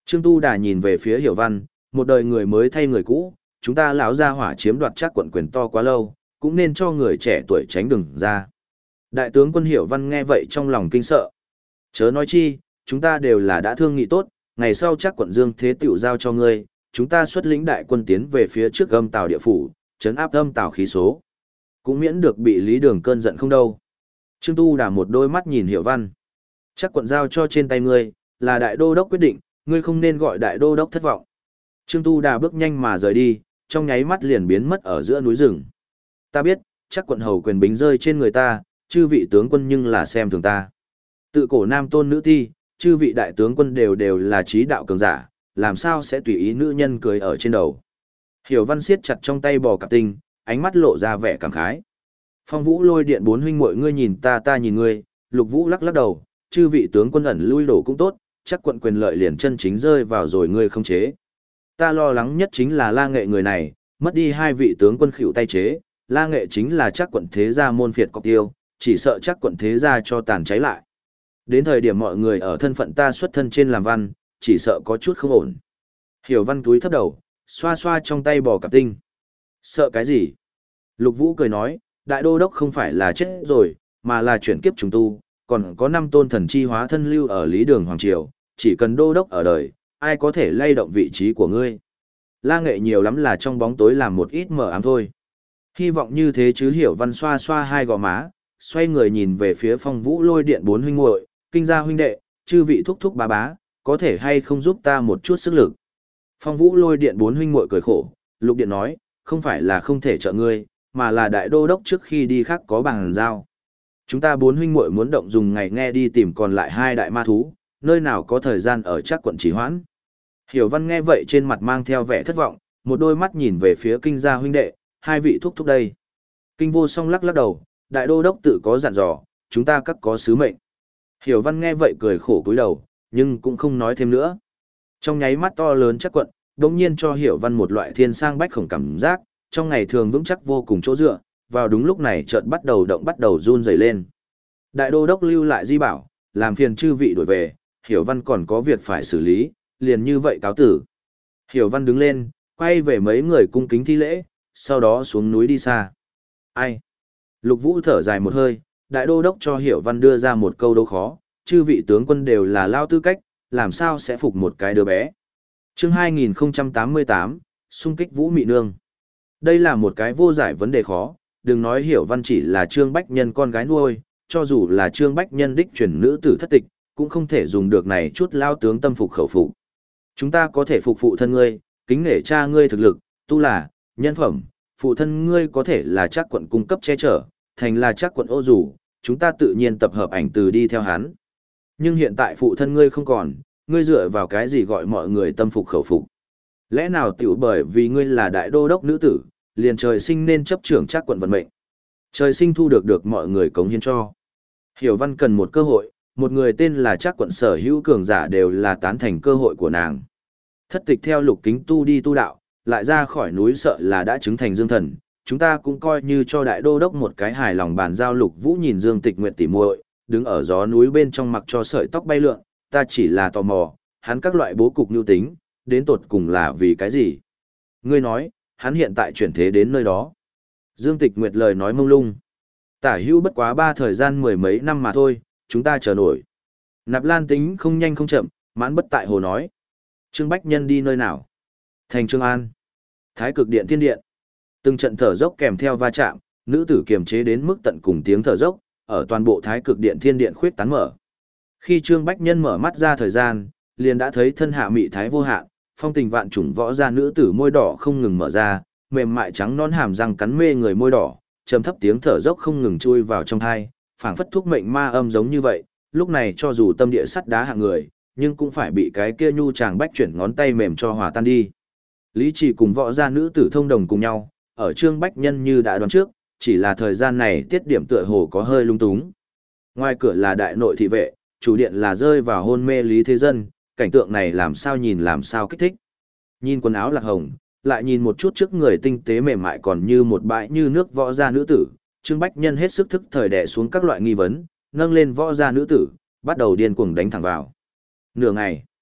Trương Tu Đà nhìn về phía Hiểu Văn, một đời người mới thay người cũ, chúng ta lão gia hỏa chiếm đoạt chắc quận quyền to quá lâu, cũng nên cho người trẻ tuổi tránh đường ra. Đại tướng quân Hiểu Văn nghe vậy trong lòng kinh sợ. Chớ nói chi, chúng ta đều là đã thương nghị tốt, ngày sau chắc quận Dương Thế Tựu giao cho ngươi, chúng ta xuất lĩnh đại quân tiến về phía trước âm Tào địa phủ, trấn áp âm Tào khí số. Cũng miễn được bị Lý Đường cơn giận không đâu. Trương Tu Đà một đôi mắt nhìn Hiểu Văn. Chắc quận giao cho trên tay ngươi, là đại đô đốc quyết định, ngươi không nên gọi đại đô đốc thất vọng. Trương Tu Đà bước nhanh mà rời đi, trong nháy mắt liền biến mất ở giữa núi rừng. Ta biết, chắc quận hầu quyền bính rơi trên người ta, chư vị tướng quân nhưng là xem thường ta. Tự cổ nam tôn nữ ti, chư vị đại tướng quân đều đều là trí đạo cường giả, làm sao sẽ tùy ý nữ nhân cười ở trên đầu. Hiểu Văn siết chặt trong tay bò cạp tinh, ánh mắt lộ ra vẻ cảm khái. Phong Vũ Lôi Điện bốn huynh muội ngươi nhìn ta ta nhìn ngươi, Lục Vũ lắc lắc đầu, chư vị tướng quân ẩn lui đổ cũng tốt, chắc quận quyền lợi liền chân chính rơi vào rồi ngươi không chế. Ta lo lắng nhất chính là La Nghệ người này, mất đi hai vị tướng quân khỉu tay chế, La Nghệ chính là chắc quận thế gia môn phiệt cọc tiêu, chỉ sợ chắc quận thế gia cho tàn cháy lại. Đến thời điểm mọi người ở thân phận ta xuất thân trên làm văn, chỉ sợ có chút không ổn. Hiểu Văn túi thấp đầu, xoa xoa trong tay bò cạp tinh. Sợ cái gì? Lục Vũ cười nói, đại đô đốc không phải là chết rồi, mà là chuyển kiếp trùng tu, còn có năm tôn thần chi hóa thân lưu ở Lý Đường Hoàng Triều, chỉ cần đô đốc ở đời, ai có thể lay động vị trí của ngươi. La Nghệ nhiều lắm là trong bóng tối làm một ít mờ ám thôi. Hy vọng như thế chứ. Hiểu Văn xoa xoa hai gò má, xoay người nhìn về phía Phong Vũ Lôi Điện bốn huynh muội, kinh gia huynh đệ, chư vị thúc thúc bá bá, có thể hay không giúp ta một chút sức lực. Phong Vũ Lôi Điện bốn huynh muội cười khổ, Lục Điện nói, không phải là không thể trợ ngươi, mà là đại đô đốc trước khi đi khác có bằng giao. Chúng ta bốn huynh muội muốn động dùng ngày nghe đi tìm còn lại hai đại ma thú, nơi nào có thời gian ở chắc quận trì hoãn. Hiểu Văn nghe vậy trên mặt mang theo vẻ thất vọng, một đôi mắt nhìn về phía kinh gia huynh đệ, hai vị thúc thúc đây. Kinh Vô Song lắc lắc đầu, đại đô đốc tự có dặn dò, chúng ta các có sứ mệnh. Hiểu Văn nghe vậy cười khổ cúi đầu, nhưng cũng không nói thêm nữa. Trong nháy mắt to lớn chắc quận, đống nhiên cho Hiểu Văn một loại thiên sang bách khổng cảm giác, trong ngày thường vững chắc vô cùng chỗ dựa, vào đúng lúc này chợt bắt đầu động bắt đầu run rẩy lên. Đại đô đốc lưu lại di bảo, làm phiền chư vị đổi về, Hiểu Văn còn có việc phải xử lý, liền như vậy cáo tử. Hiểu Văn đứng lên, quay về mấy người cung kính thi lễ, sau đó xuống núi đi xa. Ai? Lục Vũ thở dài một hơi, đại đô đốc cho Hiểu Văn đưa ra một câu đố khó, chư vị tướng quân đều là lao tư cách, làm sao sẽ phục một cái đứa bé. Chương hai nghìn không trăm tám mươi tám, xung kích Vũ Mị Nương. Đây là một cái vô giải vấn đề khó, đừng nói Hiểu Văn chỉ là Trương Bách Nhân con gái nuôi, cho dù là Trương Bách Nhân đích truyền nữ tử thất tịch, cũng không thể dùng được này chút lao tướng tâm phục khẩu phục. Chúng ta có thể phục phụ thân ngươi, kính nể cha ngươi thực lực, tu là, nhân phẩm, phụ thân ngươi có thể là chắc quận cung cấp che chở, thành là chắc quận ô dù, chúng ta tự nhiên tập hợp ảnh từ đi theo hắn. Nhưng hiện tại phụ thân ngươi không còn, ngươi dựa vào cái gì gọi mọi người tâm phục khẩu phục? Lẽ nào tiểu bởi vì ngươi là đại đô đốc nữ tử, liền trời sinh nên chấp trưởng chắc quận vận mệnh. Trời sinh thu được được mọi người cống hiến cho. Hiểu Văn cần một cơ hội, một người tên là chắc quận sở hữu cường giả đều là tán thành cơ hội của nàng. Thất tịch theo Lục Kính tu đi tu đạo, lại ra khỏi núi sợ là đã chứng thành dương thần, chúng ta cũng coi như cho đại đô đốc một cái hài lòng bàn giao. Lục Vũ nhìn Dương Tịch Nguyệt tỉ muội, đứng ở gió núi bên trong mặc cho sợi tóc bay lượn, ta chỉ là tò mò, hắn các loại bố cục nhu tính, đến tột cùng là vì cái gì? Ngươi nói, hắn hiện tại chuyển thế đến nơi đó. Dương Tịch Nguyệt lời nói mông lung. Tả hữu bất quá ba thời gian mười mấy năm mà thôi, chúng ta chờ nổi. Nạp Lan tính không nhanh không chậm, mãn bất tại hồ nói. Trương Bách Nhân đi nơi nào? Thành Trương An. Thái Cực Điện Thiên Điện. Từng trận thở dốc kèm theo va chạm, nữ tử kiềm chế đến mức tận cùng tiếng thở dốc, ở toàn bộ Thái Cực Điện Thiên Điện khuyết tán mở. Khi Trương Bách Nhân mở mắt ra thời gian, liền đã thấy thân hạ mị thái vô hạn, phong tình vạn trùng võ ra nữ tử môi đỏ không ngừng mở ra, mềm mại trắng non hàm răng cắn mê người môi đỏ, trầm thấp tiếng thở dốc không ngừng chui vào trong tai, phảng phất thuốc mệnh ma âm giống như vậy, lúc này cho dù tâm địa sắt đá hạng người, nhưng cũng phải bị cái kia nhu chàng bách chuyển ngón tay mềm cho hòa tan đi. Lý Chỉ cùng võ gia nữ tử thông đồng cùng nhau, ở Trương Bách Nhân như đã đoán trước, chỉ là thời gian này tiết điểm tựa hồ có hơi lung túng. Ngoài cửa là đại nội thị vệ, chủ điện là rơi vào hôn mê Lý Thế Dân, cảnh tượng này làm sao nhìn làm sao kích thích. Nhìn quần áo lạc hồng, lại nhìn một chút trước người tinh tế mềm mại còn như một bãi như nước võ gia nữ tử, Trương Bách Nhân hết sức thức thời đè xuống các loại nghi vấn, nâng lên võ gia nữ tử, bắt đầu điên cuồng đánh thẳng vào. Nửa ngày,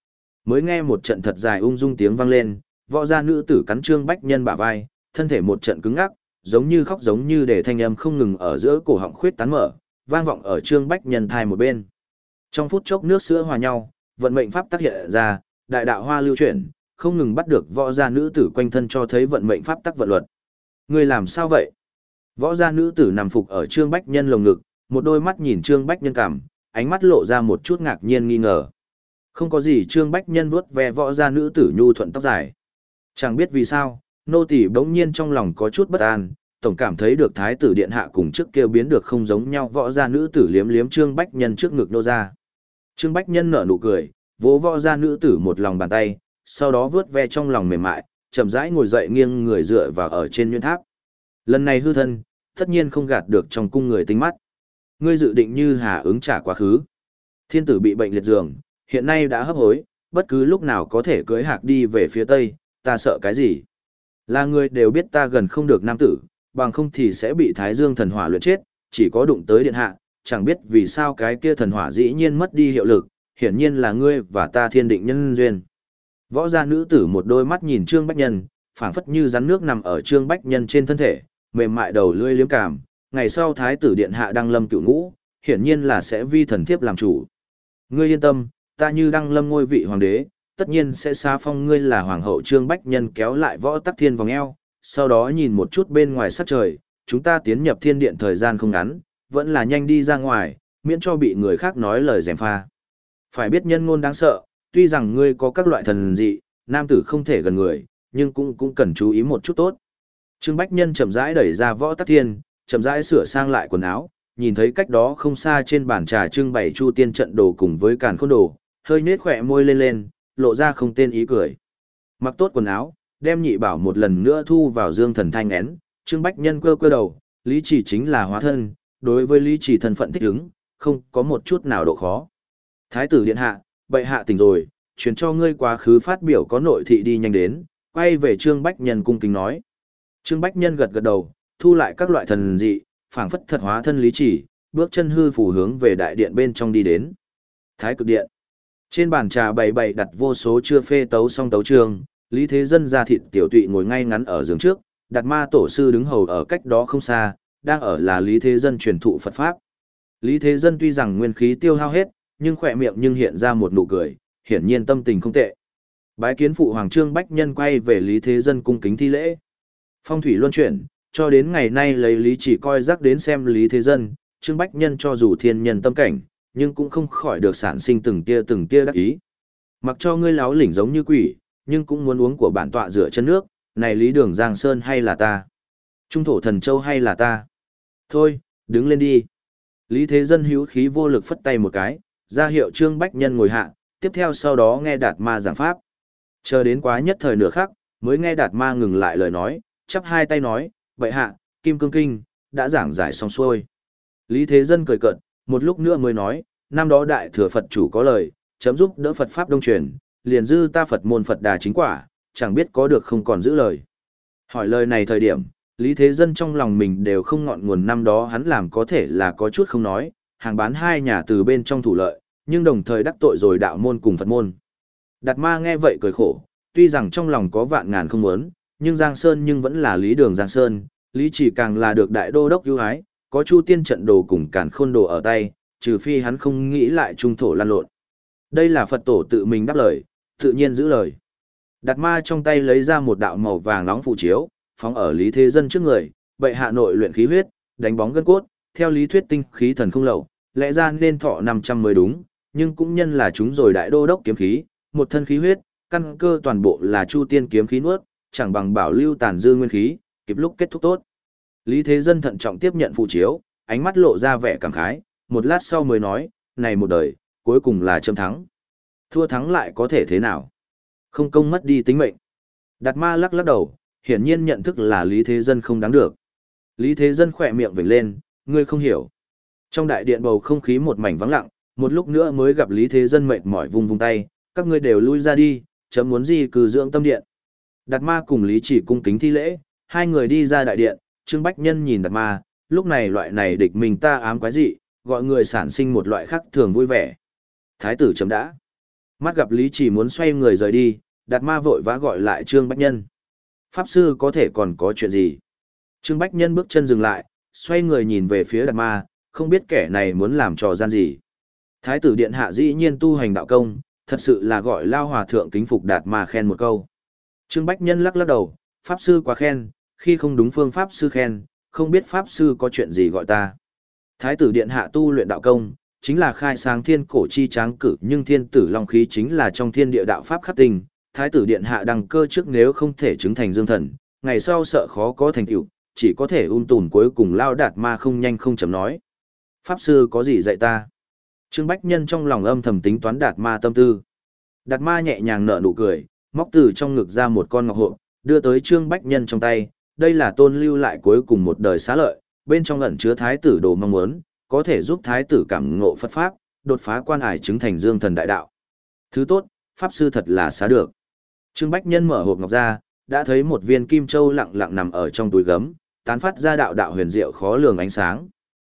Mới nghe một trận thật dài ung dung tiếng vang lên, võ gia nữ tử cắn Trương Bách Nhân bả vai, thân thể một trận cứng ngắc, giống như khóc giống như để thanh âm không ngừng ở giữa cổ họng khuyết tán mở, vang vọng ở Trương Bách Nhân thai một bên. Trong phút chốc nước sữa hòa nhau, vận mệnh pháp tác hiện ra, đại đạo hoa lưu chuyển, không ngừng bắt được võ gia nữ tử quanh thân cho thấy vận mệnh pháp tắc vận luật. Ngươi làm sao vậy? Võ gia nữ tử nằm phục ở Trương Bách Nhân lồng ngực, một đôi mắt nhìn Trương Bách Nhân cảm, ánh mắt lộ ra một chút ngạc nhiên nghi ngờ. Không có gì, Trương Bách Nhân vuốt ve võ gia nữ tử nhu thuận tóc dài. Chẳng biết vì sao, nô tỳ bỗng nhiên trong lòng có chút bất an, tổng cảm thấy được thái tử điện hạ cùng trước kia biến được không giống nhau. Võ gia nữ tử liếm liếm Trương Bách Nhân trước ngực nô ra. Trương Bách Nhân nở nụ cười, vỗ võ gia nữ tử một lòng bàn tay, sau đó vuốt ve trong lòng mềm mại, chậm rãi ngồi dậy nghiêng người dựa vào ở trên nhuyễn tháp. Lần này hư thân, tất nhiên không gạt được trong cung người tính mắt. Ngươi dự định như hà ứng trả quá khứ. Thiên tử bị bệnh liệt giường, hiện nay đã hấp hối, bất cứ lúc nào có thể cưới hạc đi về phía tây, ta sợ cái gì? Là người đều biết ta gần không được nam tử, bằng không thì sẽ bị Thái Dương thần hỏa luyện chết, chỉ có đụng tới điện hạ, chẳng biết vì sao cái kia thần hỏa dĩ nhiên mất đi hiệu lực, hiển nhiên là ngươi và ta thiên định nhân duyên. Võ gia nữ tử một đôi mắt nhìn Trương Bách Nhân, phảng phất như rắn nước nằm ở Trương Bách Nhân trên thân thể, mềm mại đầu lưỡi liếm cảm, ngày sau thái tử điện hạ đăng lâm cựu ngũ, hiển nhiên là sẽ vi thần thiếp làm chủ. Ngươi yên tâm, ta như đăng lâm ngôi vị hoàng đế, tất nhiên sẽ xá phong ngươi là hoàng hậu. Trương Bách Nhân kéo lại Võ Tắc Thiên vòng eo, sau đó nhìn một chút bên ngoài sắc trời, chúng ta tiến nhập thiên điện thời gian không ngắn, vẫn là nhanh đi ra ngoài, miễn cho bị người khác nói lời gièm pha. Phải biết nhân ngôn đáng sợ, tuy rằng ngươi có các loại thần dị, nam tử không thể gần người, nhưng cũng cũng cần chú ý một chút tốt. Trương Bách Nhân chậm rãi đẩy ra Võ Tắc Thiên, chậm rãi sửa sang lại quần áo, nhìn thấy cách đó không xa trên bàn trà trưng bày Chu Tiên trận đồ cùng với càn khôn đồ, hơi nhếch khỏe môi lên lên, lộ ra không tên ý cười. Mặc tốt quần áo, đem nhị bảo một lần nữa thu vào dương thần thanh én, Trương Bách Nhân quơ quơ đầu, Lý Chỉ chính là hóa thân, đối với Lý Chỉ thân phận thích ứng, không có một chút nào độ khó. Thái tử điện hạ, bệ hạ tỉnh rồi, truyền cho ngươi quá khứ phát biểu có nội thị đi nhanh đến, quay về Trương Bách Nhân cung kính nói. Trương Bách Nhân gật gật đầu, thu lại các loại thần dị, phảng phất thật hóa thân Lý Chỉ, bước chân hư phủ hướng về đại điện bên trong đi đến. Thái cực điện. Trên bàn trà bày bày đặt vô số chưa phê tấu xong tấu trường, Lý Thế Dân da thịt tiểu tụy ngồi ngay ngắn ở giường trước, Đạt Ma tổ sư đứng hầu ở cách đó không xa, đang ở là Lý Thế Dân truyền thụ Phật pháp. Lý Thế Dân tuy rằng nguyên khí tiêu hao hết, nhưng khỏe miệng nhưng hiện ra một nụ cười, hiển nhiên tâm tình không tệ. Bái kiến phụ hoàng. Trương Bách Nhân quay về Lý Thế Dân cung kính thi lễ. Phong thủy luân chuyển, cho đến ngày nay lấy Lý Chỉ coi rắc đến xem Lý Thế Dân, Trương Bách Nhân cho dù thiên nhân tâm cảnh, nhưng cũng không khỏi được sản sinh từng tia từng tia đắc ý. Mặc cho ngươi láo lỉnh giống như quỷ, nhưng cũng muốn uống của bản tọa rửa chân nước, này Lý Đường Giang Sơn hay là ta? Trung thổ thần châu hay là ta? Thôi, đứng lên đi. Lý Thế Dân hữu khí vô lực phất tay một cái, ra hiệu Trương Bách Nhân ngồi hạ, tiếp theo sau đó nghe Đạt Ma giảng pháp. Chờ đến quá nhất thời nửa khắc, mới nghe Đạt Ma ngừng lại lời nói, chắp hai tay nói, bệ hạ, Kim Cương Kinh, đã giảng giải xong xuôi. Lý Thế Dân cười cợt, một lúc nữa mới nói, năm đó đại thừa Phật chủ có lời, chấm giúp đỡ Phật Pháp đông truyền, liền dư ta Phật môn Phật đà chính quả, chẳng biết có được không còn giữ lời. Hỏi lời này thời điểm, Lý Thế Dân trong lòng mình đều không ngọn nguồn năm đó hắn làm có thể là có chút không nói, hàng bán hai nhà từ bên trong thủ lợi, nhưng đồng thời đắc tội rồi đạo môn cùng Phật môn. Đạt Ma nghe vậy cười khổ, tuy rằng trong lòng có vạn ngàn không muốn, nhưng Giang Sơn nhưng vẫn là Lý Đường Giang Sơn, Lý Chỉ càng là được đại đô đốc ưu ái, có Chu Tiên trận đồ cùng càn khôn đồ ở tay, trừ phi hắn không nghĩ lại trung thổ lan lộn. Đây là Phật tổ tự mình đáp lời, tự nhiên giữ lời. Đạt Ma trong tay lấy ra một đạo màu vàng nóng phù chiếu, phóng ở Lý Thế Dân trước người, bệ hạ nội luyện khí huyết, đánh bóng gân cốt, theo lý thuyết tinh khí thần không lậu, lẽ ra nên thọ năm trăm mới đúng, nhưng cũng nhân là chúng rồi đại đô đốc kiếm khí, một thân khí huyết, căn cơ toàn bộ là Chu Tiên kiếm khí nuốt, chẳng bằng bảo lưu tàn dư nguyên khí, kịp lúc kết thúc tốt. Lý Thế Dân thận trọng tiếp nhận phù chiếu, ánh mắt lộ ra vẻ cảm khái, một lát sau mới nói, này một đời, cuối cùng là châm thắng. Thua thắng lại có thể thế nào? Không công mất đi tính mệnh. Đạt Ma lắc lắc đầu, hiển nhiên nhận thức là Lý Thế Dân không đáng được. Lý Thế Dân khỏe miệng vểnh lên, ngươi không hiểu. Trong đại điện bầu không khí một mảnh vắng lặng, một lúc nữa mới gặp Lý Thế Dân mệt mỏi vung vung tay, các ngươi đều lui ra đi, chấm muốn gì cứ dưỡng tâm điện. Đạt Ma cùng Lý Chỉ cung kính thi lễ, hai người đi ra đại điện, Trương Bách Nhân nhìn Đạt Ma, lúc này loại này địch mình ta ám quái dị, gọi người sản sinh một loại khác thường vui vẻ. Thái tử chấm đã. Mắt gặp Lý Chỉ muốn xoay người rời đi, Đạt Ma vội vã gọi lại Trương Bách Nhân. Pháp sư có thể còn có chuyện gì? Trương Bách Nhân bước chân dừng lại, xoay người nhìn về phía Đạt Ma, không biết kẻ này muốn làm trò gian gì. Thái tử điện hạ dĩ nhiên tu hành đạo công, thật sự là gọi lao hòa thượng kính phục Đạt Ma khen một câu. Trương Bách Nhân lắc lắc đầu, Pháp sư quá khen, khi không đúng phương Pháp sư khen, không biết Pháp sư có chuyện gì gọi ta. Thái tử điện hạ tu luyện đạo công, chính là khai sáng thiên cổ chi tráng cử, nhưng thiên tử long khí chính là trong thiên địa đạo Pháp khắc tinh. Thái tử điện hạ đăng cơ trước nếu không thể chứng thành dương thần, ngày sau sợ khó có thành tựu, chỉ có thể um tùm cuối cùng lao Đạt Ma không nhanh không chậm nói. Pháp sư có gì dạy ta? Trương Bách Nhân trong lòng âm thầm tính toán Đạt Ma tâm tư. Đạt Ma nhẹ nhàng nở nụ cười, móc từ trong ngực ra một con ngọc hộp, đưa tới Trương Bách Nhân trong tay. Đây là tôn lưu lại cuối cùng một đời xá lợi, bên trong ẩn chứa thái tử đồ mong muốn, có thể giúp thái tử cảm ngộ Phật Pháp, đột phá quan ải chứng thành dương thần đại đạo. Thứ tốt, Pháp sư thật là xá được. Trương Bách Nhân mở hộp ngọc ra, đã thấy một viên kim châu lặng lặng nằm ở trong túi gấm, tán phát ra đạo đạo huyền diệu khó lường ánh sáng.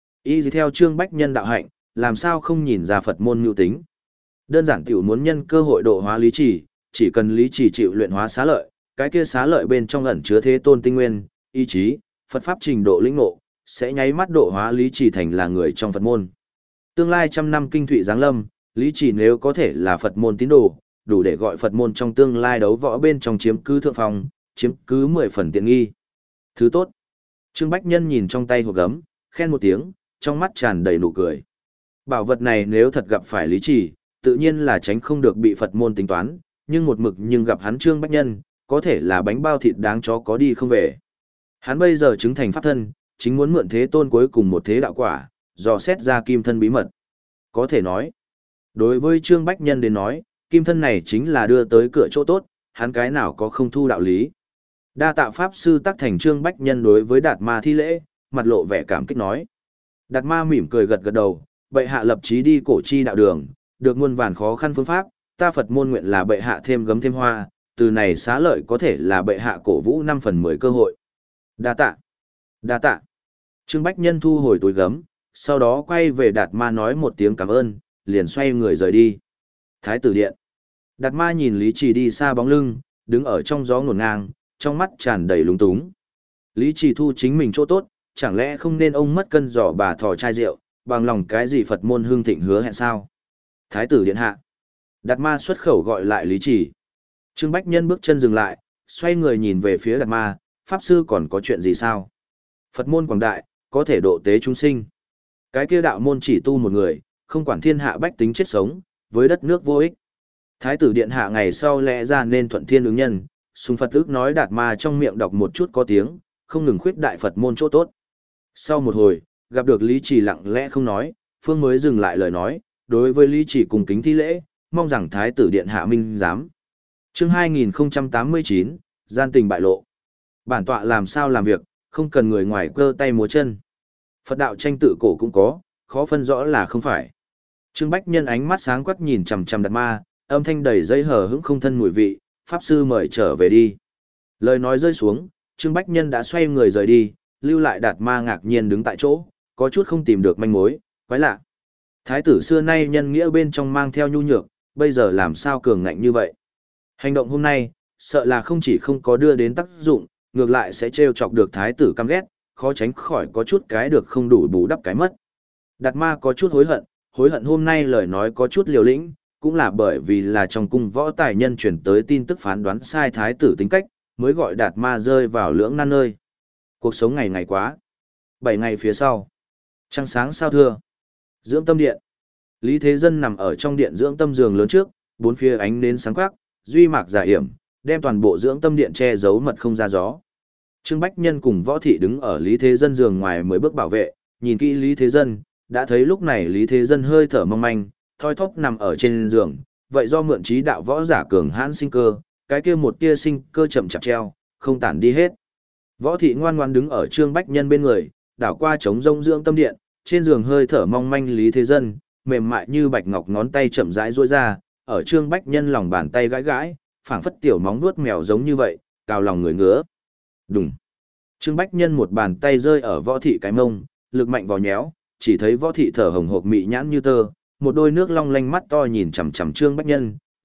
Y theo Trương Bách Nhân đạo hạnh, làm sao không nhìn ra Phật môn nhu tính. Đơn giản tiểu muốn nhân cơ hội độ hóa Lý Chỉ, chỉ cần Lý Chỉ chịu luyện hóa xá lợi, cái kia xá lợi bên trong ẩn chứa thế tôn tinh nguyên, ý chí, Phật Pháp trình độ lĩnh ngộ, sẽ nháy mắt độ hóa Lý Chỉ thành là người trong Phật môn. Tương lai trăm năm kinh thụy giáng lâm, Lý Chỉ nếu có thể là Phật môn tín đồ, đủ để gọi Phật môn trong tương lai đấu võ bên trong chiếm cứ thượng phong, chiếm cứ mười phần tiện nghi. Thứ tốt. Trương Bách Nhân nhìn trong tay hộp gấm, khen một tiếng, trong mắt tràn đầy nụ cười. Bảo vật này nếu thật gặp phải Lý Chỉ, tự nhiên là tránh không được bị Phật môn tính toán, nhưng một mực nhưng gặp hắn Trương Bách Nhân, có thể là bánh bao thịt đáng chó có đi không về. Hắn bây giờ chứng thành pháp thân, chính muốn mượn thế tôn cuối cùng một thế đạo quả, dò xét ra kim thân bí mật. Có thể nói, đối với Trương Bách Nhân đến nói, kim thân này chính là đưa tới cửa chỗ tốt, hắn cái nào có không thu đạo lý. Đa tạ pháp sư tác thành Trương Bách Nhân đối với Đạt Ma thi lễ, mặt lộ vẻ cảm kích nói. Đạt Ma mỉm cười gật gật đầu, bệ hạ lập chí đi cổ chi đạo đường, được muôn vàn khó khăn phương pháp, ta Phật môn nguyện là bệ hạ thêm gấm thêm hoa, từ này xá lợi có thể là bệ hạ cổ vũ năm phần mười cơ hội. Đa tạ, đa tạ. Trương Bách Nhân thu hồi túi gấm, sau đó quay về Đạt Ma nói một tiếng cảm ơn, liền xoay người rời đi. Thái tử điện. Đạt Ma nhìn Lý Trì đi xa bóng lưng, đứng ở trong gió ngổn ngang, trong mắt tràn đầy lúng túng. Lý Trì thu chính mình chỗ tốt, chẳng lẽ không nên ông mất cân giỏ bà thò chai rượu, bằng lòng cái gì Phật môn hương thịnh hứa hẹn sao? Thái tử điện hạ. Đạt Ma xuất khẩu gọi lại Lý Trì. Trương Bách Nhân bước chân dừng lại, xoay người nhìn về phía Đạt Ma, pháp sư còn có chuyện gì sao? Phật môn quảng đại, có thể độ tế chúng sinh. Cái kia đạo môn chỉ tu một người, không quản thiên hạ bách tính chết sống, với đất nước vô ích. Thái tử điện hạ ngày sau lẽ ra nên thuận thiên ứng nhân, sùng Phật ước nói Đạt Ma trong miệng đọc một chút có tiếng, không ngừng khuyết đại Phật môn chỗ tốt. Sau một hồi, gặp được Lý Trì lặng lẽ không nói, Phương mới dừng lại lời nói, đối với Lý Trì cùng kính thi lễ, mong rằng Thái tử điện hạ minh giám. Chương hai nghìn không trăm tám mươi chín, gian tình bại lộ. Bản tọa làm sao làm việc, không cần người ngoài cơ tay múa chân. Phật đạo tranh tự cổ cũng có, khó phân rõ là không phải. Trương Bách Nhân ánh mắt sáng quắc nhìn chằm chằm Đạt Ma, âm thanh đầy dây hờ hững không thân mùi vị, pháp sư mời trở về đi. Lời nói rơi xuống, Trương Bách Nhân đã xoay người rời đi, lưu lại Đạt Ma ngạc nhiên đứng tại chỗ, có chút không tìm được manh mối, quái lạ. Thái tử xưa nay nhân nghĩa bên trong mang theo nhu nhược, bây giờ làm sao cường ngạnh như vậy. Hành động hôm nay, sợ là không chỉ không có đưa đến tác dụng, ngược lại sẽ trêu chọc được thái tử căm ghét, khó tránh khỏi có chút cái được không đủ bù đắp cái mất. Đạt Ma có chút hối hận, hối hận hôm nay lời nói có chút liều lĩnh, cũng là bởi vì là trong cung võ tài nhân chuyển tới tin tức phán đoán sai thái tử tính cách, mới gọi Đạt Ma rơi vào lưỡng nan nơi. Cuộc sống ngày ngày quá. Bảy ngày phía sau. Trăng sáng sao thưa. Dưỡng tâm điện. Lý Thế Dân nằm ở trong điện dưỡng tâm giường lớn trước, bốn phía ánh nến sáng quắc, duy mạc giả hiểm, đem toàn bộ dưỡng tâm điện che giấu mật không ra gió. Trương Bách Nhân cùng Võ Thị đứng ở Lý Thế Dân giường ngoài mới bước bảo vệ, nhìn kỹ Lý Thế Dân, đã thấy lúc này Lý Thế Dân hơi thở mong manh, thoi thóp nằm ở trên giường, vậy do mượn trí đạo võ giả cường hãn sinh cơ, cái kia một tia sinh cơ chậm chạp treo, không tản đi hết. Võ Thị ngoan ngoan đứng ở Trương Bách Nhân bên người, đảo qua trống rông dưỡng tâm điện, trên giường hơi thở mong manh Lý Thế Dân, mềm mại như bạch ngọc ngón tay chậm rãi duỗi ra, ở Trương Bách Nhân lòng bàn tay gãi gãi, phảng phất tiểu móng vuốt mèo giống như vậy, cào lòng người ngứa. Đùng. Trương Bách Nhân một bàn tay rơi ở Võ Thị cái mông, lực mạnh vào nhéo, chỉ thấy Võ Thị thở hồng hộc mị nhãn như tơ, một đôi nước long lanh mắt to nhìn chằm chằm Trương Bách Nhân,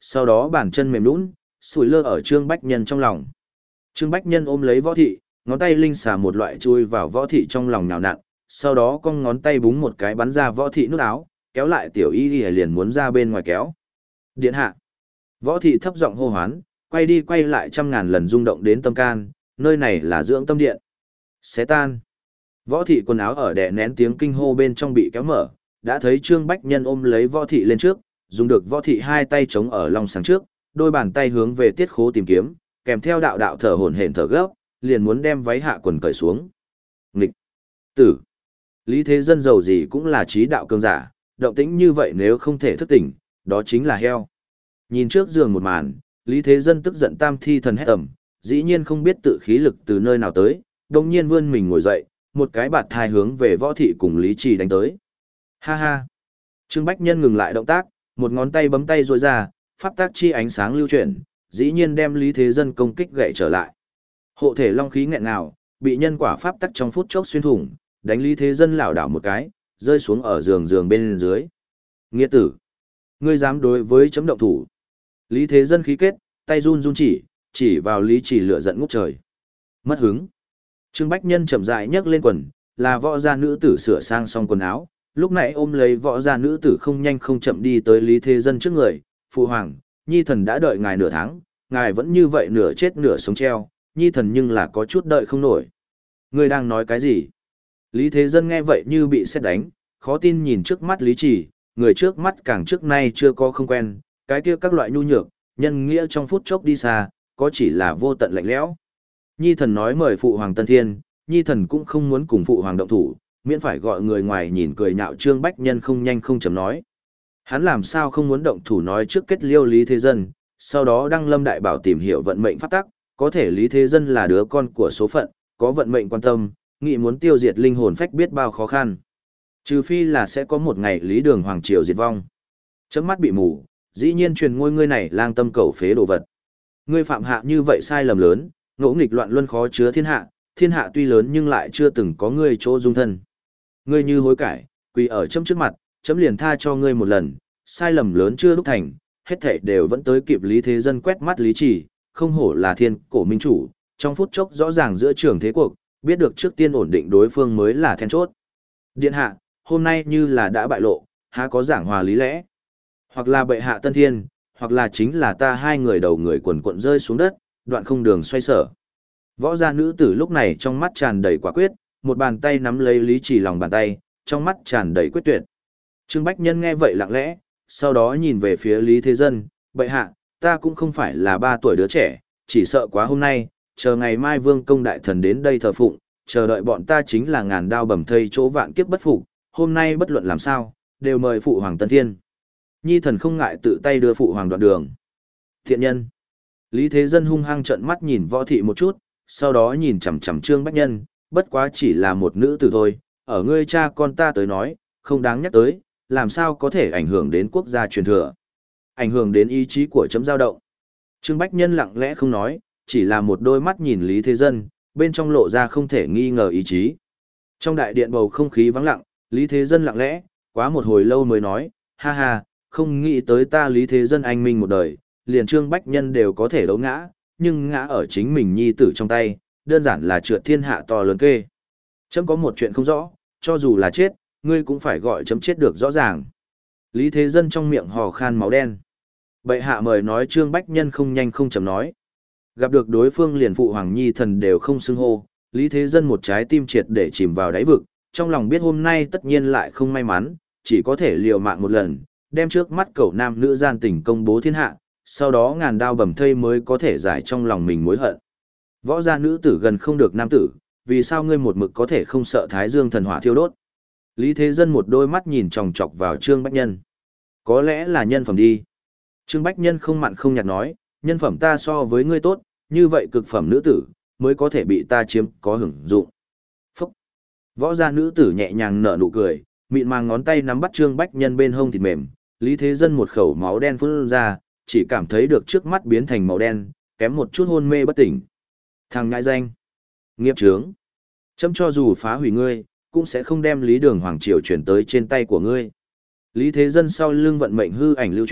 sau đó bàn chân mềm nhũn, sủi lơ ở Trương Bách Nhân trong lòng. Trương Bách Nhân ôm lấy võ thị, ngón tay linh xà một loại chui vào võ thị trong lòng nhào nặn, sau đó cong ngón tay búng một cái bắn ra võ thị nút áo, kéo lại tiểu y y liền muốn ra bên ngoài kéo. Điện hạ. Võ thị thấp giọng hô hoán, quay đi quay lại trăm ngàn lần rung động đến tâm can, nơi này là dưỡng tâm điện. Xé tan. Võ thị quần áo ở đè nén tiếng kinh hô bên trong bị kéo mở, đã thấy Trương Bách Nhân ôm lấy võ thị lên trước, dùng được võ thị hai tay chống ở lòng sáng trước, đôi bàn tay hướng về tiết khố tìm kiếm, kèm theo đạo đạo thở hổn hển thở gấp, liền muốn đem váy hạ quần cởi xuống. Nghịch. Tử. Lý Thế Dân giàu gì cũng là trí đạo cường giả, động tĩnh như vậy nếu không thể thức tỉnh, đó chính là heo. Nhìn trước giường một màn, Lý Thế Dân tức giận tam thi thần hét tầm, dĩ nhiên không biết tự khí lực từ nơi nào tới, đồng nhiên vươn mình ngồi dậy, một cái bạt thai hướng về võ thị cùng Lý Trì đánh tới. Ha ha! Trương Bách Nhân ngừng lại động tác, một ngón tay bấm tay rôi ra, pháp tác chi ánh sáng lưu chuyển, dĩ nhiên đem Lý Thế Dân công kích gậy trở lại. Hộ thể long khí nghẹn ngào, bị nhân quả pháp tắc trong phút chốc xuyên thủng, đánh Lý Thế Dân lảo đảo một cái, rơi xuống ở giường giường bên dưới. Nghĩa tử! Ngươi dám đối với chấm động thủ. Lý Thế Dân khí kết, tay run run chỉ, chỉ vào Lý Chỉ lửa giận ngút trời. Mất hứng. Trương Bách Nhân chậm rãi nhấc lên quần, là võ gia nữ tử sửa sang xong quần áo, lúc nãy ôm lấy võ gia nữ tử không nhanh không chậm đi tới Lý Thế Dân trước người, "Phụ hoàng, nhi thần đã đợi ngài nửa tháng, ngài vẫn như vậy nửa chết nửa sống treo, nhi thần nhưng là có chút đợi không nổi." Ngươi đang nói cái gì? Lý Thế Dân nghe vậy như bị sét đánh, khó tin nhìn trước mắt Lý Chỉ, người trước mắt càng trước nay chưa có không quen, cái kia các loại nhu nhược, nhân nghĩa trong phút chốc đi xa, có chỉ là vô tận lạnh lẽo. Nhi thần nói mời phụ hoàng Tân Thiên, nhi thần cũng không muốn cùng phụ hoàng động thủ, miễn phải gọi người ngoài nhìn cười nhạo. Trương Bách Nhân không nhanh không chậm nói. Hắn làm sao không muốn động thủ nói trước kết liêu Lý Thế Dân, sau đó đăng lâm đại bảo tìm hiểu vận mệnh pháp tắc, có thể Lý Thế Dân là đứa con của số phận, có vận mệnh quan tâm, nghĩ muốn tiêu diệt linh hồn phách biết bao khó khăn. Trừ phi là sẽ có một ngày Lý Đường hoàng triều diệt vong. Chấm mắt bị mù, dĩ nhiên truyền ngôi ngươi này lang tâm cầu phế đồ vật. Ngươi phạm hạ như vậy sai lầm lớn, ngỗ nghịch loạn luân khó chứa thiên hạ, thiên hạ tuy lớn nhưng lại chưa từng có ngươi chỗ dung thân. Ngươi như hối cải, quỳ ở chấm trước mặt, chấm liền tha cho ngươi một lần, sai lầm lớn chưa đúc thành, hết thảy đều vẫn tới kịp. Lý Thế Dân quét mắt Lý Chỉ, không hổ là thiên cổ minh chủ, trong phút chốc rõ ràng giữa trường thế cuộc, biết được trước tiên ổn định đối phương mới là then chốt. Điện hạ, hôm nay như là đã bại lộ, há có giảng hòa lý lẽ. Hoặc là bệ hạ Tân Thiên, hoặc là chính là ta hai người đầu người quần quận rơi xuống đất, đoạn không đường xoay sở. Võ gia nữ tử lúc này trong mắt tràn đầy quả quyết, một bàn tay nắm lấy Lý Chỉ lòng bàn tay, trong mắt tràn đầy quyết tuyệt. Trương Bách Nhân nghe vậy lặng lẽ, sau đó nhìn về phía Lý Thế Dân, bệ hạ, ta cũng không phải là ba tuổi đứa trẻ, chỉ sợ quá hôm nay, chờ ngày mai vương công đại thần đến đây thờ phụng, chờ đợi bọn ta chính là ngàn đao bầm thây chỗ vạn kiếp bất phục, hôm nay bất luận làm sao, đều mời phụ hoàng Tân Thiên. Nhi thần không ngại tự tay đưa phụ hoàng đoạn đường. Thiện nhân. Lý Thế Dân hung hăng trợn mắt nhìn võ thị một chút, sau đó nhìn chằm chằm Trương Bách Nhân, bất quá chỉ là một nữ tử thôi, ở ngươi cha con ta tới nói, không đáng nhắc tới, làm sao có thể ảnh hưởng đến quốc gia truyền thừa, ảnh hưởng đến ý chí của chấm dao động. Trương Bách Nhân lặng lẽ không nói, chỉ là một đôi mắt nhìn Lý Thế Dân, bên trong lộ ra không thể nghi ngờ ý chí. Trong đại điện bầu không khí vắng lặng, Lý Thế Dân lặng lẽ, quá một hồi lâu mới nói, ha ha, không nghĩ tới ta Lý Thế Dân anh minh một đời, liền Trương Bách Nhân đều có thể đấu ngã, nhưng ngã ở chính mình nhi tử trong tay, đơn giản là trượt thiên hạ to lớn kê. Chấm có một chuyện không rõ, cho dù là chết, ngươi cũng phải gọi chấm chết được rõ ràng. Lý Thế Dân trong miệng hò khan máu đen. Bệ hạ mời nói. Trương Bách Nhân không nhanh không chậm nói. Gặp được đối phương liền phụ hoàng nhi thần đều không xưng hô, Lý Thế Dân một trái tim triệt để chìm vào đáy vực, trong lòng biết hôm nay tất nhiên lại không may mắn, chỉ có thể liều mạng một lần, đem trước mắt cậu nam nữ gian tình công bố thiên hạ, sau đó ngàn đao bầm thây mới có thể giải trong lòng mình mối hận. Võ gia nữ tử gần không được nam tử, vì sao ngươi một mực có thể không sợ Thái Dương thần hỏa thiêu đốt? Lý Thế Dân một đôi mắt nhìn chòng chọc vào Trương Bách Nhân. Có lẽ là nhân phẩm đi. Trương Bách Nhân không mặn không nhạt nói, nhân phẩm ta so với ngươi tốt, như vậy cực phẩm nữ tử, mới có thể bị ta chiếm có hưởng dụng. Phúc! Võ gia nữ tử nhẹ nhàng nở nụ cười, mịn màng ngón tay nắm bắt Trương Bách Nhân bên hông thịt mềm, Lý Thế Dân một khẩu máu đen phun ra, chỉ cảm thấy được trước mắt biến thành màu đen, kém một chút hôn mê bất tỉnh. Thằng ngại danh! Nghiệp chướng! Chấm cho dù phá hủy ngươi, cũng sẽ không đem Lý Đường Hoàng Triều chuyển tới trên tay của ngươi. Lý Thế Dân sau lưng vận mệnh hư ảnh lưu chuyển,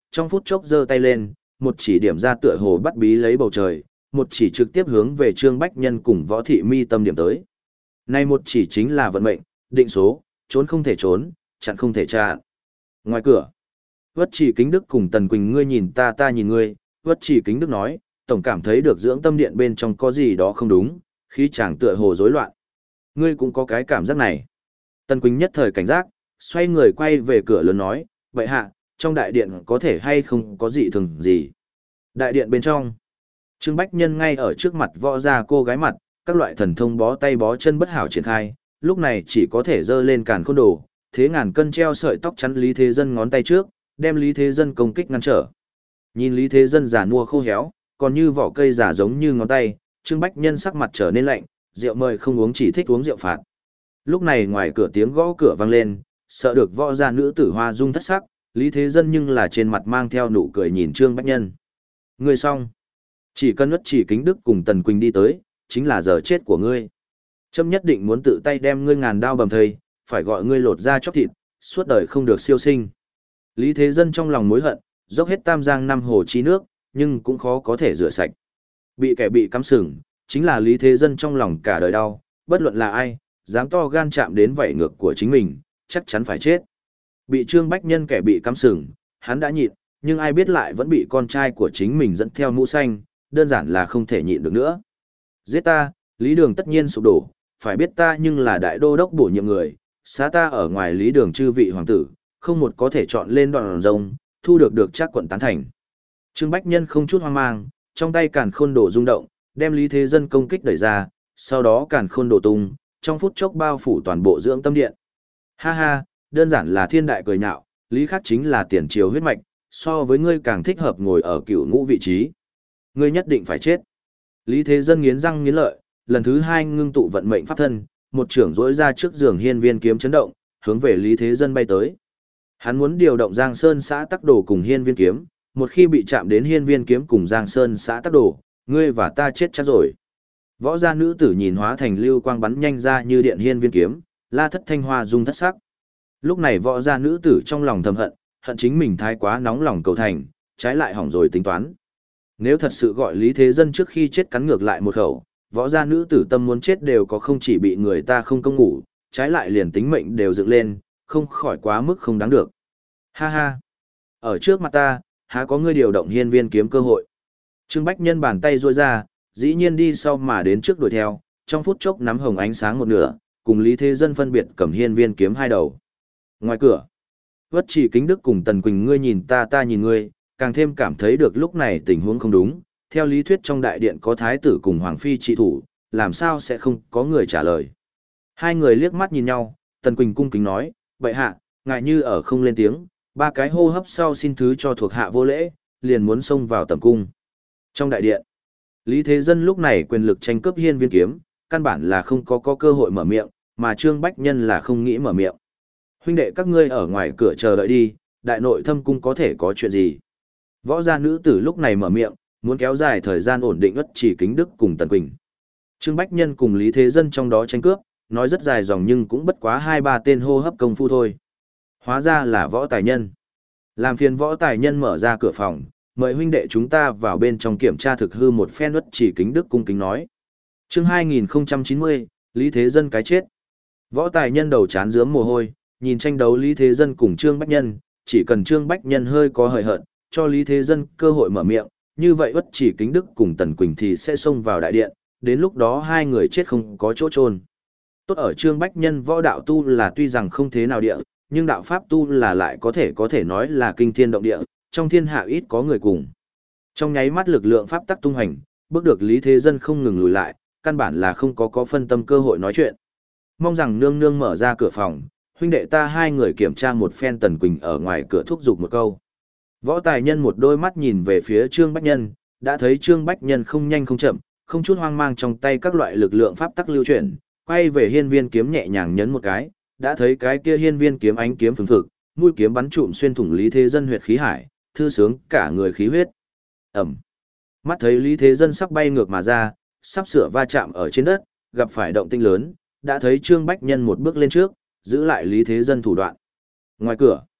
trong phút chốc giơ tay lên, một chỉ điểm ra tựa hồ bắt bí lấy bầu trời, một chỉ trực tiếp hướng về Trương Bách Nhân cùng Võ Thị Mi tâm điểm tới. Này một chỉ chính là vận mệnh, định số, trốn không thể trốn, chặn không thể chặn. Ngoài cửa, Vất Chỉ Kính Đức cùng Tần Quỳnh ngươi nhìn ta ta nhìn ngươi, Vất Chỉ Kính Đức nói, tổng cảm thấy được dưỡng tâm điện bên trong có gì đó không đúng, khí chàng tựa hồ rối loạn. Ngươi cũng có cái cảm giác này. Tần Quỳnh nhất thời cảnh giác, xoay người quay về cửa lớn nói, vậy hạ, trong đại điện có thể hay không có gì thường gì. Đại điện bên trong, Trương Bách Nhân ngay ở trước mặt võ ra cô gái mặt, các loại thần thông bó tay bó chân bất hảo triển khai, lúc này chỉ có thể dơ lên càn khôn đồ, thế ngàn cân treo sợi tóc chắn Lý Thế Dân ngón tay trước, đem Lý Thế Dân công kích ngăn trở. Nhìn Lý Thế Dân giả nua khô héo, còn như vỏ cây giả giống như ngón tay, Trương Bách Nhân sắc mặt trở nên lạnh, rượu mời không uống chỉ thích uống rượu phạt. Lúc này ngoài cửa tiếng gõ cửa vang lên, sợ được võ gia nữ tử hoa dung thất sắc, Lý Thế Dân nhưng là trên mặt mang theo nụ cười nhìn Trương Bách Nhân. Ngươi xong. Chỉ cần Uất Chỉ Kính Đức cùng Tần Quỳnh đi tới, chính là giờ chết của ngươi. Trâm nhất định muốn tự tay đem ngươi ngàn đao bầm thây, phải gọi ngươi lột da chóc thịt, suốt đời không được siêu sinh. Lý Thế Dân trong lòng mối hận, dốc hết tam giang năm hồ chi nước, nhưng cũng khó có thể rửa sạch. Bị kẻ bị cắm sừng, chính là Lý Thế Dân trong lòng cả đời đau, bất luận là ai, dám to gan chạm đến vảy ngược của chính mình, chắc chắn phải chết. Bị Trương Bách Nhân kẻ bị cắm sừng, hắn đã nhịn, nhưng ai biết lại vẫn bị con trai của chính mình dẫn theo mũ xanh, đơn giản là không thể nhịn được nữa. Giết ta, Lý Đường tất nhiên sụp đổ, phải biết ta nhưng là đại đô đốc bổ nhiệm người, xá ta ở ngoài Lý Đường chư vị hoàng tử, không một có thể chọn lên đoạn rồng, thu được được chắc quận tán thành. Trương Bách Nhân không chút hoang mang, trong tay càn khôn đồ rung động, đem Lý Thế Dân công kích đẩy ra, sau đó càn khôn đồ tung, trong phút chốc bao phủ toàn bộ dưỡng tâm điện. Ha ha, đơn giản là thiên đại cười nhạo, Lý Khắc chính là tiền triều huyết mạch, so với ngươi càng thích hợp ngồi ở cựu ngũ vị trí. Ngươi nhất định phải chết. Lý Thế Dân nghiến răng nghiến lợi, lần thứ hai ngưng tụ vận mệnh pháp thân, một trưởng rỗi ra trước giường hiên viên kiếm chấn động, hướng về Lý Thế Dân bay tới. Hắn muốn điều động Giang Sơn xã tắc đồ cùng hiên viên kiếm, một khi bị chạm đến hiên viên kiếm cùng Giang Sơn xã tắc đồ, ngươi và ta chết chắc rồi. Võ gia nữ tử nhìn hóa thành lưu quang bắn nhanh ra như điện hiên viên kiếm, La Thất Thanh Hoa dung thất sắc. Lúc này võ gia nữ tử trong lòng thầm hận, hận chính mình thái quá nóng lòng cầu thành, trái lại hỏng rồi tính toán. Nếu thật sự gọi Lý Thế Dân trước khi chết cắn ngược lại một khẩu, võ gia nữ tử tâm muốn chết đều có không chỉ bị người ta không công ngủ, trái lại liền tính mệnh đều dựng lên, không khỏi quá mức không đáng được. Ha ha! Ở trước mặt ta, há có ngươi điều động hiên viên kiếm cơ hội. Trương Bách Nhân bàn tay duỗi ra, dĩ nhiên đi sau mà đến trước đuổi theo, trong phút chốc nắm hồng ánh sáng một nửa, cùng Lý Thế Dân phân biệt cầm hiên viên kiếm hai đầu. Ngoài cửa, Uất Chỉ Kính Đức cùng Tần Quỳnh ngươi nhìn ta ta nhìn ngươi, càng thêm cảm thấy được lúc này tình huống không đúng, theo lý thuyết trong đại điện có thái tử cùng hoàng phi trị thủ, làm sao sẽ không có người trả lời. Hai người liếc mắt nhìn nhau, Tần Quỳnh cung kính nói, bệ hạ, ngại như ở không lên tiếng, ba cái hô hấp sau xin thứ cho thuộc hạ vô lễ, liền muốn xông vào tầm cung. Trong đại điện, Lý Thế Dân lúc này quyền lực tranh cướp hiên viên kiếm, căn bản là không có, có cơ hội mở miệng, mà Trương Bách Nhân là không nghĩ mở miệng. Huynh đệ các ngươi ở ngoài cửa chờ đợi đi, đại nội thâm cung có thể có chuyện gì. Võ gia nữ tử lúc này mở miệng, muốn kéo dài thời gian ổn định Uất Chỉ Kính Đức cùng Tần Quỳnh. Trương Bách Nhân cùng Lý Thế Dân trong đó tranh cướp, nói rất dài dòng nhưng cũng bất quá hai ba tên hô hấp công phu thôi. Hóa ra là võ tài nhân. Làm phiền võ tài nhân mở ra cửa phòng, mời huynh đệ chúng ta vào bên trong kiểm tra thực hư một phen. Uất Chỉ Kính Đức cung kính nói. Chương hai nghìn không trăm chín mươi, Lý Thế Dân cái chết. Võ tài nhân đầu chán rướm mồ hôi, nhìn tranh đấu Lý Thế Dân cùng Trương Bách Nhân, chỉ cần Trương Bách Nhân hơi có hời hợt, cho Lý Thế Dân cơ hội mở miệng, như vậy Uất Chỉ Kính Đức cùng Tần Quỳnh thì sẽ xông vào đại điện, đến lúc đó hai người chết không có chỗ chôn. Tốt ở Trương Bách Nhân võ đạo tu là tuy rằng không thế nào địa, nhưng đạo pháp tu là lại có thể có thể nói là kinh thiên động địa, trong thiên hạ ít có người cùng. Trong nháy mắt lực lượng pháp tắc tung hành, bước được Lý Thế Dân không ngừng lùi lại, căn bản là không có có phân tâm cơ hội nói chuyện. Mong rằng nương nương mở ra cửa phòng, huynh đệ ta hai người kiểm tra một phen. Tần Quỳnh ở ngoài cửa thúc giục một câu. Võ tài nhân một đôi mắt nhìn về phía Trương Bách Nhân, đã thấy Trương Bách Nhân không nhanh không chậm, không chút hoang mang trong tay các loại lực lượng pháp tắc lưu chuyển, quay về hiên viên kiếm nhẹ nhàng nhấn một cái, đã thấy cái kia hiên viên kiếm ánh kiếm phừng phực, mũi kiếm bắn trụm xuyên thủng Lý Thế Dân huyệt khí hải, thư sướng cả người khí huyết. Ẩm. Mắt thấy Lý Thế Dân sắp bay ngược mà ra, sắp sửa va chạm ở trên đất, gặp phải động tĩnh lớn, đã thấy Trương Bách Nhân một bước lên trước, giữ lại Lý Thế Dân thủ đoạn. Ngoài cửa,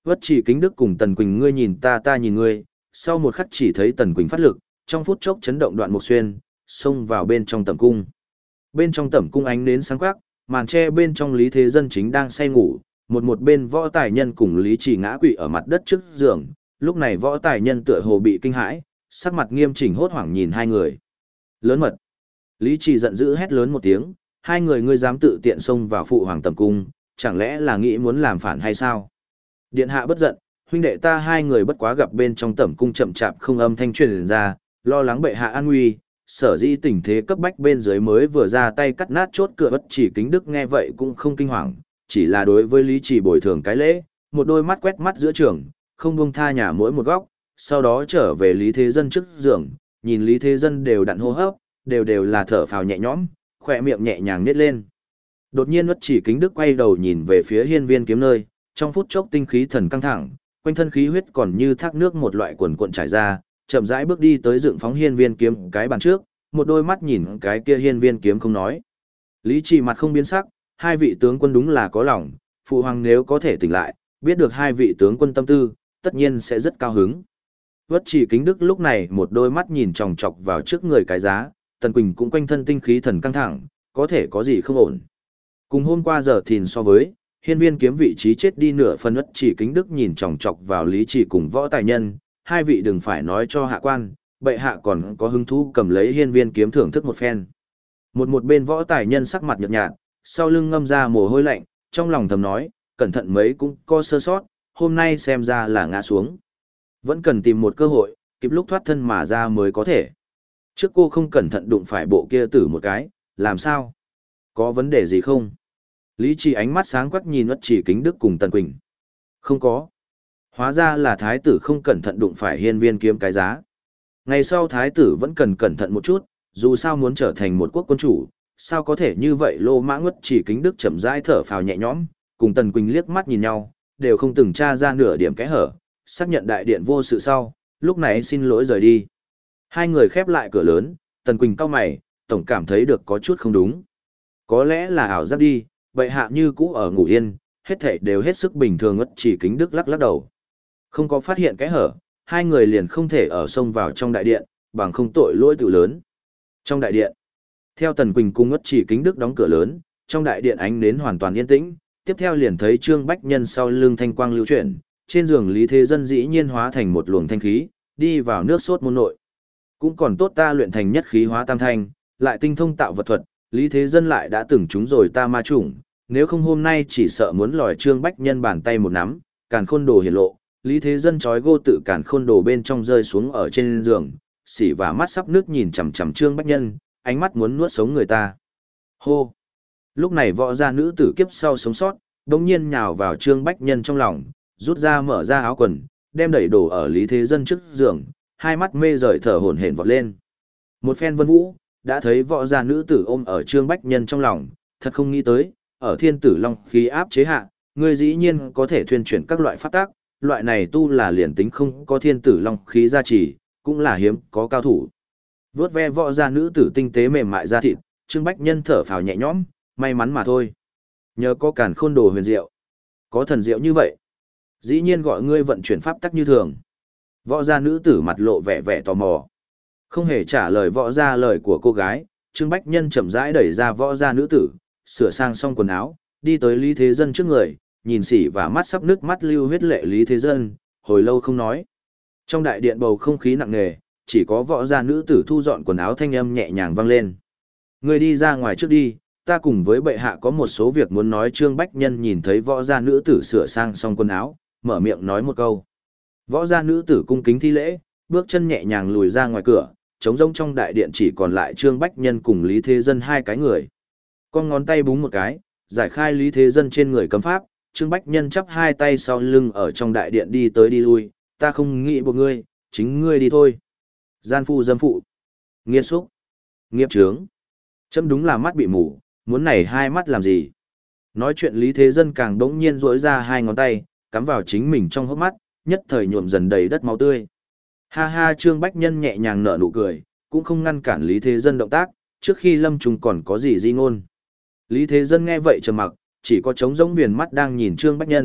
Vất Chỉ Kính Đức cùng Tần Quỳnh ngươi nhìn ta ta nhìn ngươi, sau một khắc chỉ thấy Tần Quỳnh phát lực, trong phút chốc chấn động đoạn mục xuyên, xông vào bên trong tẩm cung. Bên trong tẩm cung ánh nến sáng quắc, màn tre bên trong Lý Thế Dân chính đang say ngủ, một một bên võ tài nhân cùng Lý Chỉ ngã quỵ ở mặt đất trước giường, lúc này võ tài nhân tựa hồ bị kinh hãi, sắc mặt nghiêm chỉnh hốt hoảng nhìn hai người. Lớn mật. Lý Chỉ giận dữ hét lớn một tiếng, hai người ngươi dám tự tiện xông vào phụ hoàng tẩm cung, chẳng lẽ là nghĩ muốn làm phản hay sao? Điện hạ bất giận, huynh đệ ta hai người bất quá gặp bên trong tẩm cung chậm chạp không âm thanh truyền ra, lo lắng bệ hạ an nguy, sở dĩ tình thế cấp bách bên dưới mới vừa ra tay cắt nát chốt cửa. Bất Chỉ Kính Đức nghe vậy cũng không kinh hoàng, chỉ là đối với Lý Chỉ bồi thường cái lễ, một đôi mắt quét mắt giữa trường, không buông tha nhà mỗi một góc, sau đó trở về Lý Thế Dân trước giường, nhìn Lý Thế Dân đều đặn hô hấp, đều đều là thở phào nhẹ nhõm, khỏe miệng nhẹ nhàng nhếch lên. Đột nhiên Bất Chỉ Kính Đức quay đầu nhìn về phía hiên viên kiếm nơi, trong phút chốc tinh khí thần căng thẳng, quanh thân khí huyết còn như thác nước một loại quần cuộn trải ra, chậm rãi bước đi tới dựng phóng hiên viên kiếm cái bàn trước, một đôi mắt nhìn cái kia hiên viên kiếm không nói. Lý Chỉ mặt không biến sắc, hai vị tướng quân đúng là có lòng, phụ hoàng nếu có thể tỉnh lại, biết được hai vị tướng quân tâm tư, tất nhiên sẽ rất cao hứng. Bất Chỉ Kính Đức lúc này một đôi mắt nhìn chòng chọc vào trước người cái giá, Tần Quỳnh cũng quanh thân tinh khí thần căng thẳng, có thể có gì không ổn. Cùng hôm qua giờ thìn so với, hiên viên kiếm vị trí chết đi nửa phần. Bất Chỉ Kính Đức nhìn chòng chọc vào Lý Chỉ cùng võ tài nhân, hai vị đừng phải nói cho hạ quan, bệ hạ còn có hứng thú cầm lấy hiên viên kiếm thưởng thức một phen. Một một bên võ tài nhân sắc mặt nhợt nhạt, sau lưng ngâm ra mồ hôi lạnh, trong lòng thầm nói, cẩn thận mấy cũng có sơ sót, hôm nay xem ra là ngã xuống. Vẫn cần tìm một cơ hội, kịp lúc thoát thân mà ra mới có thể. Trước cô không cẩn thận đụng phải bộ kia tử một cái, làm sao? Có vấn đề gì không? Lý Chỉ ánh mắt sáng quắc nhìn Bất Chỉ Kính Đức cùng Tần Quỳnh. Không có. Hóa ra là thái tử không cẩn thận đụng phải hiên viên kiếm cái giá. Ngày sau thái tử vẫn cần cẩn thận một chút, dù sao muốn trở thành một quốc quân chủ, sao có thể như vậy. Lô Mã Bất Chỉ Kính Đức chậm rãi thở phào nhẹ nhõm, cùng Tần Quỳnh liếc mắt nhìn nhau, đều không từng tra ra nửa điểm kẽ hở, xác nhận đại điện vô sự sau, lúc này xin lỗi rời đi. Hai người khép lại cửa lớn, Tần Quỳnh cau mày, tổng cảm thấy được có chút không đúng. Có lẽ là ảo giác đi, bệ hạ như cũ ở ngủ yên, hết thảy đều hết sức bình thường. Bất Chỉ Kính Đức lắc lắc đầu. Không có phát hiện kẽ hở, hai người liền không thể ở xông vào trong đại điện, bằng không tội lỗi tự lớn. Trong đại điện, theo Tần Quỳnh cùng Bất Chỉ Kính Đức đóng cửa lớn, trong đại điện ánh nến hoàn toàn yên tĩnh, tiếp theo liền thấy Trương Bách Nhân sau lưng thanh quang lưu chuyển, trên giường Lý Thế Dân dĩ nhiên hóa thành một luồng thanh khí, đi vào nước sốt môn nội. Cũng còn tốt ta luyện thành nhất khí hóa tam thanh, lại tinh thông tạo vật thuật, Lý Thế Dân lại đã từng trúng rồi ta ma chủng, nếu không hôm nay chỉ sợ muốn lòi Trương Bách Nhân bàn tay một nắm, càn khôn đồ hiển lộ, Lý Thế Dân trói gô tự càn khôn đồ bên trong rơi xuống ở trên giường, xỉ và mắt sắp nước nhìn chằm chằm Trương Bách Nhân, ánh mắt muốn nuốt sống người ta. Hô! Lúc này võ gia nữ tử kiếp sau sống sót, đống nhiên nhào vào Trương Bách Nhân trong lòng, rút ra mở ra áo quần, đem đẩy đổ ở Lý Thế Dân trước giường, hai mắt mê rời thở hổn hển vọt lên. Một phen vân vũ, đã thấy võ gia nữ tử ôm ở Trương Bách Nhân trong lòng, thật không nghĩ tới, ở thiên tử long khí áp chế hạ, ngươi dĩ nhiên có thể thuyên chuyển các loại pháp tác, loại này tu là liền tính không có thiên tử long khí gia trì, cũng là hiếm có cao thủ. Vốt ve võ gia nữ tử tinh tế mềm mại da thịt, Trương Bách Nhân thở phào nhẹ nhõm, may mắn mà thôi. Nhờ có càn khôn đồ huyền diệu, có thần diệu như vậy, dĩ nhiên gọi ngươi vận chuyển pháp tắc như thường. Võ gia nữ tử mặt lộ vẻ vẻ tò mò, không hề trả lời võ gia lời của cô gái. Trương Bách Nhân chậm rãi đẩy ra võ gia nữ tử, sửa sang xong quần áo, đi tới Lý Thế Dân trước người, nhìn xỉ và mắt sắp nước mắt lưu huyết lệ Lý Thế Dân, hồi lâu không nói. Trong đại điện bầu không khí nặng nề, chỉ có võ gia nữ tử thu dọn quần áo thanh âm nhẹ nhàng vang lên. Người đi ra ngoài trước đi, ta cùng với bệ hạ có một số việc muốn nói. Trương Bách Nhân nhìn thấy võ gia nữ tử sửa sang xong quần áo, mở miệng nói một câu. Võ gia nữ tử cung kính thi lễ, bước chân nhẹ nhàng lùi ra ngoài cửa, trống rỗng trong đại điện chỉ còn lại Trương Bách Nhân cùng Lý Thế Dân hai cái người. Con ngón tay búng một cái, giải khai Lý Thế Dân trên người cấm pháp, Trương Bách Nhân chắp hai tay sau lưng ở trong đại điện đi tới đi lui, ta không nghĩ buộc ngươi, chính ngươi đi thôi. Gian phu dâm phụ, nghiệt xúc, nghiệp trướng. Chấm đúng là mắt bị mù, muốn này hai mắt làm gì? Nói chuyện Lý Thế Dân càng đống nhiên rỗi ra hai ngón tay, cắm vào chính mình trong hốc mắt, nhất thời nhuộm dần đầy đất máu tươi. Ha ha, Trương Bách Nhân nhẹ nhàng nở nụ cười, cũng không ngăn cản Lý Thế Dân động tác, trước khi lâm trùng còn có gì di ngôn. Lý Thế Dân nghe vậy trầm mặc, chỉ có trống rỗng viền mắt đang nhìn Trương Bách Nhân,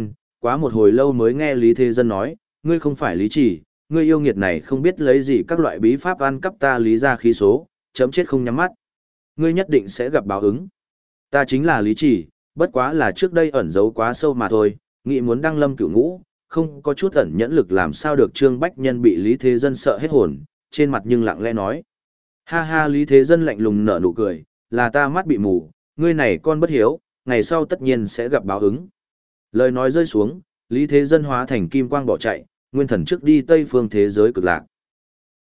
quá một hồi lâu mới nghe Lý Thế Dân nói, ngươi không phải Lý Chỉ, ngươi yêu nghiệt này không biết lấy gì các loại bí pháp ăn cắp ta Lý ra khí số, chấm chết không nhắm mắt. Ngươi nhất định sẽ gặp báo ứng. Ta chính là Lý Chỉ, bất quá là trước đây ẩn giấu quá sâu mà thôi, nghĩ muốn đăng lâm cửu ngũ, không có chút ẩn nhẫn lực làm sao được. Trương Bách Nhân bị Lý Thế Dân sợ hết hồn, trên mặt nhưng lặng lẽ nói. Ha ha, Lý Thế Dân lạnh lùng nở nụ cười, là ta mắt bị mù, ngươi này con bất hiếu, ngày sau tất nhiên sẽ gặp báo ứng. Lời nói rơi xuống, Lý Thế Dân hóa thành kim quang bỏ chạy, nguyên thần trước đi tây phương thế giới cực lạc.